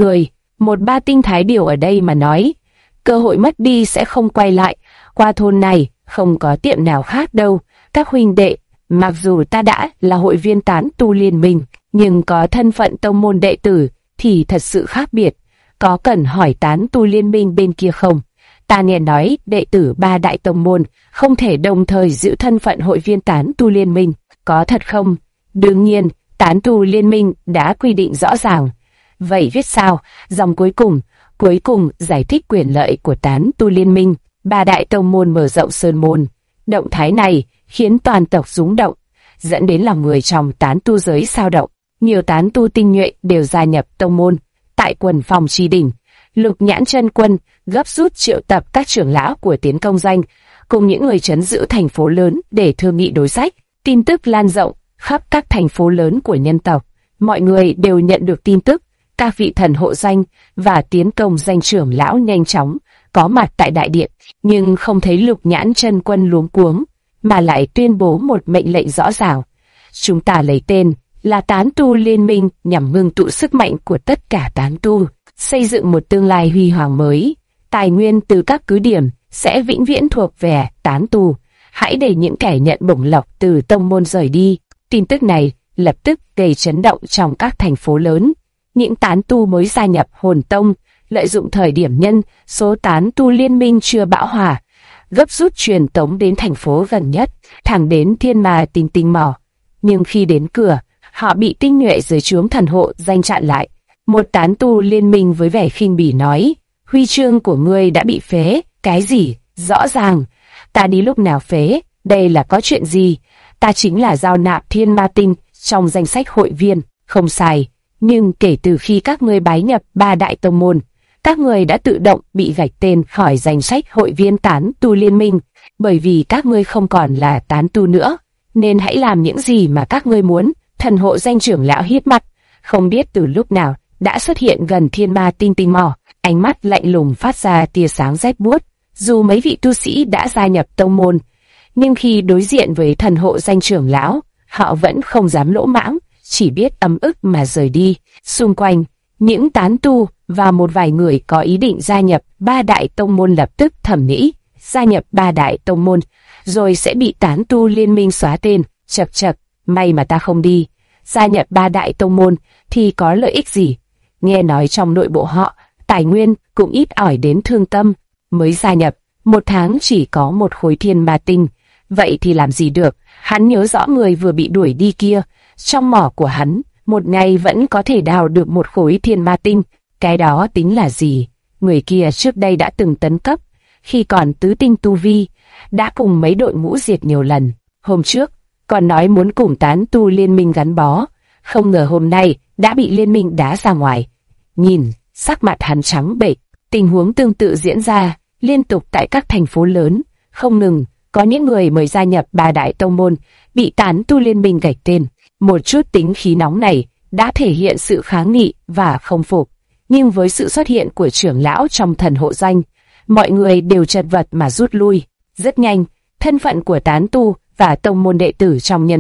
Một ba tinh thái điều ở đây mà nói, cơ hội mất đi sẽ không quay lại. Qua thôn này không có tiệm nào khác đâu. Các huynh đệ, mặc dù ta đã là hội viên tán tu liên minh, nhưng có thân phận tông môn đệ tử thì thật sự khác biệt. Có cần hỏi tán tu liên minh bên kia không? Ta nghe nói đệ tử ba đại tông môn không thể đồng thời giữ thân phận hội viên tán tu liên minh. Có thật không? Đương nhiên, tán tu liên minh đã quy định rõ ràng. Vậy viết sao? Dòng cuối cùng giải thích quyền lợi của tán tu liên minh. Ba đại tông môn mở rộng sơn môn. Động thái này khiến toàn tộc rúng động, dẫn đến lòng người trong tán tu giới xao động. Nhiều tán tu tinh nhuệ đều gia nhập tông môn. Tại quần phòng tri đỉnh, Lục Nhãn chân quân gấp rút triệu tập các trưởng lão của Tiến Công Danh cùng những người trấn giữ thành phố lớn để thương nghị đối sách. Tin tức lan rộng khắp các thành phố lớn của nhân tộc. Mọi người đều nhận được tin tức. Các vị thần hộ danh và Tiến Công Danh trưởng lão nhanh chóng có mặt tại đại điện, nhưng không thấy Lục Nhãn chân quân luống cuống, mà lại tuyên bố một mệnh lệnh rõ ràng. Chúng ta lấy tên là Tán tu Liên minh nhằm ngưng tụ sức mạnh của tất cả tán tu, xây dựng một tương lai huy hoàng mới. Tài nguyên từ các cứ điểm sẽ vĩnh viễn thuộc về tán tu. Hãy để những kẻ nhận bổng lộc từ tông môn rời đi. Tin tức này lập tức gây chấn động trong các thành phố lớn. Những tán tu mới gia nhập hồn tông lợi dụng thời điểm nhân số tán tu liên minh chưa bão hòa, gấp rút truyền tống đến thành phố gần nhất, thẳng đến Thiên Ma Tinh Mỏ. Nhưng khi đến cửa, họ bị tinh nhuệ dưới trướng thần hộ danh chặn lại. Một tán tu liên minh với vẻ khinh bỉ nói: huy chương của ngươi đã bị phế. Cái gì? Rõ ràng. Ta đi lúc nào phế? Đây là có chuyện gì? Ta chính là giao nạp Thiên Ma Tinh trong danh sách hội viên. Không sai. Nhưng kể từ khi các ngươi bái nhập ba đại tông môn, các ngươi đã tự động bị gạch tên khỏi danh sách hội viên tán tu liên minh. Bởi vì các ngươi không còn là tán tu nữa, nên hãy làm những gì mà các ngươi muốn. Thần hộ danh trưởng lão hiếp mắt, không biết từ lúc nào đã xuất hiện gần Thiên Ma Tinh Mỏ, ánh mắt lạnh lùng phát ra tia sáng rét buốt. Dù mấy vị tu sĩ đã gia nhập tông môn, nhưng khi đối diện với thần hộ danh trưởng lão, họ vẫn không dám lỗ mãng, chỉ biết ấm ức mà rời đi. Xung quanh, những tán tu và một vài người có ý định gia nhập ba đại tông môn lập tức thầm nghĩ, gia nhập ba đại tông môn rồi sẽ bị tán tu liên minh xóa tên. Chậc chậc, may mà ta không đi. Gia nhập ba đại tông môn thì có lợi ích gì? Nghe nói trong nội bộ họ, tài nguyên cũng ít ỏi đến thương tâm. Mới gia nhập, 1 tháng chỉ có 1 khối thiên ma tinh. Vậy thì làm gì được? Hắn nhớ rõ người vừa bị đuổi đi kia. Trong mỏ của hắn, một ngày vẫn có thể đào được 1 khối thiên ma tinh. Cái đó tính là gì? Người kia trước đây đã từng tấn cấp, khi còn tứ tinh tu vi, đã cùng mấy đội ngũ diệt nhiều lần. Hôm trước, còn nói muốn cùng tán tu liên minh gắn bó, không ngờ hôm nay đã bị liên minh đá ra ngoài. Nhìn, sắc mặt hắn trắng bệch. Tình huống tương tự diễn ra liên tục tại các thành phố lớn, không ngừng có những người mới gia nhập ba đại tông môn bị tán tu liên minh gạch tên. Một chút tính khí nóng này đã thể hiện sự kháng nghị và không phục, nhưng với sự xuất hiện của trưởng lão trong thần hộ danh, mọi người đều chật vật mà rút lui. Rất nhanh, thân phận của tán tu và tông môn đệ tử trong nhân tộc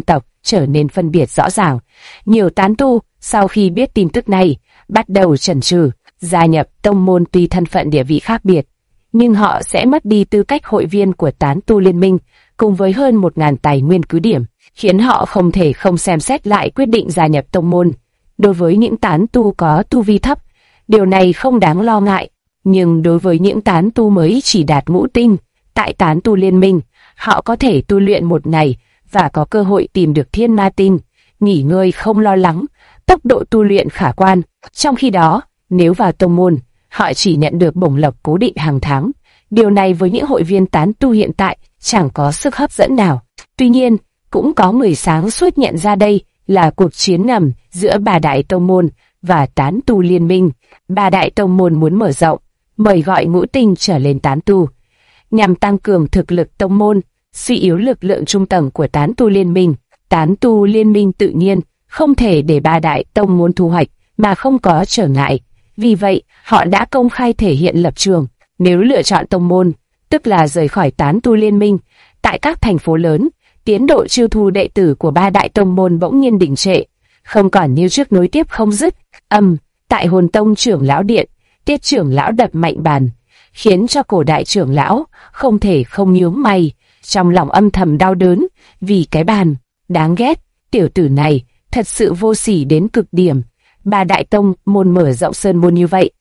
trở nên phân biệt rõ ràng. Nhiều tán tu sau khi biết tin tức này bắt đầu chần chừ, gia nhập tông môn tuy thân phận địa vị khác biệt, nhưng họ sẽ mất đi tư cách hội viên của tán tu liên minh, cùng với hơn 1.000 tài nguyên cứ điểm, khiến họ không thể không xem xét lại quyết định gia nhập tông môn. Đối với những tán tu có tu vi thấp, điều này không đáng lo ngại, nhưng đối với những tán tu mới chỉ đạt ngũ tinh, tại tán tu liên minh, họ có thể tu luyện một ngày và có cơ hội tìm được thiên ma tinh, nghỉ ngơi không lo lắng, tốc độ tu luyện khả quan. Trong khi đó, nếu vào tông môn, họ chỉ nhận được bổng lộc cố định hàng tháng. Điều này với những hội viên tán tu hiện tại chẳng có sức hấp dẫn nào. Tuy nhiên, cũng có người sáng suốt nhận ra đây là cuộc chiến ngầm giữa ba đại tông môn và tán tu liên minh. Ba đại tông môn muốn mở rộng, mời gọi ngũ tinh trở lên tán tu, nhằm tăng cường thực lực tông môn, suy yếu lực lượng trung tầng của tán tu liên minh. Tán tu liên minh tự nhiên không thể để ba đại tông môn thu hoạch mà không có trở ngại. Vì vậy, họ đã công khai thể hiện lập trường. Nếu lựa chọn tông môn, tức là rời khỏi tán tu liên minh, tại các thành phố lớn, tiến độ chiêu thu đệ tử của ba đại tông môn bỗng nhiên đình trệ, không còn như trước nối tiếp không dứt. Tại Hồn Tông trưởng lão điện, Tiết trưởng lão đập mạnh bàn, khiến cho Cổ đại trưởng lão không thể không nhướng mày, trong lòng âm thầm đau đớn vì cái bàn. Đáng ghét, tiểu tử này thật sự vô sỉ đến cực điểm. Ba đại tông môn mở rộng sơn môn như vậy,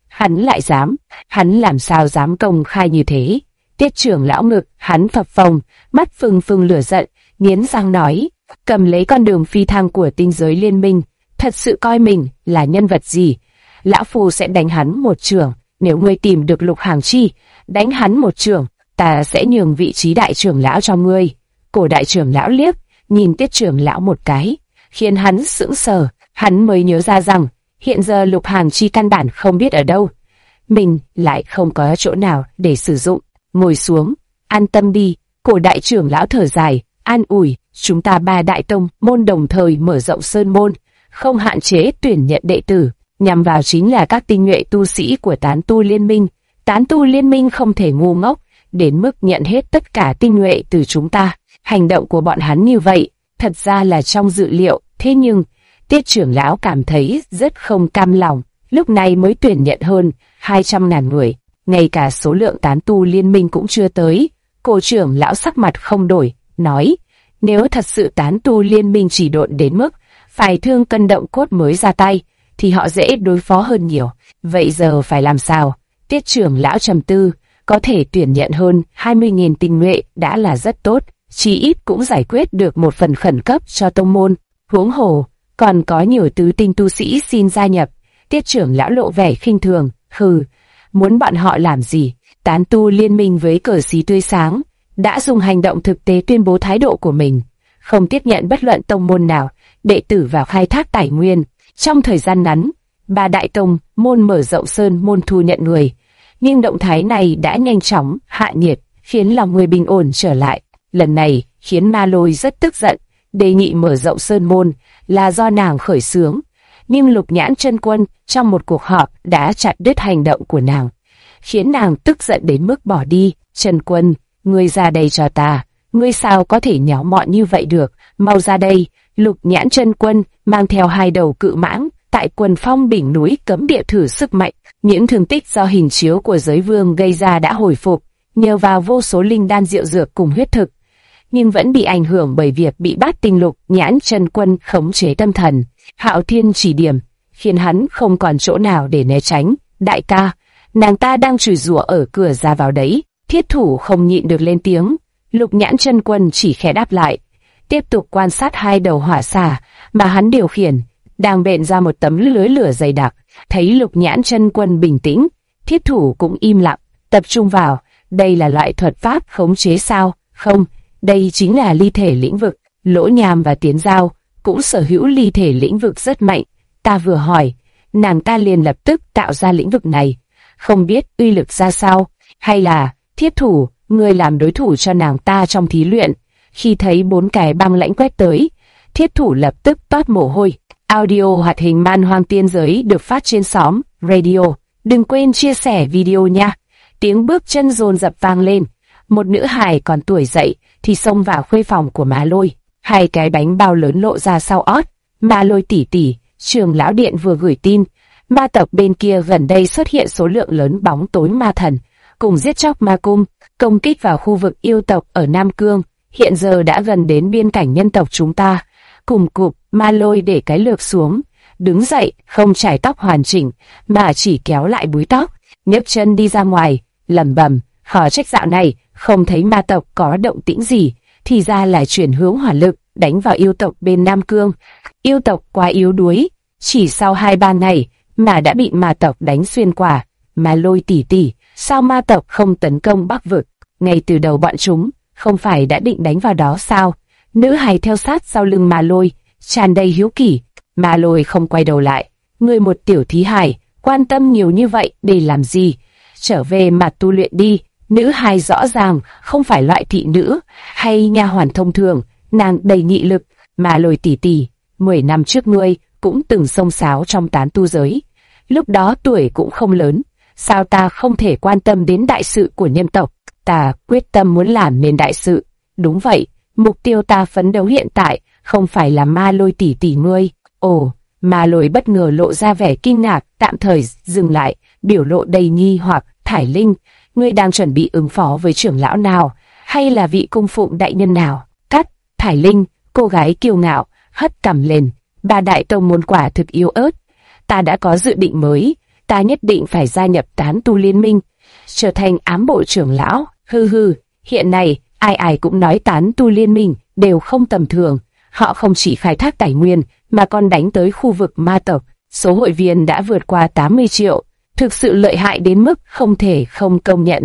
hắn làm sao dám công khai như thế? Tiết trưởng lão ngực, hắn phập phồng, mắt phừng phừng lửa giận, nghiến răng nói, cầm lấy con đường phi thăng của tinh giới liên minh, thật sự coi mình là nhân vật gì? Lão phu sẽ đánh hắn một chưởng. Nếu ngươi tìm được Lục Hàng Chi, đánh hắn một chưởng, ta sẽ nhường vị trí đại trưởng lão cho ngươi. Cổ đại trưởng lão liếc nhìn Tiết trưởng lão một cái, khiến hắn sững sờ. Hắn mới nhớ ra rằng hiện giờ Lục Hàng Chi căn bản không biết ở đâu, mình lại không có chỗ nào để sử dụng. Ngồi xuống, an tâm đi. Cổ đại trưởng lão thở dài, an ủi, chúng ta ba đại tông môn đồng thời mở rộng sơn môn, không hạn chế tuyển nhận đệ tử, nhằm vào chính là các tinh nhuệ tu sĩ của tán tu liên minh. Tán tu liên minh không thể ngu ngốc đến mức nhận hết tất cả tinh nhuệ từ chúng ta. Hành động của bọn hắn như vậy thật ra là trong dự liệu, thế nhưng Tiết trưởng lão cảm thấy rất không cam lòng. Lúc này mới tuyển nhận hơn 200.000 người, ngay cả số lượng tán tu liên minh cũng chưa tới. Cổ trưởng lão sắc mặt không đổi, nói, nếu thật sự tán tu liên minh chỉ độn đến mức phải thương cân động cốt mới ra tay, thì họ dễ đối phó hơn nhiều. Vậy giờ phải làm sao? Tiết trưởng lão trầm tư, có thể tuyển nhận hơn 20.000 tinh nhuệ đã là rất tốt, chí ít cũng giải quyết được một phần khẩn cấp cho tông môn. Huống hồ, còn có nhiều tứ tinh tu sĩ xin gia nhập. Tiết trưởng lão lộ vẻ khinh thường, hừ, muốn bọn họ làm gì? Tán tu liên minh với cờ xí tươi sáng, đã dùng hành động thực tế tuyên bố thái độ của mình, không tiếp nhận bất luận tông môn nào đệ tử vào khai thác tài nguyên. Trong thời gian ngắn, ba đại tông môn mở rộng sơn môn thu nhận người, nhưng động thái này đã nhanh chóng hạ nhiệt, khiến lòng người bình ổn trở lại. Lần này khiến Ma Lôi rất tức giận, đề nghị mở rộng sơn môn là do nàng khởi xướng, nhưng Lục Nhãn Chân Quân trong một cuộc họp đã chặt đứt hành động của nàng, khiến nàng tức giận đến mức bỏ đi. Chân Quân, ngươi ra đây cho ta, ngươi sao có thể nhỏ mọn như vậy được, mau ra đây. Lục Nhãn Chân Quân mang theo 2 đầu cự mãng tại quần phong đỉnh núi cấm địa thử sức mạnh. Những thương tích do hình chiếu của giới vương gây ra đã hồi phục, nhờ vào vô số linh đan diệu dược cùng huyết thực, nhưng vẫn bị ảnh hưởng bởi việc bị Bát Tinh Lục Nhãn Chân Quân khống chế tâm thần. Hạo Thiên chỉ điểm, khiến hắn không còn chỗ nào để né tránh. Đại ca, nàng ta đang chửi rủa ở cửa ra vào đấy. Thiết Thủ không nhịn được lên tiếng. Lục Nhãn Chân Quân chỉ khẽ đáp lại, tiếp tục quan sát 2 đầu hỏa xà mà hắn điều khiển, đang bện ra một tấm lưới lửa dày đặc. Thấy Lục Nhãn Chân Quân bình tĩnh, Thiết Thủ cũng im lặng, tập trung vào. Đây là loại thuật pháp khống chế sao? Không, đây chính là ly thể lĩnh vực. Lỗ Nham và Tiến Giao cũng sở hữu ly thể lĩnh vực rất mạnh. Ta vừa hỏi, nàng ta liền lập tức tạo ra lĩnh vực này. Không biết uy lực ra sao, hay là Thiết Thủ, ngươi làm đối thủ cho nàng ta trong thí luyện? Khi thấy 4 cái băng lãnh quét tới, Thiết Thủ lập tức toát mồ hôi. Audio hoạt hình Man Hoang Tiên Giới được phát trên xóm Radio. Đừng quên chia sẻ video nha. Tiếng bước chân dồn dập vang lên. Một nữ hài còn tuổi dậy thì xông vào khuê phòng của Ma Lôi. 2 cái bánh bao lớn lộ ra sau ót. Ma Lôi tỷ tỷ, Trưởng lão điện vừa gửi tin, ma tộc bên kia gần đây xuất hiện số lượng lớn bóng tối ma thần, cùng giết chóc ma cung, công kích vào khu vực yêu tộc ở Nam Cương, hiện giờ đã gần đến biên cảnh nhân tộc chúng ta. Cùng cụp, Ma Lôi để cái lược xuống, đứng dậy, không chải tóc hoàn chỉnh, mà chỉ kéo lại búi tóc, nhấc chân đi ra ngoài, lẩm bẩm, khó trách dạo này không thấy ma tộc có động tĩnh gì, thì ra là chuyển hướng hỏa lực đánh vào yêu tộc bên Nam Cương. Yêu tộc quá yếu đuối, chỉ sau 2-3 ngày mà đã bị ma tộc đánh xuyên qua. Ma Lôi tỷ tỷ, sao ma tộc không tấn công Bắc vực? Ngay từ đầu bọn chúng không phải đã định đánh vào đó sao? Nữ hài theo sát sau lưng Ma Lôi, tràn đầy hiếu kỳ. Ma Lôi không quay đầu lại. Ngươi một tiểu thí hài, quan tâm nhiều như vậy để làm gì? Trở về mà tu luyện đi. Nữ hài rõ ràng không phải loại thị nữ hay nha hoàn thông thường, nàng đầy nghị lực. Ma Lôi tỷ tỷ, 10 năm trước ngươi cũng từng xông xáo trong tán tu giới. Lúc đó tuổi cũng không lớn, sao ta không thể quan tâm đến đại sự của nhân tộc? Ta quyết tâm muốn làm nên đại sự. Đúng vậy, mục tiêu ta phấn đấu hiện tại không phải là Ma Lôi tỷ tỷ ngươi. Ồ, Ma Lôi bất ngờ lộ ra vẻ kinh ngạc, tạm thời dừng lại, biểu lộ đầy nghi hoặc. Thải Linh, ngươi đang chuẩn bị ứng phó với trưởng lão nào, hay là vị cung phụng đại nhân nào? Cắt. Thải Linh, cô gái kiêu ngạo, hất cằm lên. Ba đại tông môn quả thực yếu ớt. Ta đã có dự định mới, ta nhất định phải gia nhập tán tu liên minh, trở thành ám bộ trưởng lão. Hừ hừ, hiện nay ai ai cũng nói tán tu liên minh đều không tầm thường. Họ không chỉ khai thác tài nguyên mà còn đánh tới khu vực ma tộc. Số hội viên đã vượt qua 80 triệu, thực sự lợi hại đến mức không thể không công nhận.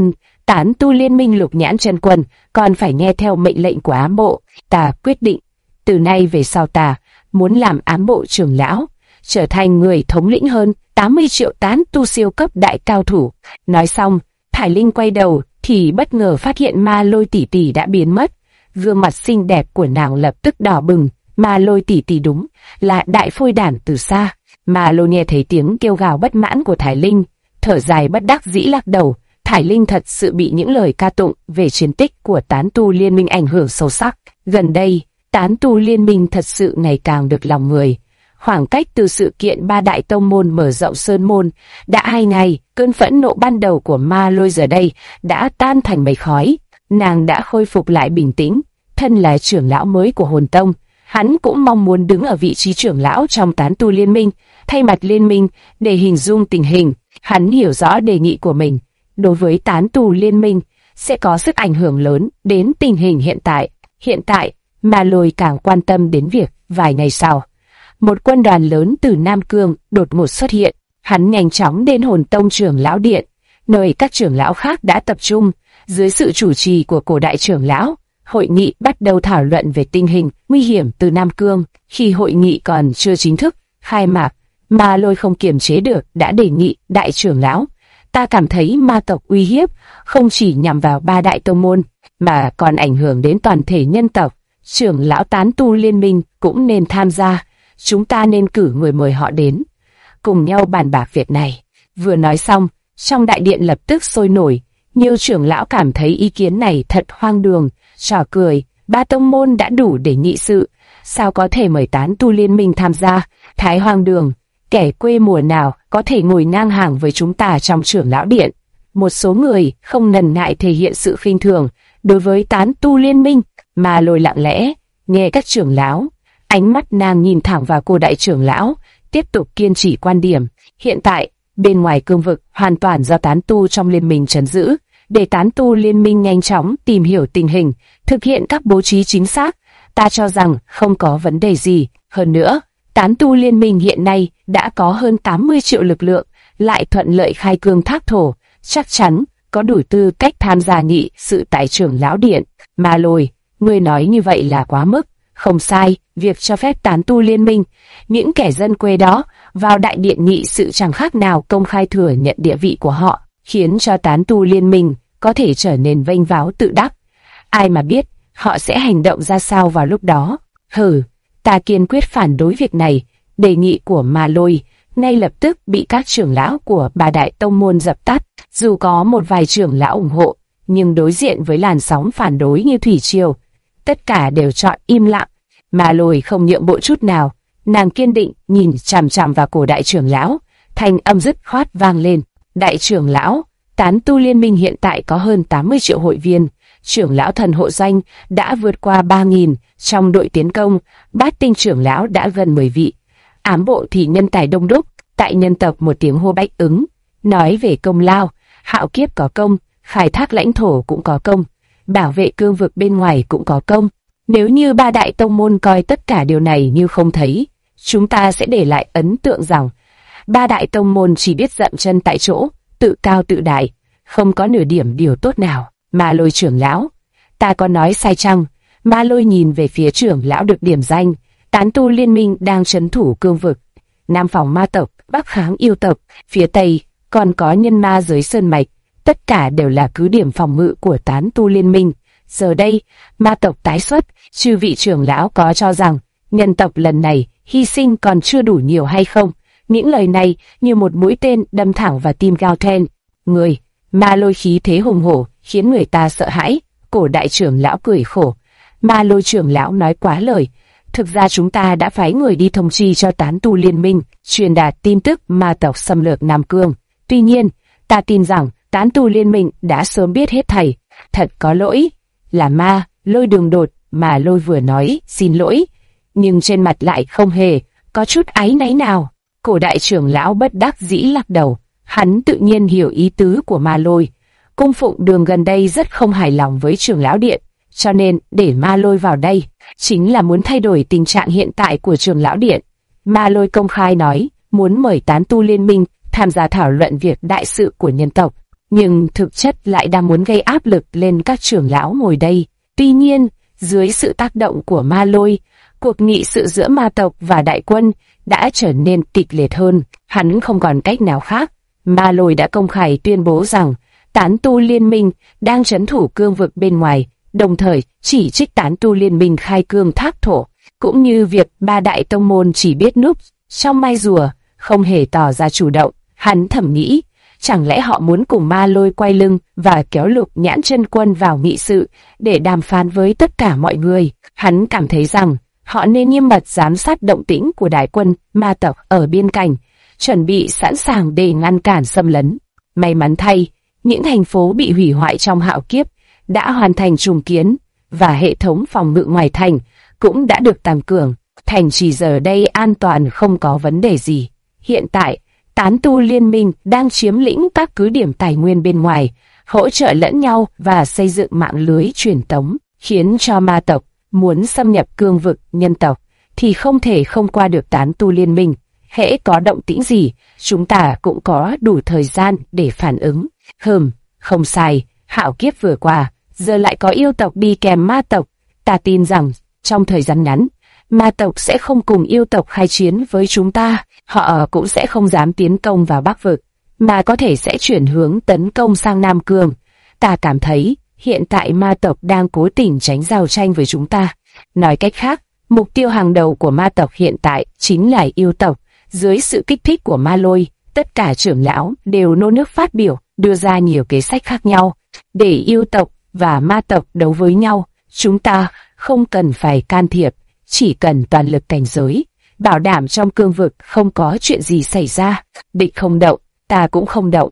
Tán tu liên minh Lục Nhãn Chân Quân còn phải nghe theo mệnh lệnh của ám bộ. Ta quyết định, từ nay về sau ta muốn làm ám bộ trưởng lão, trở thành người thống lĩnh hơn 80 triệu tán tu siêu cấp đại cao thủ. Nói xong, Thải Linh quay đầu thì bất ngờ phát hiện Ma Lôi tỷ tỷ đã biến mất. Gương mặt xinh đẹp của nàng lập tức đỏ bừng. Ma Lôi tỷ tỷ đúng là đại phôi đản từ xa. Ma Lôi nghe thấy tiếng kêu gào bất mãn của Thải Linh, thở dài bất đắc dĩ lắc đầu. Thải Linh thật sự bị những lời ca tụng về chiến tích của tán tu liên minh ảnh hưởng sâu sắc. Gần đây, tán tu liên minh thật sự ngày càng được lòng người. Khoảng cách từ sự kiện ba đại tông môn mở rộng sơn môn đã 2 ngày, cơn phẫn nộ ban đầu của Ma Lôi giờ đây đã tan thành mây khói. Nàng đã khôi phục lại bình tĩnh. Thân là trưởng lão mới của hồn tông, hắn cũng mong muốn đứng ở vị trí trưởng lão trong tán tu liên minh, thay mặt liên minh để hình dung tình hình. Hắn hiểu rõ đề nghị của mình đối với tán tu liên minh sẽ có sức ảnh hưởng lớn đến tình hình hiện tại. Hiện tại, Ma Lôi càng quan tâm đến việc vài ngày sau, một quân đoàn lớn từ Nam Cương đột ngột xuất hiện. Hắn nhanh chóng đến Hồn Tông trưởng lão điện, nơi các trưởng lão khác đã tập trung. Dưới sự chủ trì của cổ đại trưởng lão, hội nghị bắt đầu thảo luận về tình hình nguy hiểm từ Nam Cương. Khi hội nghị còn chưa chính thức khai mạc, Ma Lôi không kiềm chế được đã đề nghị đại trưởng lão: ta cảm thấy ma tộc uy hiếp không chỉ nhằm vào ba đại tông môn, mà còn ảnh hưởng đến toàn thể nhân tộc. Trưởng lão tán tu liên minh cũng nên tham gia. Chúng ta nên cử người mời họ đến, cùng nhau bàn bạc việc này. Vừa nói xong, trong đại điện lập tức sôi nổi. Nhiều trưởng lão cảm thấy ý kiến này thật hoang đường, trò cười. Ba tông môn đã đủ để nghị sự, sao có thể mời tán tu liên minh tham gia? Thái hoang đường, kẻ quê mùa nào có thể ngồi ngang hàng với chúng ta trong trưởng lão điện? Một số người không ngần ngại thể hiện sự khinh thường đối với tán tu liên minh. Ma Lôi lặng lẽ nghe các trưởng lão, ánh mắt nàng nhìn thẳng vào cô đại trưởng lão, tiếp tục kiên trì quan điểm. Hiện tại, bên ngoài cương vực hoàn toàn do tán tu trong liên minh trấn giữ, để tán tu liên minh nhanh chóng tìm hiểu tình hình, thực hiện các bố trí chính xác. Ta cho rằng không có vấn đề gì. Hơn nữa, tán tu liên minh hiện nay đã có hơn 80 triệu lực lượng, lại thuận lợi khai cương thác thổ, chắc chắn có đủ tư cách tham gia nghị sự tại trưởng lão điện. Ma Lôi, ngươi nói như vậy là quá mức. Không sai, việc cho phép tán tu liên minh, những kẻ dân quê đó, vào đại điện nghị sự chẳng khác nào công khai thừa nhận địa vị của họ, khiến cho tán tu liên minh có thể trở nên vênh váo tự đắc. Ai mà biết họ sẽ hành động ra sao vào lúc đó. Ta kiên quyết phản đối việc này. Đề nghị của Ma Lôi ngay lập tức bị các trưởng lão của ba đại tông môn dập tắt. Dù có một vài trưởng lão ủng hộ, nhưng đối diện với làn sóng phản đối như thủy triều, tất cả đều chọn im lặng. Ma Lôi không nhượng bộ chút nào, nàng kiên định nhìn chằm chằm vào cổ đại trưởng lão, thanh âm dứt khoát vang lên. Đại trưởng lão, tán tu liên minh hiện tại có hơn 80 triệu hội viên, trưởng lão thần hộ danh đã vượt qua 3.000, trong đội tiến công, bát tinh trưởng lão đã gần 10 vị. Ám bộ thì nhân tài đông đúc, tại nhân tộc một tiếng hô bách ứng. Nói về công lao, hạo kiếp có công, khai thác lãnh thổ cũng có công, bảo vệ cương vực bên ngoài cũng có công. Nếu như ba đại tông môn coi tất cả điều này như không thấy, chúng ta sẽ để lại ấn tượng rằng ba đại tông môn chỉ biết dậm chân tại chỗ, tự cao tự đại, không có nửa điểm điều tốt nào. Ma Lôi trưởng lão, ta có nói sai chăng? Ma Lôi nhìn về phía trưởng lão được điểm danh. Tán tu liên minh đang trấn thủ cương vực, nam phòng ma tộc, bắc kháng yêu tộc, phía tây còn có nhân ma giới sơn mạch, tất cả đều là cứ điểm phòng ngự của tán tu liên minh. Giờ đây, ma tộc tái xuất, chư vị trưởng lão có cho rằng nhân tộc lần này hy sinh còn chưa đủ nhiều hay không? Những lời này như một mũi tên đâm thẳng vào tim Gao Then. Người, Ma Lôi khí thế hùng hổ, khiến người ta sợ hãi. Cổ đại trưởng lão cười khổ. Ma Lôi trưởng lão nói quá lời. Thực ra chúng ta đã phái người đi thông chi cho tán tu liên minh, truyền đạt tin tức ma tộc xâm lược Nam Cương. Tuy nhiên, ta tin rằng tán tu liên minh đã sớm biết hết thảy. Thật có lỗi, là Ma Lôi đường đột mà Lôi vừa nói xin lỗi, nhưng trên mặt lại không hề có chút áy náy nào. Cổ đại trưởng lão bất đắc dĩ lắc đầu, hắn tự nhiên hiểu ý tứ của Ma Lôi. Cung phụng đường gần đây rất không hài lòng với trưởng lão điện, cho nên để Ma Lôi vào đây chính là muốn thay đổi tình trạng hiện tại của trưởng lão điện. Ma Lôi công khai nói muốn mời tán tu liên minh tham gia thảo luận việc đại sự của nhân tộc, nhưng thực chất lại đang muốn gây áp lực lên các trưởng lão ngồi đây. Tuy nhiên, dưới sự tác động của Ma Lôi, cuộc nghị sự giữa ma tộc và đại quân đã trở nên kịch liệt hơn. Hắn không còn cách nào khác. Ma Lôi đã công khai tuyên bố rằng tán tu liên minh đang trấn thủ cương vực bên ngoài, đồng thời chỉ trích tán tu liên minh khai cương thác thổ, cũng như việc ba đại tông môn chỉ biết núp trong mai rùa, không hề tỏ ra chủ động. Hắn thầm nghĩ, chẳng lẽ họ muốn cùng Ma Lôi quay lưng và kéo Lục Nhãn Chân Quân vào nghị sự để đàm phán với tất cả mọi người. Hắn cảm thấy rằng họ nên nghiêm mật giám sát động tĩnh của đại quân ma tộc ở biên cảnh, chuẩn bị sẵn sàng để ngăn cản xâm lấn. May mắn thay, những thành phố bị hủy hoại trong hạo kiếp đã hoàn thành trùng kiến, và hệ thống phòng ngự ngoài thành cũng đã được tăng cường. Thành trì giờ đây an toàn không có vấn đề gì. Hiện tại, tán tu liên minh đang chiếm lĩnh các cứ điểm tài nguyên bên ngoài, hỗ trợ lẫn nhau và xây dựng mạng lưới truyền tống, khiến cho ma tộc muốn xâm nhập cương vực nhân tộc thì không thể không qua được tán tu liên minh. Hễ có động tĩnh gì, chúng ta cũng có đủ thời gian để phản ứng. Không sai, hạo kiếp vừa qua, giờ lại có yêu tộc đi kèm ma tộc. Ta tin rằng trong thời gian ngắn, ma tộc sẽ không cùng yêu tộc khai chiến với chúng ta. Họ cũng sẽ không dám tiến công vào Bắc Vực, mà có thể sẽ chuyển hướng tấn công sang Nam Cương. Ta cảm thấy hiện tại ma tộc đang cố tình tránh giao tranh với chúng ta. Nói cách khác, mục tiêu hàng đầu của ma tộc hiện tại chính là yêu tộc. Dưới sự kích thích của Ma Lôi, tất cả trưởng lão đều nô nức phát biểu, đưa ra nhiều kế sách khác nhau để yêu tộc và ma tộc đấu với nhau. Chúng ta không cần phải can thiệp, chỉ cần toàn lực cảnh giới, bảo đảm trong cương vực không có chuyện gì xảy ra. Địch không động, ta cũng không động.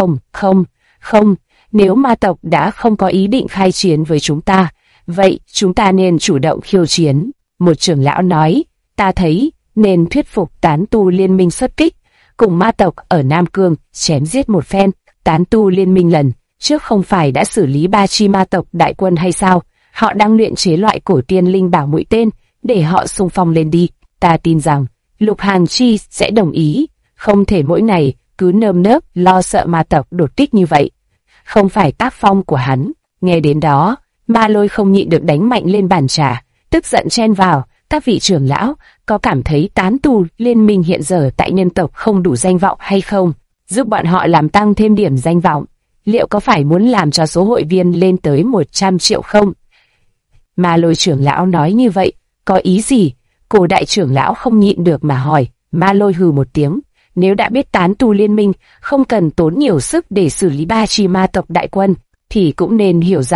Không, nếu ma tộc đã không có ý định khai chiến với chúng ta, vậy chúng ta nên chủ động khiêu chiến. Một trưởng lão nói, ta thấy nên thuyết phục tán tu liên minh xuất kích, cùng ma tộc ở Nam Cương chém giết một phen. Tán tu liên minh lần trước không phải đã xử lý 3 chi ma tộc đại quân hay sao? Họ đang luyện chế loại cổ tiên linh bảo mũi tên để họ xung phong lên đi. Ta tin rằng Lục Hàng Chi sẽ đồng ý, không thể mỗi ngày cứ nơm nớp lo sợ ma tộc đột kích như vậy. Không phải tác phong của hắn. Nghe đến đó, Ma Lôi không nhịn được đánh mạnh lên bàn trà, tức giận chen vào. Các vị trưởng lão có cảm thấy tán tu liên minh hiện giờ tại nhân tộc không đủ danh vọng hay không? Giúp bọn họ làm tăng thêm điểm danh vọng, liệu có phải muốn làm cho số hội viên lên tới 100 triệu không? Ma Lôi trưởng lão nói như vậy, có ý gì? Cổ đại trưởng lão không nhịn được mà hỏi. Ma Lôi hừ một tiếng, nếu đã biết tán tu liên minh không cần tốn nhiều sức để xử lý 3 chi ma tộc đại quân, thì cũng nên hiểu rằng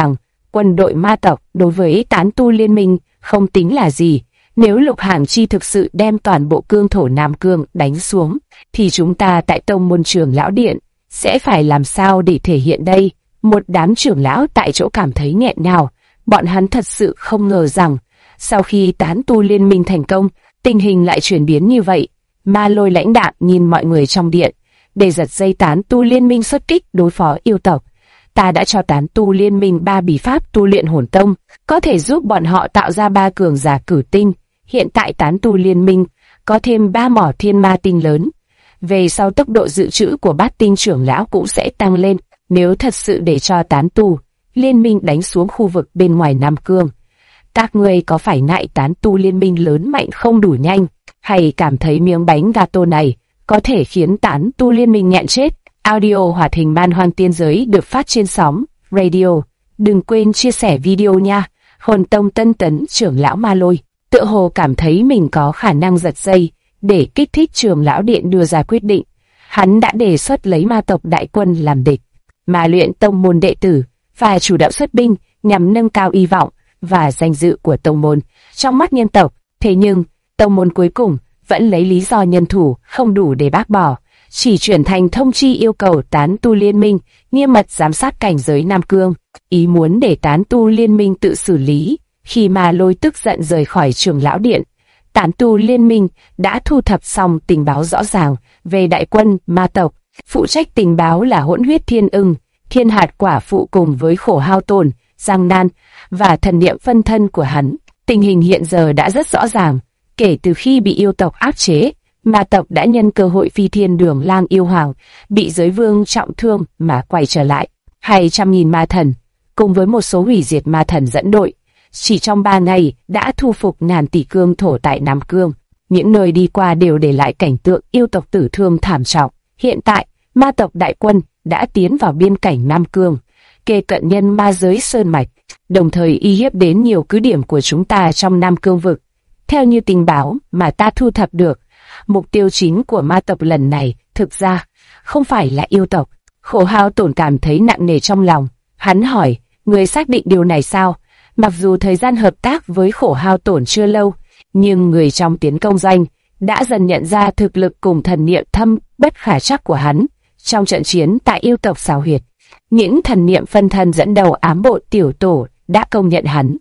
quân đội ma tộc đối với tán tu liên minh không tính là gì. Nếu Lục Hàn Chi thực sự đem toàn bộ cương thổ Nam Cương đánh xuống, thì chúng ta tại tông môn Trưởng Lão Điện sẽ phải làm sao để thể hiện đây? Một đám trưởng lão tại chỗ cảm thấy nghẹn ngào. Bọn hắn thật sự không ngờ rằng, sau khi tán tu liên minh thành công, tình hình lại chuyển biến như vậy. Ma Lôi lãnh đạm nhìn mọi người trong điện, để giật dây tán tu liên minh xuất kích đối phó yêu tộc. Ta đã cho tán tu liên minh 3 bí pháp tu luyện hồn tông, có thể giúp bọn họ tạo ra 3 cường giả cử tinh. Hiện tại tán tu liên minh có thêm 3 mỏ thiên ma tinh lớn. Về sau tốc độ dự trữ của bát tinh trưởng lão cũng sẽ tăng lên. Nếu thật sự để cho tán tu liên minh đánh xuống khu vực bên ngoài Nam Cương, các ngươi có phải ngại tán tu liên minh lớn mạnh không đủ nhanh, hay cảm thấy miếng bánh gato này có thể khiến tán tu liên minh nghẹn chết? Audio hoạt hình Man Hoang Tiên Giới được phát trên sóng radio. Đừng quên chia sẻ video nha. Hồn tông Tân Tấn trưởng lão Ma Lôi tựa hồ cảm thấy mình có khả năng giật dây để kích thích Trưởng Lão Điện đưa ra quyết định. Hắn đã đề xuất lấy ma tộc đại quân làm địch, mà luyện tông môn đệ tử và chủ động xuất binh nhằm nâng cao hy vọng và danh dự của tông môn trong mắt nhân tộc. Thế nhưng tông môn cuối cùng vẫn lấy lý do nhân thủ không đủ để bác bỏ, chỉ chuyển thành thông chi yêu cầu tán tu liên minh nghiêm mật giám sát cảnh giới Nam Cương, ý muốn để tán tu liên minh tự xử lý. Khi Ma Lôi tức giận rời khỏi Trưởng Lão Điện, tán tu liên minh đã thu thập xong tình báo rõ ràng về đại quân ma tộc. Phụ trách tình báo là Hỗn Huyết Thiên Ưng, Thiên Hạt Quả Phụ cùng với Khổ Hao Tồn, Giang Nan và thần niệm phân thân của hắn. Tình hình hiện giờ đã rất rõ ràng. Kể từ khi bị yêu tộc áp chế, ma tộc đã nhân cơ hội Phi Thiên Đường Lang yêu hoàng bị giới vương trọng thương mà quay trở lại. 200.000 ma thần cùng với một số hủy diệt ma thần dẫn đội, chỉ trong 3 ngày đã thu phục ngàn tỷ cương thổ tại Nam Cương. Những nơi đi qua đều để lại cảnh tượng yêu tộc tử thương thảm trọng. Hiện tại, ma tộc đại quân đã tiến vào biên cảnh Nam Cương, kề cận nhân ma giới Sơn Mạch, đồng thời uy hiếp đến nhiều cứ điểm của chúng ta trong Nam Cương vực. Theo như tình báo mà ta thu thập được, mục tiêu chính của ma tộc lần này thực ra không phải là yêu tộc. Khổ Hao Tổn cảm thấy nặng nề trong lòng. Hắn hỏi, người xác định điều này sao? Mặc dù thời gian hợp tác với Khổ Hao Tổn chưa lâu, nhưng người trong tiến công doanh đã dần nhận ra thực lực cùng thần niệm thâm bất khả trắc của hắn. Trong trận chiến tại yêu tộc Xào Huyệt, những thần niệm phân thân dẫn đầu ám bộ tiểu tổ đã công nhận hắn.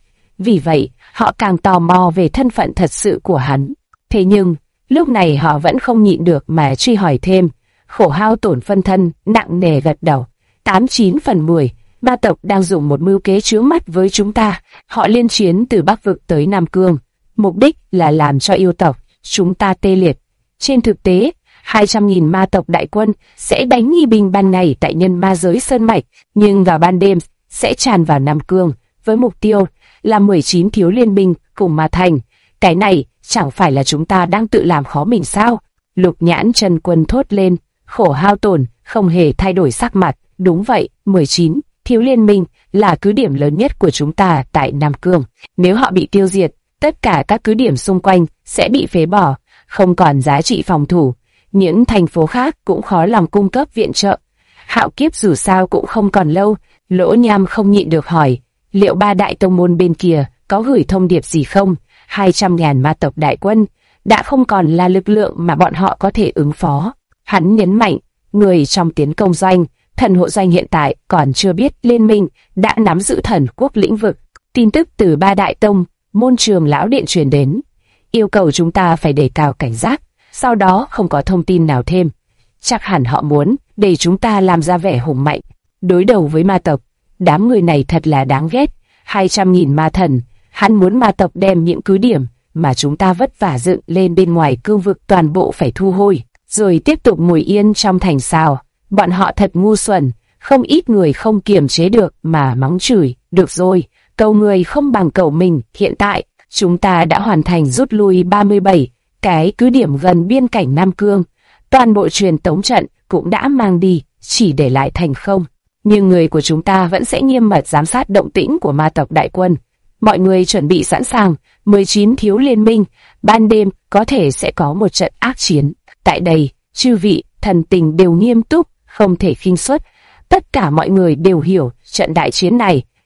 Vì vậy, họ càng tò mò về thân phận thật sự của hắn. Thế nhưng, lúc này họ vẫn không nhịn được mà truy hỏi thêm. Khổ Hao Tổn phân thân nặng nề gật đầu. 89 phần 10, ma tộc đang dùng một mưu kế chướng mắt với chúng ta. Họ liên chiến từ Bắc Vực tới Nam Cương, mục đích là làm cho yêu tộc chúng ta tê liệt. Trên thực tế, 200.000 ma tộc đại quân sẽ đánh nghi binh ban ngày tại nhân ma giới Sơn Mạch, nhưng vào ban đêm sẽ tràn vào Nam Cương với mục tiêu là 19 thiếu liên binh cùng ma thành. Cái này chẳng phải là chúng ta đang tự làm khó mình sao? Lục Nhãn Chân Quân thốt lên. Khổ Hao Tổn không hề thay đổi sắc mặt. Đúng vậy, 19 thiếu liên minh là cứ điểm lớn nhất của chúng ta tại Nam Cương. Nếu họ bị tiêu diệt, tất cả các cứ điểm xung quanh sẽ bị phế bỏ, không còn giá trị phòng thủ. Những thành phố khác cũng khó lòng cung cấp viện trợ. Hạo kiếp dù sao cũng không còn lâu. Lỗ Nham không nhịn được hỏi, liệu 3 đại tông môn bên kia có gửi thông điệp gì không? 200.000 ma tộc đại quân đã không còn là lực lượng mà bọn họ có thể ứng phó. Hắn nhấn mạnh, người trong tiến công doanh, thần hộ doanh hiện tại còn chưa biết liên minh đã nắm giữ thần quốc lĩnh vực. Tin tức từ 3 đại tông môn Trưởng Lão Điện truyền đến, yêu cầu chúng ta phải đề cao cảnh giác. Sau đó không có thông tin nào thêm. Chắc hẳn họ muốn để chúng ta làm ra vẻ hùng mạnh, đối đầu với ma tộc. Đám người này thật là đáng ghét. 200.000 ma thần, hắn muốn ma tộc đem những cứ điểm mà chúng ta vất vả dựng lên bên ngoài cương vực toàn bộ phải thu hồi, rồi tiếp tục ngồi yên trong thành sao? Bọn họ thật ngu xuẩn. Không ít người không kiềm chế được mà mắng chửi. Được rồi, cầu người không bằng cầu mình. Hiện tại chúng ta đã hoàn thành rút lui 37 cái cứ điểm gần biên cảnh Nam Cương. Toàn bộ truyền tống trận cũng đã mang đi, chỉ để lại thành không. Nhưng người của chúng ta vẫn sẽ nghiêm mật giám sát động tĩnh của ma tộc đại quân. Mọi người chuẩn bị sẵn sàng. 19 thiếu liên minh, ban đêm có thể sẽ có một trận ác chiến. Tại đây, chư vị thần tình đều nghiêm túc, không thể khinh suất. Tất cả mọi người đều hiểu trận đại chiến này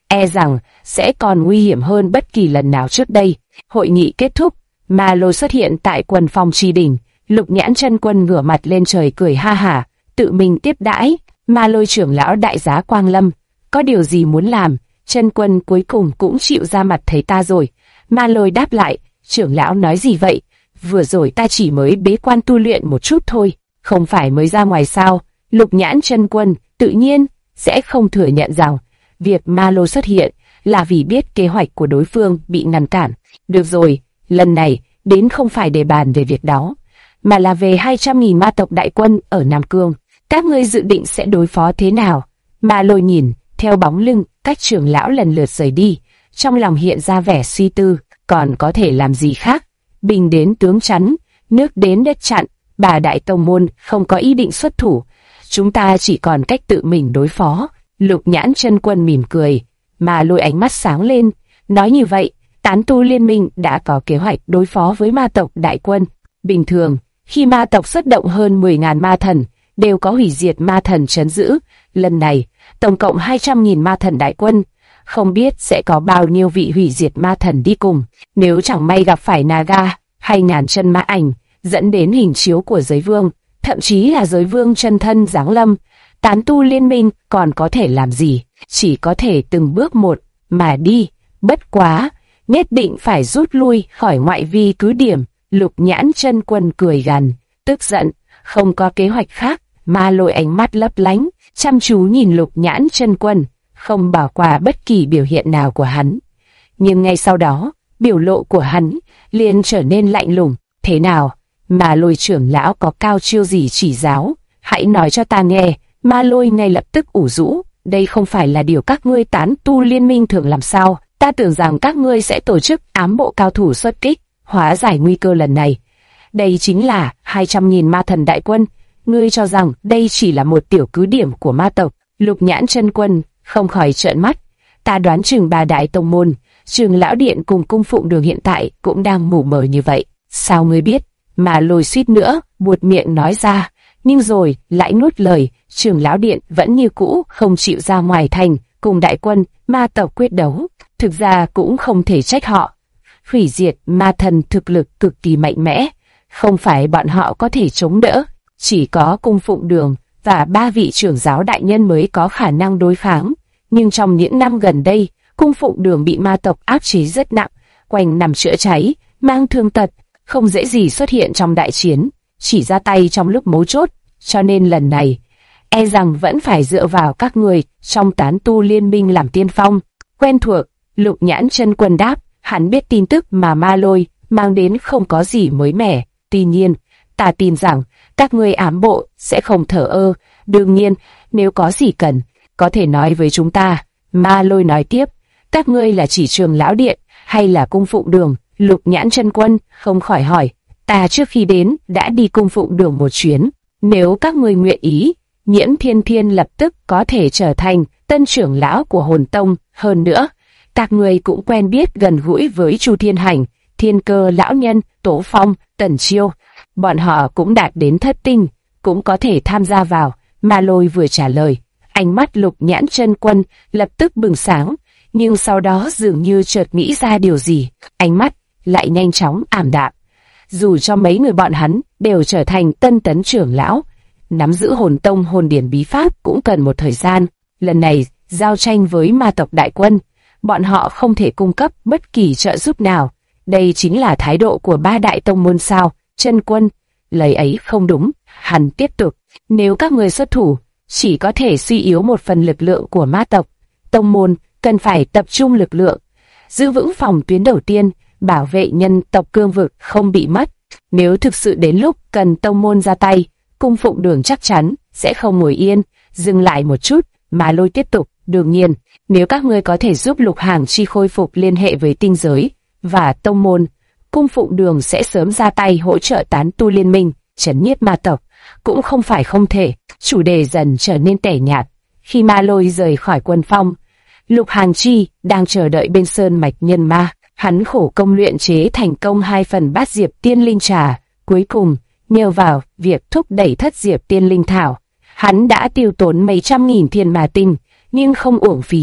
e rằng sẽ còn nguy hiểm hơn bất kỳ lần nào trước đây. Hội nghị kết thúc, Ma Lôi xuất hiện tại quần phong tri đình. Lục Nhãn Chân Quân ngửa mặt lên trời cười ha hả, tự mình tiếp đãi. Ma Lôi trưởng lão đại giá Quang Lâm, có điều gì muốn làm? Chân Quân cuối cùng cũng chịu ra mặt thấy ta rồi. Ma Lôi đáp lại, trưởng lão nói gì vậy? Vừa rồi ta chỉ mới bế quan tu luyện một chút thôi, không phải mới ra ngoài sao? Lục Nhãn Chân Quân tự nhiên sẽ không thừa nhận rằng việc Ma Lôi xuất hiện là vì biết kế hoạch của đối phương bị ngăn cản. Được rồi, lần này đến không phải để bàn về việc đó, mà là về 200.000 ma tộc đại quân ở Nam Cương. Các ngươi dự định sẽ đối phó thế nào? Ma Lôi nhìn theo bóng lưng các trưởng lão lần lượt rời đi, trong lòng hiện ra vẻ suy tư. Còn có thể làm gì khác? Bình đến tướng chắn, nước đến đất chặn. Bà đại tông môn không có ý định xuất thủ, chúng ta chỉ còn cách tự mình đối phó. Lục Nhãn Chân Quân mỉm cười, Ma Lôi ánh mắt sáng lên, nói như vậy, tán tu liên minh đã có kế hoạch đối phó với ma tộc đại quân. Bình thường, khi ma tộc xuất động hơn 10.000 ma thần, đều có hủy diệt ma thần trấn giữ. Lần này, tổng cộng 200.000 ma thần đại quân, không biết sẽ có bao nhiêu vị hủy diệt ma thần đi cùng. Nếu chẳng may gặp phải Naga hay Ngàn Chân Ma Ảnh, dẫn đến hình chiếu của giới vương, thậm chí là giới vương chân thân giáng lâm, tán tu liên minh còn có thể làm gì? Chỉ có thể từng bước một mà đi. Bất quá, nhất định phải rút lui khỏi ngoại vi cứ điểm. Lục Nhãn Chân Quân cười gằn, tức giận, không có kế hoạch khác. Ma Lôi ánh mắt lấp lánh, chăm chú nhìn Lục Nhãn Chân Quân, không bỏ qua bất kỳ biểu hiện nào của hắn. Nhưng ngay sau đó, biểu lộ của hắn liền trở nên lạnh lùng. Thế nào? Ma Lôi trưởng lão có cao chiêu gì chỉ giáo? Hãy nói cho ta nghe. Ma Lôi ngay lập tức ủ rũ, đây không phải là điều các ngươi tán tu liên minh thường làm sao? Ta tưởng rằng các ngươi sẽ tổ chức ám bộ cao thủ xuất kích, hóa giải nguy cơ lần này. Đây chính là 200.000 ma thần đại quân. Ngươi cho rằng đây chỉ là một tiểu cứ điểm của ma tộc? Lục Nhãn Chân Quân không khỏi trợn mắt. Ta đoán chừng bà đại tông môn, Trường Lão Điện cùng cung phụng đường hiện tại cũng đang mù mờ như vậy. Sao ngươi biết? Ma Lôi suýt nữa buột miệng nói ra, nhưng rồi lại nuốt lời. Trường Lão Điện vẫn như cũ không chịu ra ngoài thành cùng đại quân ma tộc quyết đấu. Thực ra cũng không thể trách họ. Hủy diệt ma thần thực lực cực kỳ mạnh mẽ, không phải bọn họ có thể chống đỡ. Chỉ có cung phụng đường và 3 vị trưởng giáo đại nhân mới có khả năng đối kháng. Nhưng trong những năm gần đây, cung phụng đường bị ma tộc áp chế rất nặng, quanh nằm chữa cháy, mang thương tật, không dễ gì xuất hiện trong đại chiến, chỉ ra tay trong lúc mấu chốt. Cho nên lần này, e rằng vẫn phải dựa vào các người trong tán tu liên minh làm tiên phong. Quen thuộc, Lục Nhãn Chân Quân đáp, hắn biết tin tức mà Ma Lôi mang đến không có gì mới mẻ. Tuy nhiên, ta tin rằng các ngươi ám bộ sẽ không thờ ơ. Đương nhiên, nếu có gì cần, có thể nói với chúng ta. Ma Lôi nói tiếp, các ngươi là chỉ Trường Lão Điện hay là cung phụng đường? Lục Nhãn Chân Quân không khỏi hỏi, ta trước khi đến đã đi cung phụng đường một chuyến. Nếu các ngươi nguyện ý, Nhiễm Thiên Thiên lập tức có thể trở thành tân trưởng lão của Hồn Tông. Hơn nữa, các ngươi cũng quen biết gần gũi với Chu Thiên Hành, Thiên Cơ lão nhân, Tố Phong, Tần Chiêu. Bọn họ cũng đạt đến thất tinh, cũng có thể tham gia vào. Ma Lôi vừa trả lời, ánh mắt Lục Nhãn Chân Quân lập tức bừng sáng, nhưng sau đó dường như chợt nghĩ ra điều gì, ánh mắt lại nhanh chóng ảm đạm. Dù cho mấy người bọn hắn đều trở thành tân tấn trưởng lão, nắm giữ Hồn Tông hồn điển bí pháp cũng cần một thời gian. Lần này giao tranh với ma tộc đại quân, bọn họ không thể cung cấp bất kỳ trợ giúp nào. Đây chính là thái độ của 3 đại tông môn sao? Chân Quân, lời ấy không đúng. Hắn tiếp tục, nếu các người xuất thủ, chỉ có thể suy yếu một phần lực lượng của ma tộc. Tông môn cần phải tập trung lực lượng, giữ vững phòng tuyến đầu tiên, bảo vệ nhân tộc cương vực không bị mất. Nếu thực sự đến lúc cần tông môn ra tay, cung phụng đường chắc chắn sẽ không ngồi yên. Dừng lại một chút, Ma Lôi tiếp tục, đương nhiên, nếu các ngươi có thể giúp Lục Hàng Chi khôi phục liên hệ với tinh giới và tông môn, cung phụng đường sẽ sớm ra tay hỗ trợ tán tu liên minh, trấn nhiếp ma tộc, cũng không phải không thể. Chủ đề dần trở nên tẻ nhạt. Khi Ma Lôi rời khỏi quân phong, Lục Hàng Chi đang chờ đợi bên sơn mạch nhân ma. Hắn khổ công luyện chế thành công 2 phần bát diệp tiên linh trà. Cuối cùng, nhờ vào việc thúc đẩy thất diệp tiên linh thảo, hắn đã tiêu tốn mấy trăm nghìn thiên ma tinh, nhưng không uổng phí.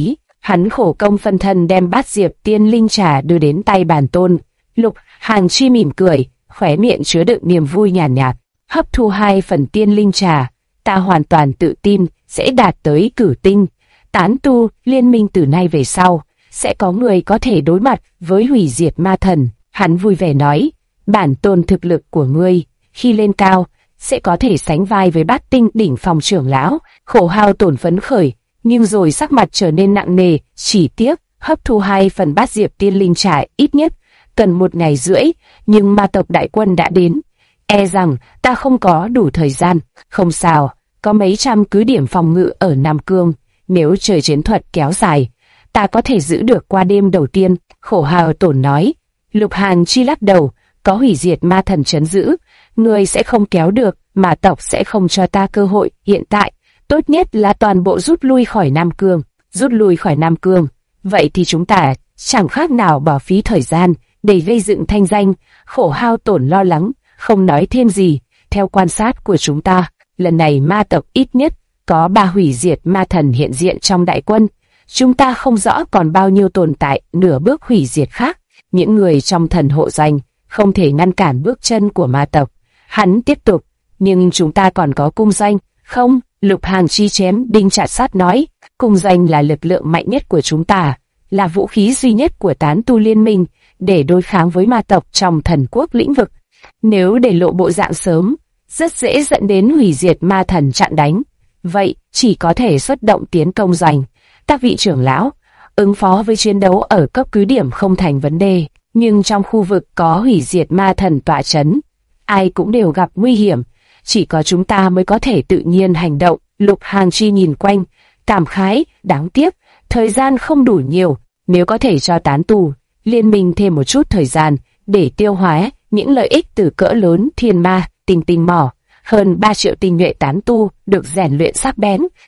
Hắn khổ công phân thân đem bát diệp tiên linh trà đưa đến tay bản tôn. Lục Hàn Chi mỉm cười, khóe miệng chứa đựng niềm vui nhàn nhạt. Hấp thu 2 phần tiên linh trà, ta hoàn toàn tự tin sẽ đạt tới cửu tinh. Tán tu liên minh từ nay về sau, sẽ có người có thể đối mặt với hủy diệt ma thần. Hắn vui vẻ nói, bản tôn thực lực của ngươi, khi lên cao, sẽ có thể sánh vai với bát tinh đỉnh phong trưởng lão. Khổ hao tổn phấn khởi, nhưng rồi sắc mặt trở nên nặng nề, chỉ tiếc, hấp thu 2 phần bát diệp tiên linh trà ít nhất cần 1 ngày rưỡi, nhưng ma tộc đại quân đã đến. E rằng ta không có đủ thời gian. Không sao, có mấy trăm cứ điểm phòng ngự ở Nam Cương, nếu trời chiến thuật kéo dài, ta có thể giữ được qua đêm đầu tiên. Khổ hao tổn nói. Lục Hàn Chi lắc đầu, có hủy diệt ma thần trấn giữ, người sẽ không kéo được, mà tộc sẽ không cho ta cơ hội. Hiện tại, tốt nhất là toàn bộ rút lui khỏi Nam Cương. Rút lui khỏi Nam Cương, vậy thì chúng ta chẳng khác nào bỏ phí thời gian để gây dựng thanh danh. Khổ hao tổn lo lắng, không nói thêm gì. Theo quan sát của chúng ta, lần này ma tộc ít nhất có 3 hủy diệt ma thần hiện diện trong đại quân. Chúng ta không rõ còn bao nhiêu tồn tại nửa bước hủy diệt khác. Những người trong thần hộ doanh không thể ngăn cản bước chân của ma tộc. Hắn tiếp tục, nhưng chúng ta còn có cung doanh, không? Lục Hàn Chi chém đinh chặt sắt nói, cung doanh là lực lượng mạnh nhất của chúng ta, là vũ khí duy nhất của tán tu liên minh để đối kháng với ma tộc trong thần quốc lĩnh vực. Nếu để lộ bộ dạng sớm, rất dễ dẫn đến hủy diệt ma thần chặn đánh. Vậy chỉ có thể xuất động tiến công doanh. Các vị trưởng lão, ứng phó với chiến đấu ở cấp cứ điểm không thành vấn đề, nhưng trong khu vực có hủy diệt ma thần tọa chấn, ai cũng đều gặp nguy hiểm, chỉ có chúng ta mới có thể tự nhiên hành động. Lục Hàn Chi nhìn quanh, cảm khái, đáng tiếc, thời gian không đủ nhiều. Nếu có thể cho tán tu liên minh thêm một chút thời gian để tiêu hóa những lợi ích từ cỡ lớn thiên ma, tinh mỏ, hơn 3 triệu tinh nhuệ tán tu được rèn luyện sắc bén,